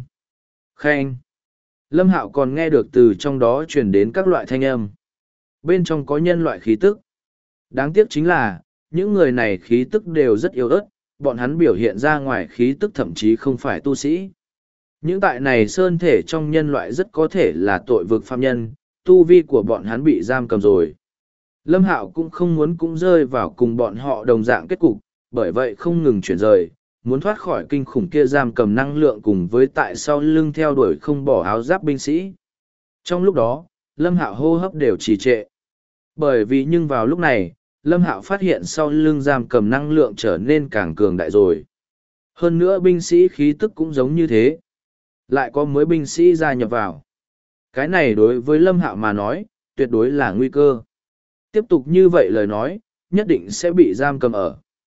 khen. Lâm Hạo còn nghe được từ trong đó truyền đến các loại thanh âm. Bên trong có nhân loại khí tức. Đáng tiếc chính là, những người này khí tức đều rất yếu ớt, bọn hắn biểu hiện ra ngoài khí tức thậm chí không phải tu sĩ. Những tại này sơn thể trong nhân loại rất có thể là tội vực phàm nhân, tu vi của bọn hắn bị giam cầm rồi. Lâm Hạo cũng không muốn cũng rơi vào cùng bọn họ đồng dạng kết cục, bởi vậy không ngừng chuyển rời, muốn thoát khỏi kinh khủng kia giam cầm năng lượng cùng với tại sau lưng theo đuổi không bỏ áo giáp binh sĩ. Trong lúc đó, Lâm Hạo hô hấp đều trì trệ. Bởi vì nhưng vào lúc này, Lâm Hạo phát hiện sau lưng giam cầm năng lượng trở nên càng cường đại rồi. Hơn nữa binh sĩ khí tức cũng giống như thế. Lại có mới binh sĩ gia nhập vào. Cái này đối với Lâm Hạo mà nói, tuyệt đối là nguy cơ. Tiếp tục như vậy lời nói, nhất định sẽ bị giam cầm ở.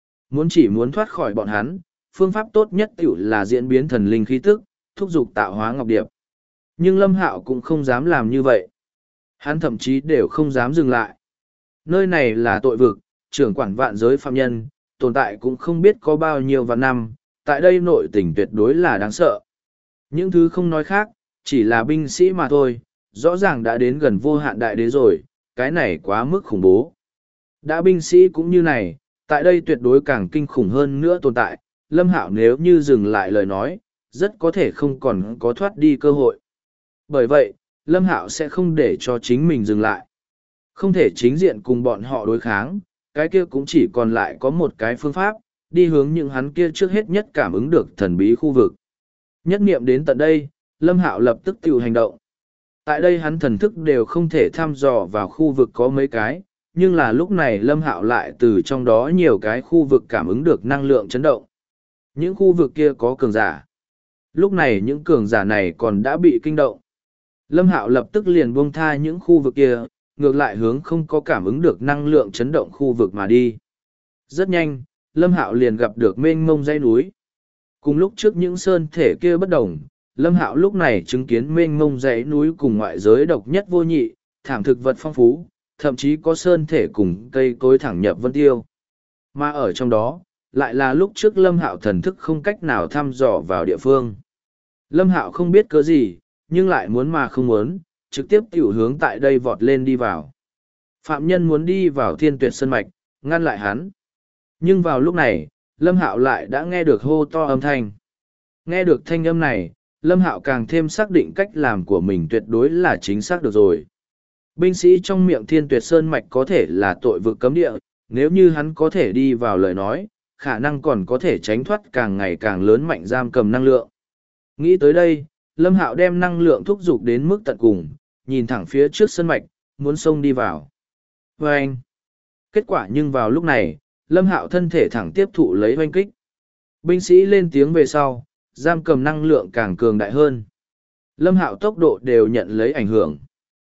Muốn thoát khỏi bọn hắn, phương pháp tốt nhất tiểu là diễn biến thần linh khí tức, thúc giục tạo hóa ngọc điệp. Nhưng Lâm Hạo cũng không dám làm như vậy. Hắn thậm chí đều không dám dừng lại. Nơi này là tội vực, trưởng quản vạn giới phạm nhân, tồn tại cũng không biết có bao nhiêu vạn năm, tại đây nội tình tuyệt đối là đáng sợ. Những thứ không nói khác, chỉ là binh sĩ mà thôi, rõ ràng đã đến gần vô hạn đại đế rồi, cái này quá mức khủng bố. Đã binh sĩ cũng như này, tại đây tuyệt đối càng kinh khủng hơn nữa tồn tại, Lâm Hạo nếu như dừng lại lời nói, rất có thể không còn có thoát đi cơ hội. Bởi vậy, Lâm Hạo sẽ không để cho chính mình dừng lại. Không thể chính diện cùng bọn họ đối kháng, cái kia cũng chỉ còn lại có một cái phương pháp, đi hướng những hắn kia trước hết nhất cảm ứng được thần bí khu vực. Nhất niệm đến tận đây, Lâm Hạo lập tức tự hành động. Tại đây hắn thần thức đều không thể thăm dò vào khu vực có mấy cái, nhưng là lúc này Lâm Hạo lại từ trong đó nhiều cái khu vực cảm ứng được năng lượng chấn động. Những khu vực kia có cường giả. Lúc này những cường giả này còn đã bị kinh động. Lâm Hạo lập tức liền buông tha những khu vực kia, ngược lại hướng không có cảm ứng được năng lượng chấn động khu vực mà đi. Rất nhanh, Lâm Hạo liền gặp được mênh mông dãy núi. Cùng lúc trước những sơn thể kia bất đồng, Lâm Hạo lúc này chứng kiến mênh mông dãy núi cùng ngoại giới độc nhất vô nhị, thảm thực vật phong phú, thậm chí có sơn thể cùng cây cối thẳng nhập vân tiêu. Mà ở trong đó, lại là lúc trước Lâm Hạo thần thức không cách nào thăm dò vào địa phương. Lâm Hạo không biết cớ gì, nhưng lại muốn mà không muốn, trực tiếp tiểu hướng tại đây vọt lên đi vào. Phạm nhân muốn đi vào Thiên Tuyệt Sơn Mạch, ngăn lại hắn. Nhưng vào lúc này, Lâm Hạo lại đã nghe được hô to âm thanh. Nghe được thanh âm này, Lâm Hạo càng thêm xác định cách làm của mình tuyệt đối là chính xác được rồi. Binh sĩ trong miệng Thiên Tuyệt Sơn Mạch có thể là tội vực cấm địa, nếu như hắn có thể đi vào lời nói, khả năng còn có thể tránh thoát càng ngày càng lớn mạnh giam cầm năng lượng. Nghĩ tới đây, Lâm Hạo đem năng lượng thúc giục đến mức tận cùng, nhìn thẳng phía trước sơn mạch, muốn xông đi vào. Vâng! Kết quả nhưng vào lúc này, Lâm Hạo thân thể thẳng tiếp thụ lấy hoanh kích. Binh sĩ lên tiếng về sau, giam cầm năng lượng càng cường đại hơn. Lâm Hạo tốc độ đều nhận lấy ảnh hưởng.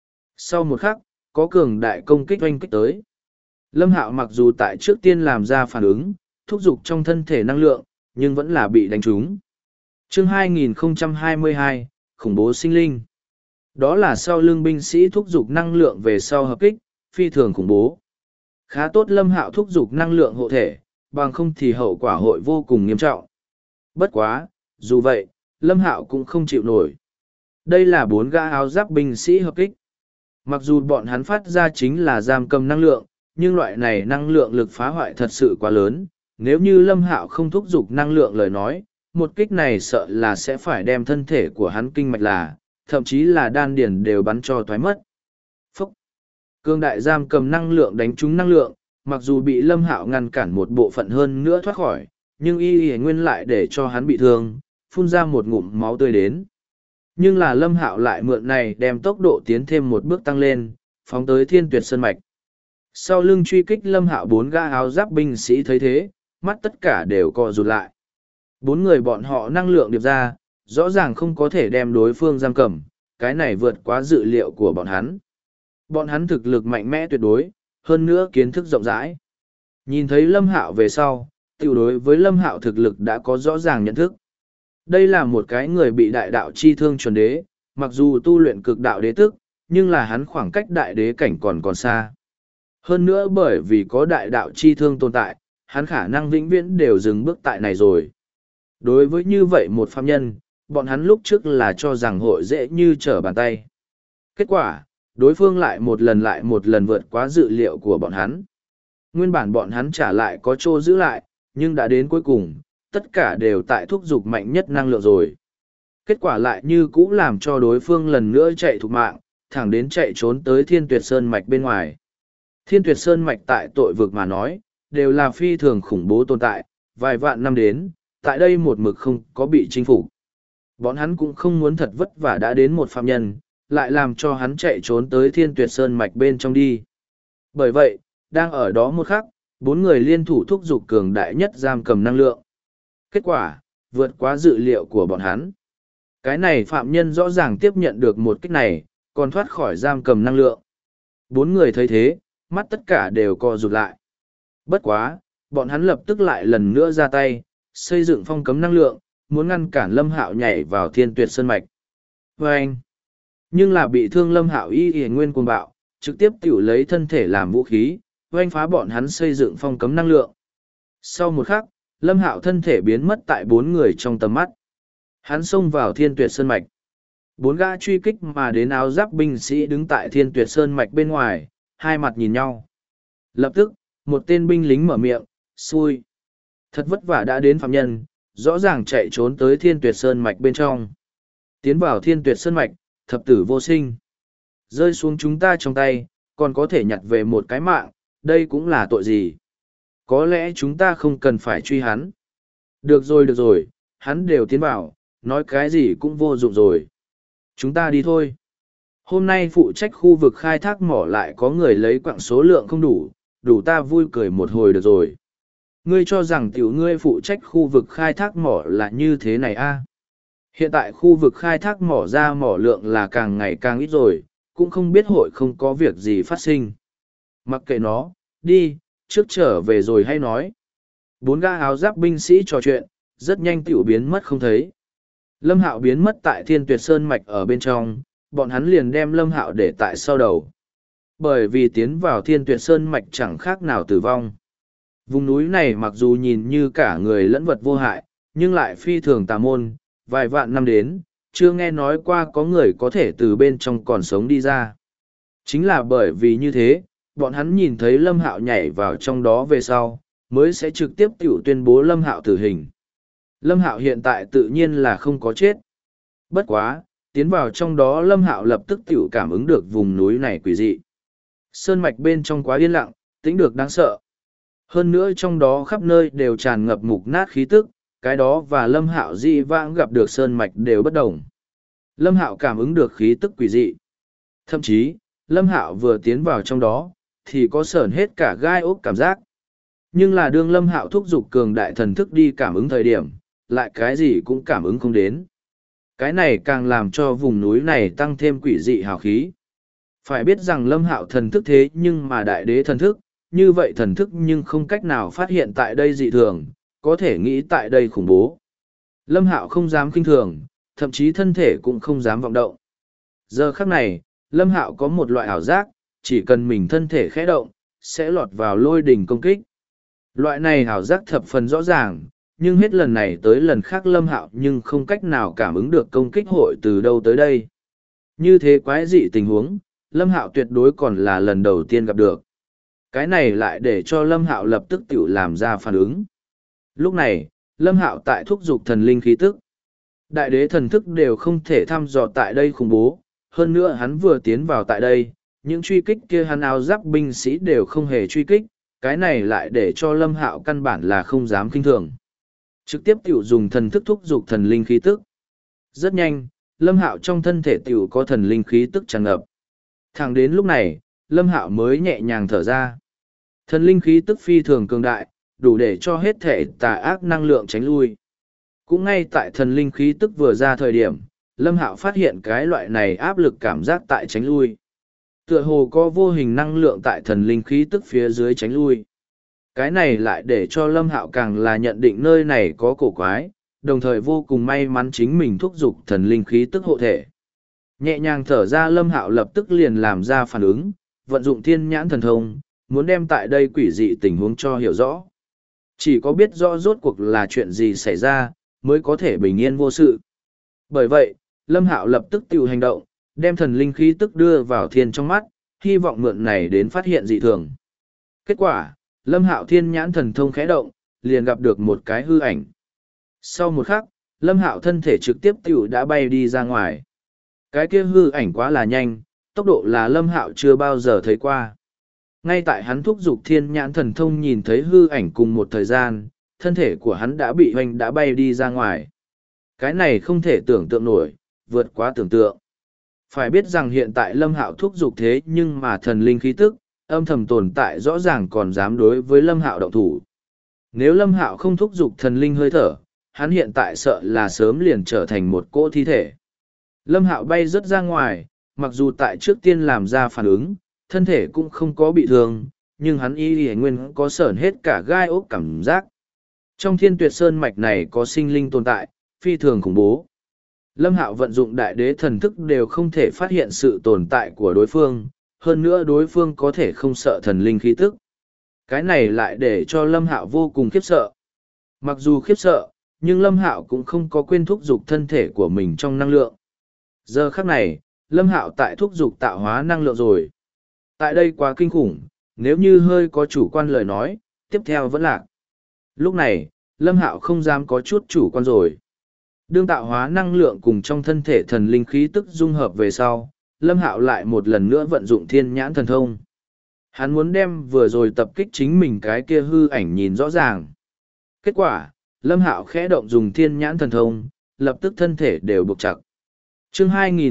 Sau một khắc, có cường đại công kích hoanh kích tới. Lâm Hạo mặc dù tại trước tiên làm ra phản ứng, thúc giục trong thân thể năng lượng, nhưng vẫn là bị đánh trúng. Chương 2022, khủng bố sinh linh. Đó là sau lưng binh sĩ thúc giục năng lượng về sau hợp kích, phi thường khủng bố. Khá tốt Lâm Hạo thúc giục năng lượng hộ thể, bằng không thì hậu quả hội vô cùng nghiêm trọng. Bất quá, dù vậy, Lâm Hạo cũng không chịu nổi. Đây là 4 gã áo giáp binh sĩ hợp kích. Mặc dù bọn hắn phát ra chính là giam cầm năng lượng, nhưng loại này năng lượng lực phá hoại thật sự quá lớn. Nếu như Lâm Hạo không thúc giục năng lượng lời nói, một kích này sợ là sẽ phải đem thân thể của hắn kinh mạch là, thậm chí là đan điền đều bắn cho thoái mất. Phúc! Cương đại giam cầm năng lượng đánh trúng năng lượng, mặc dù bị Lâm Hạo ngăn cản một bộ phận hơn nữa thoát khỏi, nhưng y nguyên lại để cho hắn bị thương, phun ra một ngụm máu tươi đến. Nhưng là Lâm Hạo lại mượn này đem tốc độ tiến thêm một bước tăng lên, phóng tới Thiên Tuyệt Sơn Mạch. Sau lưng truy kích Lâm Hạo bốn gã áo giáp binh sĩ thấy thế, mắt tất cả đều co rụt lại. Bốn người bọn họ năng lượng điệp ra, rõ ràng không có thể đem đối phương giam cầm, cái này vượt quá dự liệu của bọn hắn. Bọn hắn thực lực mạnh mẽ tuyệt đối, hơn nữa kiến thức rộng rãi. Nhìn thấy Lâm Hạo về sau, tiểu đối với Lâm Hạo thực lực đã có rõ ràng nhận thức. Đây là một cái người bị đại đạo chi thương chuẩn đế, mặc dù tu luyện cực đạo đế tức, nhưng là hắn khoảng cách đại đế cảnh còn xa. Hơn nữa bởi vì có đại đạo chi thương tồn tại, hắn khả năng vĩnh viễn đều dừng bước tại này rồi. Đối với như vậy một phàm nhân, bọn hắn lúc trước là cho rằng hội dễ như trở bàn tay. Kết quả, đối phương lại một lần vượt quá dự liệu của bọn hắn. Nguyên bản bọn hắn trả lại có chỗ giữ lại, nhưng đã đến cuối cùng, tất cả đều tại thúc giục mạnh nhất năng lượng rồi. Kết quả lại như cũ làm cho đối phương lần nữa chạy thục mạng, thẳng đến chạy trốn tới Thiên Tuyệt Sơn Mạch bên ngoài. Thiên Tuyệt Sơn Mạch tại tội vực mà nói, đều là phi thường khủng bố tồn tại, vài vạn năm đến, tại đây một mực không có bị chinh phục. Bọn hắn cũng không muốn thật vất vả đã đến một phạm nhân, lại làm cho hắn chạy trốn tới Thiên Tuyệt Sơn Mạch bên trong đi. Bởi vậy, đang ở đó một khắc, bốn người liên thủ thúc giục cường đại nhất giam cầm năng lượng. Kết quả, vượt quá dự liệu của bọn hắn. Cái này phạm nhân rõ ràng tiếp nhận được một kích này, còn thoát khỏi giam cầm năng lượng. Bốn người thấy thế, mắt tất cả đều co rụt lại. Bất quá, bọn hắn lập tức lại lần nữa ra tay, xây dựng phong cấm năng lượng, muốn ngăn cản Lâm Hạo nhảy vào Thiên Tuyệt Sơn Mạch. Vâng! Nhưng là bị thương Lâm Hạo y nguyên cuồng bạo, trực tiếp tiểu lấy thân thể làm vũ khí, oanh phá bọn hắn xây dựng phong cấm năng lượng. Sau một khắc, Lâm Hạo thân thể biến mất tại bốn người trong tầm mắt. Hắn xông vào Thiên Tuyệt Sơn Mạch. Bốn gã truy kích mà đến áo giáp binh sĩ đứng tại Thiên Tuyệt Sơn Mạch bên ngoài, hai mặt nhìn nhau. Lập tức, một tên binh lính mở miệng, xui. Thật vất vả đã đến phạm nhân, rõ ràng chạy trốn tới Thiên Tuyệt Sơn Mạch bên trong. Tiến vào Thiên Tuyệt Sơn Mạch, thập tử vô sinh. Rơi xuống chúng ta trong tay, còn có thể nhặt về một cái mạng, đây cũng là tội gì. Có lẽ chúng ta không cần phải truy hắn. Được rồi, hắn đều tiến vào, nói cái gì cũng vô dụng rồi. Chúng ta đi thôi. Hôm nay phụ trách khu vực khai thác mỏ lại có người lấy quặng số lượng không đủ ta vui cười một hồi được rồi. Ngươi cho rằng tiểu ngươi phụ trách khu vực khai thác mỏ là như thế này a? Hiện tại khu vực khai thác mỏ ra mỏ lượng là càng ngày càng ít rồi, cũng không biết hội không có việc gì phát sinh. Mặc kệ nó, đi, trước trở về rồi hay nói. Bốn gã áo giáp binh sĩ trò chuyện, rất nhanh tiểu biến mất không thấy. Lâm Hạo biến mất tại Thiên Tuyệt Sơn Mạch ở bên trong, bọn hắn liền đem Lâm Hạo để tại sau đầu. Bởi vì tiến vào Thiên Tuyệt Sơn Mạch chẳng khác nào tử vong. Vùng núi này mặc dù nhìn như cả người lẫn vật vô hại, nhưng lại phi thường tà môn, vài vạn năm đến, chưa nghe nói qua có người có thể từ bên trong còn sống đi ra. Chính là bởi vì như thế, bọn hắn nhìn thấy Lâm Hạo nhảy vào trong đó về sau, mới sẽ trực tiếp tiểu tuyên bố Lâm Hạo tử hình. Lâm Hạo hiện tại tự nhiên là không có chết. Bất quá, tiến vào trong đó Lâm Hạo lập tức tiểu cảm ứng được vùng núi này quỷ dị. Sơn mạch bên trong quá yên lặng, tĩnh được đáng sợ. Hơn nữa trong đó khắp nơi đều tràn ngập mục nát khí tức, cái đó và Lâm Hạo dị vãng gặp được sơn mạch đều bất đồng. Lâm Hạo cảm ứng được khí tức quỷ dị. Thậm chí, Lâm Hạo vừa tiến vào trong đó, thì có sởn hết cả gai ốc cảm giác. Nhưng là đương Lâm Hạo thúc giục cường đại thần thức đi cảm ứng thời điểm, lại cái gì cũng cảm ứng không đến. Cái này càng làm cho vùng núi này tăng thêm quỷ dị hào khí. Phải biết rằng Lâm Hạo thần thức thế nhưng mà đại đế thần thức, như vậy thần thức nhưng không cách nào phát hiện tại đây dị thường, có thể nghĩ tại đây khủng bố. Lâm Hạo không dám kinh thường, thậm chí thân thể cũng không dám vọng động. Giờ khắc này, Lâm Hạo có một loại ảo giác, chỉ cần mình thân thể khẽ động, sẽ lọt vào lôi đỉnh công kích. Loại này ảo giác thập phần rõ ràng, nhưng hết lần này tới lần khác Lâm Hạo nhưng không cách nào cảm ứng được công kích hội từ đâu tới đây. Như thế quái dị tình huống, Lâm Hạo tuyệt đối còn là lần đầu tiên gặp được. Cái này lại để cho Lâm Hạo lập tức tự làm ra phản ứng. Lúc này, Lâm Hạo tại thúc giục thần linh khí tức. Đại đế thần thức đều không thể thăm dò tại đây khủng bố, hơn nữa hắn vừa tiến vào tại đây, những truy kích kia hắn áo giáp binh sĩ đều không hề truy kích, cái này lại để cho Lâm Hạo căn bản là không dám kinh thường. Trực tiếp tiểu dùng thần thức thúc giục thần linh khí tức. Rất nhanh, Lâm Hạo trong thân thể tiểu có thần linh khí tức tràn ngập. Thẳng đến lúc này, Lâm Hạo mới nhẹ nhàng thở ra. Thần linh khí tức phi thường cường đại, đủ để cho hết thể tà ác năng lượng tránh lui. Cũng ngay tại thần linh khí tức vừa ra thời điểm, Lâm Hạo phát hiện cái loại này áp lực cảm giác tại tránh lui. Tựa hồ có vô hình năng lượng tại thần linh khí tức phía dưới tránh lui. Cái này lại để cho Lâm Hạo càng là nhận định nơi này có cổ quái, đồng thời vô cùng may mắn chính mình thúc giục thần linh khí tức hộ thể. Nhẹ nhàng thở ra, Lâm Hạo lập tức liền làm ra phản ứng, vận dụng thiên nhãn thần thông, muốn đem tại đây quỷ dị tình huống cho hiểu rõ. Chỉ có biết rõ rốt cuộc là chuyện gì xảy ra, mới có thể bình yên vô sự. Bởi vậy, Lâm Hạo lập tức tự hành động, đem thần linh khí tức đưa vào thiên trong mắt, hy vọng mượn này đến phát hiện dị thường. Kết quả, Lâm Hạo thiên nhãn thần thông khẽ động, liền gặp được một cái hư ảnh. Sau một khắc, Lâm Hạo thân thể trực tiếp đã bay đi ra ngoài. Cái kia hư ảnh quá là nhanh, tốc độ là Lâm Hạo chưa bao giờ thấy qua. Ngay tại hắn thúc giục thiên nhãn thần thông nhìn thấy hư ảnh cùng một thời gian, thân thể của hắn đã bị hoành đã bay đi ra ngoài. Cái này không thể tưởng tượng nổi, vượt quá tưởng tượng. Phải biết rằng hiện tại Lâm Hạo thúc giục thế nhưng mà thần linh khí tức, âm thầm tồn tại rõ ràng còn dám đối với Lâm Hạo động thủ. Nếu Lâm Hạo không thúc giục thần linh hơi thở, hắn hiện tại sợ là sớm liền trở thành một cỗ thi thể. Lâm Hạo bay rất ra ngoài, mặc dù tại trước tiên làm ra phản ứng, thân thể cũng không có bị thương, nhưng hắn y nguyên có sởn hết cả gai ốc cảm giác. Trong Thiên Tuyệt Sơn mạch này có sinh linh tồn tại, phi thường khủng bố. Lâm Hạo vận dụng đại đế thần thức đều không thể phát hiện sự tồn tại của đối phương, hơn nữa đối phương có thể không sợ thần linh khí tức. Cái này lại để cho Lâm Hạo vô cùng khiếp sợ. Mặc dù khiếp sợ, nhưng Lâm Hạo cũng không có quên thúc giục thân thể của mình trong năng lượng. Giờ khắc này, Lâm Hạo tại thúc giục tạo hóa năng lượng rồi. Tại đây quá kinh khủng, nếu như hơi có chủ quan lời nói, tiếp theo vẫn lạc. Lúc này, Lâm Hạo không dám có chút chủ quan rồi. Đương tạo hóa năng lượng cùng trong thân thể thần linh khí tức dung hợp về sau, Lâm Hạo lại một lần nữa vận dụng thiên nhãn thần thông. Hắn muốn đem vừa rồi tập kích chính mình cái kia hư ảnh nhìn rõ ràng. Kết quả, Lâm Hạo khẽ động dùng thiên nhãn thần thông, lập tức thân thể đều buộc chặt. Chương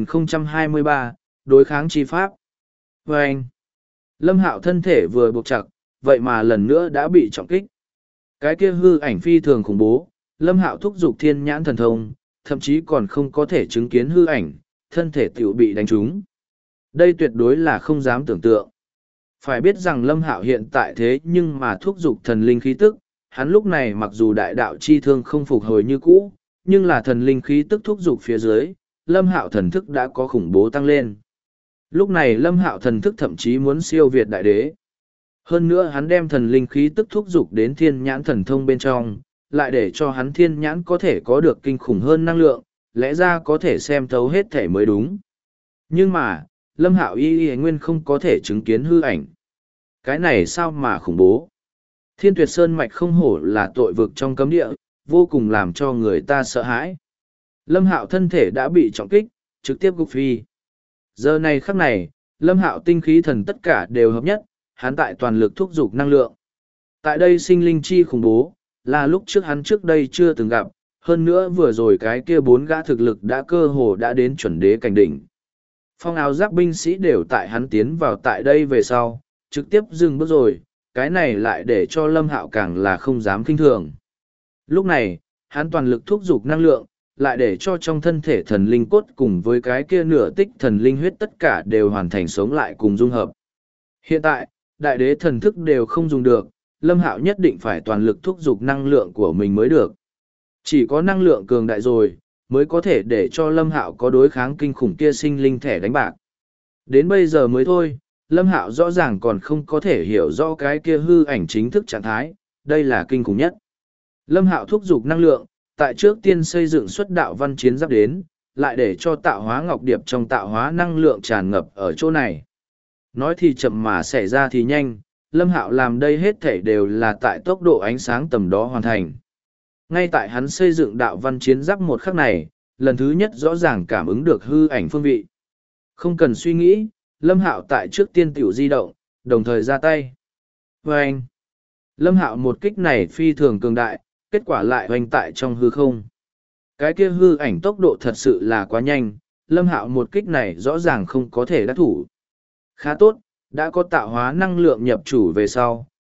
2023, đối kháng chi pháp. Và anh, Lâm Hạo thân thể vừa buộc chặt, vậy mà lần nữa đã bị trọng kích. Cái kia hư ảnh phi thường khủng bố, Lâm Hạo thúc giục thiên nhãn thần thông, thậm chí còn không có thể chứng kiến hư ảnh, thân thể tiểu bị đánh trúng. Đây tuyệt đối là không dám tưởng tượng. Phải biết rằng Lâm Hạo hiện tại thế nhưng mà thúc giục thần linh khí tức, hắn lúc này mặc dù đại đạo chi thương không phục hồi như cũ, nhưng là thần linh khí tức thúc giục phía dưới, Lâm Hạo thần thức đã có khủng bố tăng lên. Lúc này Lâm Hạo thần thức thậm chí muốn siêu việt đại đế. Hơn nữa hắn đem thần linh khí tức thúc giục đến thiên nhãn thần thông bên trong, lại để cho hắn thiên nhãn có thể có được kinh khủng hơn năng lượng, lẽ ra có thể xem thấu hết thể mới đúng. Nhưng mà, Lâm Hạo y nguyên không có thể chứng kiến hư ảnh. Cái này sao mà khủng bố. Thiên Tuyệt Sơn mạch không hổ là tội vực trong cấm địa, vô cùng làm cho người ta sợ hãi. Lâm Hạo thân thể đã bị trọng kích, trực tiếp gục phi. Giờ này khắc này, Lâm Hạo tinh khí thần tất cả đều hợp nhất, hắn tại toàn lực thúc giục năng lượng. Tại đây sinh linh chi khủng bố, là lúc trước hắn trước đây chưa từng gặp, hơn nữa vừa rồi cái kia 4 gã thực lực đã cơ hồ đã đến chuẩn đế cảnh đỉnh. Phong áo giáp binh sĩ đều tại hắn tiến vào tại đây về sau, trực tiếp dừng bước rồi, cái này lại để cho Lâm Hạo càng là không dám kinh thường. Lúc này, hắn toàn lực thúc giục năng lượng, lại để cho trong thân thể thần linh cốt cùng với cái kia nửa tích thần linh huyết tất cả đều hoàn thành sống lại cùng dung hợp. Hiện tại, đại đế thần thức đều không dùng được, Lâm Hạo nhất định phải toàn lực thúc giục năng lượng của mình mới được. Chỉ có năng lượng cường đại rồi, mới có thể để cho Lâm Hạo có đối kháng kinh khủng kia sinh linh thẻ đánh bạc. Đến bây giờ mới thôi, Lâm Hạo rõ ràng còn không có thể hiểu rõ cái kia hư ảnh chính thức trạng thái, đây là kinh khủng nhất. Lâm Hạo thúc giục năng lượng, tại trước tiên xây dựng xuất đạo văn chiến giáp đến, lại để cho tạo hóa ngọc điệp trong tạo hóa năng lượng tràn ngập ở chỗ này. Nói thì chậm mà xảy ra thì nhanh, Lâm Hạo làm đây hết thảy đều là tại tốc độ ánh sáng tầm đó hoàn thành. Ngay tại hắn xây dựng đạo văn chiến giáp một khắc này, lần thứ nhất rõ ràng cảm ứng được hư ảnh phương vị. Không cần suy nghĩ, Lâm Hạo tại trước tiên tiểu di động, đồng thời ra tay. Vâng! Lâm Hạo một kích này phi thường cường đại, kết quả lại hoành tại trong hư không. Cái kia hư ảnh tốc độ thật sự là quá nhanh, Lâm Hạo một kích này rõ ràng không có thể đắc thủ. Khá tốt, đã có tạo hóa năng lượng nhập chủ về sau,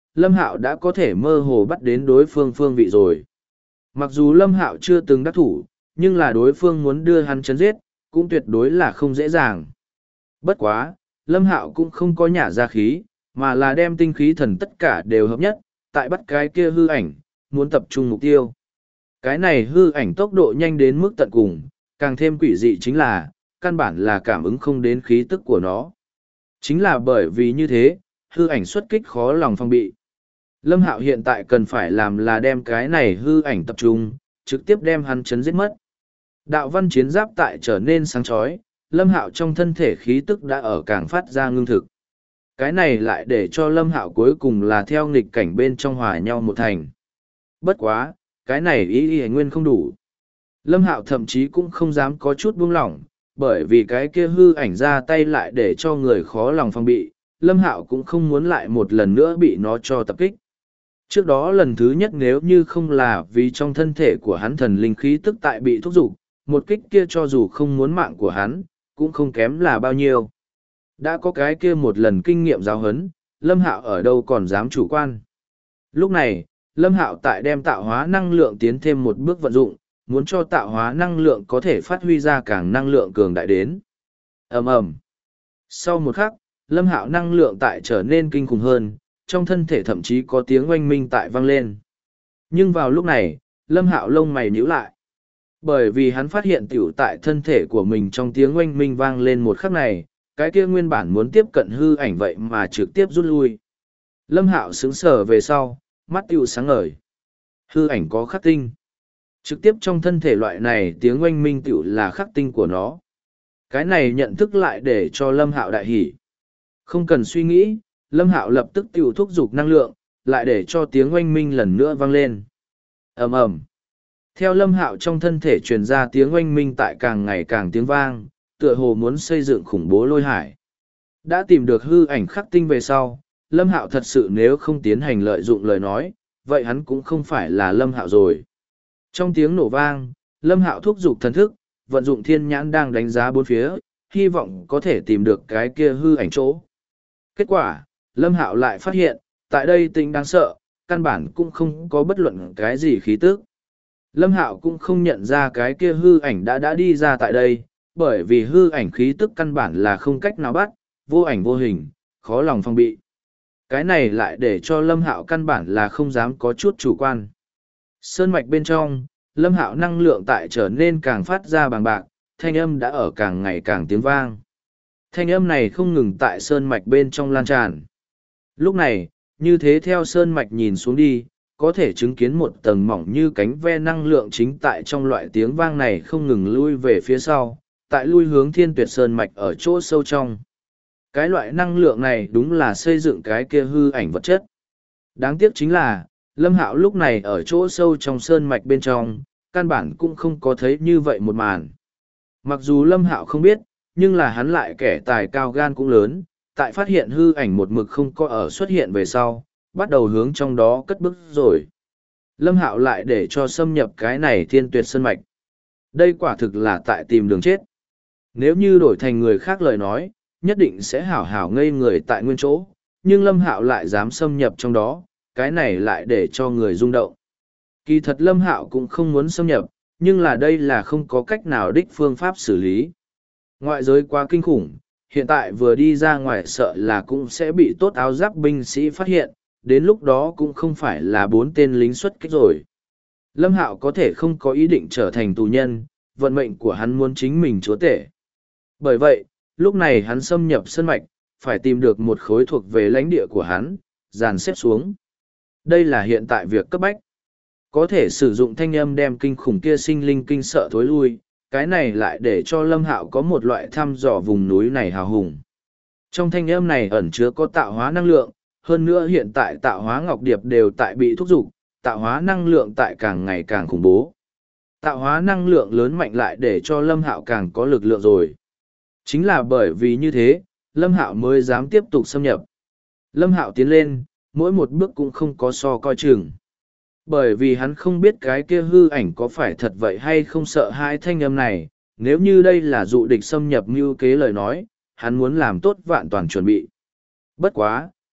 Lâm Hạo đã có thể mơ hồ bắt đến đối phương phương vị rồi. Mặc dù Lâm Hạo chưa từng đắc thủ, nhưng là đối phương muốn đưa hắn chấn giết, cũng tuyệt đối là không dễ dàng. Bất quá, Lâm Hạo cũng không có nhả ra khí, mà là đem tinh khí thần tất cả đều hợp nhất, tại bắt cái kia hư ảnh, muốn tập trung mục tiêu. Cái này hư ảnh tốc độ nhanh đến mức tận cùng, càng thêm quỷ dị chính là, căn bản là cảm ứng không đến khí tức của nó. Chính là bởi vì như thế, hư ảnh xuất kích khó lòng phòng bị. Lâm Hạo hiện tại cần phải làm là đem cái này hư ảnh tập trung, trực tiếp đem hắn chấn giết mất. Đạo văn chiến giáp tại trở nên sáng chói, Lâm Hạo trong thân thể khí tức đã ở càng phát ra ngưng thực. Cái này lại để cho Lâm Hạo cuối cùng là theo nghịch cảnh bên trong hòa nhau một thành. Bất quá, cái này ý nguyên không đủ. Lâm Hạo thậm chí cũng không dám có chút buông lỏng, bởi vì cái kia hư ảnh ra tay lại để cho người khó lòng phòng bị. Lâm Hạo cũng không muốn lại một lần nữa bị nó cho tập kích. Trước đó lần thứ nhất nếu như không là vì trong thân thể của hắn thần linh khí tức tại bị thúc giục, một kích kia cho dù không muốn mạng của hắn, cũng không kém là bao nhiêu. Đã có cái kia một lần kinh nghiệm giáo huấn, Lâm Hạo ở đâu còn dám chủ quan. Lúc này, Lâm Hạo tại đem tạo hóa năng lượng tiến thêm một bước vận dụng, muốn cho tạo hóa năng lượng có thể phát huy ra càng năng lượng cường đại đến. Ầm ầm. Sau một khắc, Lâm Hạo năng lượng tại trở nên kinh khủng hơn, trong thân thể thậm chí có tiếng oanh minh tại vang lên. Nhưng vào lúc này, Lâm Hạo lông mày nhíu lại. Bởi vì hắn phát hiện tiểu tại thân thể của mình trong tiếng oanh minh vang lên một khắc này, cái kia nguyên bản muốn tiếp cận hư ảnh vậy mà trực tiếp rút lui. Lâm Hạo sững sờ về sau, mắt tiểu sáng ngời. Hư ảnh có khắc tinh. Trực tiếp trong thân thể loại này tiếng oanh minh tiểu là khắc tinh của nó. Cái này nhận thức lại để cho Lâm Hạo đại hỉ. Không cần suy nghĩ, Lâm Hạo lập tức tiểu thúc giục năng lượng, lại để cho tiếng oanh minh lần nữa vang lên. Ầm ầm. Theo Lâm Hạo trong thân thể truyền ra tiếng oanh minh tại càng ngày càng tiếng vang, tựa hồ muốn xây dựng khủng bố lôi hải. Đã tìm được hư ảnh khắc tinh về sau, Lâm Hạo thật sự nếu không tiến hành lợi dụng lời nói, vậy hắn cũng không phải là Lâm Hạo rồi. Trong tiếng nổ vang, Lâm Hạo thúc giục thần thức, vận dụng thiên nhãn đang đánh giá bốn phía, hy vọng có thể tìm được cái kia hư ảnh chỗ. Kết quả, Lâm Hạo lại phát hiện, tại đây tính đáng sợ, căn bản cũng không có bất luận cái gì khí tức. Lâm Hạo cũng không nhận ra cái kia hư ảnh đã đi ra tại đây, bởi vì hư ảnh khí tức căn bản là không cách nào bắt, vô ảnh vô hình, khó lòng phòng bị. Cái này lại để cho Lâm Hạo căn bản là không dám có chút chủ quan. Sơn mạch bên trong, Lâm Hạo năng lượng tại trở nên càng phát ra bằng bạc, thanh âm đã ở càng ngày càng tiếng vang. Thanh âm này không ngừng tại sơn mạch bên trong lan tràn. Lúc này, như thế theo sơn mạch nhìn xuống đi, có thể chứng kiến một tầng mỏng như cánh ve năng lượng chính tại trong loại tiếng vang này không ngừng lui về phía sau, tại lui hướng thiên tuyệt sơn mạch ở chỗ sâu trong. Cái loại năng lượng này đúng là xây dựng cái kia hư ảnh vật chất. Đáng tiếc chính là, Lâm Hạo lúc này ở chỗ sâu trong sơn mạch bên trong, căn bản cũng không có thấy như vậy một màn. Mặc dù Lâm Hạo không biết, nhưng là hắn lại kẻ tài cao gan cũng lớn, tại phát hiện hư ảnh một mực không có ở xuất hiện về sau, bắt đầu hướng trong đó cất bước rồi. Lâm Hạo lại để cho xâm nhập cái này thiên tuyệt sơn mạch. Đây quả thực là tại tìm đường chết. Nếu như đổi thành người khác lời nói, nhất định sẽ hảo hảo ngây người tại nguyên chỗ, nhưng Lâm Hạo lại dám xâm nhập trong đó, cái này lại để cho người rung động. Kỳ thật Lâm Hạo cũng không muốn xâm nhập, nhưng là đây là không có cách nào đích phương pháp xử lý. Ngoại giới quá kinh khủng, hiện tại vừa đi ra ngoài sợ là cũng sẽ bị tốt áo giáp binh sĩ phát hiện, đến lúc đó cũng không phải là 4 tên lính xuất kích rồi. Lâm Hạo có thể không có ý định trở thành tù nhân, vận mệnh của hắn muốn chính mình chúa tể. Bởi vậy, lúc này hắn xâm nhập sơn mạch, phải tìm được một khối thuộc về lãnh địa của hắn, dàn xếp xuống. Đây là hiện tại việc cấp bách. Có thể sử dụng thanh âm đem kinh khủng kia sinh linh kinh sợ thối lui, cái này lại để cho Lâm Hạo có một loại thăm dò vùng núi này hào hùng. Trong thanh âm này ẩn chứa có tạo hóa năng lượng, hơn nữa hiện tại tạo hóa ngọc điệp đều tại bị thúc giục, tạo hóa năng lượng tại càng ngày càng khủng bố. Tạo hóa năng lượng lớn mạnh lại để cho Lâm Hạo càng có lực lượng rồi. Chính là bởi vì như thế, Lâm Hạo mới dám tiếp tục xâm nhập. Lâm Hạo tiến lên, mỗi một bước cũng không có so coi chừng. Bởi vì hắn không biết cái kia hư ảnh có phải thật vậy hay không sợ hai thanh âm này, nếu như đây là dụ địch xâm nhập mưu kế lời nói, hắn muốn làm tốt vạn toàn chuẩn bị. Bất quá,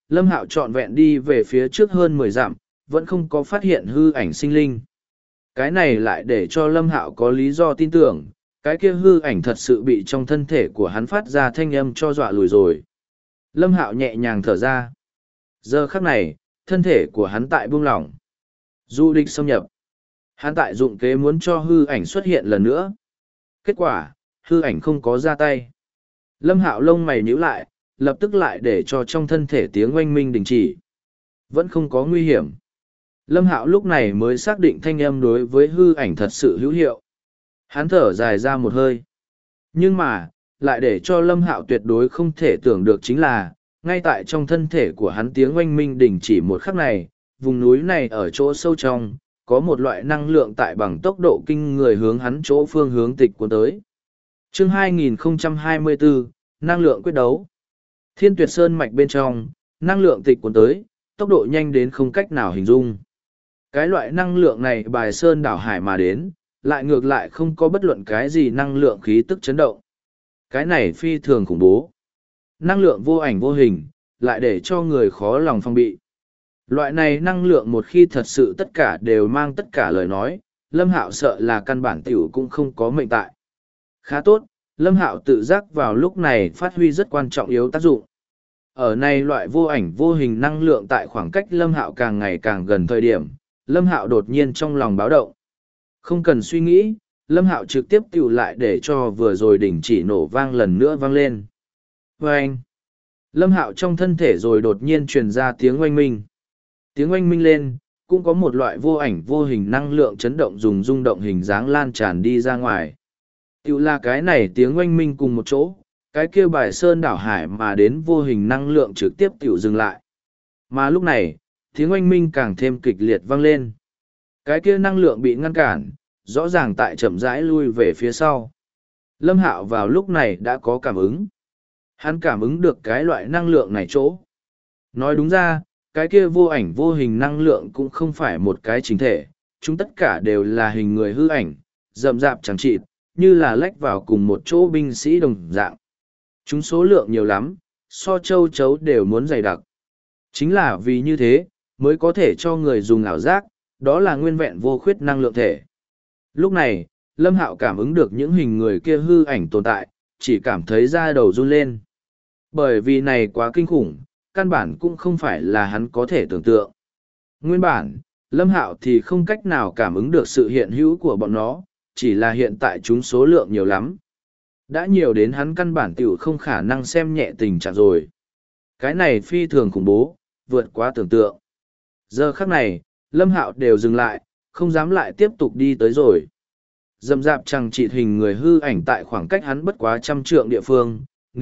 Lâm Hạo trọn vẹn đi về phía trước hơn 10 dặm, vẫn không có phát hiện hư ảnh sinh linh. Cái này lại để cho Lâm Hạo có lý do tin tưởng, cái kia hư ảnh thật sự bị trong thân thể của hắn phát ra thanh âm cho dọa lùi rồi. Lâm Hạo nhẹ nhàng thở ra. Giờ khắc này, thân thể của hắn tại buông lỏng. Du địch xâm nhập. Hắn tại dụng kế muốn cho hư ảnh xuất hiện lần nữa. Kết quả, hư ảnh không có ra tay. Lâm Hạo lông mày nhíu lại, lập tức lại để cho trong thân thể tiếng oanh minh đình chỉ. Vẫn không có nguy hiểm. Lâm Hạo lúc này mới xác định thanh âm đối với hư ảnh thật sự hữu hiệu. Hắn thở dài ra một hơi. Nhưng mà, lại để cho Lâm Hạo tuyệt đối không thể tưởng được chính là, ngay tại trong thân thể của hắn tiếng oanh minh đình chỉ một khắc này, vùng núi này ở chỗ sâu trong, có một loại năng lượng tại bằng tốc độ kinh người hướng hắn chỗ phương hướng tịch cuốn tới. Chương 2024, năng lượng quyết đấu. Thiên Tuyệt Sơn mạch bên trong, năng lượng tịch cuốn tới, tốc độ nhanh đến không cách nào hình dung. Cái loại năng lượng này bài sơn đảo hải mà đến, lại ngược lại không có bất luận cái gì năng lượng khí tức chấn động. Cái này phi thường khủng bố. Năng lượng vô ảnh vô hình, lại để cho người khó lòng phòng bị. Loại này năng lượng một khi thật sự tất cả đều mang tất cả lời nói, Lâm Hạo sợ là căn bản tiểu cũng không có mệnh tại. Khá tốt, Lâm Hạo tự giác vào lúc này phát huy rất quan trọng yếu tác dụng. Ở này loại vô ảnh vô hình năng lượng tại khoảng cách Lâm Hạo càng ngày càng gần thời điểm, Lâm Hạo đột nhiên trong lòng báo động. Không cần suy nghĩ, Lâm Hạo trực tiếp tiểu lại để cho vừa rồi đỉnh chỉ nổ vang lần nữa vang lên. Vâng! Lâm Hạo trong thân thể rồi đột nhiên truyền ra tiếng oanh minh. Tiếng oanh minh lên, cũng có một loại vô ảnh vô hình năng lượng chấn động dùng rung động hình dáng lan tràn đi ra ngoài. Tiểu là cái này tiếng oanh minh cùng một chỗ, cái kia bài sơn đảo hải mà đến vô hình năng lượng trực tiếp tiểu dừng lại. Mà lúc này, tiếng oanh minh càng thêm kịch liệt vang lên. Cái kia năng lượng bị ngăn cản, rõ ràng tại chậm rãi lui về phía sau. Lâm Hạo vào lúc này đã có cảm ứng. Hắn cảm ứng được cái loại năng lượng này chỗ. Nói đúng ra, cái kia vô ảnh vô hình năng lượng cũng không phải một cái chính thể, chúng tất cả đều là hình người hư ảnh, rậm rạp chẳng chịt, như là lách vào cùng một chỗ binh sĩ đồng dạng. Chúng số lượng nhiều lắm, so châu chấu đều muốn dày đặc. Chính là vì như thế, mới có thể cho người dùng ảo giác, đó là nguyên vẹn vô khuyết năng lượng thể. Lúc này, Lâm Hạo cảm ứng được những hình người kia hư ảnh tồn tại, chỉ cảm thấy da đầu run lên. Bởi vì này quá kinh khủng, căn bản cũng không phải là hắn có thể tưởng tượng. Nguyên bản, Lâm Hạo thì không cách nào cảm ứng được sự hiện hữu của bọn nó, chỉ là hiện tại chúng số lượng nhiều lắm. Đã nhiều đến hắn căn bản tiểu không khả năng xem nhẹ tình trạng rồi. Cái này phi thường khủng bố, vượt quá tưởng tượng. Giờ khắc này, Lâm Hạo đều dừng lại, không dám lại tiếp tục đi tới rồi. Dầm dạp chẳng chịt hình người hư ảnh tại khoảng cách hắn bất quá 100 trượng địa phương,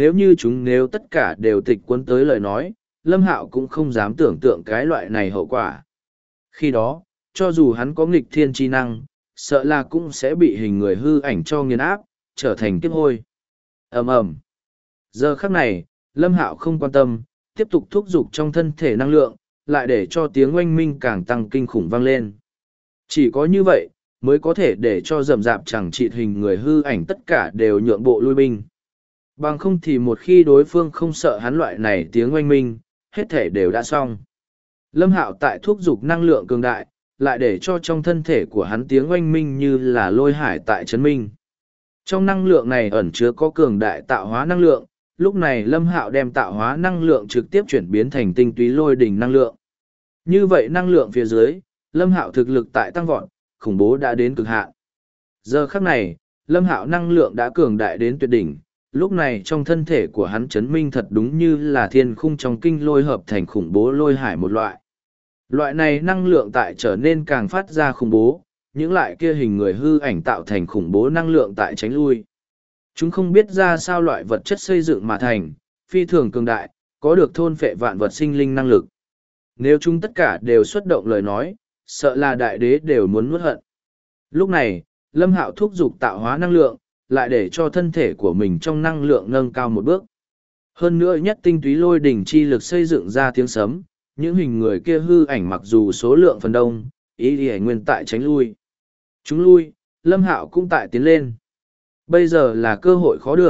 nếu tất cả đều tịch cuốn tới lời nói, Lâm Hạo cũng không dám tưởng tượng cái loại này hậu quả. Khi đó, cho dù hắn có nghịch thiên chi năng, sợ là cũng sẽ bị hình người hư ảnh cho nghiền áp, trở thành kiếp hôi. Ầm ầm. Giờ khắc này, Lâm Hạo không quan tâm, tiếp tục thúc giục trong thân thể năng lượng, lại để cho tiếng oanh minh càng tăng kinh khủng vang lên. Chỉ có như vậy, mới có thể để cho rậm rạp chẳng chịt hình người hư ảnh tất cả đều nhượng bộ lui binh. Bằng không thì một khi đối phương không sợ hắn loại này tiếng oanh minh, hết thể đều đã xong. Lâm Hạo tại thúc giục năng lượng cường đại, lại để cho trong thân thể của hắn tiếng oanh minh như là lôi hải tại chấn minh. Trong năng lượng này ẩn chứa có cường đại tạo hóa năng lượng, lúc này Lâm Hạo đem tạo hóa năng lượng trực tiếp chuyển biến thành tinh túy lôi đỉnh năng lượng. Như vậy năng lượng phía dưới, Lâm Hạo thực lực tại tăng vọt, khủng bố đã đến cực hạn. Giờ khắc này, Lâm Hạo năng lượng đã cường đại đến tuyệt đỉnh, lúc này trong thân thể của hắn chấn minh thật đúng như là thiên khung trong kinh lôi hợp thành khủng bố lôi hải một loại. Loại này năng lượng tại trở nên càng phát ra khủng bố, những lại kia hình người hư ảnh tạo thành khủng bố năng lượng tại tránh lui. Chúng không biết ra sao loại vật chất xây dựng mà thành, phi thường cường đại, có được thôn phệ vạn vật sinh linh năng lực. Nếu chúng tất cả đều xuất động lời nói, sợ là đại đế đều muốn nuốt hận. Lúc này, Lâm Hạo thúc giục tạo hóa năng lượng, lại để cho thân thể của mình trong năng lượng nâng cao một bước. Hơn nữa nhất tinh túy lôi đỉnh chi lực xây dựng ra tiếng sấm, những hình người kia hư ảnh mặc dù số lượng phần đông, ý thì nguyên tại tránh lui. Chúng lui, Lâm Hạo cũng tại tiến lên. Bây giờ là cơ hội khó được,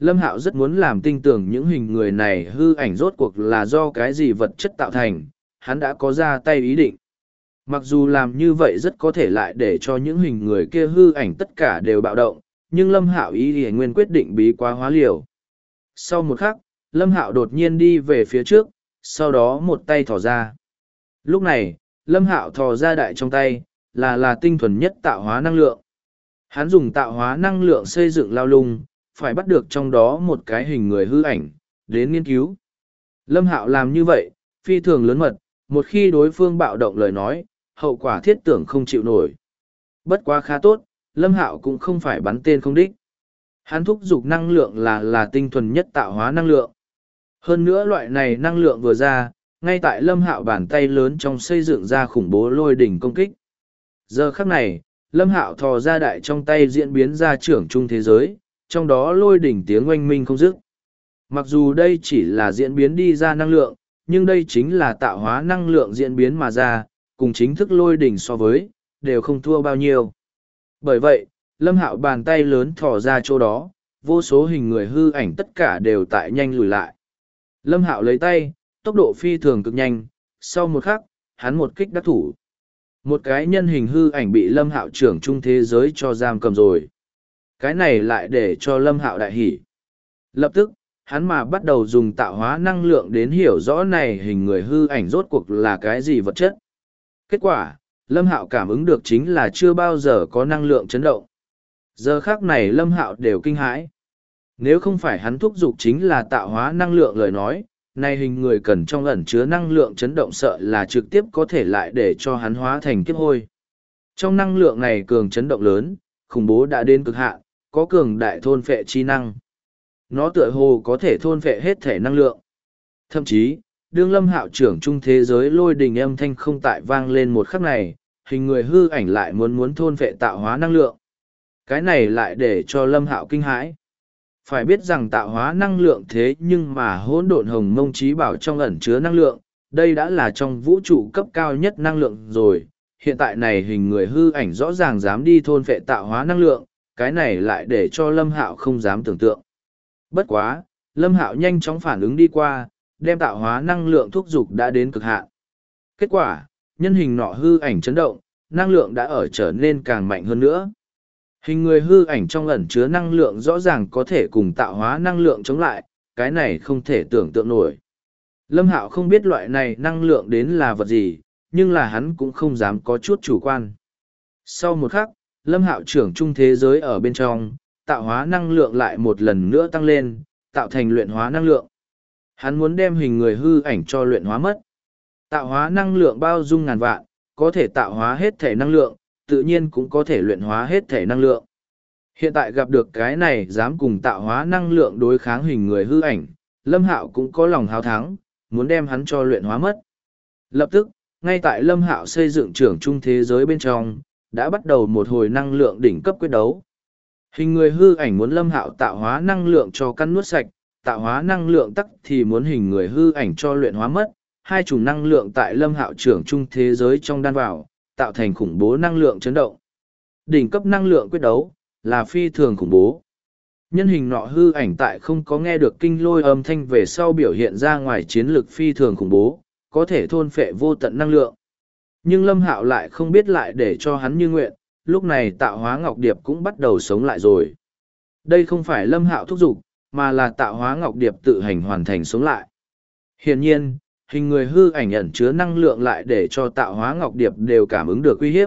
Lâm Hạo rất muốn làm tinh tưởng những hình người này hư ảnh rốt cuộc là do cái gì vật chất tạo thành, hắn đã có ra tay ý định. Mặc dù làm như vậy rất có thể lại để cho những hình người kia hư ảnh tất cả đều bạo động, nhưng Lâm Hạo ý thì nguyên quyết định bí quá hóa liều. Sau một khắc, Lâm Hạo đột nhiên đi về phía trước, sau đó một tay thò ra. Lúc này, Lâm Hạo thò ra đại trong tay, là tinh thuần nhất tạo hóa năng lượng. Hắn dùng tạo hóa năng lượng xây dựng lao lung, phải bắt được trong đó một cái hình người hư ảnh, đến nghiên cứu. Lâm Hạo làm như vậy, phi thường lớn mật, một khi đối phương bạo động lời nói, hậu quả thiết tưởng không chịu nổi. Bất quá khá tốt, Lâm Hạo cũng không phải bắn tên không đích. Hắn thúc giục năng lượng là tinh thuần nhất tạo hóa năng lượng. Hơn nữa loại này năng lượng vừa ra, ngay tại Lâm Hạo bàn tay lớn trong xây dựng ra khủng bố lôi đỉnh công kích. Giờ khắc này, Lâm Hạo thò ra đại trong tay diễn biến ra trưởng trung thế giới, trong đó lôi đỉnh tiếng oanh minh không dứt. Mặc dù đây chỉ là diễn biến đi ra năng lượng, nhưng đây chính là tạo hóa năng lượng diễn biến mà ra, cùng chính thức lôi đỉnh so với, đều không thua bao nhiêu. Bởi vậy, Lâm Hạo bàn tay lớn thò ra chỗ đó, vô số hình người hư ảnh tất cả đều tại nhanh lùi lại. Lâm Hạo lấy tay, tốc độ phi thường cực nhanh, sau một khắc, hắn một kích đắc thủ. Một cái nhân hình hư ảnh bị Lâm Hạo trưởng trung thế giới cho giam cầm rồi. Cái này lại để cho Lâm Hạo đại hỉ. Lập tức, hắn mà bắt đầu dùng tạo hóa năng lượng đến hiểu rõ này hình người hư ảnh rốt cuộc là cái gì vật chất. Kết quả, Lâm Hạo cảm ứng được chính là chưa bao giờ có năng lượng chấn động. Giờ khác này Lâm Hạo đều kinh hãi. Nếu không phải hắn thúc giục chính là tạo hóa năng lượng lời nói, này hình người cần trong ẩn chứa năng lượng chấn động sợ là trực tiếp có thể lại để cho hắn hóa thành kiếp hôi. Trong năng lượng này cường chấn động lớn, khủng bố đã đến cực hạn, có cường đại thôn phệ chi năng. Nó tựa hồ có thể thôn phệ hết thể năng lượng. Thậm chí, đương Lâm Hạo trưởng trung thế giới lôi đình âm thanh không tại vang lên một khắc này, hình người hư ảnh lại muốn thôn phệ tạo hóa năng lượng. Cái này lại để cho Lâm Hạo kinh hãi. Phải biết rằng tạo hóa năng lượng thế nhưng mà hỗn độn hồng mông trí bảo trong ẩn chứa năng lượng, đây đã là trong vũ trụ cấp cao nhất năng lượng rồi. Hiện tại này hình người hư ảnh rõ ràng dám đi thôn phệ tạo hóa năng lượng, cái này lại để cho Lâm Hạo không dám tưởng tượng. Bất quá, Lâm Hạo nhanh chóng phản ứng đi qua, đem tạo hóa năng lượng thúc giục đã đến cực hạn. Kết quả, nhân hình nọ hư ảnh chấn động, năng lượng đã ở trở nên càng mạnh hơn nữa. Hình người hư ảnh trong ẩn chứa năng lượng rõ ràng có thể cùng tạo hóa năng lượng chống lại, cái này không thể tưởng tượng nổi. Lâm Hạo không biết loại này năng lượng đến là vật gì, nhưng là hắn cũng không dám có chút chủ quan. Sau một khắc, Lâm Hạo trưởng trung thế giới ở bên trong, tạo hóa năng lượng lại một lần nữa tăng lên, tạo thành luyện hóa năng lượng. Hắn muốn đem hình người hư ảnh cho luyện hóa mất. Tạo hóa năng lượng bao dung ngàn vạn, có thể tạo hóa hết thể năng lượng, tự nhiên cũng có thể luyện hóa hết thể năng lượng. Hiện tại gặp được cái này dám cùng tạo hóa năng lượng đối kháng hình người hư ảnh, Lâm Hạo cũng có lòng háo thắng, muốn đem hắn cho luyện hóa mất. Lập tức, ngay tại Lâm Hạo xây dựng trưởng trung thế giới bên trong, đã bắt đầu một hồi năng lượng đỉnh cấp quyết đấu. Hình người hư ảnh muốn Lâm Hạo tạo hóa năng lượng cho căn nuốt sạch, tạo hóa năng lượng tắc thì muốn hình người hư ảnh cho luyện hóa mất. Hai chủng năng lượng tại Lâm Hạo trưởng trung thế giới trong đan vào, tạo thành khủng bố năng lượng chấn động. Đỉnh cấp năng lượng quyết đấu, là phi thường khủng bố. Nhân hình nọ hư ảnh tại không có nghe được kinh lôi âm thanh về sau biểu hiện ra ngoài chiến lực phi thường khủng bố, có thể thôn phệ vô tận năng lượng. Nhưng Lâm Hạo lại không biết lại để cho hắn như nguyện, lúc này tạo hóa ngọc điệp cũng bắt đầu sống lại rồi. Đây không phải Lâm Hạo thúc giục, mà là tạo hóa ngọc điệp tự hành hoàn thành sống lại. Hiển nhiên, hình người hư ảnh ẩn chứa năng lượng lại để cho tạo hóa ngọc điệp đều cảm ứng được uy hiếp.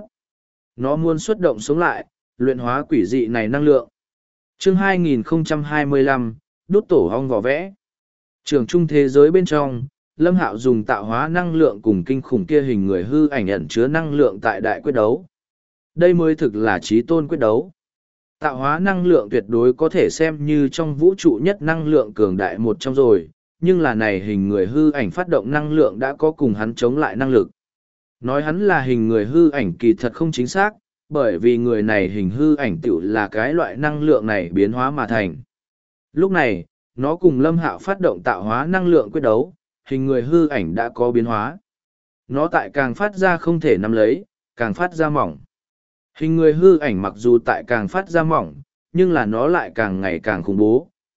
Nó muốn xuất động sống lại, luyện hóa quỷ dị này năng lượng. Chương 2025, đốt tổ ong vỏ vẽ. Trường trung thế giới bên trong, Lâm Hạo dùng tạo hóa năng lượng cùng kinh khủng kia hình người hư ảnh ẩn chứa năng lượng tại đại quyết đấu. Đây mới thực là chí tôn quyết đấu. Tạo hóa năng lượng tuyệt đối có thể xem như trong vũ trụ nhất năng lượng cường đại một trong rồi, nhưng là này hình người hư ảnh phát động năng lượng đã có cùng hắn chống lại năng lực. Nói hắn là hình người hư ảnh kỳ thật không chính xác, bởi vì người này hình hư ảnh tựu là cái loại năng lượng này biến hóa mà thành. Lúc này, nó cùng Lâm Hạo phát động tạo hóa năng lượng quyết đấu, hình người hư ảnh đã có biến hóa. Nó tại càng phát ra không thể nắm lấy, càng phát ra mỏng. Hình người hư ảnh mặc dù tại càng phát ra mỏng, nhưng là nó lại càng ngày càng khủng bố,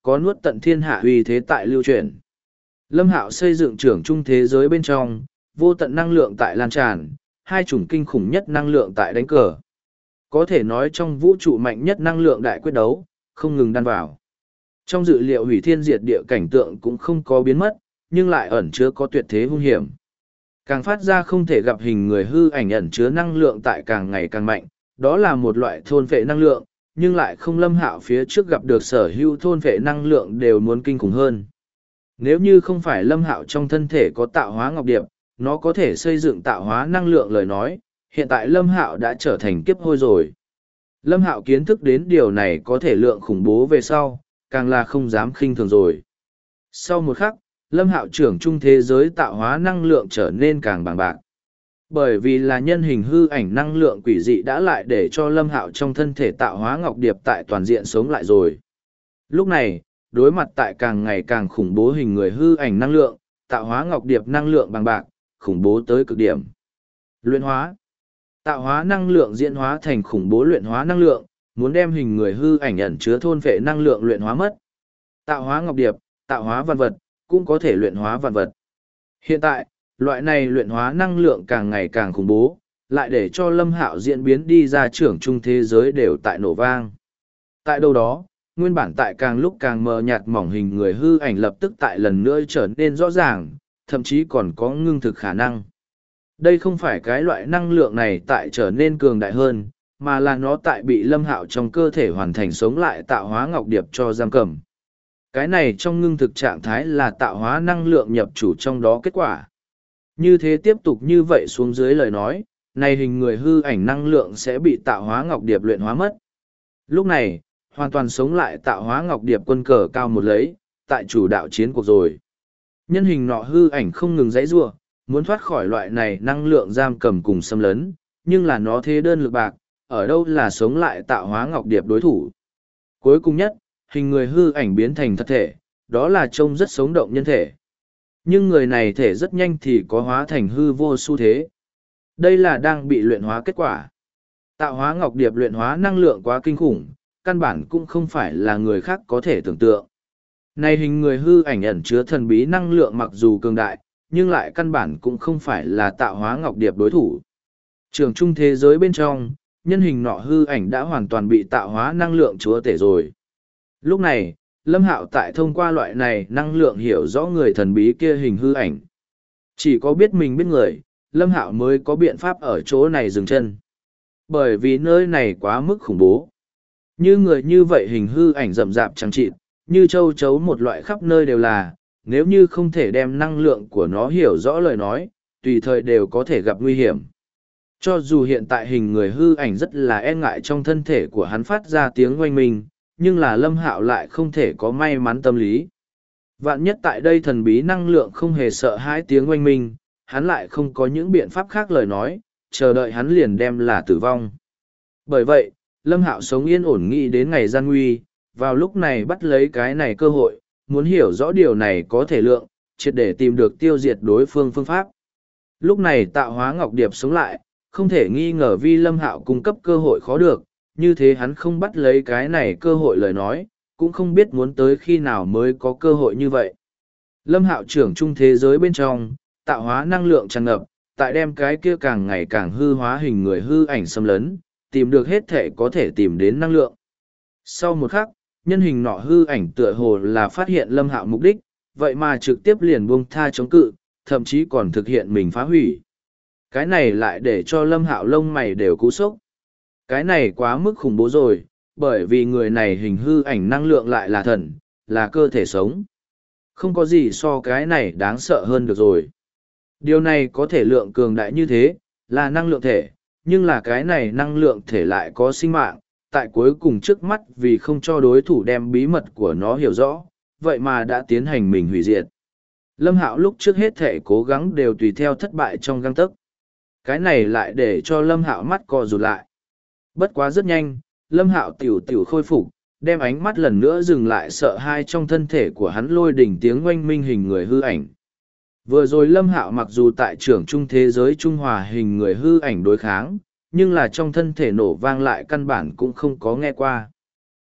có nuốt tận thiên hạ uy thế tại lưu truyền. Lâm Hạo xây dựng trưởng trung thế giới bên trong, vô tận năng lượng tại lan tràn, hai chủng kinh khủng nhất năng lượng tại đánh cờ. Có thể nói trong vũ trụ mạnh nhất năng lượng đại quyết đấu, không ngừng đan vào. Trong dự liệu hủy thiên diệt địa cảnh tượng cũng không có biến mất, nhưng lại ẩn chứa có tuyệt thế hung hiểm. Càng phát ra không thể gặp hình người hư ảnh ẩn chứa năng lượng tại càng ngày càng mạnh, đó là một loại thôn vệ năng lượng, nhưng lại không Lâm Hạo phía trước gặp được sở hữu thôn vệ năng lượng đều muốn kinh khủng hơn. Nếu như không phải Lâm Hạo trong thân thể có tạo hóa ngọc điệp, nó có thể xây dựng tạo hóa năng lượng lời nói, hiện tại Lâm Hạo đã trở thành kiếp hôi rồi. Lâm Hạo kiến thức đến điều này có thể lượng khủng bố về sau, càng là không dám khinh thường rồi. Sau một khắc, Lâm Hạo trưởng trung thế giới tạo hóa năng lượng trở nên càng bằng bạc. Bởi vì là nhân hình hư ảnh năng lượng quỷ dị đã lại để cho Lâm Hạo trong thân thể tạo hóa ngọc điệp tại toàn diện sống lại rồi. Lúc này, đối mặt tại càng ngày càng khủng bố hình người hư ảnh năng lượng, tạo hóa ngọc điệp năng lượng bằng bạc, khủng bố tới cực điểm. Luyện hóa. Tạo hóa năng lượng diễn hóa thành khủng bố luyện hóa năng lượng, muốn đem hình người hư ảnh ẩn chứa thôn phệ năng lượng luyện hóa mất. Tạo hóa ngọc điệp, tạo hóa vạn vật, cũng có thể luyện hóa vạn vật. Hiện tại, loại này luyện hóa năng lượng càng ngày càng khủng bố, lại để cho Lâm Hạo diễn biến đi ra trưởng trung thế giới đều tại nổ vang. Tại đâu đó, nguyên bản tại càng lúc càng mờ nhạt mỏng hình người hư ảnh lập tức tại lần nữa trở nên rõ ràng, thậm chí còn có ngưng thực khả năng. Đây không phải cái loại năng lượng này tại trở nên cường đại hơn, mà là nó tại bị Lâm Hạo trong cơ thể hoàn thành sống lại tạo hóa ngọc điệp cho giam cầm. Cái này trong ngưng thực trạng thái là tạo hóa năng lượng nhập chủ trong đó kết quả. Như thế tiếp tục như vậy xuống dưới lời nói, này hình người hư ảnh năng lượng sẽ bị tạo hóa ngọc điệp luyện hóa mất. Lúc này, hoàn toàn sống lại tạo hóa ngọc điệp quân cờ cao một lấy, tại chủ đạo chiến cuộc rồi. Nhân hình nọ hư ảnh không ngừng giãy giụa, muốn thoát khỏi loại này năng lượng giam cầm cùng xâm lấn, nhưng là nó thế đơn lực bạc, ở đâu là sống lại tạo hóa ngọc điệp đối thủ. Cuối cùng nhất, hình người hư ảnh biến thành thật thể, đó là trông rất sống động nhân thể. Nhưng người này thể rất nhanh thì có hóa thành hư vô xu thế. Đây là đang bị luyện hóa kết quả. Tạo hóa ngọc điệp luyện hóa năng lượng quá kinh khủng, căn bản cũng không phải là người khác có thể tưởng tượng. Này hình người hư ảnh ẩn chứa thần bí năng lượng mặc dù cường đại, nhưng lại căn bản cũng không phải là tạo hóa ngọc điệp đối thủ. Trường trung thế giới bên trong, nhân hình nọ hư ảnh đã hoàn toàn bị tạo hóa năng lượng chúa tể rồi. Lúc này, Lâm Hạo tại thông qua loại này năng lượng hiểu rõ người thần bí kia hình hư ảnh. Chỉ có biết mình biết người, Lâm Hạo mới có biện pháp ở chỗ này dừng chân. Bởi vì nơi này quá mức khủng bố. Như người như vậy hình hư ảnh rậm rạp chẳng chịt, như châu chấu một loại khắp nơi đều là, nếu như không thể đem năng lượng của nó hiểu rõ lời nói, tùy thời đều có thể gặp nguy hiểm. Cho dù hiện tại hình người hư ảnh rất là e ngại trong thân thể của hắn phát ra tiếng oanh minh, nhưng là Lâm Hạo lại không thể có may mắn tâm lý. Vạn nhất tại đây thần bí năng lượng không hề sợ hãi tiếng oanh minh, hắn lại không có những biện pháp khác lời nói, chờ đợi hắn liền đem là tử vong. Bởi vậy, Lâm Hạo sống yên ổn nghĩ đến ngày gian nguy, vào lúc này bắt lấy cái này cơ hội, muốn hiểu rõ điều này có thể lượng, triệt để tìm được tiêu diệt đối phương phương pháp. Lúc này tạo hóa ngọc điệp sống lại, không thể nghi ngờ vi Lâm Hạo cung cấp cơ hội khó được, như thế hắn không bắt lấy cái này cơ hội lời nói, cũng không biết muốn tới khi nào mới có cơ hội như vậy. Lâm Hạo trưởng trung thế giới bên trong, tạo hóa năng lượng tràn ngập, tại đem cái kia càng ngày càng hư hóa hình người hư ảnh xâm lấn, tìm được hết thể có thể tìm đến năng lượng. Sau một khắc, nhân hình nọ hư ảnh tựa hồ là phát hiện Lâm Hạo mục đích, vậy mà trực tiếp liền buông tha chống cự, thậm chí còn thực hiện mình phá hủy. Cái này lại để cho Lâm Hạo lông mày đều cú sốc. Cái này quá mức khủng bố rồi, bởi vì người này hình hư ảnh năng lượng lại là thần, là cơ thể sống. Không có gì so cái này đáng sợ hơn được rồi. Điều này có thể lượng cường đại như thế, là năng lượng thể, nhưng là cái này năng lượng thể lại có sinh mạng, tại cuối cùng trước mắt vì không cho đối thủ đem bí mật của nó hiểu rõ, vậy mà đã tiến hành mình hủy diệt. Lâm Hạo lúc trước hết thể cố gắng đều tùy theo thất bại trong gang tấc. Cái này lại để cho Lâm Hạo mắt co rụt lại. Bất quá rất nhanh, Lâm Hạo tiểu khôi phục, đem ánh mắt lần nữa dừng lại sợ hai trong thân thể của hắn lôi đỉnh tiếng oanh minh hình người hư ảnh. Vừa rồi Lâm Hạo mặc dù tại trưởng trung thế giới Trung Hòa hình người hư ảnh đối kháng, nhưng là trong thân thể nổ vang lại căn bản cũng không có nghe qua.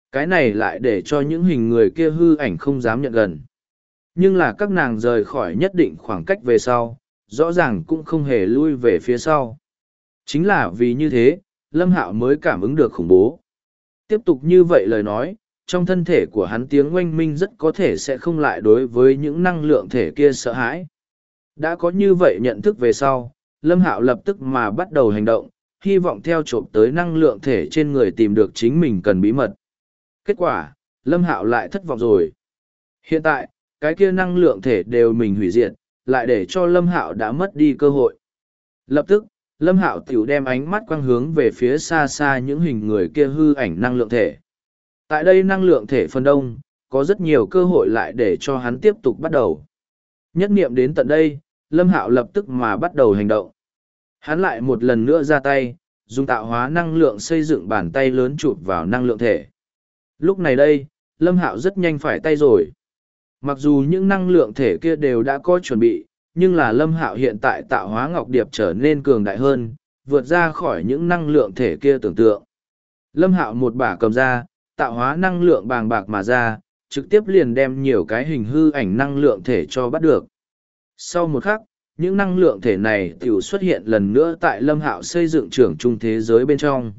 Cái này lại để cho những hình người kia hư ảnh không dám nhận gần. Nhưng là các nàng rời khỏi nhất định khoảng cách về sau, rõ ràng cũng không hề lui về phía sau. Chính là vì như thế, Lâm Hạo mới cảm ứng được khủng bố. Tiếp tục như vậy lời nói, trong thân thể của hắn tiếng oanh minh rất có thể sẽ không lại đối với những năng lượng thể kia sợ hãi. Đã có như vậy nhận thức về sau, Lâm Hạo lập tức mà bắt đầu hành động, hy vọng theo trộm tới năng lượng thể trên người tìm được chính mình cần bí mật. Kết quả, Lâm Hạo lại thất vọng rồi. Hiện tại, cái kia năng lượng thể đều mình hủy diệt, lại để cho Lâm Hạo đã mất đi cơ hội. Lập tức, Lâm Hạo tiểu đem ánh mắt quang hướng về phía xa xa những hình người kia hư ảnh năng lượng thể. Tại đây năng lượng thể phần đông, có rất nhiều cơ hội lại để cho hắn tiếp tục bắt đầu. Nhất niệm đến tận đây, Lâm Hạo lập tức mà bắt đầu hành động. Hắn lại một lần nữa ra tay, dùng tạo hóa năng lượng xây dựng bàn tay lớn chụp vào năng lượng thể. Lúc này đây, Lâm Hạo rất nhanh phải tay rồi. Mặc dù những năng lượng thể kia đều đã có chuẩn bị, nhưng là Lâm Hạo hiện tại tạo hóa ngọc điệp trở nên cường đại hơn, vượt ra khỏi những năng lượng thể kia tưởng tượng. Lâm Hạo một bả cầm ra, tạo hóa năng lượng bàng bạc mà ra, trực tiếp liền đem nhiều cái hình hư ảnh năng lượng thể cho bắt được. Sau một khắc, những năng lượng thể này tiểu xuất hiện lần nữa tại Lâm Hạo xây dựng trưởng trung thế giới bên trong.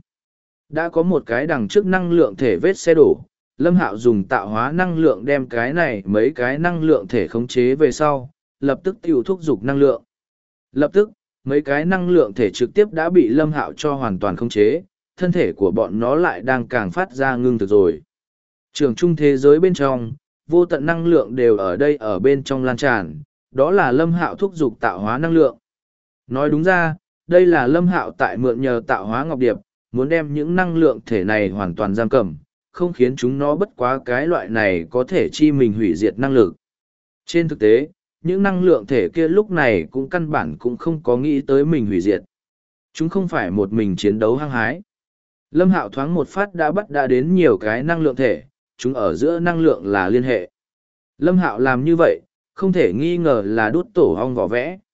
Đã có một cái đằng trước năng lượng thể vết xe đổ, Lâm Hạo dùng tạo hóa năng lượng đem cái này mấy cái năng lượng thể khống chế về sau, lập tức tiểu thúc giục năng lượng. Lập tức, mấy cái năng lượng thể trực tiếp đã bị Lâm Hạo cho hoàn toàn khống chế, thân thể của bọn nó lại đang càng phát ra ngưng thực rồi. Trường trung thế giới bên trong, vô tận năng lượng đều ở đây ở bên trong lan tràn, đó là Lâm Hạo thúc giục tạo hóa năng lượng. Nói đúng ra, đây là Lâm Hạo tại mượn nhờ tạo hóa ngọc điệp, muốn đem những năng lượng thể này hoàn toàn giam cầm, không khiến chúng nó bất quá cái loại này có thể chi mình hủy diệt năng lực. Trên thực tế, những năng lượng thể kia lúc này cũng căn bản cũng không có nghĩ tới mình hủy diệt. Chúng không phải một mình chiến đấu hăng hái. Lâm Hạo thoáng một phát đã đến nhiều cái năng lượng thể, chúng ở giữa năng lượng là liên hệ. Lâm Hạo làm như vậy, không thể nghi ngờ là đút tổ ong vỏ vẽ.